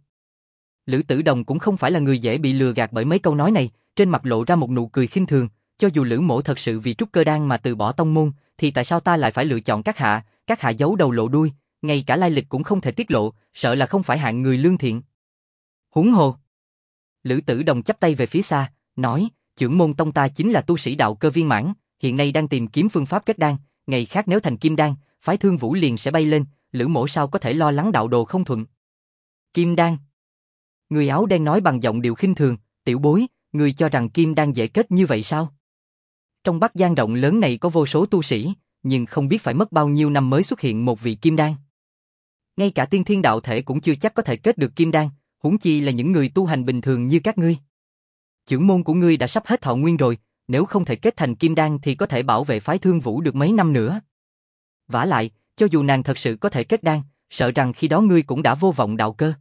Lữ Tử Đồng cũng không phải là người dễ bị lừa gạt bởi mấy câu nói này, trên mặt lộ ra một nụ cười khinh thường, cho dù Lữ mỗ thật sự vì trúc cơ đan mà từ bỏ tông môn, thì tại sao ta lại phải lựa chọn các hạ giấu đầu lộ đuôi, ngay cả lai lịch cũng không thể tiết lộ, sợ là không phải hạng người lương thiện. Huống hồ. Lữ Tử Đồng chắp tay về phía xa, nói, trưởng môn tông ta chính là tu sĩ đạo cơ viên mãn, hiện nay đang tìm kiếm phương pháp kết đan, ngày khác nếu thành kim đan, phái Thương Vũ liền sẽ bay lên, Lữ mỗ sao có thể lo lắng đạo đồ không thuận. Kim đan. Người áo đen nói bằng giọng điệu khinh thường, tiểu bối, người cho rằng kim đan dễ kết như vậy sao? Trong Bắc Giang rộng lớn này có vô số tu sĩ, nhưng không biết phải mất bao nhiêu năm mới xuất hiện một vị kim đan. Ngay cả tiên thiên đạo thể cũng chưa chắc có thể kết được kim đan, huống chi là những người tu hành bình thường như các ngươi. Chưởng môn của ngươi đã sắp hết thọ nguyên rồi, nếu không thể kết thành kim đan thì có thể bảo vệ phái Thương Vũ được mấy năm nữa. Vả lại, cho dù nàng thật sự có thể kết đan, sợ rằng khi đó ngươi cũng đã vô vọng đạo cơ.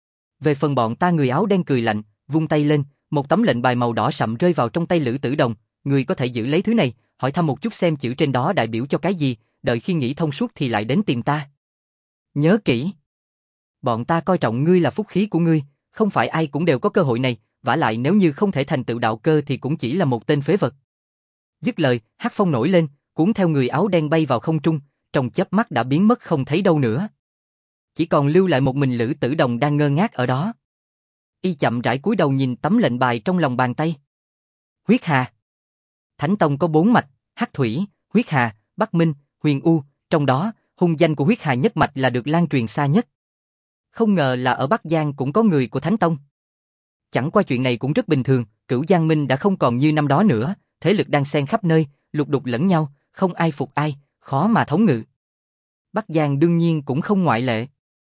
Về phần bọn ta, người áo đen cười lạnh, vung tay lên, một tấm lệnh bài màu đỏ sậm rơi vào trong tay Lữ Tử Đồng, ngươi có thể giữ lấy thứ này, hỏi thăm một chút xem chữ trên đó đại biểu cho cái gì, đợi khi nghĩ thông suốt thì lại đến tìm ta. Nhớ kỹ. Bọn ta coi trọng ngươi là phúc khí của ngươi, không phải ai cũng đều có cơ hội này, vả lại nếu như không thể thành tựu đạo cơ thì cũng chỉ là một tên phế vật. Dứt lời, hắc phong nổi lên, cuốn theo người áo đen bay vào không trung, trong chớp mắt đã biến mất không thấy đâu nữa. Chỉ còn lưu lại một mình Lữ Tử Đồng đang ngơ ngác ở đó. Y chậm rãi cúi đầu nhìn tấm lệnh bài trong lòng bàn tay. Huyết Hà. Thánh Tông có 4 mạch, Hắc Thủy, Huyết Hà, Bắc Minh, Huyền U, trong đó, hung danh của Huyết Hà nhất mạch là được lan truyền xa nhất. Không ngờ là ở Bắc Giang cũng có người của Thánh Tông. Chẳng qua chuyện này cũng rất bình thường, Cửu Giang Minh đã không còn như năm đó nữa, thế lực đang xen khắp nơi, lục đục lẫn nhau, không ai phục ai, khó mà thống ngự. Bắc Giang đương nhiên cũng không ngoại lệ.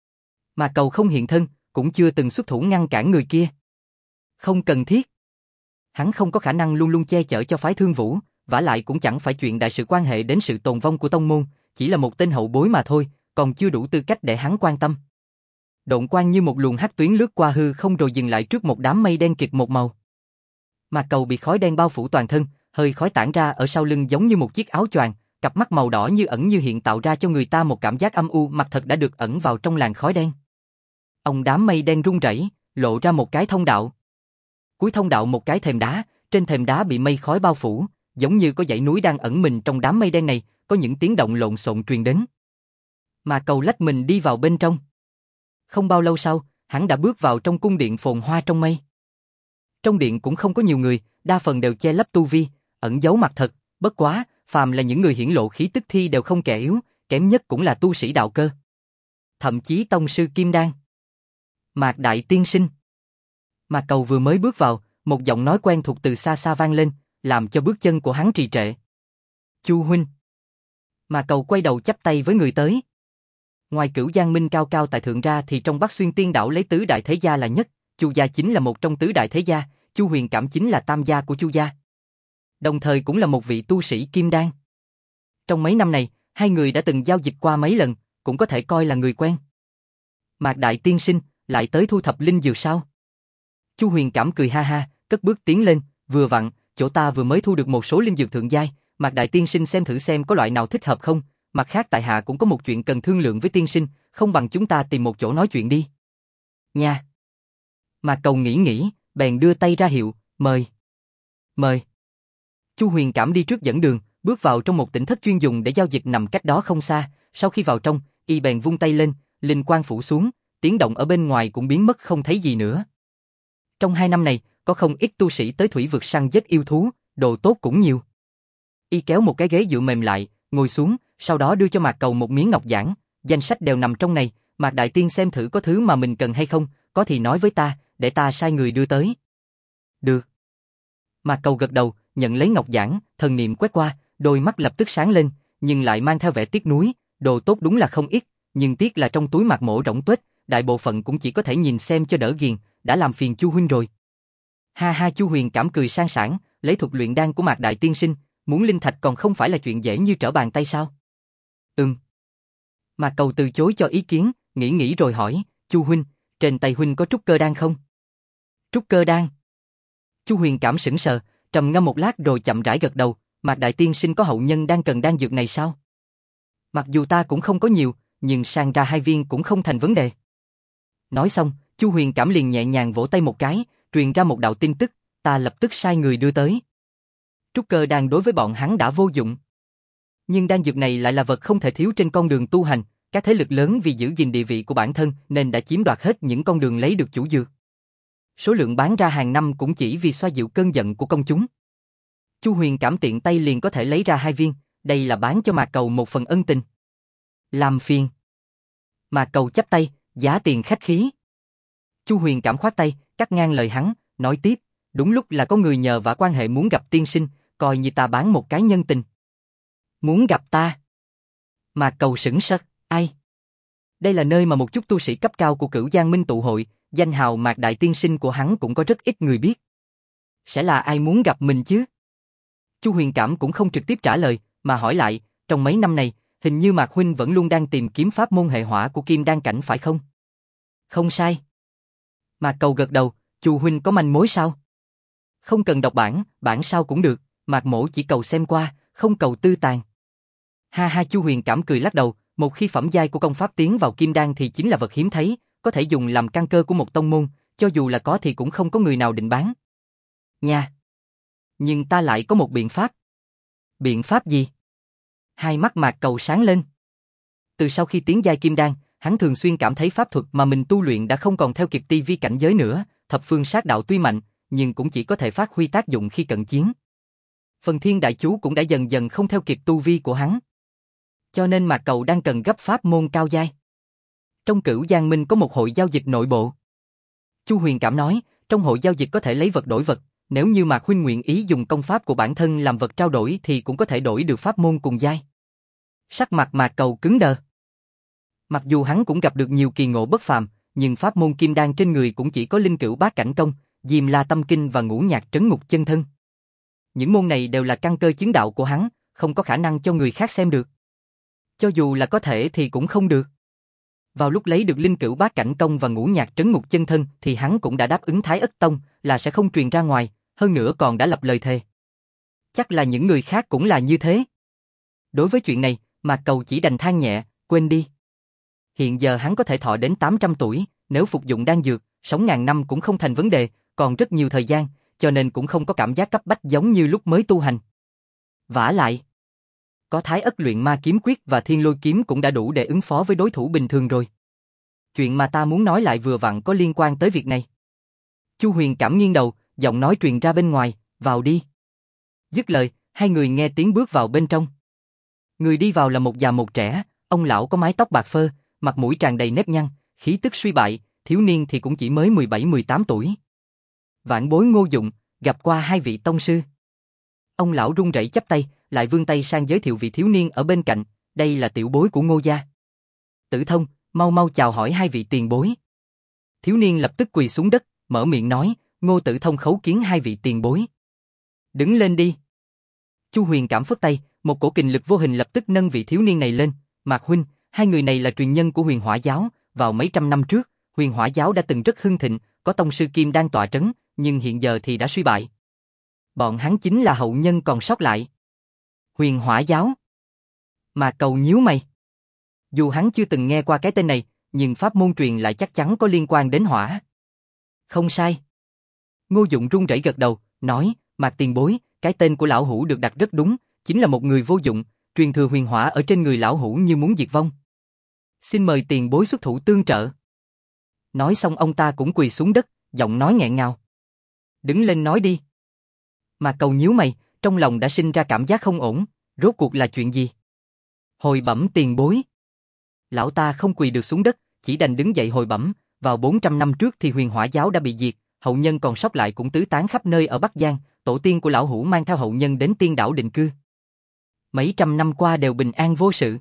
Mà Cầu không hiện thân, cũng chưa từng xuất thủ ngăn cản người kia. Không cần thiết. Hắn không có khả năng luôn luôn che chở cho phái Thương Vũ, vả lại cũng chẳng phải chuyện đại sự quan hệ đến sự tồn vong của tông môn, chỉ là một tên hậu bối mà thôi, còn chưa đủ tư cách để hắn quan tâm. Độn quang như một luồng hắc tuyến lướt qua hư không rồi dừng lại trước một đám mây đen kịt một màu. Mà Cầu bị khói đen bao phủ toàn thân, hơi khói tản ra ở sau lưng giống như một chiếc áo choàng, cặp mắt màu đỏ như ẩn như hiện tạo ra cho người ta một cảm giác âm u, mặt thật đã được ẩn vào trong làn khói đen. Ông đám mây đen rung rẩy, lộ ra một cái thông đạo. Cuối thông đạo một cái thềm đá, trên thềm đá bị mây khói bao phủ, giống như có dãy núi đang ẩn mình trong đám mây đen này, có những tiếng động lộn xộn truyền đến. Mà Cầu lách mình đi vào bên trong. Không bao lâu sau, hắn đã bước vào trong cung điện phồn hoa trong mây. Trong điện cũng không có nhiều người, đa phần đều che lấp tu vi, ẩn giấu mặt thật, bất quá, phàm là những người hiển lộ khí tức thi đều không kẻ yếu, kém nhất cũng là tu sĩ đạo cơ. Thậm chí tông sư Kim Đan. Mạc Đại Tiên Sinh. Mà Cầu vừa mới bước vào, một giọng nói quen thuộc từ xa xa vang lên, làm cho bước chân của hắn trì trệ. Chu huynh. Mà Cầu quay đầu chắp tay với người tới. Ngoài Cửu Giang Minh cao cao tại thượng ra thì trong Bắc Xuyên Tiên đảo lấy tứ đại thế gia là nhất, Chu gia chính là một trong tứ đại thế gia, Chu Huyền Cảm chính là tam gia của Chu gia. Đồng thời cũng là một vị tu sĩ Kim Đan. Trong mấy năm này, hai người đã từng giao dịch qua mấy lần, cũng có thể coi là người quen. Mạc Đại Tiên Sinh, lại tới thu thập linh dược sao? Chu Huyền Cảm cười ha ha, cất bước tiến lên, vừa vặn, chỗ ta vừa mới thu được một số linh dược thượng giai, Mạc Đại Tiên Sinh xem thử xem có loại nào thích hợp không, mặt khác tại hạ cũng có một chuyện cần thương lượng với tiên sinh, không bằng chúng ta tìm một chỗ nói chuyện đi. Nha. Mạc Cầu nghĩ, bèn đưa tay ra hiệu, mời. Mời. Chu Huyền Cảm đi trước dẫn đường, bước vào trong một tỉnh thất chuyên dùng để giao dịch nằm cách đó không xa, sau khi vào trong, y bèn vung tay lên, linh quang phủ xuống, tiếng động ở bên ngoài cũng biến mất không thấy gì nữa. Trong 2 năm này, có không ít tu sĩ tới thủy vực săn giết yêu thú, đồ tốt cũng nhiều. Y kéo một cái ghế dựa mềm lại, ngồi xuống, sau đó đưa cho Mạc Cầu một miếng ngọc giản, danh sách đều nằm trong này, Mạc Đại Tiên xem thử có thứ mà mình cần hay không, có thì nói với ta, để ta sai người đưa tới. Được. Mạc Cầu gật đầu, nhận lấy ngọc giản, thần niệm quét qua, đôi mắt lập tức sáng lên, nhưng lại mang theo vẻ tiếc nuối, đồ tốt đúng là không ít, nhưng tiếc là trong túi Mạc Mỗ rỗng tuếch, đại bộ phận cũng chỉ có thể nhìn xem cho đỡ ghiền, đã làm phiền Chu huynh rồi. Ha ha, Chu Huyền Cảm cười sang sảng, lấy thuật luyện đan của Mạc Đại Tiên Sinh, muốn linh thạch còn không phải là chuyện dễ như trở bàn tay sao? Mạc Cầu từ chối cho ý kiến, nghĩ rồi hỏi, Chu huynh, trên tay huynh có trúc cơ đan không? Trúc cơ đan? Chu Huyền Cảm sững sờ, trầm ngâm một lát rồi chậm rãi gật đầu, Mạc Đại Tiên Sinh có hậu nhân đang cần đan dược này sao? Mặc dù ta cũng không có nhiều, nhưng sang ra 2 viên cũng không thành vấn đề. Nói xong, Chu Huyền Cảm liền nhẹ nhàng vỗ tay một cái, truyền ra một đạo tin tức, ta lập tức sai người đưa tới. Trúc cơ đan đối với bọn hắn đã vô dụng. Nhưng đan dược này lại là vật không thể thiếu trên con đường tu hành, các thế lực lớn vì giữ gìn địa vị của bản thân nên đã chiếm đoạt hết những con đường lấy được chủ dược. Số lượng bán ra hàng năm cũng chỉ vì xoa dịu cơn giận của công chúng. Chu Huyền Cảm tiện tay liền có thể lấy ra 2 viên, đây là bán cho Mạc Cầu một phần ân tình. Làm phiền. Mạc Cầu chắp tay, giá tiền khách khí. Chu Huyền Cảm khoát tay, cắt ngang lời hắn, nói tiếp, đúng lúc là có người nhờ vả quan hệ muốn gặp tiên sinh, coi như ta bán một cái nhân tình. Muốn gặp ta? Mạc Cầu sững sờ, ai? Đây là nơi mà một chút tu sĩ cấp cao của Cửu Giang Minh tụ hội, danh hào Mạc Đại Tiên Sinh của hắn cũng có rất ít người biết. Sẽ là ai muốn gặp mình chứ? Chu Huyền Cảm cũng không trực tiếp trả lời, mà hỏi lại, trong mấy năm này, hình như Mạc huynh vẫn luôn đang tìm kiếm pháp môn hệ hỏa của Kim Đan cảnh phải không? Không sai. Mạc Cầu gật đầu, Chu huynh có manh mối sao? Không cần đọc bản sao cũng được, Mạc Mỗ chỉ cầu xem qua, không cầu tư tàn. Ha ha, Chu Huyền Cảm cười lắc đầu, một khi phẩm giai của công pháp tiến vào Kim Đan thì chính là vật hiếm thấy, có thể dùng làm căn cơ của một tông môn, cho dù là có thì cũng không có người nào định bán. Nha! Nhưng ta lại có một biện pháp. Biện pháp gì? Hai mắt Mạc Cầu sáng lên. Từ sau khi tiến giai kim đan, hắn thường xuyên cảm thấy pháp thuật mà mình tu luyện đã không còn theo kịp ti vi cảnh giới nữa, thập phương sát đạo tuy mạnh, nhưng cũng chỉ có thể phát huy tác dụng khi cận chiến. Phần thiên đại chú cũng đã dần dần không theo kịp tu vi của hắn. Cho nên Mạc Cầu đang cần gấp pháp môn cao giai. Trong Cửu Giang Minh có một hội giao dịch nội bộ. Chu Huyền cảm nói, trong hội giao dịch có thể lấy vật đổi vật, nếu như Mạc huynh nguyện ý dùng công pháp của bản thân làm vật trao đổi thì cũng có thể đổi được pháp môn cùng giai. Sắc mặt Mạc Cầu cứng đờ. Mặc dù hắn cũng gặp được nhiều kỳ ngộ bất phàm, nhưng pháp môn kim đan trên người cũng chỉ có Linh Cửu Bát Cảnh Công, Diêm La Tâm Kinh và Ngũ Nhạc Trấn Ngục Chân Thân. Những môn này đều là căn cơ chứng đạo của hắn, không có khả năng cho người khác xem được. Cho dù là có thể thì cũng không được. Vào lúc lấy được Linh Cửu Bát Cảnh Công và Ngũ Nhạc Trấn Ngục Chân Thân thì hắn cũng đã đáp ứng Thái Ất Tông là sẽ không truyền ra ngoài, hơn nữa còn đã lập lời thề. Chắc là những người khác cũng là như thế. Đối với chuyện này, Mạc Cầu chỉ đành than nhẹ, quên đi. Hiện giờ hắn có thể thọ đến 800 tuổi, nếu phục dụng đan dược, sống ngàn năm cũng không thành vấn đề, còn rất nhiều thời gian, cho nên cũng không có cảm giác cấp bách giống như lúc mới tu hành. Vả lại, có Thái Ất Luyện Ma Kiếm Quyết và Thiên Lôi Kiếm cũng đã đủ để ứng phó với đối thủ bình thường rồi. Chuyện mà ta muốn nói lại vừa vặn có liên quan tới việc này. Chu Huyền cảm nghiêng đầu, giọng nói truyền ra bên ngoài, vào đi. Dứt lời, hai người nghe tiếng bước vào bên trong. Người đi vào là một già một trẻ, ông lão có mái tóc bạc phơ, mặt mũi tràn đầy nếp nhăn, khí tức suy bại, thiếu niên thì cũng chỉ mới 17-18 tuổi. Vãn bối Ngô Dụng, gặp qua hai vị tông sư. Ông lão run rẩy chắp tay, lại vươn tay sang giới thiệu vị thiếu niên ở bên cạnh, đây là tiểu bối của Ngô gia. Tử Thông, mau mau chào hỏi hai vị tiền bối. Thiếu niên lập tức quỳ xuống đất, mở miệng nói, Ngô Tử Thông khấu kiến hai vị tiền bối. Đứng lên đi. Chu Huyền cảm phất tay, một cổ kình lực vô hình lập tức nâng vị thiếu niên này lên. Mạc huynh, hai người này là truyền nhân của Huyền Hỏa giáo, vào mấy trăm năm trước, Huyền Hỏa giáo đã từng rất hưng thịnh, có tông sư kim đan tọa trấn, nhưng hiện giờ thì đã suy bại. Bọn hắn chính là hậu nhân còn sót lại. Huyền Hỏa giáo. Mạc Cầu nhíu mày. Dù hắn chưa từng nghe qua cái tên này, nhưng pháp môn truyền lại chắc chắn có liên quan đến hỏa. Không sai. Ngô Dụng run rẩy gật đầu, nói, Mạc tiền bối, cái tên của lão hủ được đặt rất đúng, chính là một người vô dụng, truyền thừa huyền hỏa ở trên người lão hủ như muốn diệt vong. Xin mời tiền bối xuất thủ tương trợ. Nói xong ông ta cũng quỳ xuống đất, giọng nói nghẹn ngào. Đứng lên nói đi. Mạc Cầu nhíu mày, trong lòng đã sinh ra cảm giác không ổn, rốt cuộc là chuyện gì? Hồi bẩm tiền bối. Lão ta không quỳ được xuống đất, chỉ đành đứng dậy hồi bẩm, vào 400 năm trước thì Huyền Hỏa giáo đã bị diệt, hậu nhân còn sót lại cũng tứ tán khắp nơi ở Bắc Giang, tổ tiên của lão hủ mang theo hậu nhân đến Tiên đảo định cư. Mấy trăm năm qua đều bình an vô sự.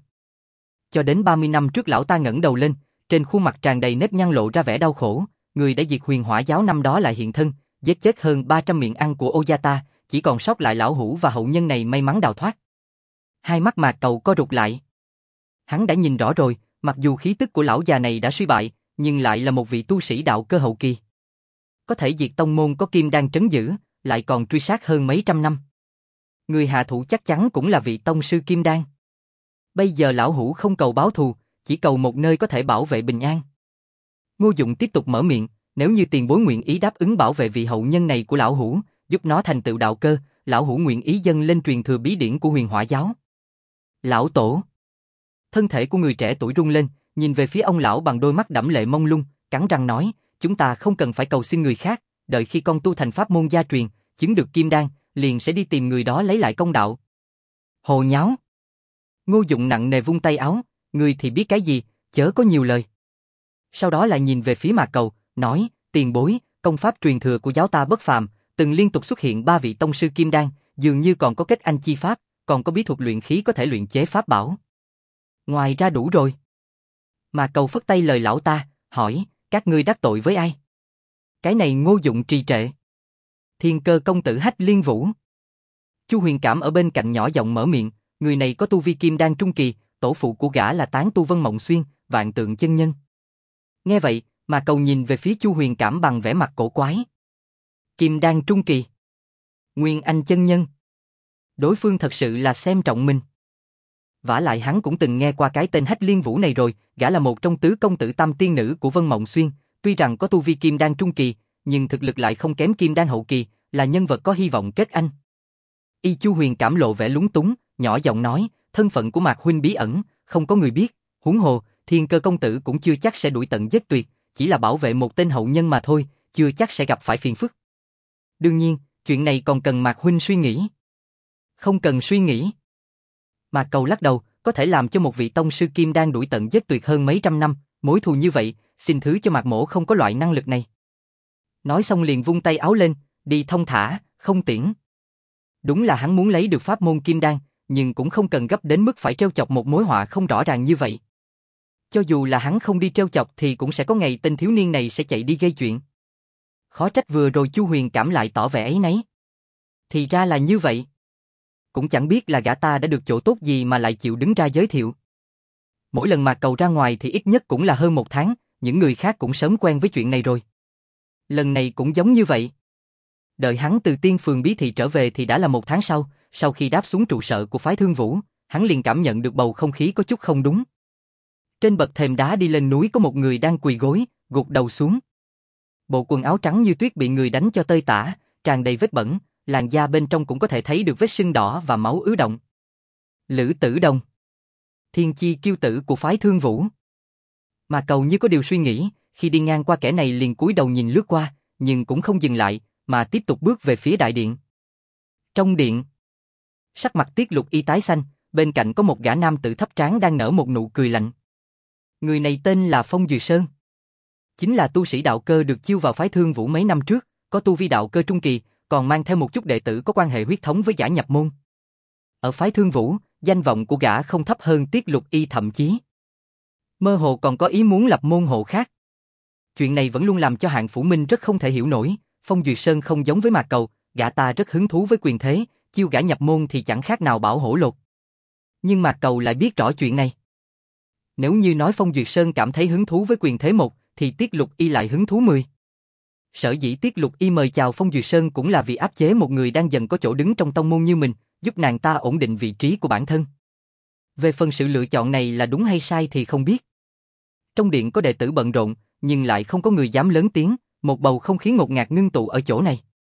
Cho đến 30 năm trước lão ta ngẩng đầu lên, trên khuôn mặt tràn đầy nếp nhăn lộ ra vẻ đau khổ, người đã diệt Huyền Hỏa giáo năm đó lại hiện thân, giết chết hơn 300 miệng ăn của Ô gia ta, chỉ còn sót lại lão hủ và hậu nhân này may mắn đào thoát. Hai mắt Mạc Cầu co rụt lại. Hắn đã nhìn rõ rồi, mặc dù khí tức của lão già này đã suy bại, nhưng lại là một vị tu sĩ đạo cơ hậu kỳ. Có thể diệt tông môn có kim đan trấn giữ, lại còn truy sát hơn mấy trăm năm. Người hạ thủ chắc chắn cũng là vị tông sư kim đan. Bây giờ lão hủ không cầu báo thù, chỉ cầu một nơi có thể bảo vệ bình an. Ngô Dụng tiếp tục mở miệng, nếu như tiền bối nguyện ý đáp ứng bảo vệ vị hậu nhân này của lão hủ, giúp nó thành tựu đạo cơ, lão hủ nguyện ý dâng lên truyền thừa bí điển của Huyền Hỏa giáo. Lão tổ. Thân thể của người trẻ tuổi rung lên, nhìn về phía ông lão bằng đôi mắt đẫm lệ mông lung, cắn răng nói, chúng ta không cần phải cầu xin người khác, đợi khi con tu thành pháp môn gia truyền, chứng được kim đan, liền sẽ đi tìm người đó lấy lại công đạo. Hồ nháo. Ngô Dụng nặng nề vung tay áo, người thì biết cái gì, chớ có nhiều lời. Sau đó lại nhìn về phía Mạc Cầu, nói, tiền bối, công pháp truyền thừa của giáo ta bất phàm, từng liên tục xuất hiện 3 vị tông sư kim đan, dường như còn có kết anh chi pháp, còn có bí thuật luyện khí có thể luyện chế pháp bảo. Ngoài ra đủ rồi. Mạc Cầu phất tay lời lão ta, hỏi, các ngươi đắc tội với ai? Cái này Ngô Dụng trì trệ. Thiên Cơ công tử Hách Liên Vũ. Chu Huyền Cảm ở bên cạnh nhỏ giọng mở miệng, người này có tu vi kim đan trung kỳ, tổ phụ của gã là tán tu Vân Mộng Xuyên, Vạn Tượng chân nhân. Nghe vậy, Mạc Cầu nhìn về phía Chu Huyền Cảm bằng vẻ mặt cổ quái. Kim đan trung kỳ. Nguyên Anh chân nhân. Đối phương thật sự là xem trọng mình. Vả lại hắn cũng từng nghe qua cái tên Hách Liên Vũ này rồi, gã là một trong tứ công tử tam tiên nữ của Vân Mộng Xuyên, tuy rằng có tu vi kim đan trung kỳ, nhưng thực lực lại không kém kim đan hậu kỳ, là nhân vật có hy vọng kết anh. Y Chu Huyền cảm lộ vẻ lúng túng, nhỏ giọng nói, thân phận của Mạc huynh bí ẩn, không có người biết, huống hồ, Thiên Cơ công tử cũng chưa chắc sẽ đuổi tận giết tuyệt, chỉ là bảo vệ một tên hậu nhân mà thôi, chưa chắc sẽ gặp phải phiền phức. Đương nhiên, chuyện này còn cần Mạc huynh suy nghĩ. Không cần suy nghĩ. Mạc Cầu lắc đầu, có thể làm cho một vị tông sư kim đan đuổi tận giết tuyệt hơn mấy trăm năm, mối thù như vậy, xin thứ cho Mạc mỗ không có loại năng lực này. Nói xong liền vung tay áo lên, đi thong thả, không tiễn. Đúng là hắn muốn lấy được pháp môn kim đan, nhưng cũng không cần gấp đến mức phải trêu chọc một mối họa không rõ ràng như vậy. Cho dù là hắn không đi trêu chọc thì cũng sẽ có ngày tên thiếu niên này sẽ chạy đi gây chuyện. Khó trách vừa rồi Chu Huyền cảm lại tỏ vẻ ấy nấy. Thì ra là như vậy. Cũng chẳng biết là gã ta đã được chỗ tốt gì mà lại chịu đứng ra giới thiệu. Mỗi lần Mạc Cầu ra ngoài thì ít nhất cũng là hơn 1 tháng, những người khác cũng sớm quen với chuyện này rồi. Lần này cũng giống như vậy. Đợi hắn từ Tiên Phường Bí Thị trở về thì đã là 1 tháng sau khi đáp xuống trụ sở của phái Thương Vũ, hắn liền cảm nhận được bầu không khí có chút không đúng. Trên bậc thềm đá đi lên núi có một người đang quỳ gối, gục đầu xuống. Bộ quần áo trắng như tuyết bị người đánh cho tơi tả, tràn đầy vết bẩn, làn da bên trong cũng có thể thấy được vết sưng đỏ và máu ứ động. Lữ Tử Đồng, thiên chi kiêu tử của phái Thương Vũ. Mà Cầu như có điều suy nghĩ, khi đi ngang qua kẻ này liền cúi đầu nhìn lướt qua, nhưng cũng không dừng lại, mà tiếp tục bước về phía đại điện. Trong điện, sắc mặt Tiết Lục Y tái xanh, bên cạnh có một gã nam tử thấp tráng đang nở một nụ cười lạnh. Người này tên là Phong Duyệt Sơn. Chính là tu sĩ đạo cơ được chiêu vào phái Thương Vũ mấy năm trước, có tu vi đạo cơ trung kỳ, còn mang theo một chút đệ tử có quan hệ huyết thống với gã nhập môn. Ở phái Thương Vũ, danh vọng của gã không thấp hơn Tiết Lục Y, thậm chí mơ hồ còn có ý muốn lập môn hộ khác. Chuyện này vẫn luôn làm cho Hạng Phủ Minh rất không thể hiểu nổi. Phong Duyệt Sơn không giống với Mạc Cầu, gã ta rất hứng thú với quyền thế, chiêu gã nhập môn thì chẳng khác nào bảo hổ lột. Nhưng Mạc Cầu lại biết rõ chuyện này. Nếu như nói Phong Duyệt Sơn cảm thấy hứng thú với quyền thế 1, thì Tiết Lục Y lại hứng thú 10. Sở dĩ Tiết Lục Y mời chào Phong Duyệt Sơn cũng là vì áp chế một người đang dần có chỗ đứng trong tông môn như mình, giúp nàng ta ổn định vị trí của bản thân. Về phần sự lựa chọn này là đúng hay sai thì không biết. Trong điện có đệ tử bận rộn, nhưng lại không có người dám lớn tiếng, một bầu không khí ngột ngạt ngưng tụ ở chỗ này.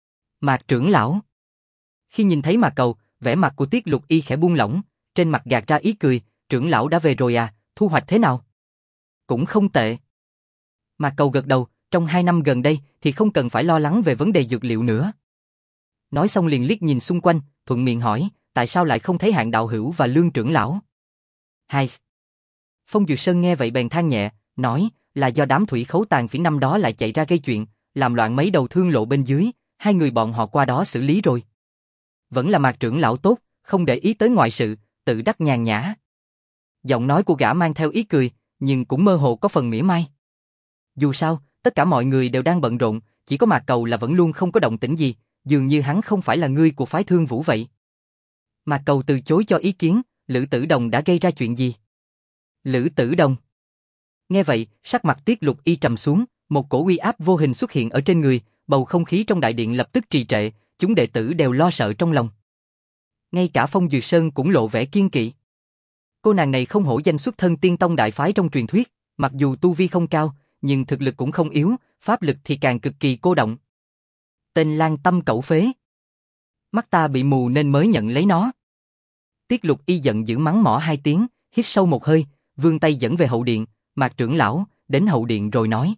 Mạc trưởng lão. Khi nhìn thấy Mạc Cầu, vẻ mặt của Tiết Lục Y khẽ buông lỏng, trên mặt gạt ra ý cười, trưởng lão đã về rồi à, thu hoạch thế nào? Cũng không tệ. Mạc Cầu gật đầu, trong 2 năm gần đây thì không cần phải lo lắng về vấn đề dược liệu nữa. Nói xong liền liếc nhìn xung quanh, thuận miệng hỏi, tại sao lại không thấy Hạng đạo hữu và Lương trưởng lão? Hai. Phong Duyệt Sơn nghe vậy bèn than nhẹ, nói, là do đám thủy khấu tàn phỉ năm đó lại chạy ra gây chuyện, làm loạn mấy đầu thương lộ bên dưới, 2 người bọn họ qua đó xử lý rồi. Vẫn là Mạc trưởng lão tốt, không để ý tới ngoại sự, tự đắc nhàn nhã. Giọng nói của gã mang theo ý cười, nhưng cũng mơ hồ có phần mỉa mai. Dù sao, tất cả mọi người đều đang bận rộn, chỉ có Mạc Cầu là vẫn luôn không có động tĩnh gì, dường như hắn không phải là người của phái Thương Vũ vậy. Mạc Cầu từ chối cho ý kiến, Lữ Tử Đồng đã gây ra chuyện gì? Lữ Tử Đồng. Nghe vậy, sắc mặt Tiết Lục Y trầm xuống, một cổ uy áp vô hình xuất hiện ở trên người, bầu không khí trong đại điện lập tức trì trệ, chúng đệ tử đều lo sợ trong lòng. Ngay cả Phong Duyệt Sơn cũng lộ vẻ kiêng kỵ. Cô nàng này không hổ danh xuất thân tiên tông đại phái trong truyền thuyết, mặc dù tu vi không cao, nhưng thực lực cũng không yếu, pháp lực thì càng cực kỳ cô động. Tên Lan Tâm cẩu phế. Mắt ta bị mù nên mới nhận lấy nó. Tiết Lục Y giận dữ mắng mỏ 2 tiếng, hít sâu một hơi, vươn tay dẫn về hậu điện, Mạc trưởng lão, đến hậu điện rồi nói.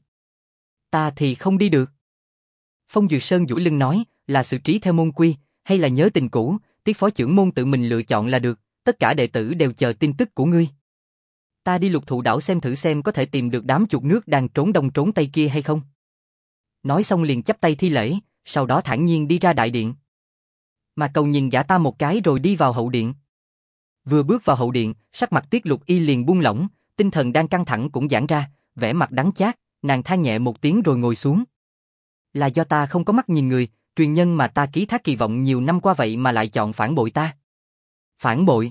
Ta thì không đi được. Phong Duyệt Sơn duỗi lưng nói, là xử trí theo môn quy, hay là nhớ tình cũ, Tiết phó trưởng môn tự mình lựa chọn là được, tất cả đệ tử đều chờ tin tức của ngươi. Ta đi Lục Thụ đảo xem thử xem có thể tìm được đám chuột nước đang trốn đông trốn tây kia hay không. Nói xong liền chắp tay thi lễ, sau đó thản nhiên đi ra đại điện. Mà Cầu nhìn gã ta một cái rồi đi vào hậu điện. Vừa bước vào hậu điện, sắc mặt Tiết Lục Y liền buông lỏng, tinh thần đang căng thẳng cũng giãn ra, vẻ mặt đắng chát, nàng than nhẹ một tiếng rồi ngồi xuống. Là do ta không có mắt nhìn người, truyền nhân mà ta ký thác kỳ vọng nhiều năm qua vậy mà lại chọn phản bội ta. Phản bội?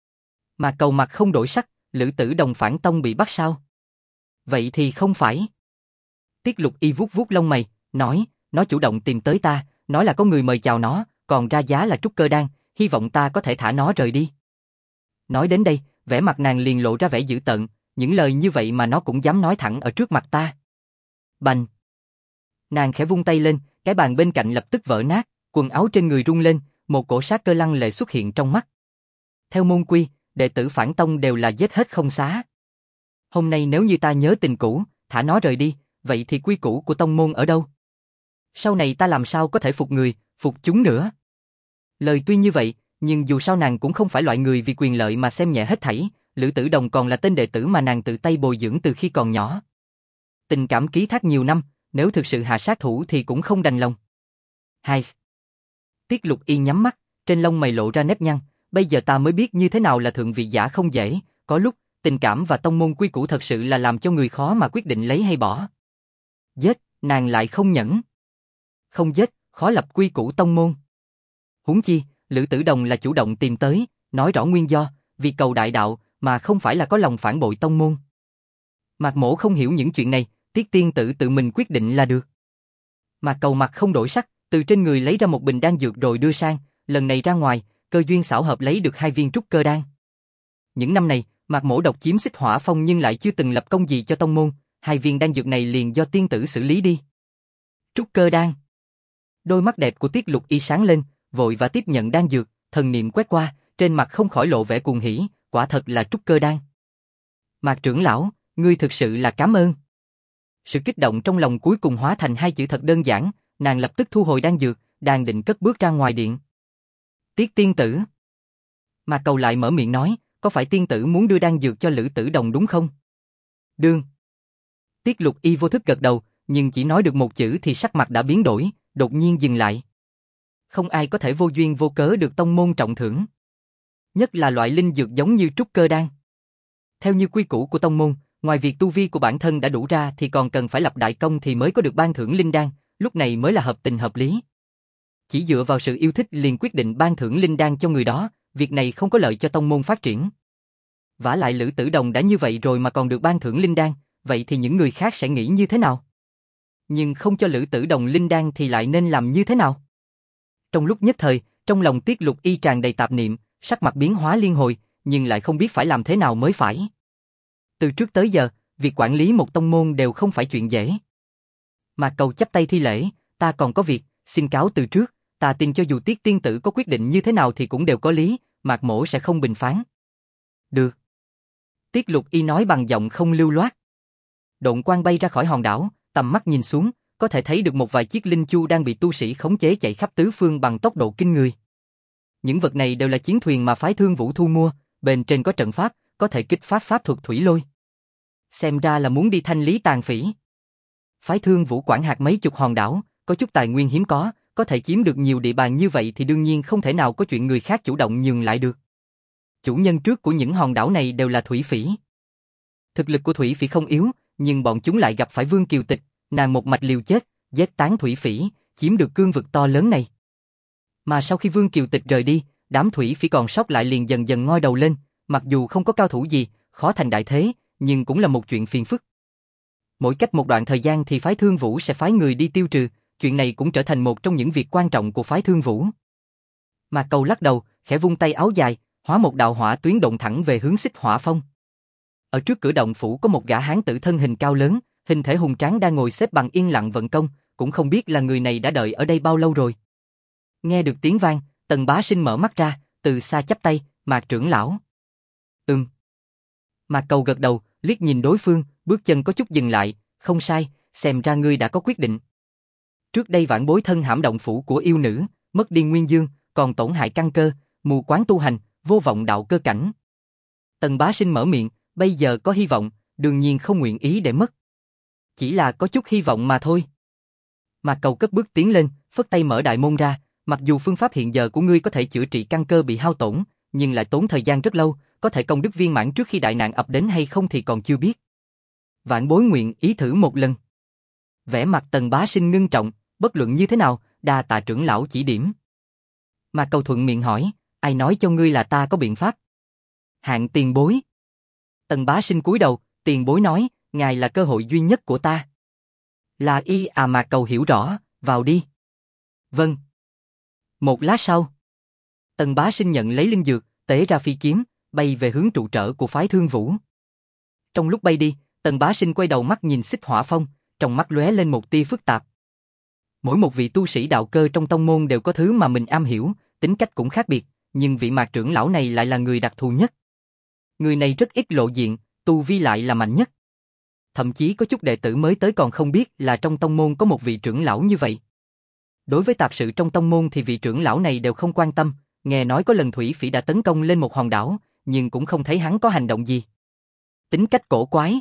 Mà Cầu mặt không đổi sắc, Lữ Tử Đồng phản tông bị bắt sao? Vậy thì không phải. Tiết Lục Y vuốt vuốt lông mày, nói, nó chủ động tìm tới ta, nói là có người mời chào nó, còn ra giá là trúc cơ đan, hy vọng ta có thể thả nó rời đi. Nói đến đây, vẻ mặt nàng liền lộ ra vẻ dữ tợn, những lời như vậy mà nó cũng dám nói thẳng ở trước mặt ta. Bành! Nàng khẽ vung tay lên, cái bàn bên cạnh lập tức vỡ nát, quần áo trên người rung lên, một cổ sát cơ lăng lệ xuất hiện trong mắt. Theo môn quy, đệ tử phản tông đều là giết hết không xá. Hôm nay nếu như ta nhớ tình cũ, thả nó rời đi, vậy thì quy củ của tông môn ở đâu? Sau này ta làm sao có thể phục người, phục chúng nữa? Lời tuy như vậy, nhưng dù sao nàng cũng không phải loại người vì quyền lợi mà xem nhẹ hết thảy, Lữ Tử Đồng còn là tên đệ tử mà nàng tự tay bồi dưỡng từ khi còn nhỏ. Tình cảm ký thác nhiều năm, nếu thực sự hạ sát thủ thì cũng không đành lòng. Hai. Tiết Lục Y nhắm mắt, trên lông mày lộ ra nếp nhăn, bây giờ ta mới biết như thế nào là thượng vị giả không dễ, có lúc, tình cảm và tông môn quy củ thật sự là làm cho người khó mà quyết định lấy hay bỏ. Giết, nàng lại không nhẫn. Không giết, khó lập quy củ tông môn. Huống chi, Lữ Tử Đồng là chủ động tìm tới, nói rõ nguyên do, vì cầu đại đạo, mà không phải là có lòng phản bội tông môn. Mạc Mỗ không hiểu những chuyện này, Tiết tiên tử tự mình quyết định là được. Mạc Cầu mặt không đổi sắc, từ trên người lấy ra một bình đan dược rồi đưa sang, lần này ra ngoài, cơ duyên xảo hợp lấy được 2 viên trúc cơ đan. Những năm này, Mạc Mỗ độc chiếm Xích Hỏa Phong nhưng lại chưa từng lập công gì cho tông môn, 2 viên đan dược này liền do tiên tử xử lý đi. Trúc cơ đan. Đôi mắt đẹp của Tiết Lục Y sáng lên, vội và tiếp nhận đan dược, thần niệm quét qua, trên mặt không khỏi lộ vẻ cuồng hỉ, quả thật là trúc cơ đan. Mạc trưởng lão, ngươi thực sự là cảm ơn. Sự kích động trong lòng cuối cùng hóa thành 2 chữ thật đơn giản, nàng lập tức thu hồi đan dược, đang định cất bước ra ngoài điện. Tiết tiên tử. Mạc Cầu lại mở miệng nói, có phải tiên tử muốn đưa đan dược cho Lữ Tử Đồng đúng không? Đương. Tiết Lục Y vô thức gật đầu, nhưng chỉ nói được một chữ thì sắc mặt đã biến đổi, đột nhiên dừng lại. Không ai có thể vô duyên vô cớ được tông môn trọng thưởng. Nhất là loại linh dược giống như trúc cơ đan. Theo như quy củ của tông môn, ngoài việc tu vi của bản thân đã đủ ra thì còn cần phải lập đại công thì mới có được ban thưởng linh đan, lúc này mới là hợp tình hợp lý. Chỉ dựa vào sự yêu thích liền quyết định ban thưởng linh đan cho người đó, việc này không có lợi cho tông môn phát triển. Vả lại Lữ Tử Đồng đã như vậy rồi mà còn được ban thưởng linh đan, vậy thì những người khác sẽ nghĩ như thế nào? Nhưng không cho Lữ Tử Đồng linh đan thì lại nên làm như thế nào? Trong lúc nhất thời, trong lòng Tiết Lục Y tràn đầy tạp niệm, sắc mặt biến hóa liên hồi, nhưng lại không biết phải làm thế nào mới phải. Từ trước tới giờ, việc quản lý một tông môn đều không phải chuyện dễ. Mạc Cầu chắp tay thi lễ, ta còn có việc, xin cáo từ trước, ta tin cho dù Tiết tiên tử có quyết định như thế nào thì cũng đều có lý, Mạc Mỗ sẽ không bình phán. Được. Tiết Lục Y nói bằng giọng không lưu loát. Độn quang bay ra khỏi hòn đảo, tầm mắt nhìn xuống, có thể thấy được một vài chiếc linh chu đang bị tu sĩ khống chế chạy khắp tứ phương bằng tốc độ kinh người. Những vật này đều là chiến thuyền mà phái Thương Vũ thu mua, bên trên có trận pháp, có thể kích phát pháp thuật thủy lôi. Xem ra là muốn đi thanh lý tàn phỉ. Phái Thương Vũ quản hạt mấy chục hòn đảo, có chút tài nguyên hiếm có thể chiếm được nhiều địa bàn như vậy thì đương nhiên không thể nào có chuyện người khác chủ động nhường lại được. Chủ nhân trước của những hòn đảo này đều là thủy phỉ. Thực lực của thủy phỉ không yếu, nhưng bọn chúng lại gặp phải Vương Kiều Tịch, nàng một mạch liều chết, giết tán thủy phỉ, chiếm được cương vực to lớn này. Mà sau khi Vương Kiều Tịch rời đi, đám thủy phỉ còn sót lại liền dần dần ngoi đầu lên, mặc dù không có cao thủ gì, khó thành đại thế, nhưng cũng là một chuyện phiền phức. Mỗi cách một đoạn thời gian thì phái Thương Vũ sẽ phái người đi tiêu trừ, chuyện này cũng trở thành một trong những việc quan trọng của phái Thương Vũ. Mạc Cầu lắc đầu, khẽ vung tay áo dài, hóa một đạo hỏa tuyến động thẳng về hướng Xích Hỏa Phong. Ở trước cửa động phủ có một gã hán tử thân hình cao lớn, hình thể hùng tráng đang ngồi xếp bằng yên lặng vận công, cũng không biết là người này đã đợi ở đây bao lâu rồi. Nghe được tiếng vang, Tần Bá Sinh mở mắt ra, từ xa chắp tay, Mạc trưởng lão. Mạc Cầu gật đầu, liếc nhìn đối phương, bước chân có chút dừng lại, không sai, xem ra ngươi đã có quyết định. Trước đây vãn bối thân hãm động phủ của yêu nữ, mất đi nguyên dương, còn tổn hại căn cơ, mù quáng tu hành, vô vọng đạo cơ cảnh. Tần Bá Sinh mở miệng, bây giờ có hy vọng, đương nhiên không nguyện ý để mất. Chỉ là có chút hy vọng mà thôi. Mạc Cầu cất bước tiến lên, phất tay mở đại môn ra, mặc dù phương pháp hiện giờ của ngươi có thể chữa trị căn cơ bị hao tổn, nhưng lại tốn thời gian rất lâu, có thể công đức viên mãn trước khi đại nạn ập đến hay không thì còn chưa biết. Vãn bối nguyện ý thử một lần. Vẻ mặt Tần Bá Sinh ngưng trọng, bất luận như thế nào, đa tạ trưởng lão chỉ điểm. Mạc Cầu thuận miệng hỏi, ai nói cho ngươi là ta có biện pháp? Hạng tiền bối. Tần Bá Sinh cúi đầu, tiền bối nói, ngài là cơ hội duy nhất của ta. Là y à? Mạc Cầu hiểu rõ, vào đi. Vâng. Một lát sau, Tần Bá Sinh nhận lấy linh dược, tế ra phi kiếm, bay về hướng trụ sở của phái Thương Vũ. Trong lúc bay đi, Tần Bá Sinh quay đầu mắt nhìn Xích Hỏa Phong, trong mắt lóe lên một tia phức tạp. Mỗi một vị tu sĩ đạo cơ trong tông môn đều có thứ mà mình am hiểu, tính cách cũng khác biệt, nhưng vị Mạc trưởng lão này lại là người đặc thù nhất. Người này rất ít lộ diện, tu vi lại là mạnh nhất. Thậm chí có chút đệ tử mới tới còn không biết là trong tông môn có một vị trưởng lão như vậy. Đối với tạp sự trong tông môn thì vị trưởng lão này đều không quan tâm, nghe nói có lần Thủy Phỉ đã tấn công lên một hòn đảo, nhưng cũng không thấy hắn có hành động gì. Tính cách cổ quái.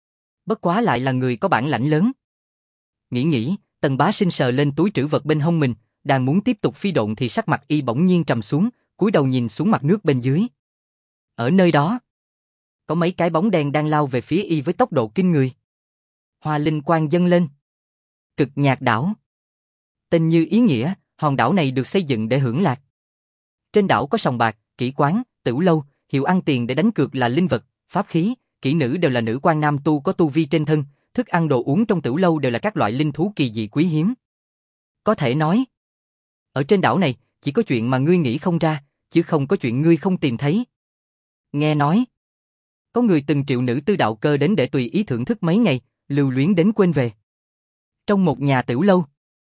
Bất quá lại là người có bản lãnh lớn. Nghĩ, Tần Bá Sinh sờ lên túi trữ vật bên hông mình, đang muốn tiếp tục phi độn thì sắc mặt y bỗng nhiên trầm xuống, cúi đầu nhìn xuống mặt nước bên dưới. Ở nơi đó, có mấy cái bóng đen đang lao về phía y với tốc độ kinh người. Hoa linh quang dâng lên. Cực Nhạc đảo. Tên như ý nghĩa, hòn đảo này được xây dựng để hưởng lạc. Trên đảo có sòng bạc, kỹ quán, tửu lâu, hiệu ăn tiền để đánh cược là linh vật, pháp khí, kỹ nữ đều là nữ quan nam tu có tu vi trên thân, thức ăn đồ uống trong tửu lâu đều là các loại linh thú kỳ dị quý hiếm. Có thể nói, ở trên đảo này, chỉ có chuyện mà ngươi nghĩ không ra, chứ không có chuyện ngươi không tìm thấy. Nghe nói, có người từng triệu nữ tư đạo cơ đến để tùy ý thưởng thức mấy ngày, lưu luyến đến quên về. Trong một nhà tửu lâu,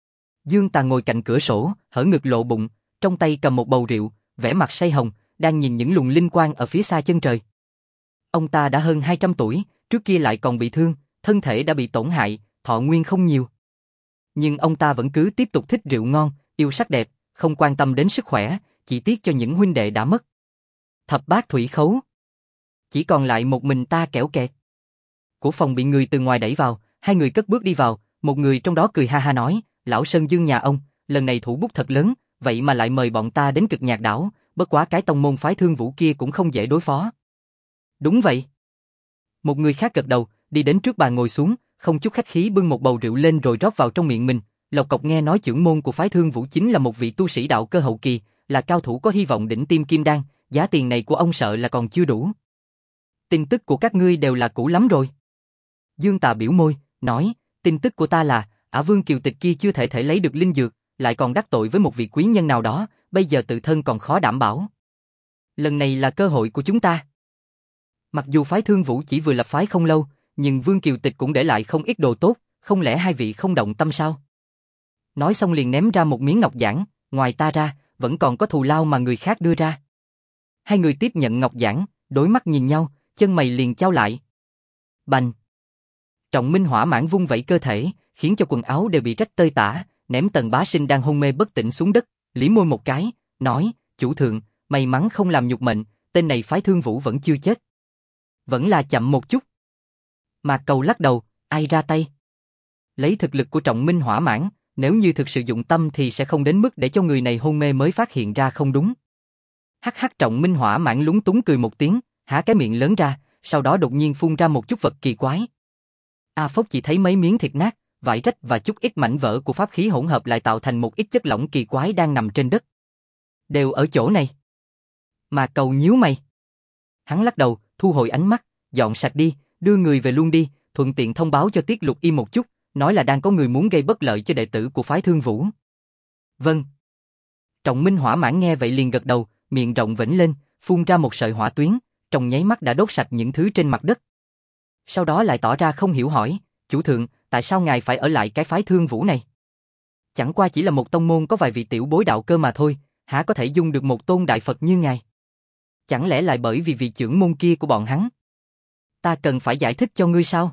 Dương Tà ngồi cạnh cửa sổ, hở ngực lộ bụng, trong tay cầm một bầu rượu, vẻ mặt say hồng, đang nhìn những luồng linh quang ở phía xa chân trời. Ông ta đã hơn 200 tuổi, trước kia lại còn bị thương, thân thể đã bị tổn hại, thọ nguyên không nhiều. Nhưng ông ta vẫn cứ tiếp tục thích rượu ngon, yêu sắc đẹp, không quan tâm đến sức khỏe, chỉ tiếc cho những huynh đệ đã mất. Thập bát thủy khấu. Chỉ còn lại một mình ta kẻo kẹt. Của phòng bị người từ ngoài đẩy vào, hai người cất bước đi vào, một người trong đó cười ha ha nói, lão Sơn Dương nhà ông, lần này thủ bút thật lớn, vậy mà lại mời bọn ta đến Cực Nhạc đảo, bất quá cái tông môn phái Thương Vũ kia cũng không dễ đối phó. Đúng vậy. Một người khác gật đầu, đi đến trước bàn ngồi xuống, không chút khách khí bưng một bầu rượu lên rồi rót vào trong miệng mình. Lộc cộc nghe nói trưởng môn của phái Thương Vũ chính là một vị tu sĩ đạo cơ hậu kỳ, là cao thủ có hy vọng đỉnh tiêm kim đan, giá tiền này của ông sợ là còn chưa đủ. Tin tức của các ngươi đều là cũ lắm rồi. Dương Tà biểu môi, nói, tin tức của ta là, Ả Vương Kiều Tịch kia chưa thể lấy được linh dược, lại còn đắc tội với một vị quý nhân nào đó, bây giờ tự thân còn khó đảm bảo. Lần này là cơ hội của chúng ta. Mặc dù phái Thương Vũ chỉ vừa lập phái không lâu, nhưng Vương Kiều Tịch cũng để lại không ít đồ tốt, không lẽ hai vị không động tâm sao? Nói xong liền ném ra một miếng ngọc giản, ngoài ta ra, vẫn còn có thù lao mà người khác đưa ra. Hai người tiếp nhận ngọc giản, đối mắt nhìn nhau, chân mày liền chau lại. Bành! Trọng Minh hỏa mãn vung vẩy cơ thể, khiến cho quần áo đều bị rách tơi tả, ném Tần Bá Sinh đang hôn mê bất tỉnh xuống đất, liếm môi một cái, nói, chủ thượng, may mắn không làm nhục mệnh, tên này phái Thương Vũ vẫn chưa chết. Vẫn là chậm một chút. Mạc Cầu lắc đầu, ai ra tay? Lấy thực lực của Trọng Minh hỏa mãn, nếu như thực sự dụng tâm thì sẽ không đến mức để cho người này hôn mê mới phát hiện ra không đúng. Hắc hắc Trọng Minh hỏa mãn lúng túng cười một tiếng, há cái miệng lớn ra, sau đó đột nhiên phun ra một chút vật kỳ quái. A Phốc chỉ thấy mấy miếng thịt nát, vải rách và chút ít mảnh vỡ của pháp khí hỗn hợp lại tạo thành một ít chất lỏng kỳ quái đang nằm trên đất. Đều ở chỗ này. Mà Cầu nhíu mày. Hắn lắc đầu, thu hồi ánh mắt, dọn sạch đi, đưa người về luôn đi, thuận tiện thông báo cho Tiết Lục Y một chút, nói là đang có người muốn gây bất lợi cho đệ tử của phái Thương Vũ. Vâng. Trọng Minh hỏa mãn nghe vậy liền gật đầu, miệng rộng vểnh lên, phun ra một sợi hỏa tuyến, trong nháy mắt đã đốt sạch những thứ trên mặt đất. Sau đó lại tỏ ra không hiểu hỏi, chủ thượng, tại sao ngài phải ở lại cái phái Thương Vũ này? Chẳng qua chỉ là một tông môn có vài vị tiểu bối đạo cơ mà thôi, há có thể dung được một tôn đại Phật như ngài? Chẳng lẽ lại bởi vì vị trưởng môn kia của bọn hắn? Ta cần phải giải thích cho ngươi sao?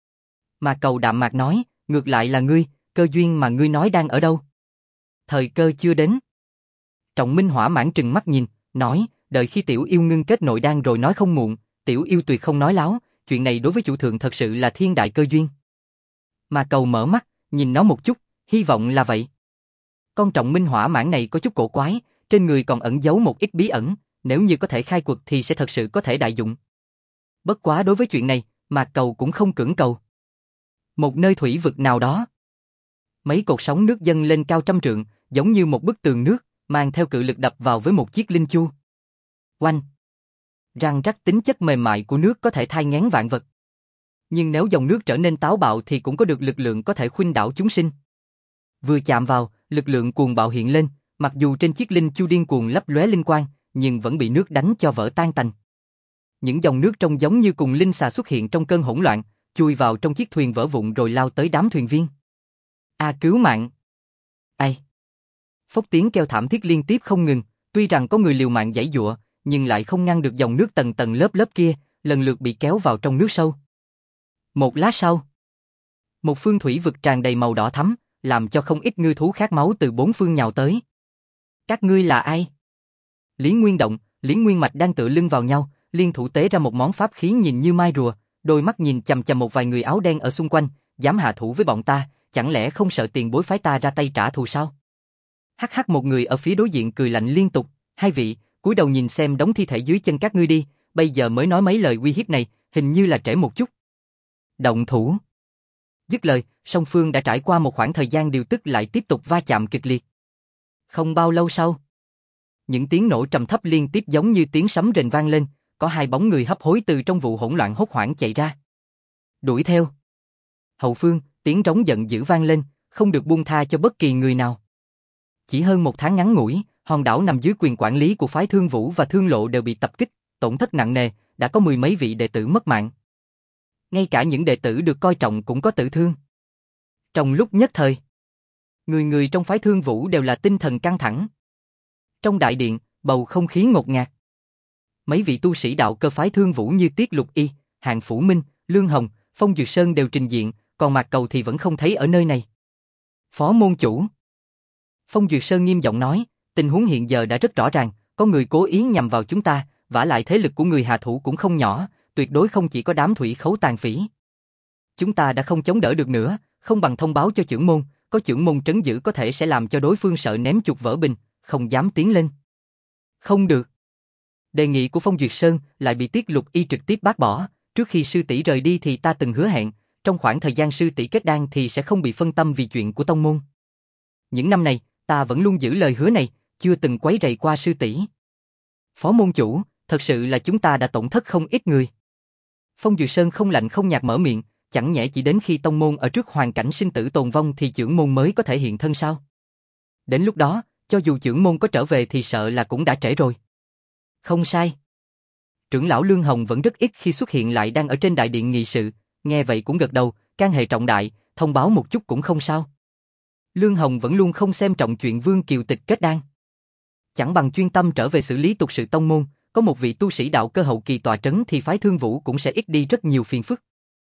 Mà Cầu đạm mạc nói, ngược lại là ngươi, cơ duyên mà ngươi nói đang ở đâu? Thời cơ chưa đến. Trọng Minh hỏa mãn trừng mắt nhìn, nói, đợi khi tiểu yêu ngưng kết nội đan rồi nói không muộn, tiểu yêu tuyệt không nói láo, chuyện này đối với chủ thượng thật sự là thiên đại cơ duyên. Mà Cầu mở mắt, nhìn nó một chút, hy vọng là vậy. Con Trọng Minh hỏa mãn này có chút cổ quái, trên người còn ẩn giấu một ít bí ẩn, nếu như có thể khai quật thì sẽ thật sự có thể đại dụng. Bất quá đối với chuyện này, Mạc Cầu cũng không cưỡng cầu. Một nơi thủy vực nào đó, mấy cột sóng nước dâng lên cao trăm trượng, giống như một bức tường nước, mang theo cự lực đập vào với một chiếc linh chu. Oanh! Răng rắc tính chất mềm mại của nước có thể thai nghén vạn vật. Nhưng nếu dòng nước trở nên táo bạo thì cũng có được lực lượng có thể khuynh đảo chúng sinh. Vừa chạm vào, lực lượng cuồng bạo hiện lên, mặc dù trên chiếc linh chu điên cuồng lấp lóe linh quang, nhưng vẫn bị nước đánh cho vỡ tan tành. Những dòng nước trông giống như cùng linh xà xuất hiện trong cơn hỗn loạn, chui vào trong chiếc thuyền vỡ vụn rồi lao tới đám thuyền viên. Cứu mạng! Ai? Phốc tiếng kêu thảm thiết liên tiếp không ngừng, tuy rằng có người liều mạng giãy giụa, nhưng lại không ngăn được dòng nước tầng tầng lớp lớp kia, lần lượt bị kéo vào trong nước sâu. Một lát sau, một phương thủy vực tràn đầy màu đỏ thắm, làm cho không ít ngư thú khát máu từ bốn phương nhào tới. Các ngươi là ai? Lý Nguyên Động, Lý Nguyên Mạch đang tựa lưng vào nhau, liên thủ tế ra một món pháp khí nhìn như mai rùa, đôi mắt nhìn chằm chằm một vài người áo đen ở xung quanh, dám hạ thủ với bọn ta, chẳng lẽ không sợ tiền bối phái ta ra tay trả thù sao? Hắc hắc, một người ở phía đối diện cười lạnh liên tục, hai vị, cúi đầu nhìn xem đống thi thể dưới chân các ngươi đi, bây giờ mới nói mấy lời uy hiếp này, hình như là trễ một chút. Động thủ. Dứt lời, song phương đã trải qua một khoảng thời gian điều tức lại tiếp tục va chạm kịch liệt. Không bao lâu sau, những tiếng nổ trầm thấp liên tiếp giống như tiếng sấm rền vang lên, có hai bóng người hấp hối từ trong vụ hỗn loạn hốt hoảng chạy ra. Đuổi theo. Hậu phương, tiếng rống giận dữ vang lên, không được buông tha cho bất kỳ người nào. Chỉ hơn một tháng ngắn ngủi, hòn đảo nằm dưới quyền quản lý của phái Thương Vũ và Thương Lộ đều bị tập kích, tổn thất nặng nề, đã có mười mấy vị đệ tử mất mạng. Ngay cả những đệ tử được coi trọng cũng có tử thương. Trong lúc nhất thời, người người trong phái Thương Vũ đều là tinh thần căng thẳng. Trong đại điện, bầu không khí ngột ngạt. Mấy vị tu sĩ đạo cơ phái Thương Vũ như Tiết Lục Y, Hạng Phủ Minh, Lương Hồng, Phong Duyệt Sơn đều trình diện, còn Mạc Cầu thì vẫn không thấy ở nơi này. Phó môn chủ. Phong Duyệt Sơn nghiêm giọng nói, tình huống hiện giờ đã rất rõ ràng, có người cố ý nhằm vào chúng ta, vả lại thế lực của người hạ thủ cũng không nhỏ, tuyệt đối không chỉ có đám thủy khấu tàn phỉ. Chúng ta đã không chống đỡ được nữa, không bằng thông báo cho trưởng môn, có trưởng môn trấn giữ có thể sẽ làm cho đối phương sợ ném chuột vỡ bình, không dám tiến lên. Không được. Đề nghị của Phong Duyệt Sơn lại bị Tiết Lục Y trực tiếp bác bỏ, trước khi sư tỷ rời đi thì ta từng hứa hẹn, trong khoảng thời gian sư tỷ kết đan thì sẽ không bị phân tâm vì chuyện của tông môn. Những năm này, ta vẫn luôn giữ lời hứa này, chưa từng quấy rầy qua sư tỷ. Phó môn chủ, thật sự là chúng ta đã tổn thất không ít người. Phong Duyệt Sơn không lạnh không nhạt mở miệng, chẳng nhẽ chỉ đến khi tông môn ở trước hoàn cảnh sinh tử tồn vong thì trưởng môn mới có thể hiện thân sao? Đến lúc đó, cho dù trưởng môn có trở về thì sợ là cũng đã trễ rồi. Không sai. Trưởng lão Lương Hồng vẫn rất ít khi xuất hiện lại đang ở trên đại điện nghị sự, nghe vậy cũng gật đầu, can hệ trọng đại, thông báo một chút cũng không sao. Lương Hồng vẫn luôn không xem trọng chuyện Vương Kiều Tịch kết đan. Chẳng bằng chuyên tâm trở về xử lý tục sự tông môn, có một vị tu sĩ đạo cơ hậu kỳ tọa trấn thì phái Thương Vũ cũng sẽ ít đi rất nhiều phiền phức.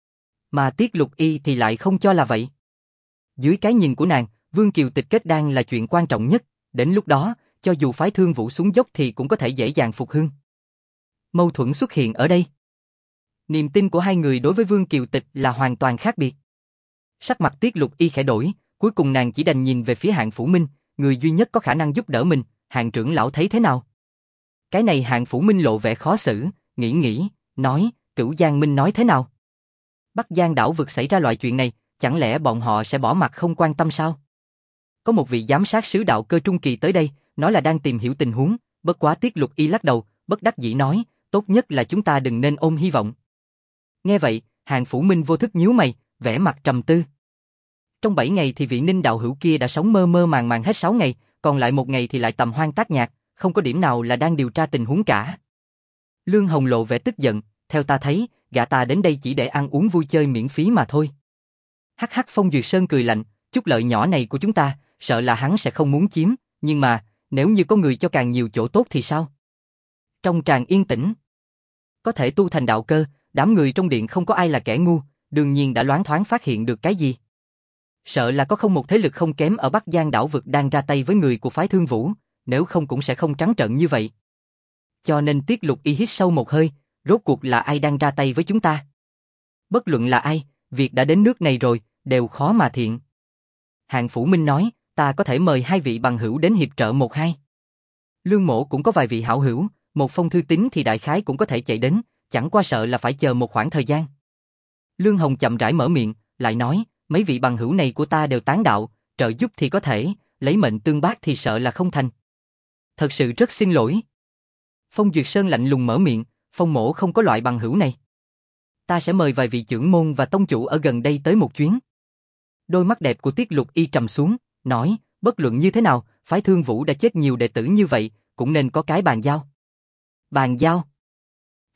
Mà Tiết Lục Y thì lại không cho là vậy. Dưới cái nhìn của nàng, Vương Kiều Tịch kết đan là chuyện quan trọng nhất, đến lúc đó, cho dù phái Thương Vũ xuống dốc thì cũng có thể dễ dàng phục hưng. Mâu thuẫn xuất hiện ở đây. Niềm tin của hai người đối với Vương Kiều Tịch là hoàn toàn khác biệt. Sắc mặt Tiết Lục Y khẽ đổi, cuối cùng nàng chỉ đành nhìn về phía Hạng Phủ Minh, người duy nhất có khả năng giúp đỡ mình, Hạng trưởng lão thấy thế nào? Cái này Hạng Phủ Minh lộ vẻ khó xử, nghĩ, nói, Cửu Giang Minh nói thế nào? Bắc Giang đảo vực xảy ra loại chuyện này, chẳng lẽ bọn họ sẽ bỏ mặt không quan tâm sao? Có một vị giám sát sứ đạo cơ trung kỳ tới đây, nói là đang tìm hiểu tình huống, bất quá Tiết Lục Y lắc đầu, bất đắc dĩ nói, tốt nhất là chúng ta đừng nên ôm hy vọng. Nghe vậy, Hạng Phủ Minh vô thức nhíu mày, vẻ mặt trầm tư. Trong 7 ngày thì vị Ninh đạo hữu kia đã sống mơ mơ màng màng hết 6 ngày, còn lại một ngày thì lại tầm hoang tác nhạc, không có điểm nào là đang điều tra tình huống cả. Lương Hồng lộ vẻ tức giận, theo ta thấy, gã ta đến đây chỉ để ăn uống vui chơi miễn phí mà thôi. Hắc hắc, Phong Duyệt Sơn cười lạnh, chút lợi nhỏ này của chúng ta, sợ là hắn sẽ không muốn chiếm, nhưng mà, nếu như có người cho càng nhiều chỗ tốt thì sao? Trong tràng yên tĩnh, có thể tu thành đạo cơ, đám người trong điện không có ai là kẻ ngu, đương nhiên đã loáng thoáng phát hiện được cái gì. Sợ là có không một thế lực không kém ở Bắc Giang đảo vực đang ra tay với người của phái Thương Vũ, nếu không cũng sẽ không trắng trợn như vậy. Cho nên Tiết Lục Y hít sâu một hơi, rốt cuộc là ai đang ra tay với chúng ta? Bất luận là ai, việc đã đến nước này rồi, đều khó mà thiện. Hạng Phủ Minh nói, ta có thể mời hai vị bằng hữu đến hiệp trợ một hai. Lương Mỗ cũng có vài vị hảo hữu, một phong thư tín thì đại khái cũng có thể chạy đến, chẳng qua sợ là phải chờ một khoảng thời gian. Lương Hồng chậm rãi mở miệng, lại nói, mấy vị bằng hữu này của ta đều tán đạo, trợ giúp thì có thể, lấy mệnh tương bác thì sợ là không thành. Thật sự rất xin lỗi. Phong Duyệt Sơn lạnh lùng mở miệng, Phong mỗ không có loại bằng hữu này. Ta sẽ mời vài vị trưởng môn và tông chủ ở gần đây tới một chuyến. Đôi mắt đẹp của Tiết Lục Y trầm xuống, nói, bất luận như thế nào, phái Thương Vũ đã chết nhiều đệ tử như vậy, cũng nên có cái bàn giao. Bàn giao?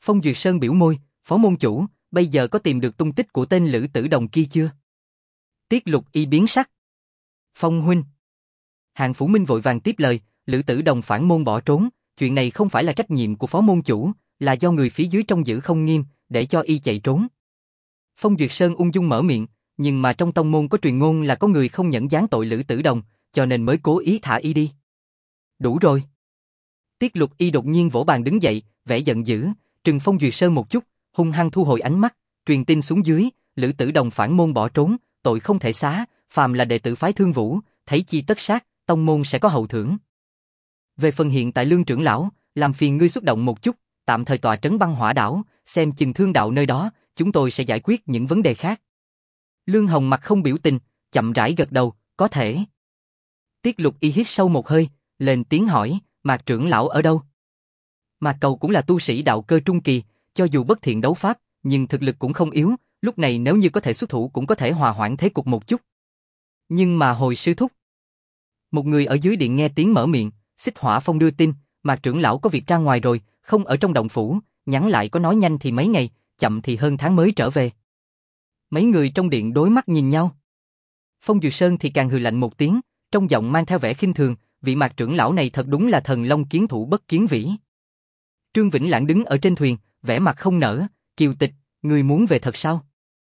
Phong Duyệt Sơn biểu môi, phó môn chủ, bây giờ có tìm được tung tích của tên Lữ Tử Đồng kia chưa? Tiết Lục Y biến sắc. Phong huynh. Hạng Phủ Minh vội vàng tiếp lời, Lữ Tử Đồng phản môn bỏ trốn, chuyện này không phải là trách nhiệm của phó môn chủ, là do người phía dưới trông giữ không nghiêm, để cho y chạy trốn. Phong Duyệt Sơn ung dung mở miệng, nhưng mà trong tông môn có truyền ngôn là có người không nhẫn giáng tội Lữ Tử Đồng, cho nên mới cố ý thả y đi. Đủ rồi. Tiết Lục Y đột nhiên vỗ bàn đứng dậy, vẻ giận dữ, trừng Phong Duyệt Sơn một chút, hung hăng thu hồi ánh mắt, truyền tin xuống dưới, Lữ Tử Đồng phản môn bỏ trốn, tội không thể xá, phàm là đệ tử phái Thương Vũ, thấy chi tất sát, tông môn sẽ có hậu thưởng. Về phần hiện tại Lương trưởng lão, làm phiền ngươi xuất động một chút, tạm thời tọa trấn Băng Hỏa đảo, xem chừng Thương đạo nơi đó, chúng tôi sẽ giải quyết những vấn đề khác. Lương Hồng mặt không biểu tình, chậm rãi gật đầu, có thể. Tiết Lục Y hít sâu một hơi, lên tiếng hỏi, Mạc trưởng lão ở đâu? Mạc Cầu cũng là tu sĩ đạo cơ trung kỳ, cho dù bất thiện đấu pháp, nhưng thực lực cũng không yếu, lúc này nếu như có thể xuất thủ cũng có thể hòa hoãn thế cục một chút. Nhưng mà hồi sư thúc. Một người ở dưới điện nghe tiếng mở miệng, Xích Hỏa Phong đưa tin, Mạc trưởng lão có việc ra ngoài rồi, không ở trong động phủ, nhắn lại có nói nhanh thì mấy ngày, chậm thì hơn tháng mới trở về. Mấy người trong điện đối mắt nhìn nhau. Phong Duyệt Sơn thì càng hừ lạnh một tiếng, trong giọng mang theo vẻ khinh thường, vị Mạc trưởng lão này thật đúng là thần long kiến thủ bất kiến vĩ. Trương Vĩnh Lãng đứng ở trên thuyền, vẻ mặt không nở, Kiều Tịch, người muốn về thật sao?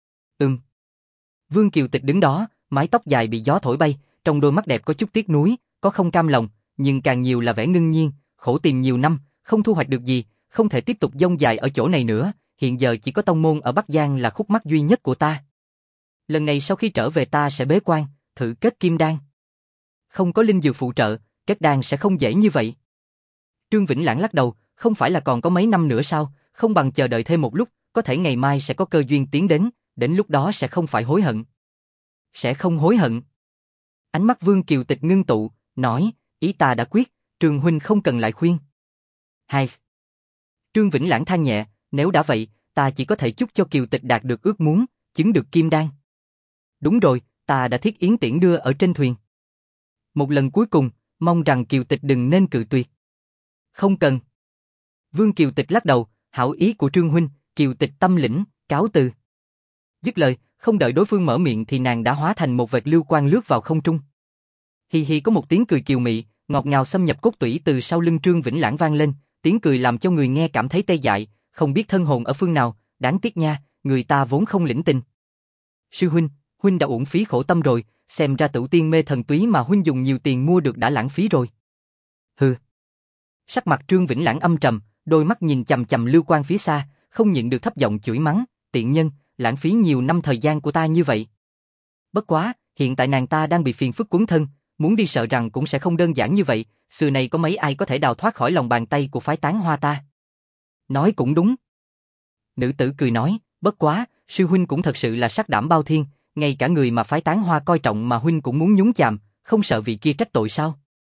Vương Kiều Tịch đứng đó, mái tóc dài bị gió thổi bay, trong đôi mắt đẹp có chút tiếc nuối, có không cam lòng, nhưng càng nhiều là vẻ ngưng nhiên, khổ tìm nhiều năm, không thu hoạch được gì, không thể tiếp tục dông dài ở chỗ này nữa, hiện giờ chỉ có tông môn ở Bắc Giang là khúc mắc duy nhất của ta. Lần này sau khi trở về ta sẽ bế quan, thử kết kim đan. Không có linh dược phụ trợ, kết đan sẽ không dễ như vậy. Trương Vĩnh Lãng lắc đầu, không phải là còn có mấy năm nữa sao, không bằng chờ đợi thêm một lúc, có thể ngày mai sẽ có cơ duyên tiến đến lúc đó sẽ không phải hối hận. Sẽ không hối hận. Ánh mắt Vương Kiều Tịch ngưng tụ, nói, ý ta đã quyết, Trương huynh không cần lại khuyên. Hai. Trương Vĩnh Lãng than nhẹ, nếu đã vậy, ta chỉ có thể chúc cho Kiều Tịch đạt được ước muốn, chứng được kim đan. Đúng rồi, ta đã thiết yến tiễn đưa ở trên thuyền. Một lần cuối cùng, mong rằng Kiều Tịch đừng nên cự tuyệt. Không cần. Vương Kiều Tịch lắc đầu, hảo ý của Trương huynh, Kiều Tịch tâm lĩnh, cáo từ. Dứt lời, không đợi đối phương mở miệng thì nàng đã hóa thành một vệt lưu quang lướt vào không trung. Hi hi, có một tiếng cười kiều mị, ngọt ngào xâm nhập cốt tủy từ sau lưng Trương Vĩnh Lãng vang lên, tiếng cười làm cho người nghe cảm thấy tê dại, không biết thân hồn ở phương nào, đáng tiếc nha, người ta vốn không lĩnh tình. Sư huynh, huynh đã uổng phí khổ tâm rồi, xem ra Tửu Tiên Mê Thần Túy mà huynh dùng nhiều tiền mua được đã lãng phí rồi. Hừ. Sắc mặt Trương Vĩnh Lãng âm trầm, đôi mắt nhìn chằm chằm lưu quang phía xa, không nhịn được thấp giọng chửi mắng, tiện nhân, lãng phí nhiều năm thời gian của ta như vậy. Bất quá, hiện tại nàng ta đang bị phiền phức cuốn thân, muốn đi sợ rằng cũng sẽ không đơn giản như vậy, xưa này có mấy ai có thể đào thoát khỏi lòng bàn tay của phái Tán Hoa ta. Nói cũng đúng. Nữ tử cười nói, bất quá, sư huynh cũng thật sự là sắc đảm bao thiên, ngay cả người mà phái Tán Hoa coi trọng mà huynh cũng muốn nhúng chàm, không sợ vị kia trách tội sao?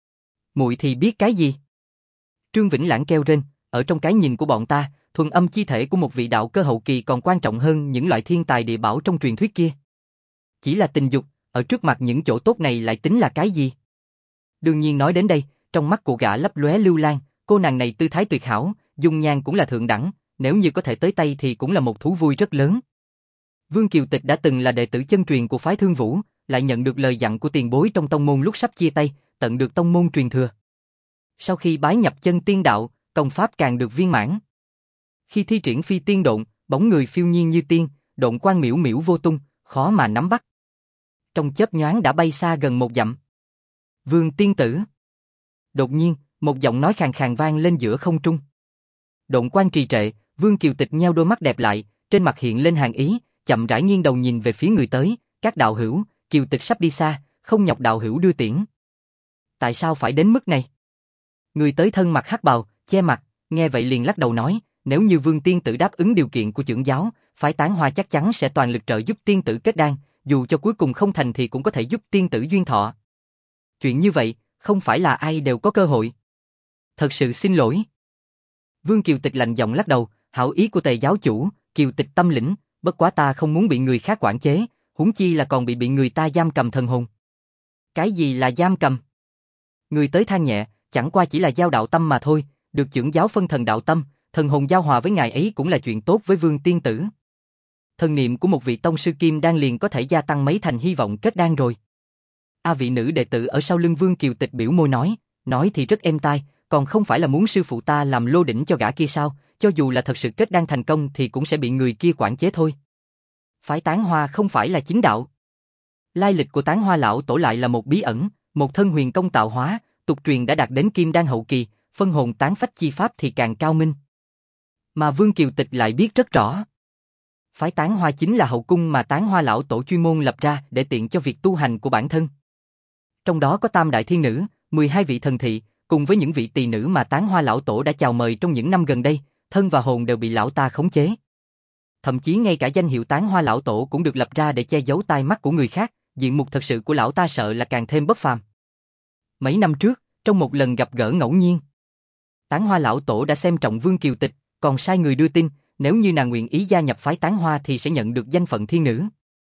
Muội thì biết cái gì? Trương Vĩnh Lãng kêu rên, ở trong cái nhìn của bọn ta, thuần âm chi thể của một vị đạo cơ hậu kỳ còn quan trọng hơn những loại thiên tài địa bảo trong truyền thuyết kia. Chỉ là tình dục, ở trước mặt những chỗ tốt này lại tính là cái gì? Đương nhiên nói đến đây, trong mắt của gã lấp lóe lưu lan, cô nàng này tư thái tuyệt hảo, dung nhan cũng là thượng đẳng, nếu như có thể tới tay thì cũng là một thú vui rất lớn. Vương Kiều Tịch đã từng là đệ tử chân truyền của phái Thương Vũ, lại nhận được lời dặn của tiền bối trong tông môn lúc sắp chia tay, tận được tông môn truyền thừa. Sau khi bái nhập chân tiên đạo, công pháp càng được viên mãn. Khi thi triển phi tiên độn, bóng người phiêu nhiên như tiên, độn quang miễu miễu vô tung, khó mà nắm bắt. Trong chớp nhoáng đã bay xa gần 1 dặm. Vương tiên tử. Đột nhiên, một giọng nói khàn khàn vang lên giữa không trung. Độn quang trì trệ, Vương Kiều Tịch nheo đôi mắt đẹp lại, trên mặt hiện lên hàn ý, chậm rãi nghiêng đầu nhìn về phía người tới, các đạo hữu, Kiều Tịch sắp đi xa, không nhọc đạo hữu đưa tiễn. Tại sao phải đến mức này? Người tới thân mặc hắc bào, che mặt, nghe vậy liền lắc đầu nói, nếu như Vương tiên tử đáp ứng điều kiện của trưởng giáo, phái Tán Hoa chắc chắn sẽ toàn lực trợ giúp tiên tử kết đan, dù cho cuối cùng không thành thì cũng có thể giúp tiên tử duyên thọ. Chuyện như vậy, không phải là ai đều có cơ hội. Thật sự xin lỗi. Vương Kiều Tịch lạnh giọng lắc đầu, hảo ý của Tề giáo chủ, Kiều Tịch tâm lĩnh, bất quá ta không muốn bị người khác quản chế, huống chi là còn bị người ta giam cầm thần hồn. Cái gì là giam cầm? Người tới than nhẹ, chẳng qua chỉ là giao đạo tâm mà thôi, được trưởng giáo phân thần đạo tâm, thần hồn giao hòa với ngài ấy cũng là chuyện tốt với Vương tiên tử. Thần niệm của một vị tông sư kim đan liền có thể gia tăng mấy thành hy vọng kết đan rồi. Vị nữ đệ tử ở sau lưng Vương Kiều Tịch biểu môi nói thì rất êm tai, còn không phải là muốn sư phụ ta làm lô đỉnh cho gã kia sao, cho dù là thật sự kết đan thành công thì cũng sẽ bị người kia quản chế thôi. Phái Tán Hoa không phải là chính đạo. Lai lịch của Tán Hoa lão tổ lại là một bí ẩn, một thân huyền công tạo hóa, tục truyền đã đạt đến kim đan hậu kỳ, phân hồn tán phách chi pháp thì càng cao minh. Mà Vương Kiều Tịch lại biết rất rõ. Phái Tán Hoa chính là hậu cung mà Tán Hoa lão tổ chuyên môn lập ra để tiện cho việc tu hành của bản thân. Trong đó có Tam đại thiên nữ, 12 vị thần thị, cùng với những vị tỳ nữ mà Tán Hoa lão tổ đã chào mời trong những năm gần đây, thân và hồn đều bị lão ta khống chế. Thậm chí ngay cả danh hiệu Tán Hoa lão tổ cũng được lập ra để che giấu tai mắt của người khác, diện mục thật sự của lão ta sợ là càng thêm bất phàm. Mấy năm trước, trong một lần gặp gỡ ngẫu nhiên, Tán Hoa lão tổ đã xem trọng Vương Kiều Tịch, còn sai người đưa tin, nếu như nàng nguyện ý gia nhập phái Tán Hoa thì sẽ nhận được danh phận thiên nữ.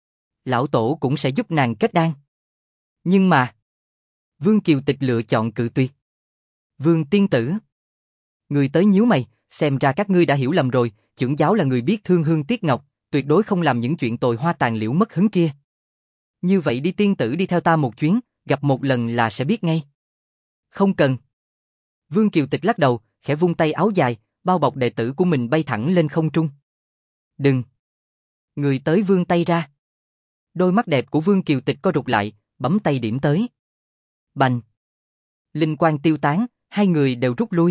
Lão tổ cũng sẽ giúp nàng kết đan. Nhưng mà, Vương Kiều Tịch lựa chọn cự tuyệt. Vương tiên tử, người tới nhíu mày, xem ra các ngươi đã hiểu lầm rồi, trưởng giáo là người biết thương hương tiếc ngọc, tuyệt đối không làm những chuyện tồi hoa tàn liễu mất hứng kia. Như vậy đi tiên tử đi theo ta một chuyến, gặp một lần là sẽ biết ngay. Không cần. Vương Kiều Tịch lắc đầu, khẽ vung tay áo dài, bao bọc đệ tử của mình bay thẳng lên không trung. Đừng. Người tới vươn tay ra. Đôi mắt đẹp của Vương Kiều Tịch co rụt lại, bấm tay điểm tới. Bành. Linh quang tiêu tán, hai người đều rút lui.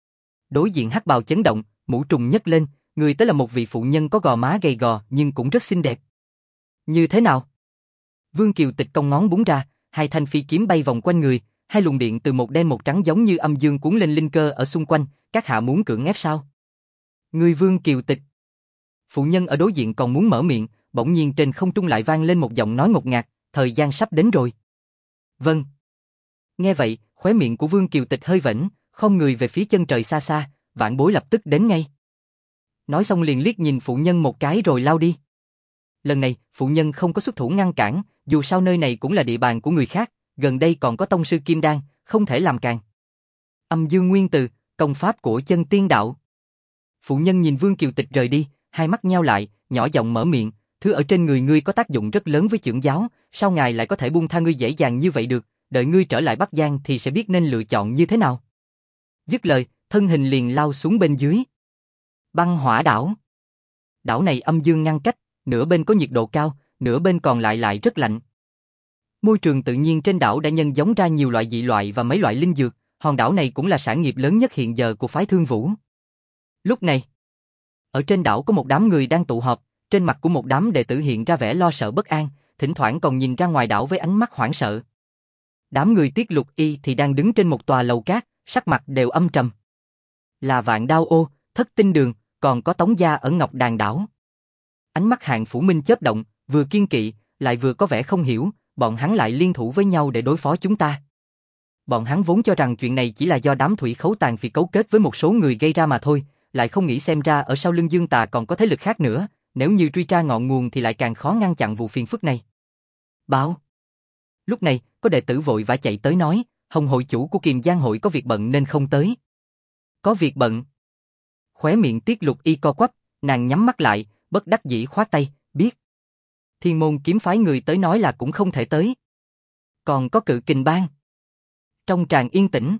Đối diện hắc bào chấn động, mũ trùng nhấc lên, người tới là một vị phụ nhân có gò má gầy gò nhưng cũng rất xinh đẹp. Như thế nào? Vương Kiều Tịch cong ngón búng ra, hai thanh phi kiếm bay vòng quanh người, hai luồng điện từ một đen một trắng giống như âm dương cuốn lên linh cơ ở xung quanh, các hạ muốn cưỡng ép sao? Người Vương Kiều Tịch. Phụ nhân ở đối diện còn muốn mở miệng, bỗng nhiên trên không trung lại vang lên một giọng nói ngột ngạt, thời gian sắp đến rồi. Vâng. Nghe vậy, khóe miệng của Vương Kiều Tịch hơi vểnh, khom người về phía chân trời xa xa, vãn bối lập tức đến ngay. Nói xong liền liếc nhìn phụ nhân một cái rồi lao đi. Lần này, phụ nhân không có xuất thủ ngăn cản, dù sao nơi này cũng là địa bàn của người khác, gần đây còn có tông sư kim đan, không thể làm càn. Âm dương nguyên từ, công pháp của chân tiên đạo. Phụ nhân nhìn Vương Kiều Tịch rời đi, hai mắt nheo lại, nhỏ giọng mở miệng, thứ ở trên người ngươi có tác dụng rất lớn với trưởng giáo, sao ngài lại có thể buông tha ngươi dễ dàng như vậy được, đợi ngươi trở lại Bắc Giang thì sẽ biết nên lựa chọn như thế nào. Dứt lời, thân hình liền lao xuống bên dưới. Băng hỏa đảo. Đảo này âm dương ngăn cách, nửa bên có nhiệt độ cao, nửa bên còn lại rất lạnh. Môi trường tự nhiên trên đảo đã nhân giống ra nhiều loại dị loại và mấy loại linh dược, hòn đảo này cũng là sản nghiệp lớn nhất hiện giờ của phái Thương Vũ. Lúc này, ở trên đảo có một đám người đang tụ họp, trên mặt của một đám đệ tử hiện ra vẻ lo sợ bất an, thỉnh thoảng còn nhìn ra ngoài đảo với ánh mắt hoảng sợ. Đám người Tiết Lục Y thì đang đứng trên một tòa lầu cát, sắc mặt đều âm trầm. Là Vạn Đao Ô, Thất Tinh Đường, còn có Tống Gia ở Ngọc Đàn đảo. Ánh mắt Hạng Phủ Minh chớp động, vừa kiên kỵ, lại vừa có vẻ không hiểu, bọn hắn lại liên thủ với nhau để đối phó chúng ta. Bọn hắn vốn cho rằng chuyện này chỉ là do đám thủy khấu tàn phỉ cấu kết với một số người gây ra mà thôi, lại không nghĩ xem ra ở sau lưng Dương Tà còn có thế lực khác nữa, nếu như truy tra ngọn nguồn thì lại càng khó ngăn chặn vụ phiền phức này. Báo. Lúc này, có đệ tử vội vã chạy tới nói, Hồng hội chủ của Kiềm Giang hội có việc bận nên không tới. Có việc bận. Khóe miệng Tiết Lục Y co quắp, nàng nhắm mắt lại, bất đắc dĩ khoát tay, biết. Thiên Môn kiếm phái người tới nói là cũng không thể tới. Còn có Cự Kình Bang. Trong tràng yên tĩnh,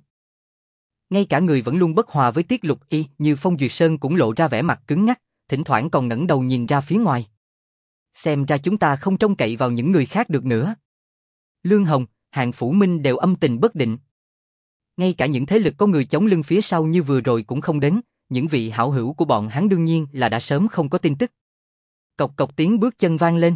ngay cả người vẫn luôn bất hòa với Tiết Lục Y như Phong Duyệt Sơn cũng lộ ra vẻ mặt cứng ngắc, thỉnh thoảng còn ngẩng đầu nhìn ra phía ngoài. Xem ra chúng ta không trông cậy vào những người khác được nữa. Lương Hồng, Hạng Phủ Minh đều âm tình bất định. Ngay cả những thế lực có người chống lưng phía sau như vừa rồi cũng không đến, những vị hảo hữu của bọn hắn đương nhiên là đã sớm không có tin tức. Cộc cộc tiếng bước chân vang lên.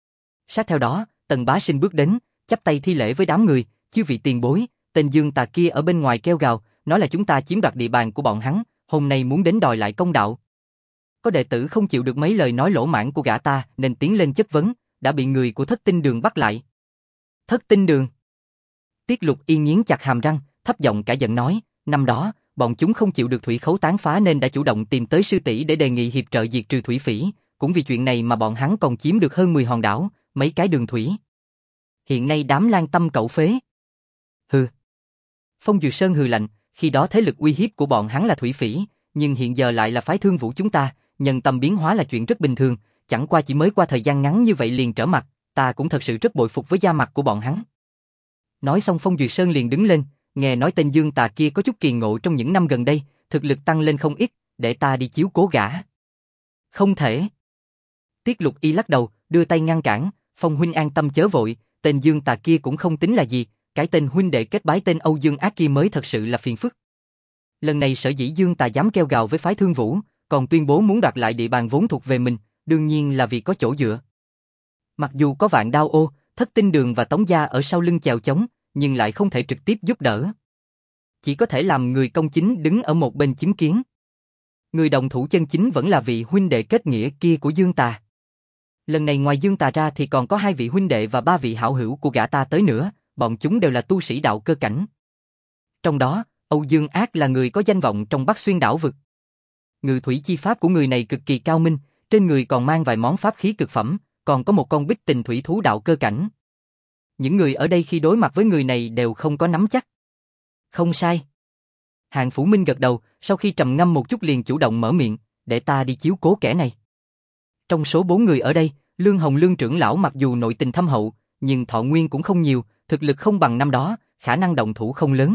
Sát theo đó, Tần Bá Sinh bước đến, chắp tay thi lễ với đám người, chư vị tiền bối, tên Dương Tà kia ở bên ngoài kêu gào, nói là chúng ta chiếm đoạt địa bàn của bọn hắn, hôm nay muốn đến đòi lại công đạo. Có đệ tử không chịu được mấy lời nói lỗ mãng của gã ta nên tiến lên chất vấn, đã bị người của Thất Tinh Đường bắt lại. Thất Tinh Đường. Tiết Lục Y nghiến chặt hàm răng, thấp giọng cả giận nói, năm đó, bọn chúng không chịu được thủy khấu tán phá nên đã chủ động tìm tới sư tỷ để đề nghị hiệp trợ diệt trừ thủy phỉ, cũng vì chuyện này mà bọn hắn còn chiếm được hơn 10 hòn đảo, mấy cái đường thủy. Hiện nay đám lang tâm cẩu phế. Hừ. Phong Duyệt Sơn hừ lạnh, khi đó thế lực uy hiếp của bọn hắn là thủy phỉ, nhưng hiện giờ lại là phái Thương Vũ chúng ta, nhân tâm biến hóa là chuyện rất bình thường, chẳng qua chỉ mới qua thời gian ngắn như vậy liền trở mặt, ta cũng thật sự rất bội phục với da mặt của bọn hắn. Nói xong Phong Duyệt Sơn liền đứng lên, nghe nói tên Dương Tà kia có chút kỳ ngộ trong những năm gần đây, thực lực tăng lên không ít, để ta đi chiếu cố gã. Không thể. Tiết Lục Y lắc đầu, đưa tay ngăn cản, Phong huynh an tâm chớ vội, tên Dương Tà kia cũng không tính là gì, cái tên huynh đệ kết bái tên Âu Dương Ác kia mới thật sự là phiền phức. Lần này sở dĩ Dương Tà dám kêu gào với phái Thương Vũ, còn tuyên bố muốn đoạt lại địa bàn vốn thuộc về mình, đương nhiên là vì có chỗ dựa. Mặc dù có Vạn Đao Ô, Thất Tinh Đường và Tống Gia ở sau lưng chèo chống, nhưng lại không thể trực tiếp giúp đỡ. Chỉ có thể làm người công chính đứng ở một bên chứng kiến. Người đồng thủ chân chính vẫn là vị huynh đệ kết nghĩa kia của Dương Tà. Lần này ngoài Dương Tà ra thì còn có 2 vị huynh đệ và 3 vị hảo hữu của gã ta tới nữa, bọn chúng đều là tu sĩ đạo cơ cảnh. Trong đó, Âu Dương Ác là người có danh vọng trong Bắc Xuyên đảo vực. Ngự thủy chi pháp của người này cực kỳ cao minh, trên người còn mang vài món pháp khí cực phẩm, còn có một con bích tình thủy thú đạo cơ cảnh. Những người ở đây khi đối mặt với người này đều không có nắm chắc. Không sai. Hạng Phủ Minh gật đầu, sau khi trầm ngâm một chút liền chủ động mở miệng, để ta đi chiếu cố kẻ này. Trong số 4 người ở đây, Lương Hồng Lương trưởng lão mặc dù nội tình thâm hậu, nhưng thọ nguyên cũng không nhiều, thực lực không bằng năm đó, khả năng động thủ không lớn.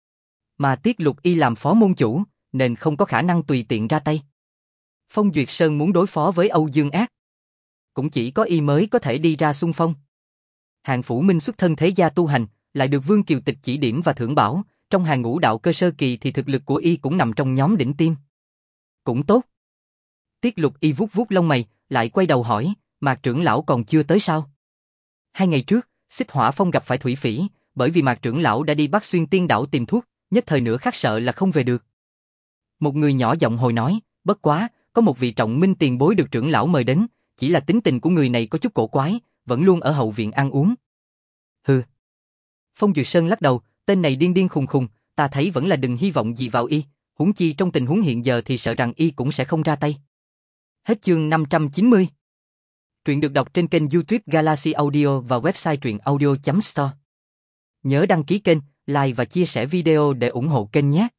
Mà Tiết Lục Y làm phó môn chủ, nên không có khả năng tùy tiện ra tay. Phong Duyệt Sơn muốn đối phó với Âu Dương Ác, cũng chỉ có y mới có thể đi ra xung phong. Hạng Phủ Minh xuất thân thế gia tu hành, lại được Vương Kiều Tịch chỉ điểm và thưởng bảo, trong hàng ngũ đạo cơ sơ kỳ thì thực lực của y cũng nằm trong nhóm đỉnh tiêm. Cũng tốt. Tiết Lục Y vuốt vuốt lông mày, lại quay đầu hỏi, Mạc trưởng lão còn chưa tới sao? 2 ngày trước, Xích Hỏa Phong gặp phải thủy phỉ, bởi vì Mạc trưởng lão đã đi Bắc Xuyên Tiên đảo tìm thuốc, nhất thời nửa khắc sợ là không về được. Một người nhỏ giọng hồi nói, bất quá, có một vị trọng minh tiền bối được trưởng lão mời đến, chỉ là tính tình của người này có chút cổ quái, vẫn luôn ở hậu viện ăn uống. Hừ. Phong Duyệt Sơn lắc đầu, tên này điên điên khùng khùng, ta thấy vẫn là đừng hy vọng gì vào y, huống chi trong tình huống hiện giờ thì sợ rằng y cũng sẽ không ra tay. Hết chương 590. Truyện được đọc trên kênh YouTube Galaxy Audio và website truyệnaudio.store. Nhớ đăng ký kênh, like và chia sẻ video để ủng hộ kênh nhé.